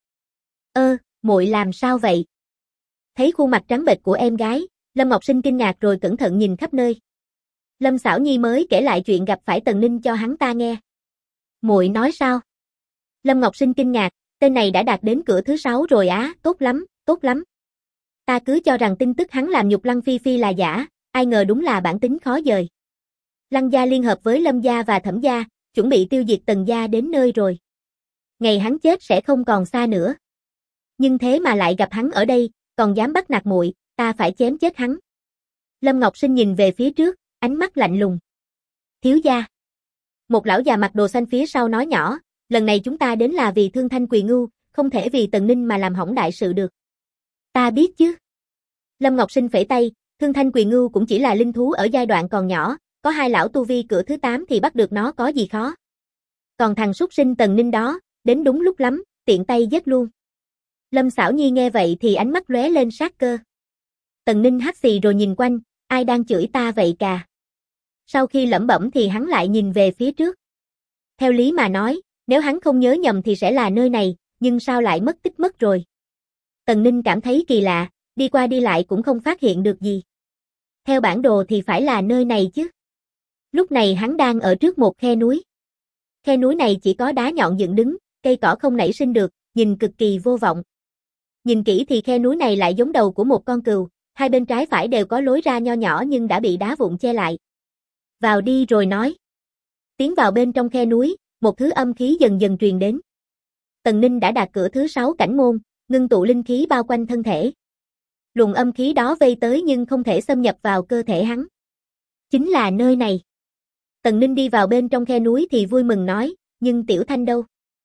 Muội làm sao vậy? Thấy khuôn mặt trắng bệch của em gái, Lâm Ngọc Sinh kinh ngạc rồi cẩn thận nhìn khắp nơi. Lâm Xảo Nhi mới kể lại chuyện gặp phải Tần Ninh cho hắn ta nghe. Muội nói sao? Lâm Ngọc Sinh kinh ngạc, tên này đã đạt đến cửa thứ 6 rồi á, tốt lắm, tốt lắm. Ta cứ cho rằng tin tức hắn làm nhục Lăng Phi Phi là giả, ai ngờ đúng là bản tính khó dời. Lăng gia liên hợp với Lâm gia và Thẩm gia, chuẩn bị tiêu diệt Tần gia đến nơi rồi. Ngày hắn chết sẽ không còn xa nữa. Nhưng thế mà lại gặp hắn ở đây, còn dám bắt nạt muội, ta phải chém chết hắn. Lâm Ngọc Sinh nhìn về phía trước, ánh mắt lạnh lùng. Thiếu gia. Một lão già mặc đồ xanh phía sau nói nhỏ, lần này chúng ta đến là vì Thương Thanh Quỳ Ngưu, không thể vì Tần Ninh mà làm hỏng đại sự được. Ta biết chứ. Lâm Ngọc Sinh phẩy tay, Thương Thanh Quỳ Ngưu cũng chỉ là linh thú ở giai đoạn còn nhỏ, có hai lão tu vi cửa thứ 8 thì bắt được nó có gì khó. Còn thằng súc sinh Tần Ninh đó, đến đúng lúc lắm, tiện tay giết luôn. Lâm Xảo Nhi nghe vậy thì ánh mắt lóe lên sát cơ. Tần Ninh hắt xì rồi nhìn quanh, ai đang chửi ta vậy cà? Sau khi lẩm bẩm thì hắn lại nhìn về phía trước. Theo lý mà nói, nếu hắn không nhớ nhầm thì sẽ là nơi này, nhưng sao lại mất tích mất rồi? Tần Ninh cảm thấy kỳ lạ, đi qua đi lại cũng không phát hiện được gì. Theo bản đồ thì phải là nơi này chứ. Lúc này hắn đang ở trước một khe núi. Khe núi này chỉ có đá nhọn dựng đứng, cây cỏ không nảy sinh được, nhìn cực kỳ vô vọng. Nhìn kỹ thì khe núi này lại giống đầu của một con cừu, hai bên trái phải đều có lối ra nho nhỏ nhưng đã bị đá vụn che lại. Vào đi rồi nói. Tiến vào bên trong khe núi, một thứ âm khí dần dần truyền đến. Tần Ninh đã đạt cửa thứ 6 cảnh môn, ngưng tụ linh khí bao quanh thân thể. Luồng âm khí đó vây tới nhưng không thể xâm nhập vào cơ thể hắn. Chính là nơi này. Tần Ninh đi vào bên trong khe núi thì vui mừng nói, nhưng Tiểu Thanh đâu?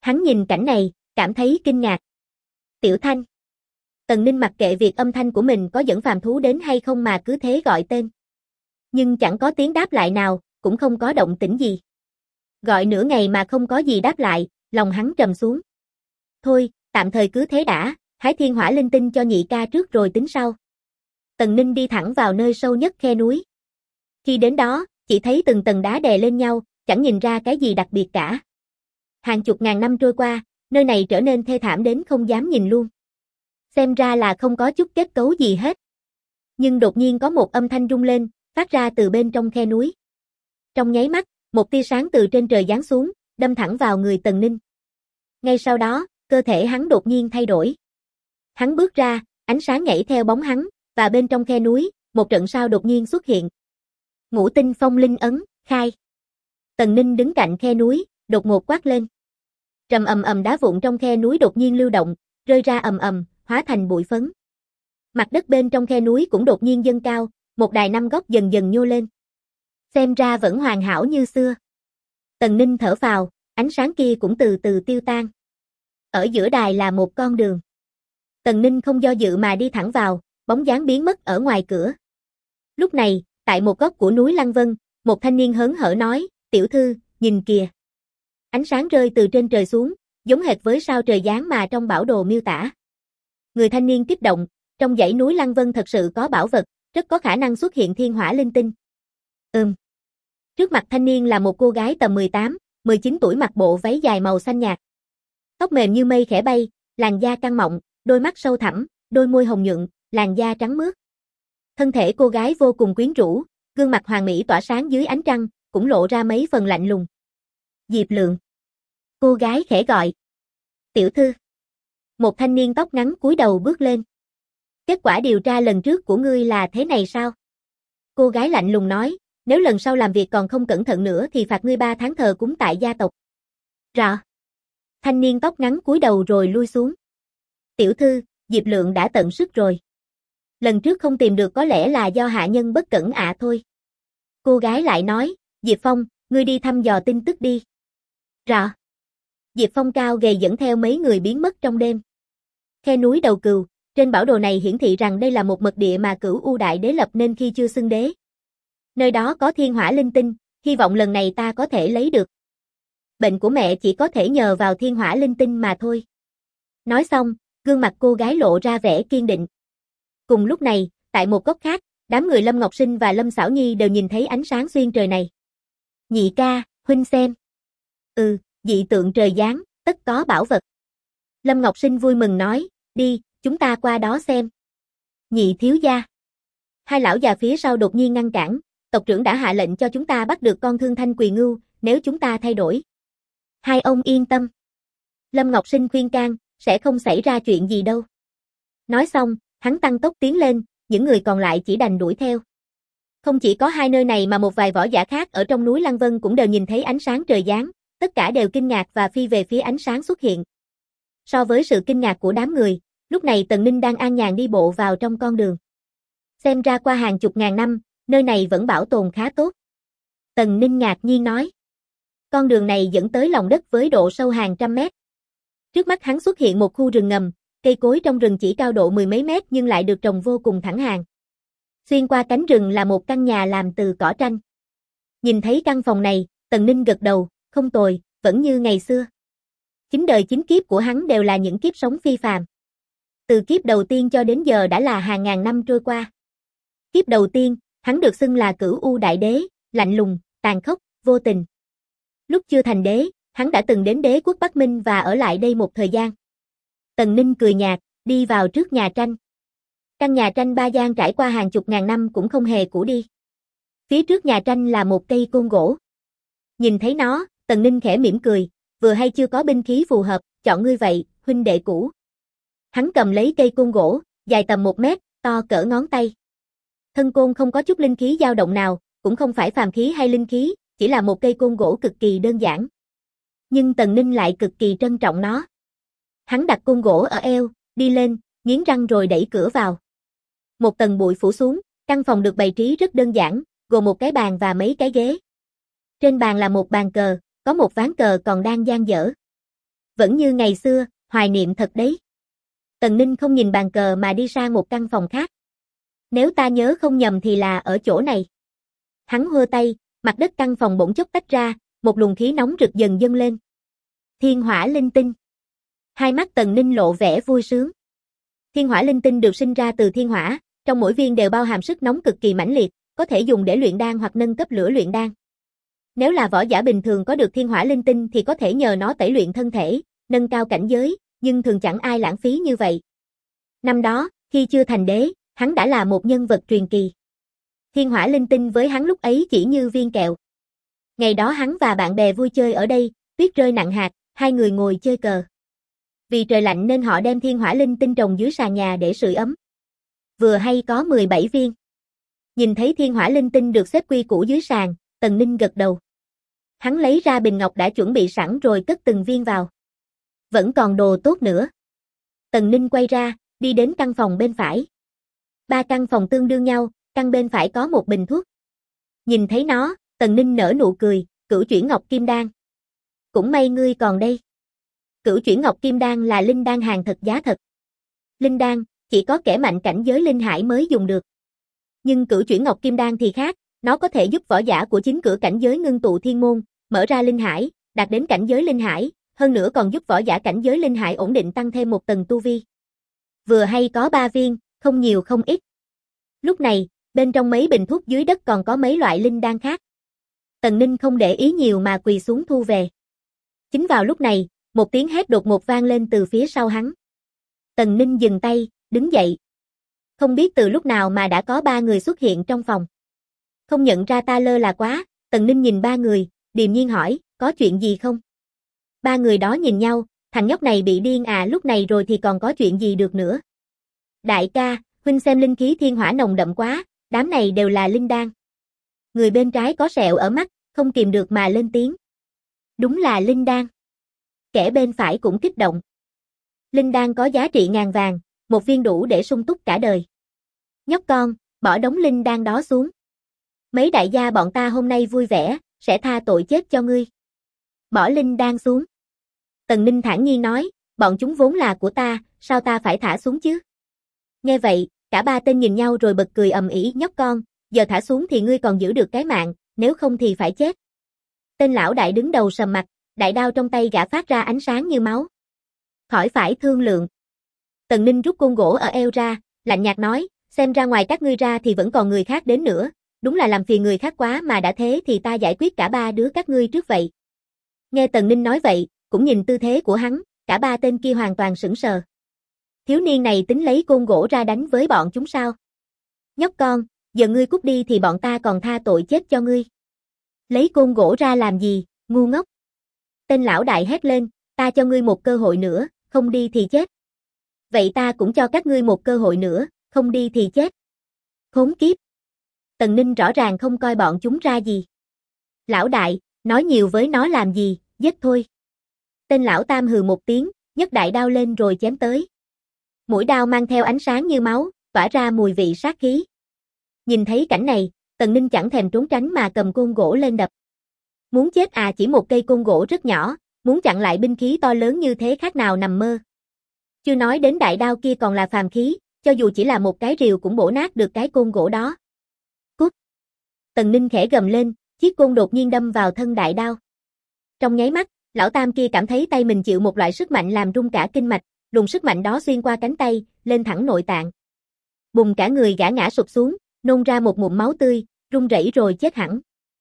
Hắn nhìn cảnh này, cảm thấy kinh ngạc. Tiểu Thanh. Tần Ninh mặc kệ việc âm thanh của mình có dẫn phàm thú đến hay không mà cứ thế gọi tên. Nhưng chẳng có tiếng đáp lại nào, cũng không có động tĩnh gì. Gọi nửa ngày mà không có gì đáp lại, lòng hắn trầm xuống. Thôi, tạm thời cứ thế đã, hái thiên hỏa linh tinh cho nhị ca trước rồi tính sau. Tần Ninh đi thẳng vào nơi sâu nhất khe núi. Khi đến đó, chỉ thấy từng tầng đá đè lên nhau, chẳng nhìn ra cái gì đặc biệt cả. Hàng chục ngàn năm trôi qua, nơi này trở nên thê thảm đến không dám nhìn luôn. Xem ra là không có chút kết cấu gì hết. Nhưng đột nhiên có một âm thanh rung lên, phát ra từ bên trong khe núi. Trong nháy mắt, một tia sáng từ trên trời giáng xuống, đâm thẳng vào người Tần Ninh. Ngay sau đó, cơ thể hắn đột nhiên thay đổi. Hắn bước ra, ánh sáng nhảy theo bóng hắn, và bên trong khe núi, một trận sao đột nhiên xuất hiện. Ngũ tinh phong linh ấn, khai. Tần Ninh đứng cạnh khe núi, đột ngột quát lên. Trầm ầm ầm đá vụn trong khe núi đột nhiên lưu động, rơi ra ầm ầm, hóa thành bụi phấn. Mặt đất bên trong khe núi cũng đột nhiên dâng cao, một đài 5 góc dần dần nhô lên. Xem ra vẫn hoàn hảo như xưa. Tần Ninh thở phào, ánh sáng kia cũng từ từ tiêu tan. Ở giữa đài là một con đường. Tần Ninh không do dự mà đi thẳng vào, bóng dáng biến mất ở ngoài cửa. Lúc này, tại một góc của núi Lăng Vân, một thanh niên hớn hở nói, tiểu thư, nhìn kìa. Ánh sáng rơi từ trên trời xuống, giống hệt với sao trời giáng mà trong bảo đồ miêu tả. Người thanh niên kích động, trong dãy núi Lăng Vân thật sự có bảo vật, rất có khả năng xuất hiện thiên hỏa linh tinh. Trước mặt thanh niên là một cô gái tầm 18, 19 tuổi mặc bộ váy dài màu xanh nhạt. Tóc mềm như mây khẽ bay, làn da căng mọng, đôi mắt sâu thẳm, đôi môi hồng nhuận, làn da trắng mướt. Thân thể cô gái vô cùng quyến rũ, gương mặt hoàn mỹ tỏa sáng dưới ánh trăng, cũng lộ ra mấy phần lạnh lùng. Diệp Lượng. Cô gái khẽ gọi. Tiểu thư. Một thanh niên tóc ngắn cúi đầu bước lên. Kết quả điều tra lần trước của ngươi là thế này sao? Cô gái lạnh lùng nói, nếu lần sau làm việc còn không cẩn thận nữa thì phạt ngươi 3 tháng thờ cúng tại gia tộc. Rõ. Thanh niên tóc ngắn cúi đầu rồi lui xuống. Tiểu thư, Diệp Lượng đã tận sức rồi. Lần trước không tìm được có lẽ là do hạ nhân bất cẩn thôi. Cô gái lại nói, Diệp Phong, ngươi đi thăm dò tin tức đi. Rõ. Diệp Phong cao gầy dẫn theo mấy người biến mất trong đêm. Khe núi Đầu Cừu, trên bản đồ này hiển thị rằng đây là một mật địa mà Cửu U Đại Đế lập nên khi chưa xưng đế. Nơi đó có thiên hỏa linh tinh, hy vọng lần này ta có thể lấy được. Bệnh của mẹ chỉ có thể nhờ vào thiên hỏa linh tinh mà thôi. Nói xong, gương mặt cô gái lộ ra vẻ kiên định. Cùng lúc này, tại một góc khác, đám người Lâm Ngọc Sinh và Lâm Xảo Nhi đều nhìn thấy ánh sáng xuyên trời này. Nhị ca, huynh xem. Dị tượng trời giáng, tất có bảo vật. Lâm Ngọc Sinh vui mừng nói, đi, chúng ta qua đó xem. Nhị thiếu gia. Hai lão già phía sau đột nhiên ngăn cản, tộc trưởng đã hạ lệnh cho chúng ta bắt được con Thương Thanh Quỳ Ngưu, nếu chúng ta thay đổi. Hai ông yên tâm. Lâm Ngọc Sinh khuyên can, sẽ không xảy ra chuyện gì đâu. Nói xong, hắn tăng tốc tiến lên, những người còn lại chỉ đành đuổi theo. Không chỉ có hai nơi này mà một vài võ giả khác ở trong núi Lăng Vân cũng đều nhìn thấy ánh sáng trời giáng, tất cả đều kinh ngạc và phi về phía ánh sáng xuất hiện. So với sự kinh ngạc của đám người, lúc này Tần Ninh đang an nhàn đi bộ vào trong con đường. Xem ra qua hàng chục ngàn năm, nơi này vẫn bảo tồn khá tốt. Tần Ninh ngạc nhiên nói. Con đường này dẫn tới lòng đất với độ sâu hàng trăm mét. Trước mắt hắn xuất hiện một khu rừng ngầm, cây cối trong rừng chỉ cao độ 10 mấy mét nhưng lại được trồng vô cùng thẳng hàng. Xuyên qua cánh rừng là một căn nhà làm từ cỏ tranh. Nhìn thấy căn phòng này, Tần Ninh gật đầu, không tồi, vẫn như ngày xưa. 9 đời 9 kiếp của hắn đều là những kiếp sống phi phàm. Từ kiếp đầu tiên cho đến giờ đã là hàng ngàn năm trôi qua. Kiếp đầu tiên, hắn được xưng là Cửu U Đại Đế, lạnh lùng, tàn khốc, vô tình. Lúc chưa thành đế, hắn đã từng đến đế quốc Bắc Minh và ở lại đây một thời gian. Tần Ninh cười nhạt, đi vào trước nhà tranh. Căn nhà tranh ba gian trải qua hàng chục ngàn năm cũng không hề cũ đi. Phía trước nhà tranh là một cây côn gỗ. Nhìn thấy nó, Tần Ninh khẽ mỉm cười, vừa hay chưa có binh khí phù hợp, chọn ngươi vậy, huynh đệ cũ. Hắn cầm lấy cây côn gỗ, dài tầm 1 mét, to cỡ ngón tay. Thân côn không có chút linh khí dao động nào, cũng không phải phàm khí hay linh khí, chỉ là một cây côn gỗ cực kỳ đơn giản. Nhưng Tần Ninh lại cực kỳ trân trọng nó. Hắn đặt côn gỗ ở eo, đi lên, nghiến răng rồi đẩy cửa vào. Một tầng bụi phủ xuống, căn phòng được bày trí rất đơn giản, gồm một cái bàn và mấy cái ghế. Trên bàn là một bàn cờ, có một ván cờ còn đang dang dở. Vẫn như ngày xưa, hoài niệm thật đấy. Tần Ninh không nhìn bàn cờ mà đi sang một căn phòng khác. Nếu ta nhớ không nhầm thì là ở chỗ này. Hắn hơ tay, mặt đất căn phòng bỗng chốc tách ra, một luồng khí nóng rực dần dâng lên. Thiên hỏa linh tinh. Hai mắt Tần Ninh lộ vẻ vui sướng. Thiên hỏa linh tinh được sinh ra từ thiên hỏa, trong mỗi viên đều bao hàm sức nóng cực kỳ mãnh liệt, có thể dùng để luyện đan hoặc nâng cấp lửa luyện đan. Nếu là võ giả bình thường có được thiên hỏa linh tinh thì có thể nhờ nó tẩy luyện thân thể, nâng cao cảnh giới, nhưng thường chẳng ai lãng phí như vậy. Năm đó, khi chưa thành đế, hắn đã là một nhân vật truyền kỳ. Thiên hỏa linh tinh với hắn lúc ấy chỉ như viên kẹo. Ngày đó hắn và bạn bè vui chơi ở đây, tuyết rơi nặng hạt, hai người ngồi chơi cờ. Vì trời lạnh nên họ đem thiên hỏa linh tinh trồng dưới sàn nhà để sưởi ấm. Vừa hay có 17 viên. Nhìn thấy thiên hỏa linh tinh được xếp quy củ dưới sàn, Tần Ninh gật đầu. Hắn lấy ra bình ngọc đã chuẩn bị sẵn rồi cất từng viên vào. Vẫn còn đồ tốt nữa. Tần Ninh quay ra, đi đến căn phòng bên phải. Ba căn phòng tương đương nhau, căn bên phải có một bình thuốc. Nhìn thấy nó, Tần Ninh nở nụ cười, Cửu Chuyển Ngọc Kim Đan. Cũng may ngươi còn đây. Cửu Chuyển Ngọc Kim Đan là linh đan hàng thật giá thật. Linh đan, chỉ có kẻ mạnh cảnh giới linh hải mới dùng được. Nhưng Cửu Chuyển Ngọc Kim Đan thì khác, nó có thể giúp võ giả của chính cửa cảnh giới ngưng tụ thiên môn, mở ra linh hải, đạt đến cảnh giới linh hải, hơn nữa còn giúp võ giả cảnh giới linh hải ổn định tăng thêm một tầng tu vi. Vừa hay có 3 viên, không nhiều không ít. Lúc này, bên trong mấy bình thuốc dưới đất còn có mấy loại linh đan khác. Tần Ninh không để ý nhiều mà quỳ xuống thu về. Chính vào lúc này, một tiếng hét đột ngột vang lên từ phía sau hắn. Tần Ninh dừng tay, đứng dậy. Không biết từ lúc nào mà đã có 3 người xuất hiện trong phòng. Không nhận ra ta lơ là quá, Tần Ninh nhìn 3 người, điềm nhiên hỏi, có chuyện gì không? 3 người đó nhìn nhau, thằng nhóc này bị điên à, lúc này rồi thì còn có chuyện gì được nữa. Đại ca, huynh xem linh khí thiên hỏa nồng đậm quá, đám này đều là linh đan. Người bên trái có sẹo ở mắt, không kìm được mà lên tiếng. Đúng là linh đan. Kẻ bên phải cũng kích động. Linh đan có giá trị ngàn vàng, một viên đủ để sung túc cả đời. Nhóc con, bỏ đống linh đan đó xuống. Mấy đại gia bọn ta hôm nay vui vẻ, sẽ tha tội chết cho ngươi. Bỏ linh đan xuống. Tần Ninh thản nhiên nói, bọn chúng vốn là của ta, sao ta phải thả xuống chứ? Nghe vậy, cả 3 tên nhìn nhau rồi bật cười ầm ĩ, nhóc con, giờ thả xuống thì ngươi còn giữ được cái mạng, nếu không thì phải chết. Tên lão đại đứng đầu sầm mặt, đại đao trong tay gã phát ra ánh sáng như máu. Khỏi phải thương lượng. Tần Ninh rút côn gỗ ở eo ra, lạnh nhạt nói, xem ra ngoài các ngươi ra thì vẫn còn người khác đến nữa, đúng là làm phiền người khác quá, mà đã thế thì ta giải quyết cả 3 đứa các ngươi trước vậy. Nghe Tần Ninh nói vậy, cũng nhìn tư thế của hắn, cả 3 tên kia hoàn toàn sững sờ. Thiếu niên này tính lấy côn gỗ ra đánh với bọn chúng sao? Nhóc con, giờ ngươi cút đi thì bọn ta còn tha tội chết cho ngươi. Lấy côn gỗ ra làm gì, ngu ngốc? Tên lão đại hét lên, ta cho ngươi một cơ hội nữa, không đi thì chết. Vậy ta cũng cho các ngươi một cơ hội nữa, không đi thì chết. Khốn kiếp. Tần Ninh rõ ràng không coi bọn chúng ra gì. Lão đại, nói nhiều với nó làm gì, giết thôi. Tên lão tam hừ một tiếng, nhấc đại đao lên rồi chém tới. Mũi đao mang theo ánh sáng như máu, tỏa ra mùi vị sát khí. Nhìn thấy cảnh này, Tần Ninh chẳng thèm trốn tránh mà cầm côn gỗ lên đập. Muốn chết à, chỉ một cây côn gỗ rất nhỏ, muốn chặn lại binh khí to lớn như thế khác nào nằm mơ. Chưa nói đến đại đao kia còn là phàm khí, cho dù chỉ là một cái rìu cũng bổ nát được cái côn gỗ đó. Cút! Tần Ninh khẽ gầm lên, chiếc côn đột nhiên đâm vào thân đại đao. Trong nháy mắt, lão tam kia cảm thấy tay mình chịu một loại sức mạnh làm rung cả kinh mạch, luồng sức mạnh đó xuyên qua cánh tay, lên thẳng nội tạng. Bùng, cả người gã ngã sụp xuống, nôn ra một ngụm máu tươi, run rẩy rồi chết hẳn.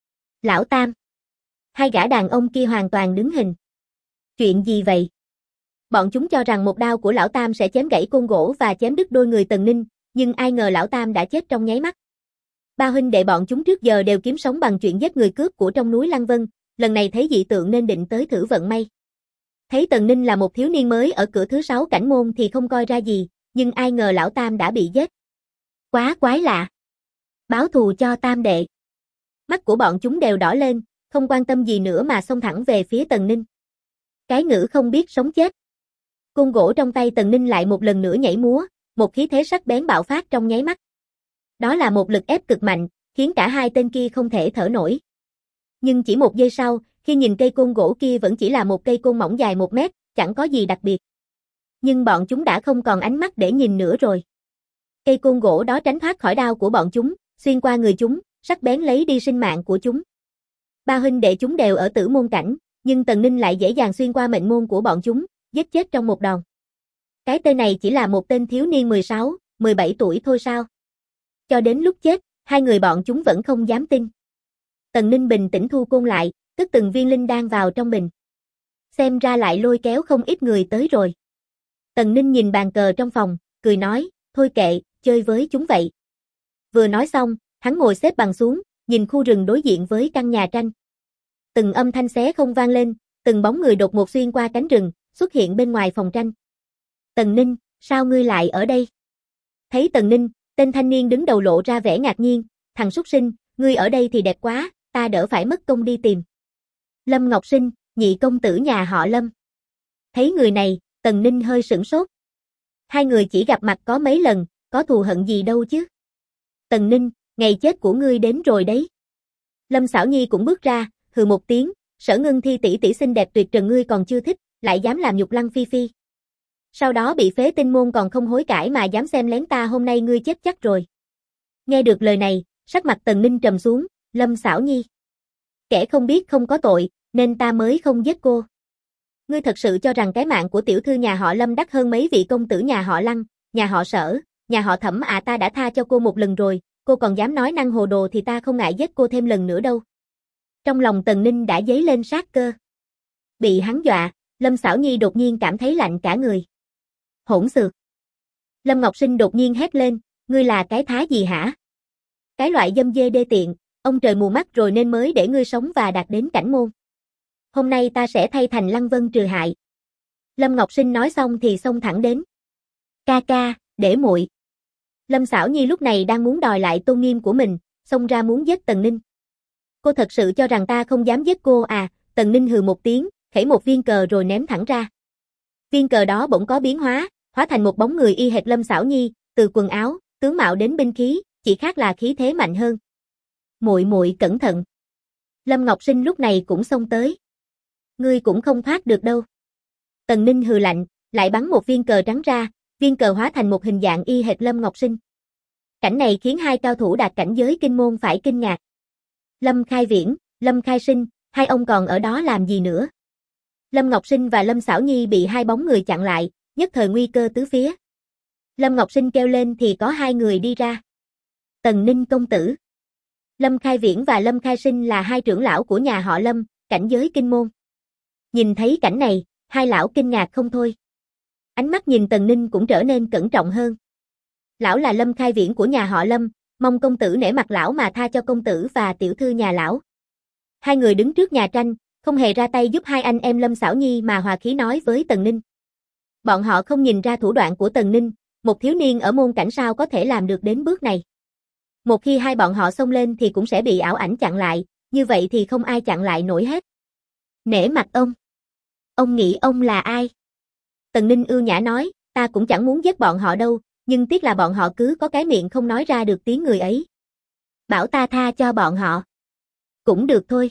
Lão tam! Hai gã đàn ông kia hoàn toàn đứng hình. Chuyện gì vậy? Bọn chúng cho rằng một đao của lão tam sẽ chém gãy côn gỗ và chém đứt đôi người Tần Ninh, nhưng ai ngờ lão tam đã chết trong nháy mắt. Ba huynh đệ bọn chúng trước giờ đều kiếm sống bằng chuyện giết người cướp của trong núi Lăng Vân, lần này thấy dị tượng nên định tới thử vận may. Thấy Tần Ninh là một thiếu niên mới ở cửa thứ 6 cảnh môn thì không coi ra gì, nhưng ai ngờ lão tam đã bị giết. Quá quái lạ. Báo thù cho tam đệ. Mắt của bọn chúng đều đỏ lên, không quan tâm gì nữa mà xông thẳng về phía Tần Ninh. Cái ngữ không biết sống chết. Côn gỗ trong tay Tần Ninh lại một lần nữa nhảy múa, một khí thế sắc bén bạo phát trong nháy mắt. Đó là một lực ép cực mạnh, khiến cả hai tên kia không thể thở nổi. Nhưng chỉ một giây sau, khi nhìn cây côn gỗ kia vẫn chỉ là một cây côn mỏng dài 1 mét, chẳng có gì đặc biệt. Nhưng bọn chúng đã không còn ánh mắt để nhìn nữa rồi. Cây côn gỗ đó tránh thoát khỏi đao của bọn chúng, xuyên qua người chúng, sắc bén lấy đi sinh mạng của chúng. Ba huynh đệ chúng đều ở tử môn cảnh, nhưng Tần Ninh lại dễ dàng xuyên qua mệnh môn của bọn chúng, giết chết trong một đòn. Cái tên này chỉ là một tên thiếu niên 16, 17 tuổi thôi sao? Cho đến lúc chết, hai người bọn chúng vẫn không dám tin. Tần Ninh bình tĩnh thu côn lại, cất từng viên linh đan vào trong bình. Xem ra lại lôi kéo không ít người tới rồi. Tần Ninh nhìn bàn cờ trong phòng, cười nói, thôi kệ, chơi với chúng vậy. Vừa nói xong, hắn ngồi xếp bằng xuống, nhìn khu rừng đối diện với căn nhà tranh. Từng âm thanh xé không vang lên, từng bóng người đột ngột xuyên qua cánh rừng, xuất hiện bên ngoài phòng tranh. Tần Ninh, sao ngươi lại ở đây? Thấy Tần Ninh, tên thanh niên đứng đầu lộ ra vẻ ngạc nhiên, thằng súc sinh, ngươi ở đây thì đẹp quá, ta đỡ phải mất công đi tìm. Lâm Ngọc Sinh, nhị công tử nhà họ Lâm. Thấy người này, Tần Ninh hơi sửng sốt. Hai người chỉ gặp mặt có mấy lần, có thù hận gì đâu chứ. Tần Ninh, ngày chết của ngươi đến rồi đấy. Lâm Xảo Nhi cũng bước ra, hừ một tiếng, Sở Ngân Thi tỷ tỷ xinh đẹp tuyệt trần ngươi còn chưa thích, lại dám làm nhục Lăng Phi Phi. Sau đó bị phế tinh môn còn không hối cải mà dám xem lén ta, hôm nay ngươi chết chắc rồi. Nghe được lời này, sắc mặt Tần Ninh trầm xuống, Lâm Xảo Nhi. Kẻ không biết không có tội, nên ta mới không giết cô. Ngươi thật sự cho rằng cái mạng của tiểu thư nhà họ Lâm đắt hơn mấy vị công tử nhà họ Lăng, nhà họ Sở, nhà họ Thẩm à, ta đã tha cho cô một lần rồi, cô còn dám nói năng hồ đồ thì ta không ngại giết cô thêm lần nữa đâu. Trong lòng Tần Ninh đã dấy lên sát cơ. Bị hắn dọa, Lâm Xảo Nhi đột nhiên cảm thấy lạnh cả người. Hỗn xược. Lâm Ngọc Sinh đột nhiên hét lên, ngươi là cái thá gì hả? Cái loại dâm dê đê tiện, ông trời mù mắt rồi nên mới để ngươi sống và đạt đến cảnh môn. Hôm nay ta sẽ thay thành Lăng Vân trừ hại. Lâm Ngọc Sinh nói xong thì xông thẳng đến. Ca ca, để muội. Lâm Xảo Nhi lúc này đang muốn đòi lại tôn nghiêm của mình, xông ra muốn giết Tần Ninh. Cô thật sự cho rằng ta không dám giết cô à? Tần Ninh hừ một tiếng, khẩy một viên cờ rồi ném thẳng ra. Viên cờ đó bỗng có biến hóa, hóa thành một bóng người y hệt Lâm Xảo Nhi, từ quần áo, tướng mạo đến binh khí, chỉ khác là khí thế mạnh hơn. Muội muội cẩn thận. Lâm Ngọc Sinh lúc này cũng xông tới. Ngươi cũng không thoát được đâu. Tần Ninh hừ lạnh, lại bắn một viên cờ trắng ra, viên cờ hóa thành một hình dạng y hệt Lâm Ngọc Sinh. Cảnh này khiến hai cao thủ đạt cảnh giới kinh môn phải kinh ngạc. Lâm Khai Viễn, Lâm Khai Sinh, hai ông còn ở đó làm gì nữa? Lâm Ngọc Sinh và Lâm Xảo Nhi bị hai bóng người chặn lại, nhất thời nguy cơ tứ phía. Lâm Ngọc Sinh kêu lên thì có hai người đi ra. Tần Ninh công tử. Lâm Khai Viễn và Lâm Khai Sinh là hai trưởng lão của nhà họ Lâm, cảnh giới kinh môn. Nhìn thấy cảnh này, hai lão kinh ngạc không thôi. Ánh mắt nhìn Tần Ninh cũng trở nên cẩn trọng hơn. Lão là Lâm Khai Viễn của nhà họ Lâm, mong công tử nể mặt lão mà tha cho công tử và tiểu thư nhà lão. Hai người đứng trước nhà tranh, không hề ra tay giúp hai anh em Lâm Xảo Nhi mà hòa khí nói với Tần Ninh. Bọn họ không nhìn ra thủ đoạn của Tần Ninh, một thiếu niên ở môn cảnh sao có thể làm được đến bước này. Một khi hai bọn họ xông lên thì cũng sẽ bị ảo ảnh chặn lại, như vậy thì không ai chặn lại nổi hết. Nể mặt ông. Ông nghĩ ông là ai? Tần Ninh ưu nhã nói, ta cũng chẳng muốn giết bọn họ đâu, nhưng tiếc là bọn họ cứ có cái miệng không nói ra được tiếng người ấy. Bảo ta tha cho bọn họ. Cũng được thôi.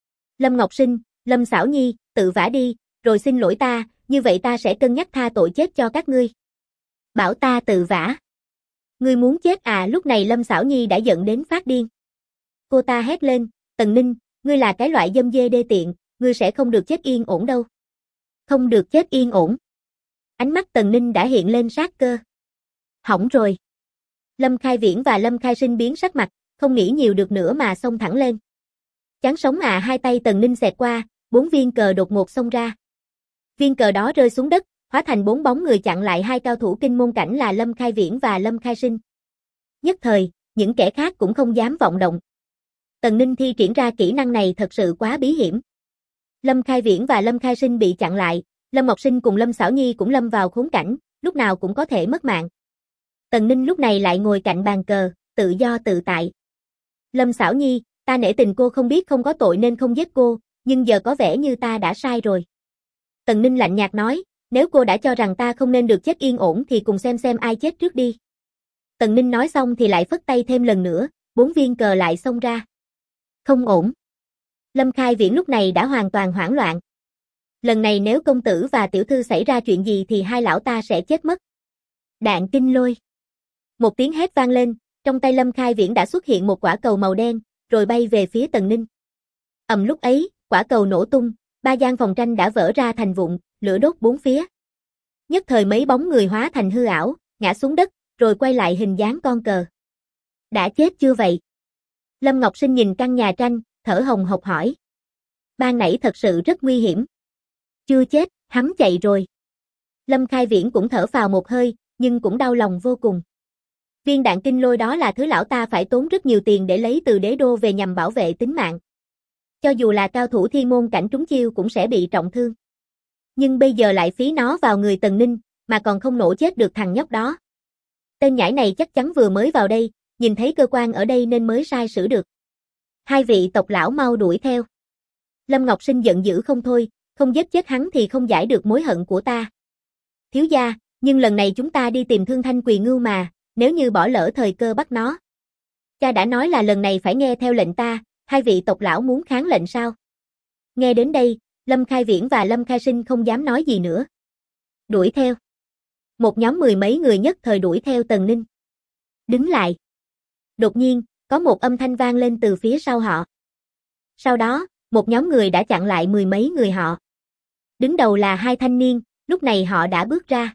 Lâm Ngọc Sinh, Lâm Xảo Nhi, tự vả đi, rồi xin lỗi ta, như vậy ta sẽ cân nhắc tha tội chết cho các ngươi. Bảo ta tự vả. Ngươi muốn chết à? Lúc này Lâm Xảo Nhi đã giận đến phát điên. Cô ta hét lên, Tần Ninh, ngươi là cái loại dâm dê đê tiện, ngươi sẽ không được chết yên ổn đâu. Không được chết yên ổn. Ánh mắt Tần Ninh đã hiện lên sát cơ. Hỏng rồi. Lâm Khai Viễn và Lâm Khai Sinh biến sắc mặt, không nghĩ nhiều được nữa mà xông thẳng lên. Chán sống à? Hai tay Tần Ninh xẹt qua, 4 viên cờ đột ngột xông ra. Viên cờ đó rơi xuống đất, hóa thành 4 bóng người chặn lại hai cao thủ kinh môn cảnh là Lâm Khai Viễn và Lâm Khai Sinh. Nhất thời, những kẻ khác cũng không dám vọng động. Tần Ninh thi triển ra kỹ năng này thật sự quá bí hiểm. Lâm Khai Viễn và Lâm Khai Sinh bị chặn lại, Lâm Ngọc Sinh cùng Lâm Xảo Nhi cũng lâm vào khốn cảnh, lúc nào cũng có thể mất mạng. Tần Ninh lúc này lại ngồi cạnh bàn cờ, tự do tự tại. Lâm Xảo Nhi, ta nể tình cô không biết không có tội nên không giết cô, nhưng giờ có vẻ như ta đã sai rồi. Tần Ninh lạnh nhạt nói, nếu cô đã cho rằng ta không nên được chết yên ổn thì cùng xem ai chết trước đi. Tần Ninh nói xong thì lại phất tay thêm lần nữa, 4 viên cờ lại xông ra. Không ổn. Lâm Khai Viễn lúc này đã hoàn toàn hoảng loạn. Lần này nếu công tử và tiểu thư xảy ra chuyện gì thì hai lão ta sẽ chết mất. Đạn kinh lôi. Một tiếng hét vang lên, trong tay Lâm Khai Viễn đã xuất hiện một quả cầu màu đen, rồi bay về phía Tần Ninh. Lúc ấy, quả cầu nổ tung, ba gian phòng tranh đã vỡ ra thành vụn, lửa đốt bốn phía. Nhất thời mấy bóng người hóa thành hư ảo, ngã xuống đất, rồi quay lại hình dáng con cờ. Đã chết chưa vậy? Lâm Ngọc Sinh nhìn căn nhà tranh, thở hồng hộc hỏi. Ban nãy thật sự rất nguy hiểm. Chưa chết, hắn chạy rồi. Lâm Khai Viễn cũng thở phào một hơi, nhưng cũng đau lòng vô cùng. Viên đạn kinh lôi đó là thứ lão ta phải tốn rất nhiều tiền để lấy từ đế đô về nhằm bảo vệ tính mạng. Cho dù là cao thủ thiên môn cảnh trúng chiêu cũng sẽ bị trọng thương. Nhưng bây giờ lại phí nó vào người Tần Ninh, mà còn không nổ chết được thằng nhóc đó. Tên nhãi này chắc chắn vừa mới vào đây, nhìn thấy cơ quan ở đây nên mới sai sử được. Hai vị tộc lão mau đuổi theo. Lâm Ngọc Sinh giận dữ không thôi, không giết chết hắn thì không giải được mối hận của ta. Thiếu gia, nhưng lần này chúng ta đi tìm Thương Thanh Quỳ Ngưu mà, nếu như bỏ lỡ thời cơ bắt nó. Cha đã nói là lần này phải nghe theo lệnh ta, hai vị tộc lão muốn kháng lệnh sao? Nghe đến đây, Lâm Khai Viễn và Lâm Khai Sinh không dám nói gì nữa. Đuổi theo. Một nhóm mười mấy người nhất thời đuổi theo Tần Ninh. Đứng lại. Đột nhiên, có một âm thanh vang lên từ phía sau họ. Sau đó, một nhóm người đã chặn lại mười mấy người họ. Đứng đầu là hai thanh niên, lúc này họ đã bước ra.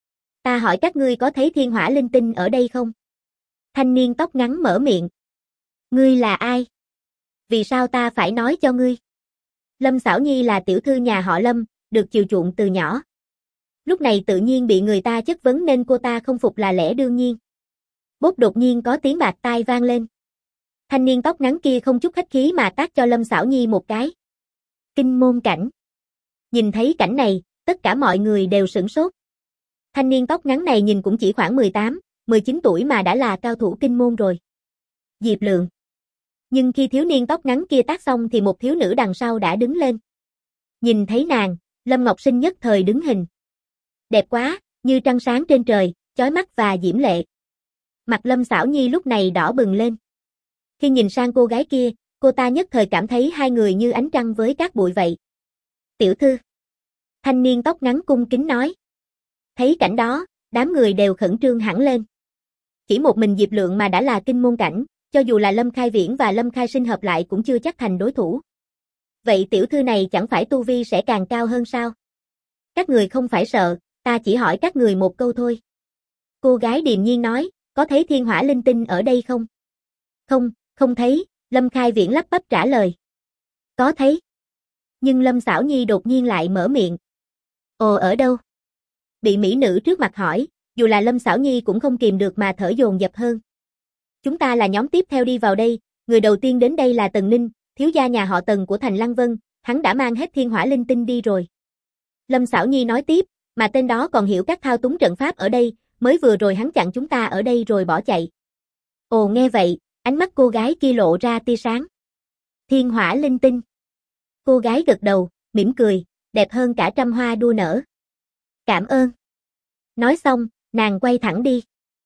Ta hỏi các ngươi có thấy thiên hỏa linh tinh ở đây không? Thanh niên tóc ngắn mở miệng. Ngươi là ai? Vì sao ta phải nói cho ngươi? Lâm Xảo Nhi là tiểu thư nhà họ Lâm, được chiều chuộng từ nhỏ. Lúc này tự nhiên bị người ta chất vấn nên cô ta không phục là lẽ đương nhiên. Bốp đột nhiên có tiếng bạt tai vang lên. Thanh niên tóc ngắn kia không chút khách khí mà tát cho Lâm Xảo Nhi một cái. Kinh môn cảnh. Nhìn thấy cảnh này, tất cả mọi người đều sửng sốt. Thanh niên tóc ngắn này nhìn cũng chỉ khoảng 18, 19 tuổi mà đã là cao thủ kinh môn rồi. Diệp Lượng. Nhưng khi thiếu niên tóc ngắn kia tát xong thì một thiếu nữ đằng sau đã đứng lên. Nhìn thấy nàng, Lâm Ngọc Sinh nhất thời đứng hình. Đẹp quá, như trăng sáng trên trời, chói mắt và diễm lệ. Mặt Lâm Xảo Nhi lúc này đỏ bừng lên. Khi nhìn sang cô gái kia, cô ta nhất thời cảm thấy hai người như ánh trăng với cát bụi vậy. Tiểu thư. Thanh niên tóc ngắn cung kính nói. Thấy cảnh đó, đám người đều khẩn trương hẳn lên. Chỉ một mình Diệp Lượng mà đã là kinh môn cảnh, cho dù là Lâm Khai Viễn và Lâm Khai Sinh hợp lại cũng chưa chắc thành đối thủ. Vậy tiểu thư này chẳng phải tu vi sẽ càng cao hơn sao? Các người không phải sợ, ta chỉ hỏi các người một câu thôi. Cô gái điềm nhiên nói, có thấy thiên hỏa linh tinh ở đây không? Không, không thấy, Lâm Khai Viễn lắp bắp trả lời. Có thấy. Nhưng Lâm Xảo Nhi đột nhiên lại mở miệng. Ồ, ở đâu? Bị mỹ nữ trước mặt hỏi, dù là Lâm Xảo Nhi cũng không kìm được mà thở dồn dập hơn. Chúng ta là nhóm tiếp theo đi vào đây, người đầu tiên đến đây là Tần Ninh, thiếu gia nhà họ Tần của thành Lăng Vân, hắn đã mang hết thiên hỏa linh tinh đi rồi. Lâm Xảo Nhi nói tiếp, mà tên đó còn hiểu các thao túng trận pháp ở đây, mới vừa rồi hắn chặn chúng ta ở đây rồi bỏ chạy. Ồ, nghe vậy, ánh mắt cô gái kia lộ ra tia sáng. Thiên hỏa linh tinh. Cô gái gật đầu, mỉm cười, đẹp hơn cả trăm hoa đua nở. Cảm ơn. Nói xong, nàng quay thẳng đi.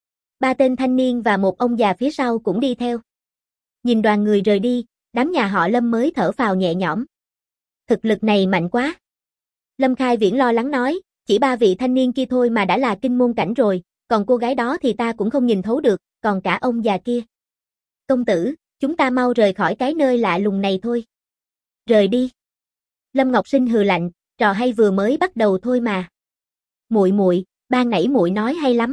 Ba tên thanh niên và một ông già phía sau cũng đi theo. Nhìn đoàn người rời đi, đám nhà họ Lâm mới thở phào nhẹ nhõm. Thực lực này mạnh quá. Lâm Khai Viễn lo lắng nói, chỉ ba vị thanh niên kia thôi mà đã là kinh môn cảnh rồi, còn cô gái đó thì ta cũng không nhìn thấu được, còn cả ông già kia. Công tử, chúng ta mau rời khỏi cái nơi lạ lùng này thôi. Rời đi. Lâm Ngọc Sinh hừ lạnh, trò hay vừa mới bắt đầu thôi mà. Muội, ban nãy muội nói hay lắm.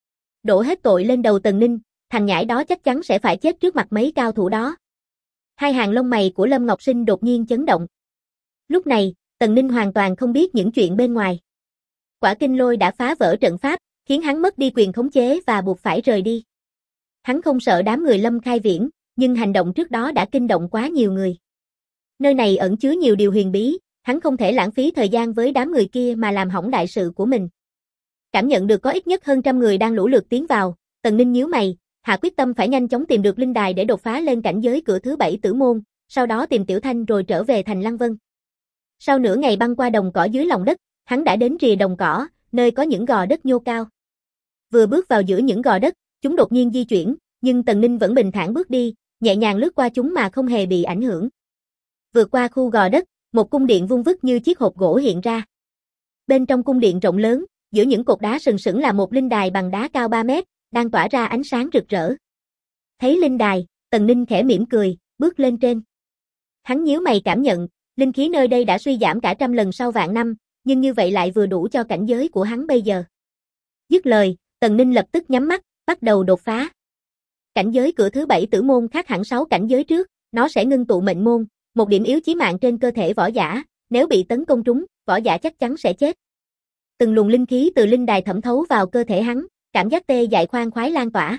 Đổ hết tội lên đầu Tần Ninh, thằng nhãi đó chắc chắn sẽ phải chết trước mặt mấy cao thủ đó. Hai hàng lông mày của Lâm Ngọc Sinh đột nhiên chấn động. Lúc này, Tần Ninh hoàn toàn không biết những chuyện bên ngoài. Quả kinh lôi đã phá vỡ trận pháp, khiến hắn mất đi quyền khống chế và buộc phải rời đi. Hắn không sợ đám người Lâm Khai Viễn, nhưng hành động trước đó đã kinh động quá nhiều người. Nơi này ẩn chứa nhiều điều huyền bí, hắn không thể lãng phí thời gian với đám người kia mà làm hỏng đại sự của mình. Cảm nhận được có ít nhất hơn trăm người đang lũ lượt tiến vào, Tần Ninh nhíu mày, hạ quyết tâm phải nhanh chóng tìm được linh đài để đột phá lên cảnh giới cửa thứ 7 tử môn, sau đó tìm Tiểu Thanh rồi trở về thành Lăng Vân. Sau nửa ngày băng qua đồng cỏ dưới lòng đất, hắn đã đến rìa đồng cỏ, nơi có những gò đất nhô cao. Vừa bước vào giữa những gò đất, chúng đột nhiên di chuyển, nhưng Tần Ninh vẫn bình thản bước đi, nhẹ nhàng lướt qua chúng mà không hề bị ảnh hưởng. Vượt qua khu gò đất, một cung điện vuông vức như chiếc hộp gỗ hiện ra. Bên trong cung điện rộng lớn, giữa những cột đá sừng sững là một linh đài bằng đá cao 3 mét, đang tỏa ra ánh sáng rực rỡ. Thấy linh đài, Tần Ninh khẽ mỉm cười, bước lên trên. Hắn nhíu mày cảm nhận, linh khí nơi đây đã suy giảm cả trăm lần sau vạn năm, nhưng như vậy lại vừa đủ cho cảnh giới của hắn bây giờ. Dứt lời, Tần Ninh lập tức nhắm mắt, bắt đầu đột phá. Cảnh giới cửa thứ 7 tử môn khác hẳn 6 cảnh giới trước, nó sẽ ngưng tụ mệnh môn, một điểm yếu chí mạng trên cơ thể võ giả, nếu bị tấn công trúng, võ giả chắc chắn sẽ chết. Từng luồng linh khí từ linh đài thẩm thấu vào cơ thể hắn, cảm giác tê dại khoan khoái lan tỏa.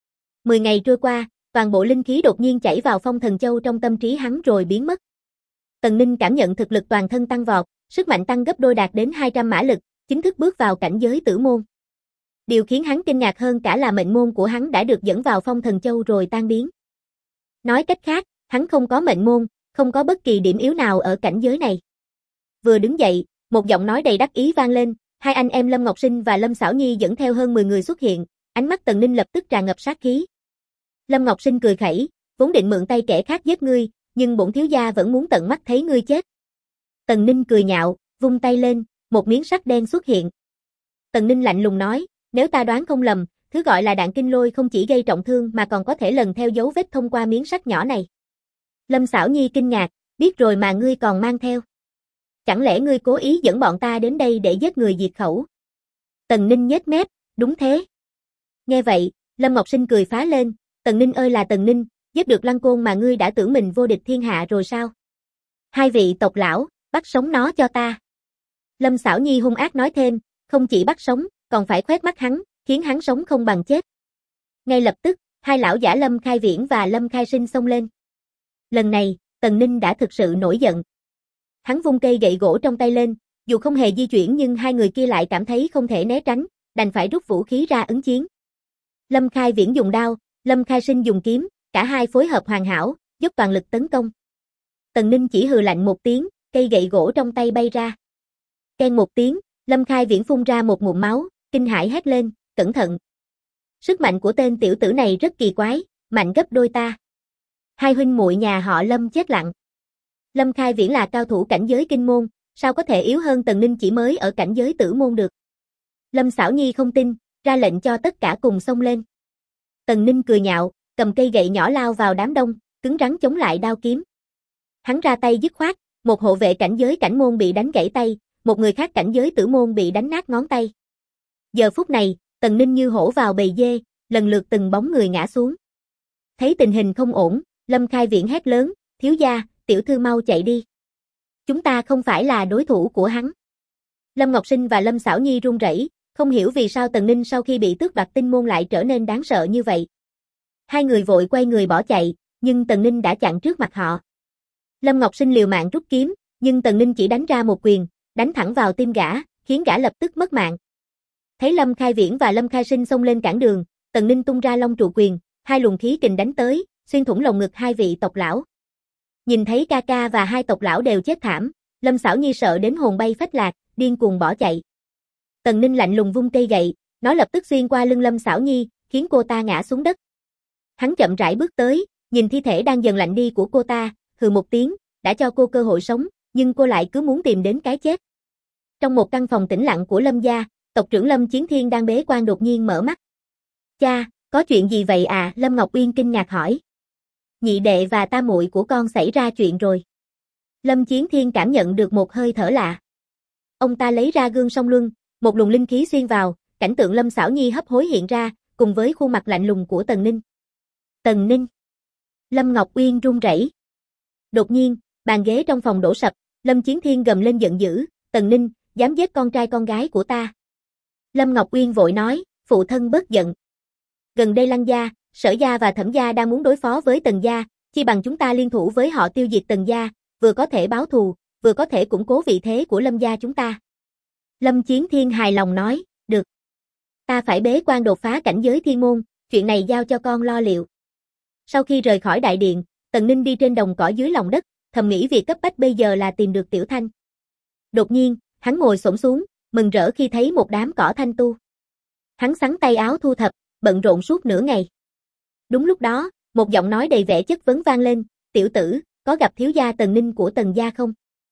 10 ngày trôi qua, toàn bộ linh khí đột nhiên chảy vào Phong Thần Châu trong tâm trí hắn rồi biến mất. Tần Ninh cảm nhận thực lực toàn thân tăng vọt, sức mạnh tăng gấp đôi đạt đến 200 mã lực, chính thức bước vào cảnh giới tử môn. Điều khiến hắn kinh ngạc hơn cả là mệnh môn của hắn đã được dẫn vào Phong Thần Châu rồi tan biến. Nói cách khác, hắn không có mệnh môn, không có bất kỳ điểm yếu nào ở cảnh giới này. Vừa đứng dậy, một giọng nói đầy đắc ý vang lên, hai anh em Lâm Ngọc Sinh và Lâm Xảo Nhi dẫn theo hơn 10 người xuất hiện, ánh mắt Tần Ninh lập tức tràn ngập sát khí. Lâm Ngọc Sinh cười khẩy, vốn định mượn tay kẻ khác giết ngươi, nhưng bổn thiếu gia vẫn muốn tận mắt thấy ngươi chết. Tần Ninh cười nhạo, vung tay lên, một miếng sắt đen xuất hiện. Tần Ninh lạnh lùng nói, nếu ta đoán không lầm, thứ gọi là đạn kinh lôi không chỉ gây trọng thương mà còn có thể lần theo dấu vết thông qua miếng sắt nhỏ này. Lâm Xảo Nhi kinh ngạc, biết rồi mà ngươi còn mang theo. Chẳng lẽ ngươi cố ý dẫn bọn ta đến đây để giết người diệt khẩu? Tần Ninh nhếch mép, đúng thế. Nghe vậy, Lâm Ngọc Sinh cười phá lên, Tần Ninh ơi là Tần Ninh, giết được Lăng Côn mà ngươi đã tưởng mình vô địch thiên hạ rồi sao? Hai vị tộc lão, bắt sống nó cho ta. Lâm Xảo Nhi hung ác nói thêm, không chỉ bắt sống, còn phải khoét mắt hắn, khiến hắn sống không bằng chết. Ngay lập tức, hai lão giả Lâm Khai Viễn và Lâm Khai Sinh xông lên. Lần này, Tần Ninh đã thực sự nổi giận. Hắn vung cây gậy gỗ trong tay lên, dù không hề di chuyển nhưng hai người kia lại cảm thấy không thể né tránh, đành phải rút vũ khí ra ứng chiến. Lâm Khai Viễn dùng đao, Lâm Khai Sinh dùng kiếm, cả hai phối hợp hoàn hảo, dốc toàn lực tấn công. Tần Ninh chỉ hừ lạnh một tiếng, cây gậy gỗ trong tay bay ra. Keng một tiếng, Lâm Khai Viễn phun ra một ngụm máu, kinh hãi hét lên, cẩn thận. Sức mạnh của tên tiểu tử này rất kỳ quái, mạnh gấp đôi ta. Hai huynh muội nhà họ Lâm chết lặng. Lâm Khai Viễn là cao thủ cảnh giới kinh môn, sao có thể yếu hơn Tần Ninh chỉ mới ở cảnh giới tử môn được. Lâm Xảo Nhi không tin, ra lệnh cho tất cả cùng xông lên. Tần Ninh cười nhạo, cầm cây gậy nhỏ lao vào đám đông, cứng rắn chống lại đao kiếm. Hắn ra tay dứt khoát, một hộ vệ cảnh giới cảnh môn bị đánh gãy tay, một người khác cảnh giới tử môn bị đánh nát ngón tay. Giờ phút này, Tần Ninh như hổ vào bầy dê, lần lượt từng bóng người ngã xuống. Thấy tình hình không ổn, Lâm Khai Viễn hét lớn, thiếu gia, tiểu thư mau chạy đi. Chúng ta không phải là đối thủ của hắn. Lâm Ngọc Sinh và Lâm Xảo Nhi run rẩy, không hiểu vì sao Tần Ninh sau khi bị tước đoạt tinh môn lại trở nên đáng sợ như vậy. Hai người vội quay người bỏ chạy, nhưng Tần Ninh đã chặn trước mặt họ. Lâm Ngọc Sinh liều mạng rút kiếm, nhưng Tần Ninh chỉ đánh ra một quyền, đánh thẳng vào tim gã, khiến gã lập tức mất mạng. Thấy Lâm Khai Viễn và Lâm Khai Sinh xông lên cản đường, Tần Ninh tung ra Long Trụ Quyền, hai luồng khí kình đánh tới, xuyên thủng lồng ngực hai vị tộc lão. Nhìn thấy ca ca và hai tộc lão đều chết thảm, Lâm Xảo Nhi sợ đến hồn bay phách lạc, điên cuồng bỏ chạy. Tần Ninh lạnh lùng vung cây gậy, nó lập tức xuyên qua lưng Lâm Xảo Nhi, khiến cô ta ngã xuống đất. Hắn chậm rãi bước tới, nhìn thi thể đang dần lạnh đi của cô ta, hừ một tiếng, đã cho cô cơ hội sống, nhưng cô lại cứ muốn tìm đến cái chết. Trong một căn phòng tĩnh lặng của Lâm gia, tộc trưởng Lâm Chiến Thiên đang bế quan đột nhiên mở mắt. Cha, có chuyện gì vậy à? Lâm Ngọc Uyên kinh ngạc hỏi. Nhị đệ và tam muội của con xảy ra chuyện rồi. Lâm Chiến Thiên cảm nhận được một hơi thở lạ. Ông ta lấy ra gương song luân, một luồng linh khí xuyên vào, cảnh tượng Lâm Xảo Nhi hấp hối hiện ra, cùng với khuôn mặt lạnh lùng của Tần Ninh. Tần Ninh. Lâm Ngọc Uyên run rẩy. Đột nhiên, bàn ghế trong phòng đổ sập, Lâm Chiến Thiên gầm lên giận dữ, Tần Ninh, dám giết con trai con gái của ta. Lâm Ngọc Uyên vội nói, phụ thân bớt giận. Gần đây Lăng gia, Sở gia và Thẩm gia đang muốn đối phó với Tần gia, chi bằng chúng ta liên thủ với họ tiêu diệt Tần gia, vừa có thể báo thù, vừa có thể củng cố vị thế của Lâm gia chúng ta. Lâm Chiến Thiên hài lòng nói, được. Ta phải bế quan đột phá cảnh giới thiên môn, chuyện này giao cho con lo liệu. Sau khi rời khỏi đại điện, Tần Ninh đi trên đồng cỏ dưới lòng đất, thầm nghĩ việc cấp bách bây giờ là tìm được Tiểu Thanh. Đột nhiên, hắn ngồi xổm xuống, mừng rỡ khi thấy một đám cỏ thanh tu. Hắn xắn tay áo thu thập, bận rộn suốt nửa ngày. Đúng lúc đó, một giọng nói đầy vẻ chất vấn vang lên, tiểu tử, có gặp thiếu gia Tần Ninh của Tần gia không?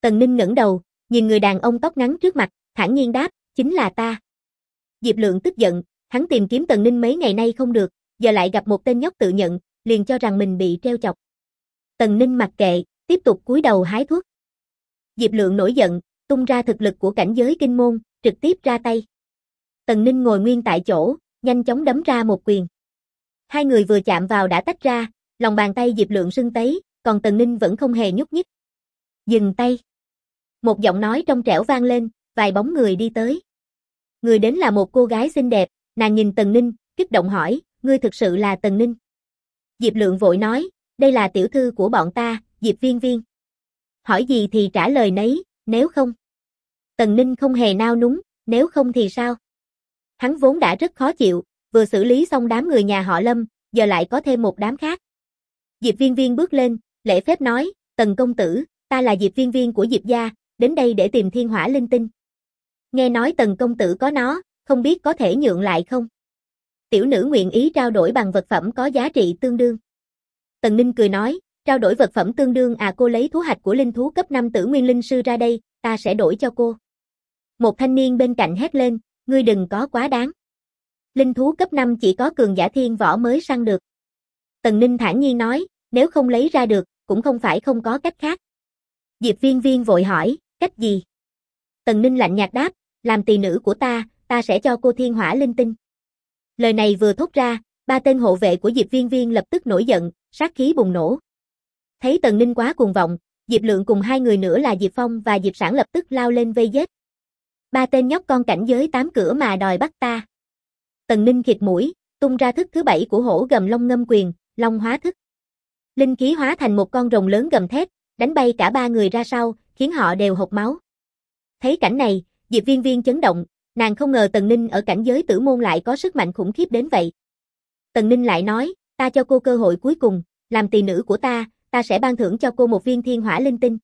Tần Ninh ngẩng đầu, nhìn người đàn ông tóc ngắn trước mặt, thản nhiên đáp, chính là ta. Diệp Lượng tức giận, hắn tìm kiếm Tần Ninh mấy ngày nay không được, giờ lại gặp một tên nhóc tự nhận, liền cho rằng mình bị treo chọc. Tần Ninh mặc kệ, tiếp tục cúi đầu hái thuốc. Diệp Lượng nổi giận, tung ra thực lực của cảnh giới kinh môn, trực tiếp ra tay. Tần Ninh ngồi nguyên tại chỗ, nhanh chóng đấm ra một quyền. Hai người vừa chạm vào đã tách ra, lòng bàn tay Diệp Lượng sưng tấy, còn Tần Ninh vẫn không hề nhúc nhích. Dừng tay. Một giọng nói trong trẻo vang lên, vài bóng người đi tới. Người đến là một cô gái xinh đẹp, nàng nhìn Tần Ninh, kích động hỏi, ngươi thực sự là Tần Ninh? Diệp Lượng vội nói, đây là tiểu thư của bọn ta, Diệp Viên Viên. Hỏi gì thì trả lời nấy, nếu không. Tần Ninh không hề nao núng, nếu không thì sao? Hắn vốn đã rất khó chịu, vừa xử lý xong đám người nhà họ Lâm, giờ lại có thêm một đám khác. Diệp Viên Viên bước lên, lễ phép nói, Tần công tử, ta là Diệp Viên Viên của Diệp gia, đến đây để tìm thiên hỏa linh tinh. Nghe nói Tần công tử có nó, không biết có thể nhượng lại không? Tiểu nữ nguyện ý trao đổi bằng vật phẩm có giá trị tương đương. Tần Ninh cười nói, trao đổi vật phẩm tương đương à, cô lấy thú hạch của linh thú cấp 5 Tử Nguyên Linh Sư ra đây, ta sẽ đổi cho cô. Một thanh niên bên cạnh hét lên, ngươi đừng có quá đáng. Linh thú cấp 5 chỉ có cường giả thiên võ mới săn được. Tần Ninh thản nhiên nói, nếu không lấy ra được, cũng không phải không có cách khác. Diệp Viên Viên vội hỏi, cách gì? Tần Ninh lạnh nhạt đáp, làm tỳ nữ của ta sẽ cho cô thiên hỏa linh tinh. Lời này vừa thốt ra, ba tên hộ vệ của Diệp Viên Viên lập tức nổi giận, sát khí bùng nổ. Thấy Tần Ninh quá cuồng vọng, Diệp Lượng cùng hai người nữa là Diệp Phong và Diệp Sản lập tức lao lên vây giết. Ba tên nhóc con cảnh giới 8 cửa mà đòi bắt ta. Tần Ninh khịt mũi, tung ra thức thứ 7 của hổ gầm long ngâm quyền, long hóa thức. Linh khí hóa thành một con rồng lớn gầm thét, đánh bay cả ba người ra sau, khiến họ đều hộc máu. Thấy cảnh này, Diệp Viên Viên chấn động, nàng không ngờ Tần Ninh ở cảnh giới tử môn lại có sức mạnh khủng khiếp đến vậy. Tần Ninh lại nói, ta cho cô cơ hội cuối cùng, làm tỳ nữ của ta sẽ ban thưởng cho cô một viên thiên hỏa linh tinh.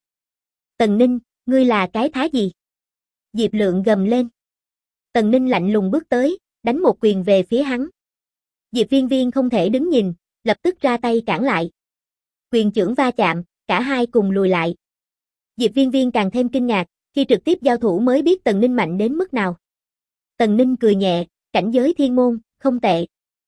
Tần Ninh, ngươi là cái thá gì? Diệp Lượng gầm lên. Tần Ninh lạnh lùng bước tới, đánh một quyền về phía hắn. Diệp Viên Viên không thể đứng nhìn, lập tức ra tay cản lại. Quyền chưởng va chạm, cả hai cùng lùi lại. Diệp Viên Viên càng thêm kinh ngạc, khi trực tiếp giao thủ mới biết Tần Ninh mạnh đến mức nào. Tần Ninh cười nhẹ, cảnh giới thiên môn, không tệ.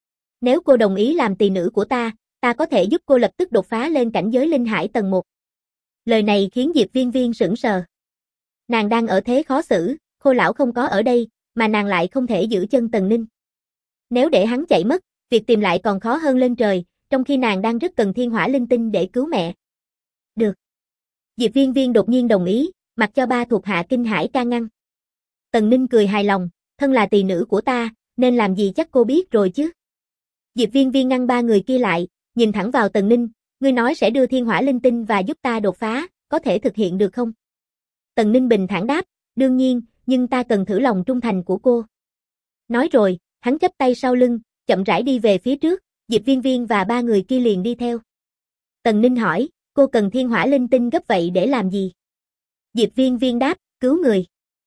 Nếu cô đồng ý làm tỳ nữ của ta có thể giúp cô lập tức đột phá lên cảnh giới linh hải tầng 1. Lời này khiến Diệp Viên Viên sững sờ. Nàng đang ở thế khó xử, Khô lão không có ở đây, mà nàng lại không thể giữ chân Tần Ninh. Nếu để hắn chạy mất, việc tìm lại còn khó hơn lên trời, trong khi nàng đang rất cần thiên hỏa linh tinh để cứu mẹ. Được. Diệp Viên Viên đột nhiên đồng ý, mặc cho ba thuộc hạ kinh hãi can ngăn. Tần Ninh cười hài lòng, thân là tỳ nữ của ta, nên làm gì chắc cô biết rồi chứ. Diệp Viên Viên ngăn ba người kia lại, nhìn thẳng vào Tần Ninh, ngươi nói sẽ đưa thiên hỏa linh tinh và giúp ta đột phá, có thể thực hiện được không? Tần Ninh bình thản đáp, đương nhiên, nhưng ta cần thử lòng trung thành của cô. Nói rồi, hắn chắp tay sau lưng, chậm rãi đi về phía trước, Diệp Viên Viên và ba người kia liền đi theo. Tần Ninh hỏi, cô cần thiên hỏa linh tinh gấp vậy để làm gì? Diệp Viên Viên đáp, cứu người.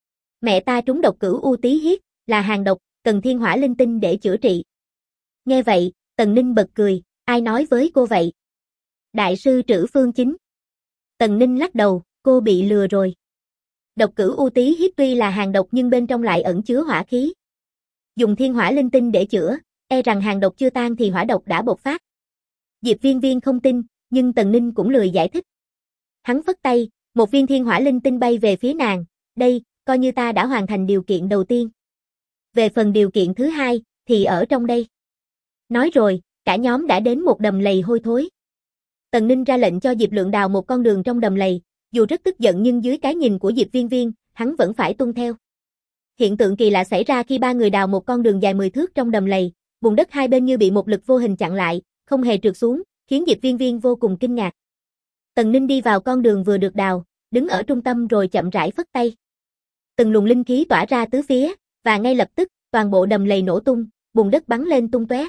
Mẹ ta trúng độc cửu u tí hiết, là hàng độc, cần thiên hỏa linh tinh để chữa trị. Nghe vậy, Tần Ninh bật cười, ai nói với cô vậy? Đại sư Trữ Phương Chính. Tần Ninh lắc đầu, cô bị lừa rồi. Độc cửu u tí hiết tuy là hàng độc nhưng bên trong lại ẩn chứa hỏa khí. Dùng thiên hỏa linh tinh để chữa, e rằng hàng độc chưa tan thì hỏa độc đã bộc phát. Diệp Viên Viên không tin, nhưng Tần Ninh cũng lười giải thích. Hắn phất tay, một viên thiên hỏa linh tinh bay về phía nàng, đây, coi như ta đã hoàn thành điều kiện đầu tiên. Về phần điều kiện thứ hai, thì ở trong đây. Nói rồi, cả nhóm đã đến một đầm lầy hôi thối. Tần Ninh ra lệnh cho Diệp Lượng đào một con đường trong đầm lầy, dù rất tức giận nhưng dưới cái nhìn của Diệp Viên Viên, hắn vẫn phải tuân theo. Hiện tượng kỳ lạ xảy ra khi ba người đào một con đường dài 10 thước trong đầm lầy, bùn đất hai bên như bị một lực vô hình chặn lại, không hề trượt xuống, khiến Diệp Viên Viên vô cùng kinh ngạc. Tần Ninh đi vào con đường vừa được đào, đứng ở trung tâm rồi chậm rãi phất tay. Từng luồng linh khí tỏa ra tứ phía, và ngay lập tức, toàn bộ đầm lầy nổ tung, bùn đất bắn lên tung tóe.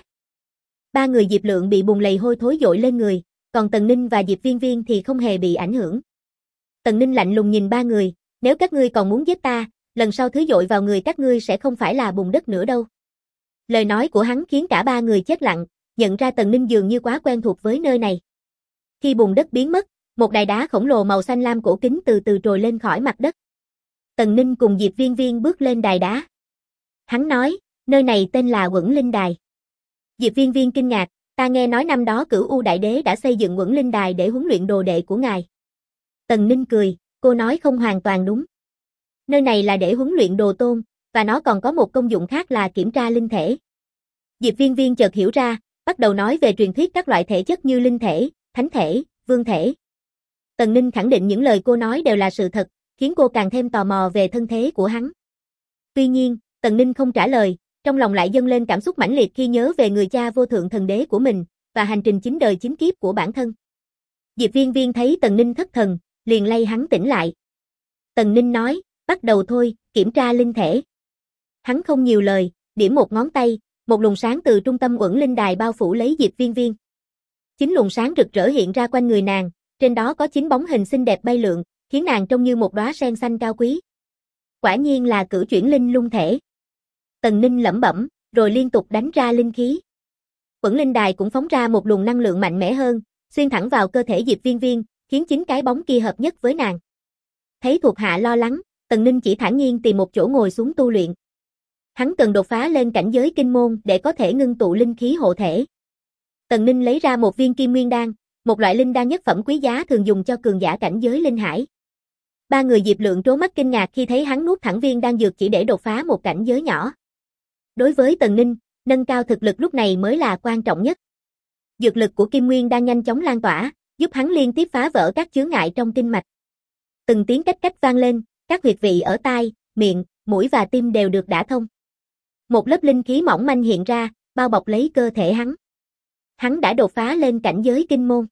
Ba người Diệp Lượng bị bùn lầy hôi thối dội lên người, còn Tần Ninh và Diệp Viên Viên thì không hề bị ảnh hưởng. Tần Ninh lạnh lùng nhìn ba người, nếu các ngươi còn muốn giết ta, lần sau thứ dội vào người các ngươi sẽ không phải là bùn đất nữa đâu. Lời nói của hắn khiến cả ba người chết lặng, nhận ra Tần Ninh dường như quá quen thuộc với nơi này. Khi bùn đất biến mất, Một đài đá khổng lồ màu xanh lam cổ kính từ từ trồi lên khỏi mặt đất. Tần Ninh cùng Diệp Viên Viên bước lên đài đá. Hắn nói, nơi này tên là Quẩn Linh Đài. Diệp Viên Viên kinh ngạc, ta nghe nói năm đó Cửu U Đại Đế đã xây dựng Quẩn Linh Đài để huấn luyện đồ đệ của ngài. Tần Ninh cười, cô nói không hoàn toàn đúng. Nơi này là để huấn luyện đồ tôn, và nó còn có một công dụng khác là kiểm tra linh thể. Diệp Viên Viên chợt hiểu ra, bắt đầu nói về truyền thuyết các loại thể chất như linh thể, thánh thể, vương thể. Tần Ninh khẳng định những lời cô nói đều là sự thật, khiến cô càng thêm tò mò về thân thế của hắn. Tuy nhiên, Tần Ninh không trả lời, trong lòng lại dâng lên cảm xúc mãnh liệt khi nhớ về người cha vô thượng thần đế của mình, và hành trình 9 đời 9 kiếp của bản thân. Diệp Viên Viên thấy Tần Ninh thất thần, liền lay hắn tỉnh lại. Tần Ninh nói, bắt đầu thôi, kiểm tra linh thể. Hắn không nhiều lời, điểm một ngón tay, một luồng sáng từ trung tâm Uẩn Linh Đài bao phủ lấy Diệp Viên Viên. 9 luồng sáng rực rỡ hiện ra quanh người nàng, trên đó có 9 bóng hình xinh đẹp bay lượn, khiến nàng trông như một đóa sen xanh cao quý. Quả nhiên là cửu chuyển linh lung thể. Tần Ninh lẩm bẩm, rồi liên tục đánh ra linh khí. Uẩn Linh Đài cũng phóng ra một luồng năng lượng mạnh mẽ hơn, xuyên thẳng vào cơ thể Diệp Viên Viên, khiến 9 cái bóng kia hợp nhất với nàng. Thấy thuộc hạ lo lắng, Tần Ninh chỉ thản nhiên tìm một chỗ ngồi xuống tu luyện. Hắn cần đột phá lên cảnh giới kinh môn để có thể ngưng tụ linh khí hộ thể. Tần Ninh lấy ra một viên Kim Nguyên Đan, một loại linh đan nhất phẩm quý giá thường dùng cho cường giả cảnh giới linh hải. Ba người Diệp Lượng trố mắt kinh ngạc khi thấy hắn nuốt thẳng viên đan dược chỉ để đột phá một cảnh giới nhỏ. Đối với Tần Ninh, nâng cao thực lực lúc này mới là quan trọng nhất. Dược lực của Kim Nguyên đang nhanh chóng lan tỏa, giúp hắn liên tiếp phá vỡ các chướng ngại trong kinh mạch. Từng tiếng cách cách vang lên, các huyệt vị ở tai, miệng, mũi và tim đều được đả thông. Một lớp linh khí mỏng manh hiện ra, bao bọc lấy cơ thể hắn. Hắn đã đột phá lên cảnh giới kinh môn.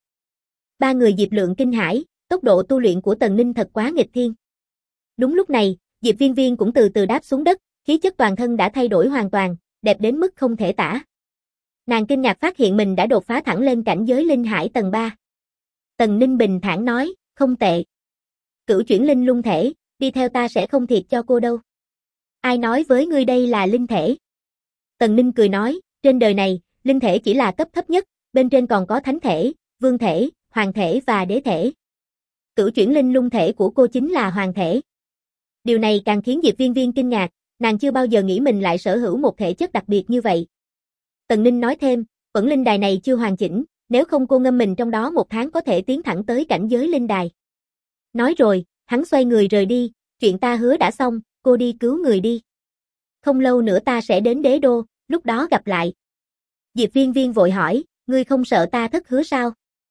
Ba người Diệp Lượng kinh hãi, tốc độ tu luyện của Tần Ninh thật quá nghịch thiên. Đúng lúc này, Diệp Viên Viên cũng từ từ đáp xuống đất, khí chất toàn thân đã thay đổi hoàn toàn, đẹp đến mức không thể tả. Nàng kinh ngạc phát hiện mình đã đột phá thẳng lên cảnh giới linh hải tầng 3. Tần Ninh bình thản nói, không tệ. Cửu chuyển linh lung thể, đi theo ta sẽ không thiệt cho cô đâu. Ai nói với ngươi đây là linh thể? Tần Ninh cười nói, trên đời này, linh thể chỉ là cấp thấp nhất, bên trên còn có thánh thể, vương thể, hoàng thể và đế thể. Cửu chuyển linh lung thể của cô chính là hoàng thể. Điều này càng khiến Diệp Viên Viên kinh ngạc, nàng chưa bao giờ nghĩ mình lại sở hữu một thể chất đặc biệt như vậy. Tần Ninh nói thêm, Uẩn Linh Đài này chưa hoàn chỉnh, nếu không cô ngâm mình trong đó 1 tháng có thể tiến thẳng tới cảnh giới linh đài. Nói rồi, hắn xoay người rời đi, chuyện ta hứa đã xong, cô đi cứu người đi. Không lâu nữa ta sẽ đến đế đô, lúc đó gặp lại. Diệp Viên Viên vội hỏi, ngươi không sợ ta thất hứa sao?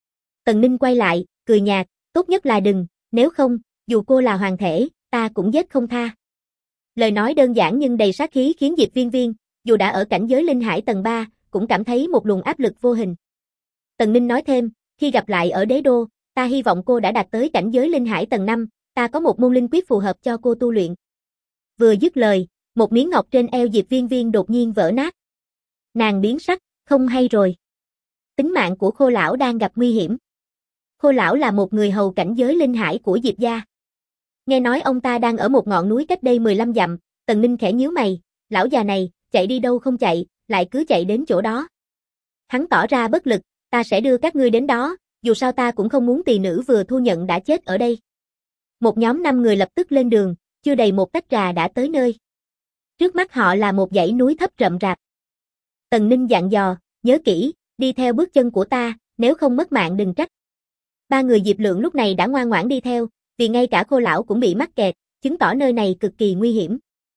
Tần Ninh quay lại, cười nhạt, tốt nhất là đừng, nếu không, dù cô là hoàng thể, ta cũng giết không tha. Lời nói đơn giản nhưng đầy sát khí khiến Diệp Viên Viên, dù đã ở cảnh giới linh hải tầng 3, cũng cảm thấy một luồng áp lực vô hình. Tần Ninh nói thêm, khi gặp lại ở đế đô, ta hy vọng cô đã đạt tới cảnh giới linh hải tầng 5, ta có một môn linh quyết phù hợp cho cô tu luyện. Vừa dứt lời, một miếng ngọc trên eo Diệp Viên Viên đột nhiên vỡ nát. Nàng biến sắc, không hay rồi. Tính mạng của Khô lão đang gặp nguy hiểm. Khô lão là một người hầu cảnh giới linh hải của Diệp gia. Nghe nói ông ta đang ở một ngọn núi cách đây 15 dặm, Tần Ninh khẽ nhíu mày, lão già này, chạy đi đâu không chạy, lại cứ chạy đến chỗ đó. Hắn tỏ ra bất lực, ta sẽ đưa các ngươi đến đó, dù sao ta cũng không muốn tỳ nữ vừa thu nhận đã chết ở đây. Một nhóm 5 người lập tức lên đường, chưa đầy một tách trà đã tới nơi. Trước mắt họ là một dãy núi thấp rậm rạp. Tần Ninh dặn dò, nhớ kỹ, đi theo bước chân của ta, nếu không mất mạng đừng trách. Ba người Diệp Lượng lúc này đã ngoan ngoãn đi theo, vì ngay cả Khô lão cũng bị mắc kẹt, chứng tỏ nơi này cực kỳ nguy hiểm.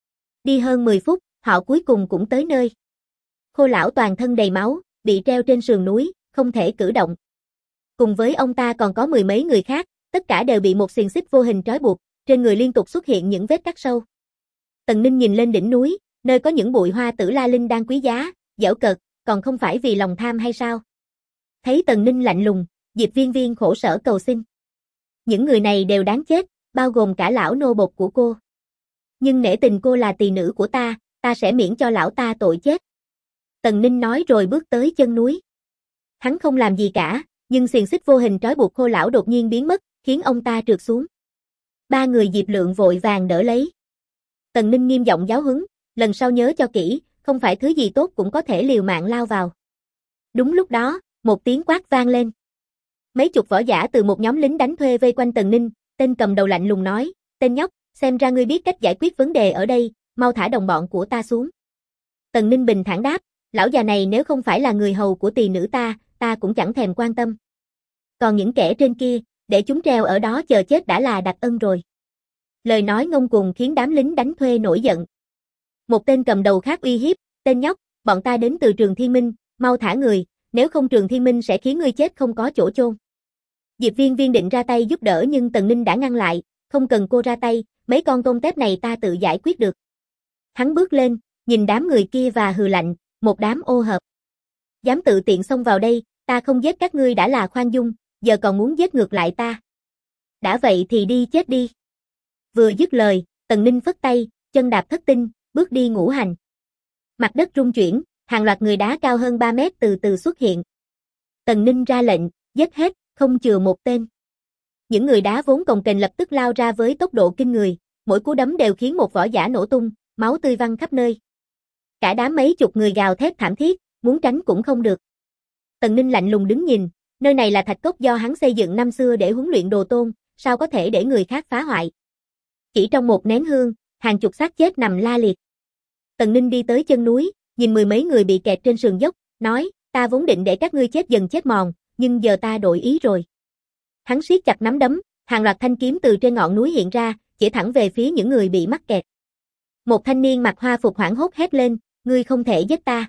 Đi hơn 10 phút, họ cuối cùng cũng tới nơi. Khô lão toàn thân đầy máu, bị treo trên sườn núi, không thể cử động. Cùng với ông ta còn có 10 mấy người khác, tất cả đều bị một xiềng xích vô hình trói buộc, trên người liên tục xuất hiện những vết cắt sâu. Tần Ninh nhìn lên đỉnh núi, nơi có những bụi hoa tử la linh đang quý giá, giễu cợt, còn không phải vì lòng tham hay sao? Thấy Tần Ninh lạnh lùng, Diệp Viên Viên khổ sở cầu xin. Những người này đều đáng chết, bao gồm cả lão nô bộc của cô. Nhưng nể tình cô là tỳ nữ của ta sẽ miễn cho lão ta tội chết. Tần Ninh nói rồi bước tới chân núi. Hắn không làm gì cả, nhưng xiềng xích vô hình trói buộc Khô lão đột nhiên biến mất, khiến ông ta trượt xuống. Ba người Diệp Lượng vội vàng đỡ lấy. Tần Ninh nghiêm giọng giáo huấn, lần sau nhớ cho kỹ, không phải thứ gì tốt cũng có thể liều mạng lao vào. Đúng lúc đó, một tiếng quát vang lên. Mấy chục võ giả từ một nhóm lính đánh thuê vây quanh Tần Ninh, tên cầm đầu lạnh lùng nói, tên nhóc, xem ra ngươi biết cách giải quyết vấn đề ở đây, mau thả đồng bọn của ta xuống. Tần Ninh bình thản đáp, lão già này nếu không phải là người hầu của tỳ nữ ta cũng chẳng thèm quan tâm. Còn những kẻ trên kia, để chúng treo ở đó chờ chết đã là đặc ân rồi. Lời nói ngông cuồng khiến đám lính đánh thuê nổi giận. Một tên cầm đầu khác uy hiếp, tên nhóc, bọn ta đến từ Trường Thiên Minh, mau thả người, nếu không Trường Thiên Minh sẽ khiến ngươi chết không có chỗ chôn. Diệp Viên Viên định ra tay giúp đỡ nhưng Tần Ninh đã ngăn lại, không cần cô ra tay, mấy con tôm tép này ta tự giải quyết được. Hắn bước lên, nhìn đám người kia và hừ lạnh, một đám ô hợp. Dám tự tiện xông vào đây, ta không giết các ngươi đã là khoan dung, giờ còn muốn giết ngược lại ta. Đã vậy thì đi chết đi. Vừa dứt lời, Tần Ninh phất tay, chân đạp thất tinh, bước đi ngũ hành. Mặt đất rung chuyển, hàng loạt người đá cao hơn 3 mét từ từ xuất hiện. Tần Ninh ra lệnh, giết hết, không chừa một tên. Những người đá vốn cồng kềnh lập tức lao ra với tốc độ kinh người, mỗi cú đấm đều khiến một võ giả nổ tung, máu tươi văng khắp nơi. Cả đám mấy chục người gào thét thảm thiết, muốn tránh cũng không được. Tần Ninh lạnh lùng đứng nhìn, nơi này là thạch cốc do hắn xây dựng năm xưa để huấn luyện đồ tôn, sao có thể để người khác phá hoại. Chỉ trong một nén hương, hàng chục xác chết nằm la liệt. Tần Ninh đi tới chân núi, nhìn mười mấy người bị kẹt trên sườn dốc, nói, ta vốn định để các ngươi chết dần chết mòn, nhưng giờ ta đổi ý rồi. Hắn siết chặt nắm đấm, hàng loạt thanh kiếm từ trên ngọn núi hiện ra, chỉ thẳng về phía những người bị mắc kẹt. Một thanh niên mặc hoa phục hoảng hốt hét lên, ngươi không thể giết ta.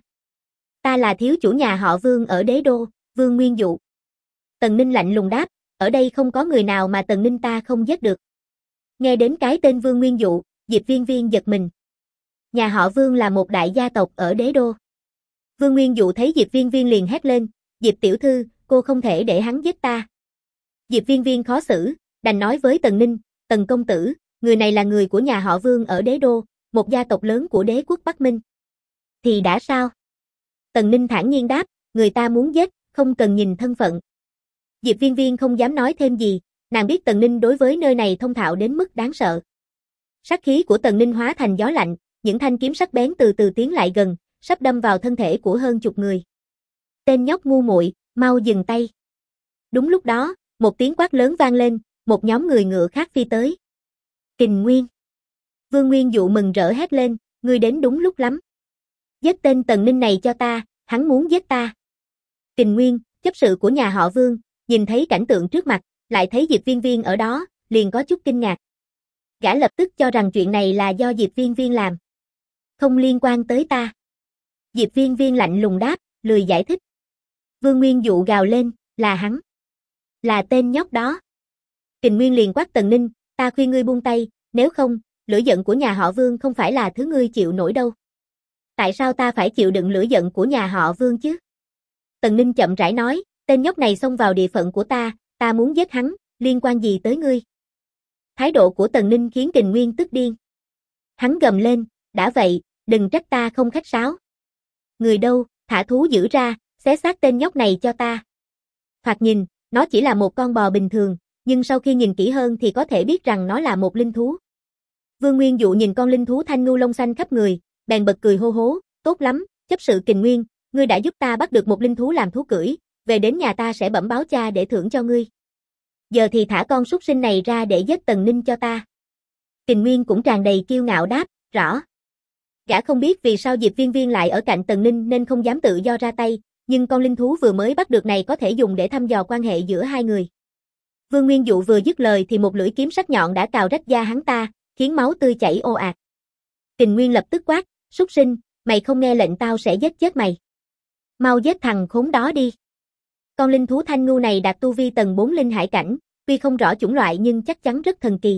Ta là thiếu chủ nhà họ Vương ở Đế Đô, Vương Nguyên Dụ. Tần Ninh lạnh lùng đáp, ở đây không có người nào mà Tần Ninh ta không giết được. Nghe đến cái tên Vương Nguyên Dụ, Diệp Viên Viên giật mình. Nhà họ Vương là một đại gia tộc ở Đế Đô. Vương Nguyên Dụ thấy Diệp Viên Viên liền hét lên, Diệp tiểu thư, cô không thể để hắn giết ta. Diệp Viên Viên khó xử, đành nói với Tần Ninh, Tần công tử, người này là người của nhà họ Vương ở Đế Đô, một gia tộc lớn của đế quốc Bắc Minh. Thì đã sao? Tần Ninh thản nhiên đáp, người ta muốn giết, không cần nhìn thân phận. Diệp Viên Viên không dám nói thêm gì, nàng biết Tần Ninh đối với nơi này thông thạo đến mức đáng sợ. Sát khí của Tần Ninh hóa thành gió lạnh, những thanh kiếm sắc bén từ từ tiến lại gần, sắp đâm vào thân thể của hơn chục người. Tên nhóc ngu muội, mau dừng tay. Đúng lúc đó, một tiếng quát lớn vang lên, một nhóm người ngựa khác phi tới. Kình Nguyên. Vương Nguyên Dụ mừng rỡ hét lên, ngươi đến đúng lúc lắm. Giết tên Tần Ninh này cho ta, hắn muốn giết ta. Kình Nguyên, chấp sự của nhà họ Vương, nhìn thấy cảnh tượng trước mặt, lại thấy Diệp Viên Viên ở đó, liền có chút kinh ngạc. Gã lập tức cho rằng chuyện này là do Diệp Viên Viên làm. Không liên quan tới ta. Diệp Viên Viên lạnh lùng đáp, lười giải thích. Vương Nguyên Dụ gào lên, là hắn. Là tên nhóc đó. Kình Nguyên liền quát Tần Ninh, ta khuyên ngươi buông tay, nếu không, lửa giận của nhà họ Vương không phải là thứ ngươi chịu nổi đâu. Tại sao ta phải chịu đựng lửa giận của nhà họ Vương chứ? Tần Ninh chậm rãi nói, tên nhóc này xông vào địa phận của ta muốn giết hắn, liên quan gì tới ngươi? Thái độ của Tần Ninh khiến Kình Nguyên tức điên. Hắn gầm lên, đã vậy, đừng trách ta không khách sáo. Người đâu, thả thú dữ ra, xé xác tên nhóc này cho ta. Thoạt nhìn, nó chỉ là một con bò bình thường, nhưng sau khi nhìn kỹ hơn thì có thể biết rằng nó là một linh thú. Vương Nguyên Dụ nhìn con linh thú thanh ngưu lông xanh khắp người, bèn bật cười hô hố, tốt lắm, chấp sự Kình Nguyên, ngươi đã giúp ta bắt được một linh thú làm thú cưỡi, về đến nhà ta sẽ bẩm báo cha để thưởng cho ngươi. Giờ thì thả con súc sinh này ra để giết Tần Ninh cho ta. Kình Nguyên cũng tràn đầy kiêu ngạo đáp, rõ. Gã không biết vì sao Diệp Viên Viên lại ở cạnh Tần Ninh nên không dám tự do ra tay, nhưng con linh thú vừa mới bắt được này có thể dùng để thăm dò quan hệ giữa hai người. Vương Nguyên Dụ vừa dứt lời thì một lưỡi kiếm sắc nhọn đã cào rách da hắn ta, khiến máu tươi chảy ồ ạt. Kình Nguyên lập tức quát, súc sinh, mày không nghe lệnh tao sẽ giết chết mày. Mau giết thằng khốn đó đi. Con linh thú thanh ngưu này đạt tu vi tầng 4 linh hải cảnh, tuy không rõ chủng loại nhưng chắc chắn rất thần kỳ.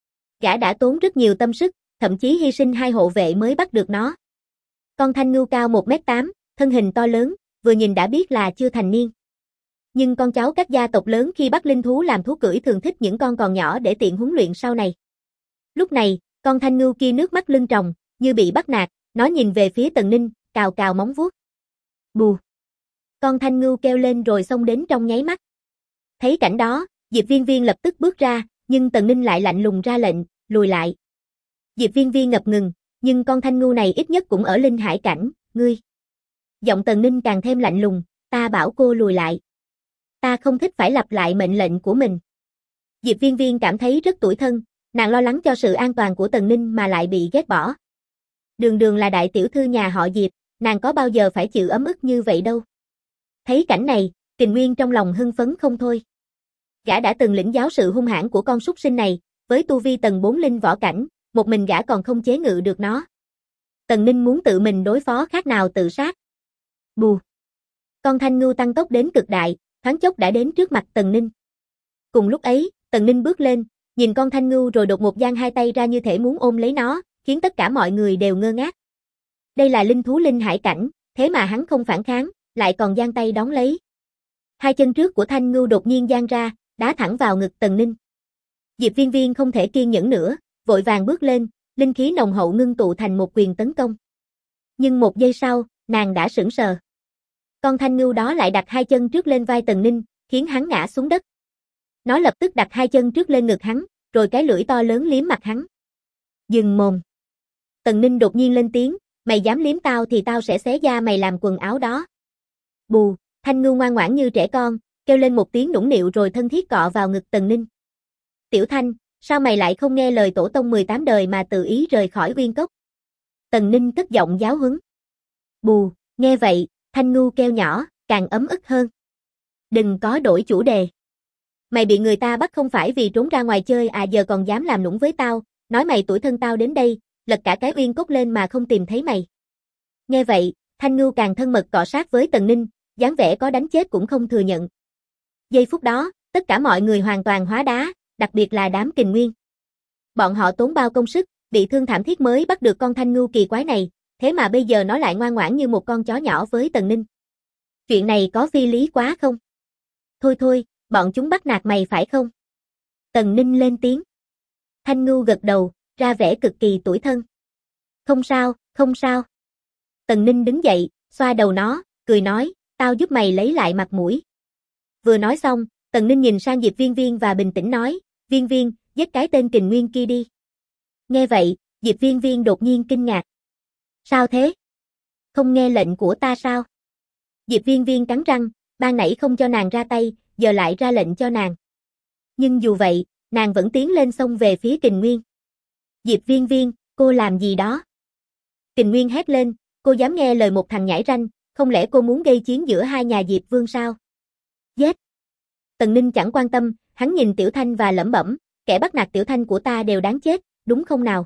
Gã đã tốn rất nhiều tâm sức, thậm chí hy sinh 2 hộ vệ mới bắt được nó. Con thanh ngưu cao 1m8, thân hình to lớn, vừa nhìn đã biết là chưa thành niên. Nhưng con cháu các gia tộc lớn khi bắt linh thú làm thú cưỡi thường thích những con còn nhỏ để tiện huấn luyện sau này. Lúc này, con thanh ngưu kia nước mắt lưng tròng, như bị bắt nạt, nó nhìn về phía Tần Ninh, cào cào móng vuốt. Bù! Con thanh ngưu kêu lên rồi xông đến trong nháy mắt. Thấy cảnh đó, Diệp Viên Viên lập tức bước ra, nhưng Tần Ninh lại lạnh lùng ra lệnh, lùi lại. Diệp Viên Viên ngập ngừng, nhưng con thanh ngưu này ít nhất cũng ở linh hải cảnh, ngươi. Giọng Tần Ninh càng thêm lạnh lùng, ta bảo cô lùi lại. Ta không thích phải lặp lại mệnh lệnh của mình. Diệp Viên Viên cảm thấy rất tủi thân, nàng lo lắng cho sự an toàn của Tần Ninh mà lại bị ghét bỏ. Đường Đường là đại tiểu thư nhà họ Diệp, nàng có bao giờ phải chịu ấm ức như vậy đâu. Thấy cảnh này, Kình Nguyên trong lòng hưng phấn không thôi. Gã đã từng lĩnh giáo sự hung hãn của con súc sinh này, với tu vi tầng 4 linh võ cảnh, một mình gã còn không chế ngự được nó. Tần Ninh muốn tự mình đối phó khác nào tự sát. Bù. Con thanh ngưu tăng tốc đến cực đại, thoáng chốc đã đến trước mặt Tần Ninh. Cùng lúc ấy, Tần Ninh bước lên, nhìn con thanh ngưu rồi đột ngột giang hai tay ra như thể muốn ôm lấy nó, khiến tất cả mọi người đều ngơ ngác. Đây là linh thú linh hải cảnh, thế mà hắn không phản kháng, lại còn giang tay đón lấy. Hai chân trước của thanh ngưu đột nhiên giang ra, đá thẳng vào ngực Tần Ninh. Diệp Viên Viên không thể kiên nhẫn nữa, vội vàng bước lên, linh khí nồng hậu ngưng tụ thành một quyền tấn công. Nhưng một giây sau, nàng đã sững sờ. Con thanh ngưu đó lại đặt hai chân trước lên vai Tần Ninh, khiến hắn ngã xuống đất. Nó lập tức đặt hai chân trước lên ngực hắn, rồi cái lưỡi to lớn liếm mặt hắn. Dừng mồm. Tần Ninh đột nhiên lên tiếng, mày dám liếm tao thì tao sẽ xé da mày làm quần áo đó. Bù, thanh ngưu ngoan ngoãn như trẻ con, kêu lên một tiếng nũng nịu rồi thân thiết cọ vào ngực Tần Ninh. Tiểu Thanh, sao mày lại không nghe lời tổ tông 18 đời mà tự ý rời khỏi Uyên Cốc? Tần Ninh cất giọng giáo huấn. Bù, nghe vậy, thanh ngưu kêu nhỏ, càng ấm ức hơn. Đừng có đổi chủ đề. Mày bị người ta bắt không phải vì trốn ra ngoài chơi à, giờ còn dám làm nũng với tao, nói mày tủi thân tao đến đây, lật cả cái Uyên Cốc lên mà không tìm thấy mày. Nghe vậy, thanh ngưu càng thân mật cọ sát với Tần Ninh, dáng vẻ có đánh chết cũng không thừa nhận. Giây phút đó, tất cả mọi người hoàn toàn hóa đá, đặc biệt là đám Kình Nguyên. Bọn họ tốn bao công sức, bị thương thảm thiết mới bắt được con thanh ngưu kỳ quái này, thế mà bây giờ nó lại ngoan ngoãn như một con chó nhỏ với Tần Ninh. Chuyện này có phi lý quá không? Thôi thôi, bọn chúng bắt nạt mày phải không? Tần Ninh lên tiếng. Thanh ngưu gật đầu, ra vẻ cực kỳ tủi thân. Không sao, không sao. Tần Ninh đứng dậy, xoa đầu nó, cười nói, tao giúp mày lấy lại mặt mũi. Vừa nói xong, Tần Ninh nhìn sang Diệp Viên Viên và bình tĩnh nói, Viên Viên, giết cái tên Kình Nguyên kia đi. Nghe vậy, Diệp Viên Viên đột nhiên kinh ngạc. Sao thế? Không nghe lệnh của ta sao? Diệp Viên Viên cắn răng, ban nãy không cho nàng ra tay, giờ lại ra lệnh cho nàng. Nhưng dù vậy, nàng vẫn tiến lên xông về phía Kình Nguyên. Diệp Viên Viên, cô làm gì đó? Kình Nguyên hét lên, cô dám nghe lời một thằng nhãi ranh, không lẽ cô muốn gây chiến giữa hai nhà Diệp Vương sao? Giết! Tần Ninh chẳng quan tâm, hắn nhìn Tiểu Thanh và lẩm bẩm, kẻ bắt nạt Tiểu Thanh của ta đều đáng chết, đúng không nào?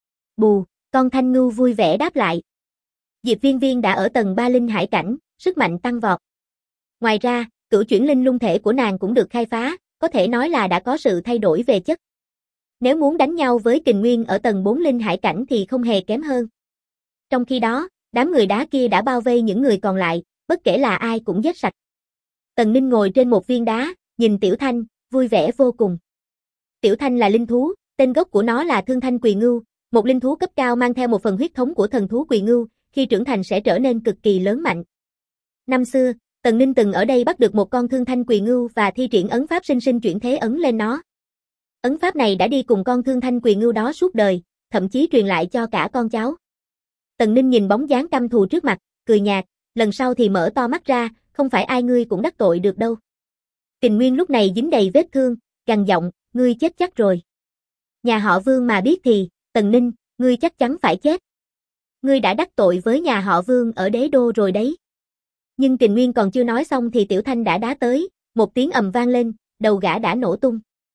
Bù, con thanh ngưu vui vẻ đáp lại. Diệp Viên Viên đã ở tầng 3 linh hải cảnh, sức mạnh tăng vọt. Ngoài ra, cửu chuyển linh lung thể của nàng cũng được khai phá, có thể nói là đã có sự thay đổi về chất. Nếu muốn đánh nhau với Kình Nguyên ở tầng 4 linh hải cảnh thì không hề kém hơn. Trong khi đó, đám người đá kia đã bao vây những người còn lại, bất kể là ai cũng giết sạch. Tần Ninh ngồi trên một viên đá, nhìn Tiểu Thanh, vui vẻ vô cùng. Tiểu Thanh là linh thú, tên gốc của nó là Thương Thanh Quỳ Ngưu, một linh thú cấp cao mang theo một phần huyết thống của thần thú Quỳ Ngưu, khi trưởng thành sẽ trở nên cực kỳ lớn mạnh. Năm xưa, Tần Ninh từng ở đây bắt được một con Thương Thanh Quỳ Ngưu và thi triển ấn pháp sinh sinh chuyển thế ấn lên nó. Ấn pháp này đã đi cùng con Thương Thanh Quỳ Ngưu đó suốt đời, thậm chí truyền lại cho cả con cháu. Tần Ninh nhìn bóng dáng căm thù trước mặt, cười nhạt, lần sau thì mở to mắt ra, không phải ai ngươi cũng đắc tội được đâu. Kình Nguyên lúc này dính đầy vết thương, gằn giọng, ngươi chết chắc rồi. Nhà họ Vương mà biết thì, Tần Ninh, ngươi chắc chắn phải chết. Ngươi đã đắc tội với nhà họ Vương ở đế đô rồi đấy. Nhưng Kình Nguyên còn chưa nói xong thì Tiểu Thanh đã đá tới, một tiếng ầm vang lên, đầu gã đã nổ tung.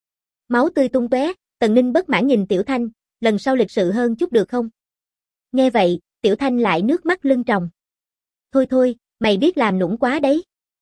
Máu tươi tung tóe, Tần Ninh bất mãn nhìn Tiểu Thanh, lần sau lịch sự hơn chút được không? Nghe vậy, Tiểu Thanh lại nước mắt lưng tròng. Thôi thôi, mày biết làm nũng quá đấy.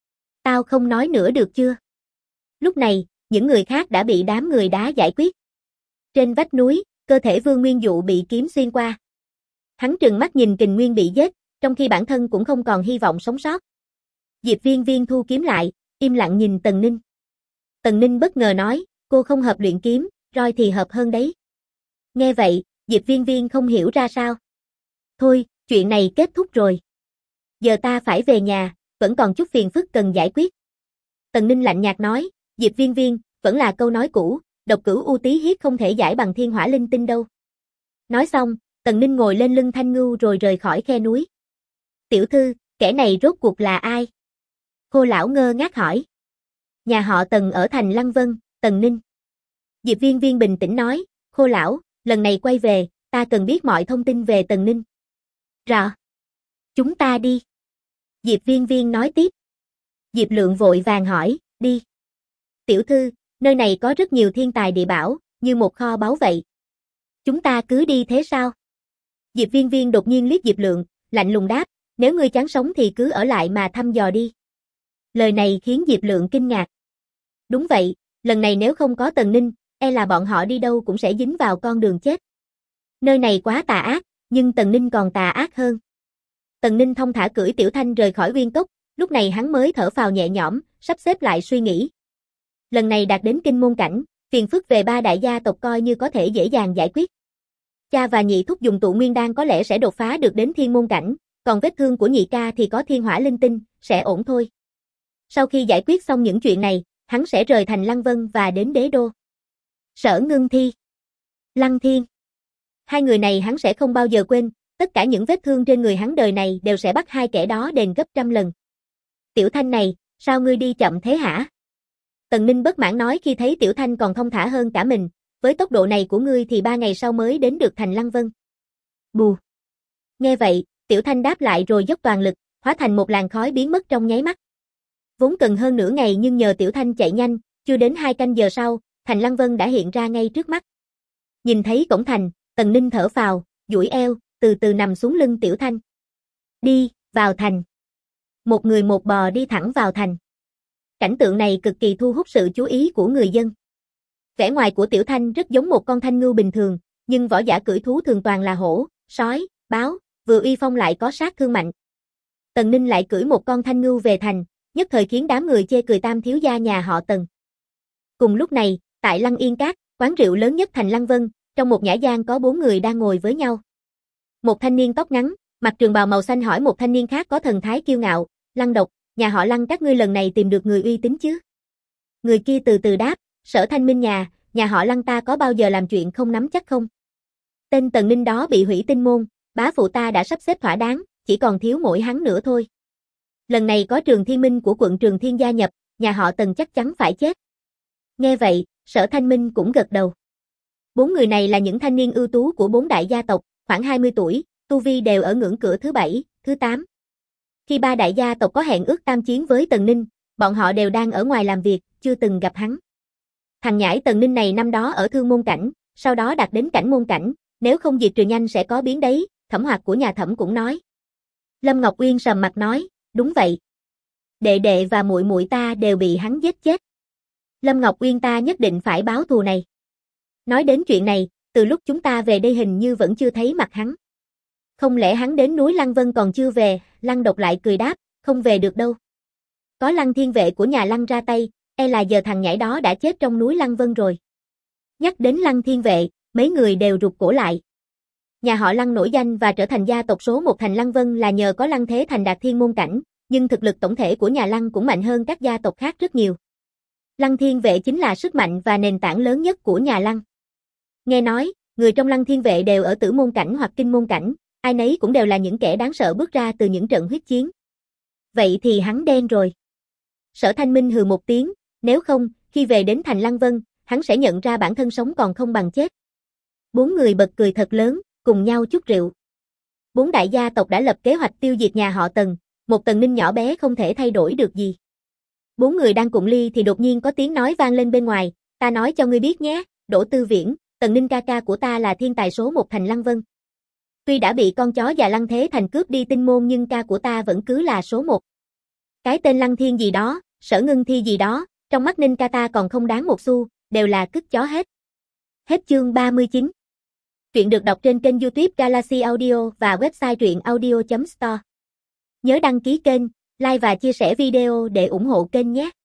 Tao không nói nữa được chưa? Lúc này, những người khác đã bị đám người đá giải quyết. Trên vách núi, cơ thể Vương Nguyên Dụ bị kiếm xuyên qua. Hắn trừng mắt nhìn Kình Nguyên bị giết, trong khi bản thân cũng không còn hy vọng sống sót. Diệp Viên Viên thu kiếm lại, im lặng nhìn Tần Ninh. Tần Ninh bất ngờ nói, cô không hợp luyện kiếm, roi thì hợp hơn đấy. Nghe vậy, Diệp Viên Viên không hiểu ra sao. Thôi, chuyện này kết thúc rồi. Giờ ta phải về nhà, vẫn còn chút phiền phức cần giải quyết. Tần Ninh lạnh nhạt nói, Diệp Viên Viên, vẫn là câu nói cũ, độc cửu u tí hiếp không thể giải bằng thiên hỏa linh tinh đâu. Nói xong, Tần Ninh ngồi lên lưng Thanh Ngưu rồi rời khỏi khe núi. Tiểu thư, kẻ này rốt cuộc là ai? Khô lão ngơ ngác hỏi. Nhà họ Tần ở thành Lăng Vân, Tần Ninh. Diệp Viên Viên bình tĩnh nói, Khô lão, lần này quay về, ta cần biết mọi thông tin về Tần Ninh. Rõ. Chúng ta đi. Diệp Viên Viên nói tiếp. Diệp Lượng vội vàng hỏi, đi. Tiểu thư, nơi này có rất nhiều thiên tài địa bảo, như một kho báu vậy. Chúng ta cứ đi thế sao? Diệp Viên Viên đột nhiên liếc Diệp Lượng, lạnh lùng đáp, nếu ngươi chán sống thì cứ ở lại mà thăm dò đi. Lời này khiến Diệp Lượng kinh ngạc. Đúng vậy, lần này nếu không có Tần Ninh, e là bọn họ đi đâu cũng sẽ dính vào con đường chết. Nơi này quá tà ác, nhưng Tần Ninh còn tà ác hơn. Tần Ninh thong thả cưỡi Tiểu Thanh rời khỏi Uyên Cốc, lúc này hắn mới thở phào nhẹ nhõm, sắp xếp lại suy nghĩ. Lần này đạt đến Kinh Môn cảnh, phiền phức về ba đại gia tộc coi như có thể dễ dàng giải quyết. Cha và nhị thúc dùng tụ nguyên đan có lẽ sẽ đột phá được đến Thiên Môn cảnh, còn vết thương của nhị ca thì có thiên hỏa linh tinh, sẽ ổn thôi. Sau khi giải quyết xong những chuyện này, hắn sẽ rời thành Lăng Vân và đến Đế Đô. Sở Ngưng Thi, Lăng Thiên. Hai người này hắn sẽ không bao giờ quên, tất cả những vết thương trên người hắn đời này đều sẽ bắt hai kẻ đó đền gấp trăm lần. Tiểu Thanh này, sao ngươi đi chậm thế hả? Tần Ninh bất mãn nói khi thấy Tiểu Thanh còn thông thả hơn cả mình, với tốc độ này của ngươi thì 3 ngày sau mới đến được thành Lăng Vân. Bù. Nghe vậy, Tiểu Thanh đáp lại rồi dốc toàn lực, hóa thành một làn khói biến mất trong nháy mắt. Vốn cần hơn nửa ngày nhưng nhờ Tiểu Thanh chạy nhanh, chưa đến 2 canh giờ sau, thành Lăng Vân đã hiện ra ngay trước mắt. Nhìn thấy cổng thành, Tần Ninh thở phào, duỗi eo, từ từ nằm xuống lưng Tiểu Thanh. Đi, vào thành. Một người một bò đi thẳng vào thành. Cảnh tượng này cực kỳ thu hút sự chú ý của người dân. Vẻ ngoài của Tiểu Thanh rất giống một con thanh ngưu bình thường, nhưng võ giả cưỡi thú thường toàn là hổ, sói, báo, vừa uy phong lại có sát thương mạnh. Tần Ninh lại cưỡi một con thanh ngưu về thành, nhất thời khiến đám người chê cười tam thiếu gia nhà họ Tần. Cùng lúc này, tại Lăng Yên Các, quán rượu lớn nhất thành Lăng Vân, trong một nhã gian có 4 người đang ngồi với nhau. Một thanh niên tóc ngắn, mặc trường bào màu xanh hỏi một thanh niên khác có thần thái kiêu ngạo, Lăng Độc, nhà họ Lăng các ngươi lần này tìm được người uy tín chứ? Người kia từ từ đáp, Sở Thanh Minh nhà họ Lăng ta có bao giờ làm chuyện không nắm chắc không? Tên Tần Ninh đó bị hủy tinh môn, bá phụ ta đã sắp xếp thỏa đáng, chỉ còn thiếu mỗi hắn nữa thôi. Lần này có Trường Thiên Minh của quận Trường Thiên gia nhập, nhà họ Tần chắc chắn phải chết. Nghe vậy, Sở Thanh Minh cũng gật đầu. 4 người này là những thanh niên ưu tú của 4 đại gia tộc, khoảng 20 tuổi, tu vi đều ở ngưỡng cửa thứ 7, thứ 8. Khi 3 đại gia tộc có hẹn ước tam chiến với Tần Ninh, bọn họ đều đang ở ngoài làm việc, chưa từng gặp hắn. Thằng nhãi Tần Ninh này năm đó ở Thương Môn cảnh, sau đó đạt đến Cảnh Môn cảnh, nếu không diệt trừ nhanh sẽ có biến đấy, Thẩm Hoạt của nhà Thẩm cũng nói. Lâm Ngọc Uyên sầm mặt nói, đúng vậy. Đệ đệ và muội muội ta đều bị hắn giết chết. Lâm Ngọc Uyên ta nhất định phải báo thù này. Nói đến chuyện này, từ lúc chúng ta về đây hình như vẫn chưa thấy mặt hắn. Không lẽ hắn đến núi Lăng Vân còn chưa về? Lăng Độc lại cười đáp, không về được đâu. Có Lăng Thiên Vệ của nhà Lăng ra tay, e là giờ thằng nhãi đó đã chết trong núi Lăng Vân rồi. Nhắc đến Lăng Thiên Vệ, mấy người đều rụt cổ lại. Nhà họ Lăng nổi danh và trở thành gia tộc số 1 thành Lăng Vân là nhờ có Lăng Thế Thành đạt thiên môn cảnh, nhưng thực lực tổng thể của nhà Lăng cũng mạnh hơn các gia tộc khác rất nhiều. Lăng Thiên Vệ chính là sức mạnh và nền tảng lớn nhất của nhà Lăng. Nghe nói, người trong Lăng Thiên Vệ đều ở tử môn cảnh hoặc kinh môn cảnh, ai nấy cũng đều là những kẻ đáng sợ bước ra từ những trận huyết chiến. Vậy thì hắn đen rồi. Sở Thanh Minh hừ một tiếng, nếu không, khi về đến thành Lăng Vân, hắn sẽ nhận ra bản thân sống còn không bằng chết. 4 người bật cười thật lớn, cùng nhau chúc rượu. 4 đại gia tộc đã lập kế hoạch tiêu diệt nhà họ Tần, một Tần Ninh nhỏ bé không thể thay đổi được gì. 4 người đang cùng ly thì đột nhiên có tiếng nói vang lên bên ngoài, ta nói cho ngươi biết nhé, Đỗ Tư Viễn, Tần Ninh ca ca của ta là thiên tài số 1 thành Lăng Vân. Tuy đã bị con chó già Lăng Thế Thành cướp đi tinh môn nhưng ca của ta vẫn cứ là số 1. Cái tên Lăng Thiên gì đó, Sở Ngưng Thi gì đó, trong mắt Ninh ca ta còn không đáng một xu, đều là cứt chó hết. Hết chương 39. Truyện được đọc trên kênh YouTube Galaxy Audio và website truyệnaudio.store. Nhớ đăng ký kênh, like và chia sẻ video để ủng hộ kênh nhé.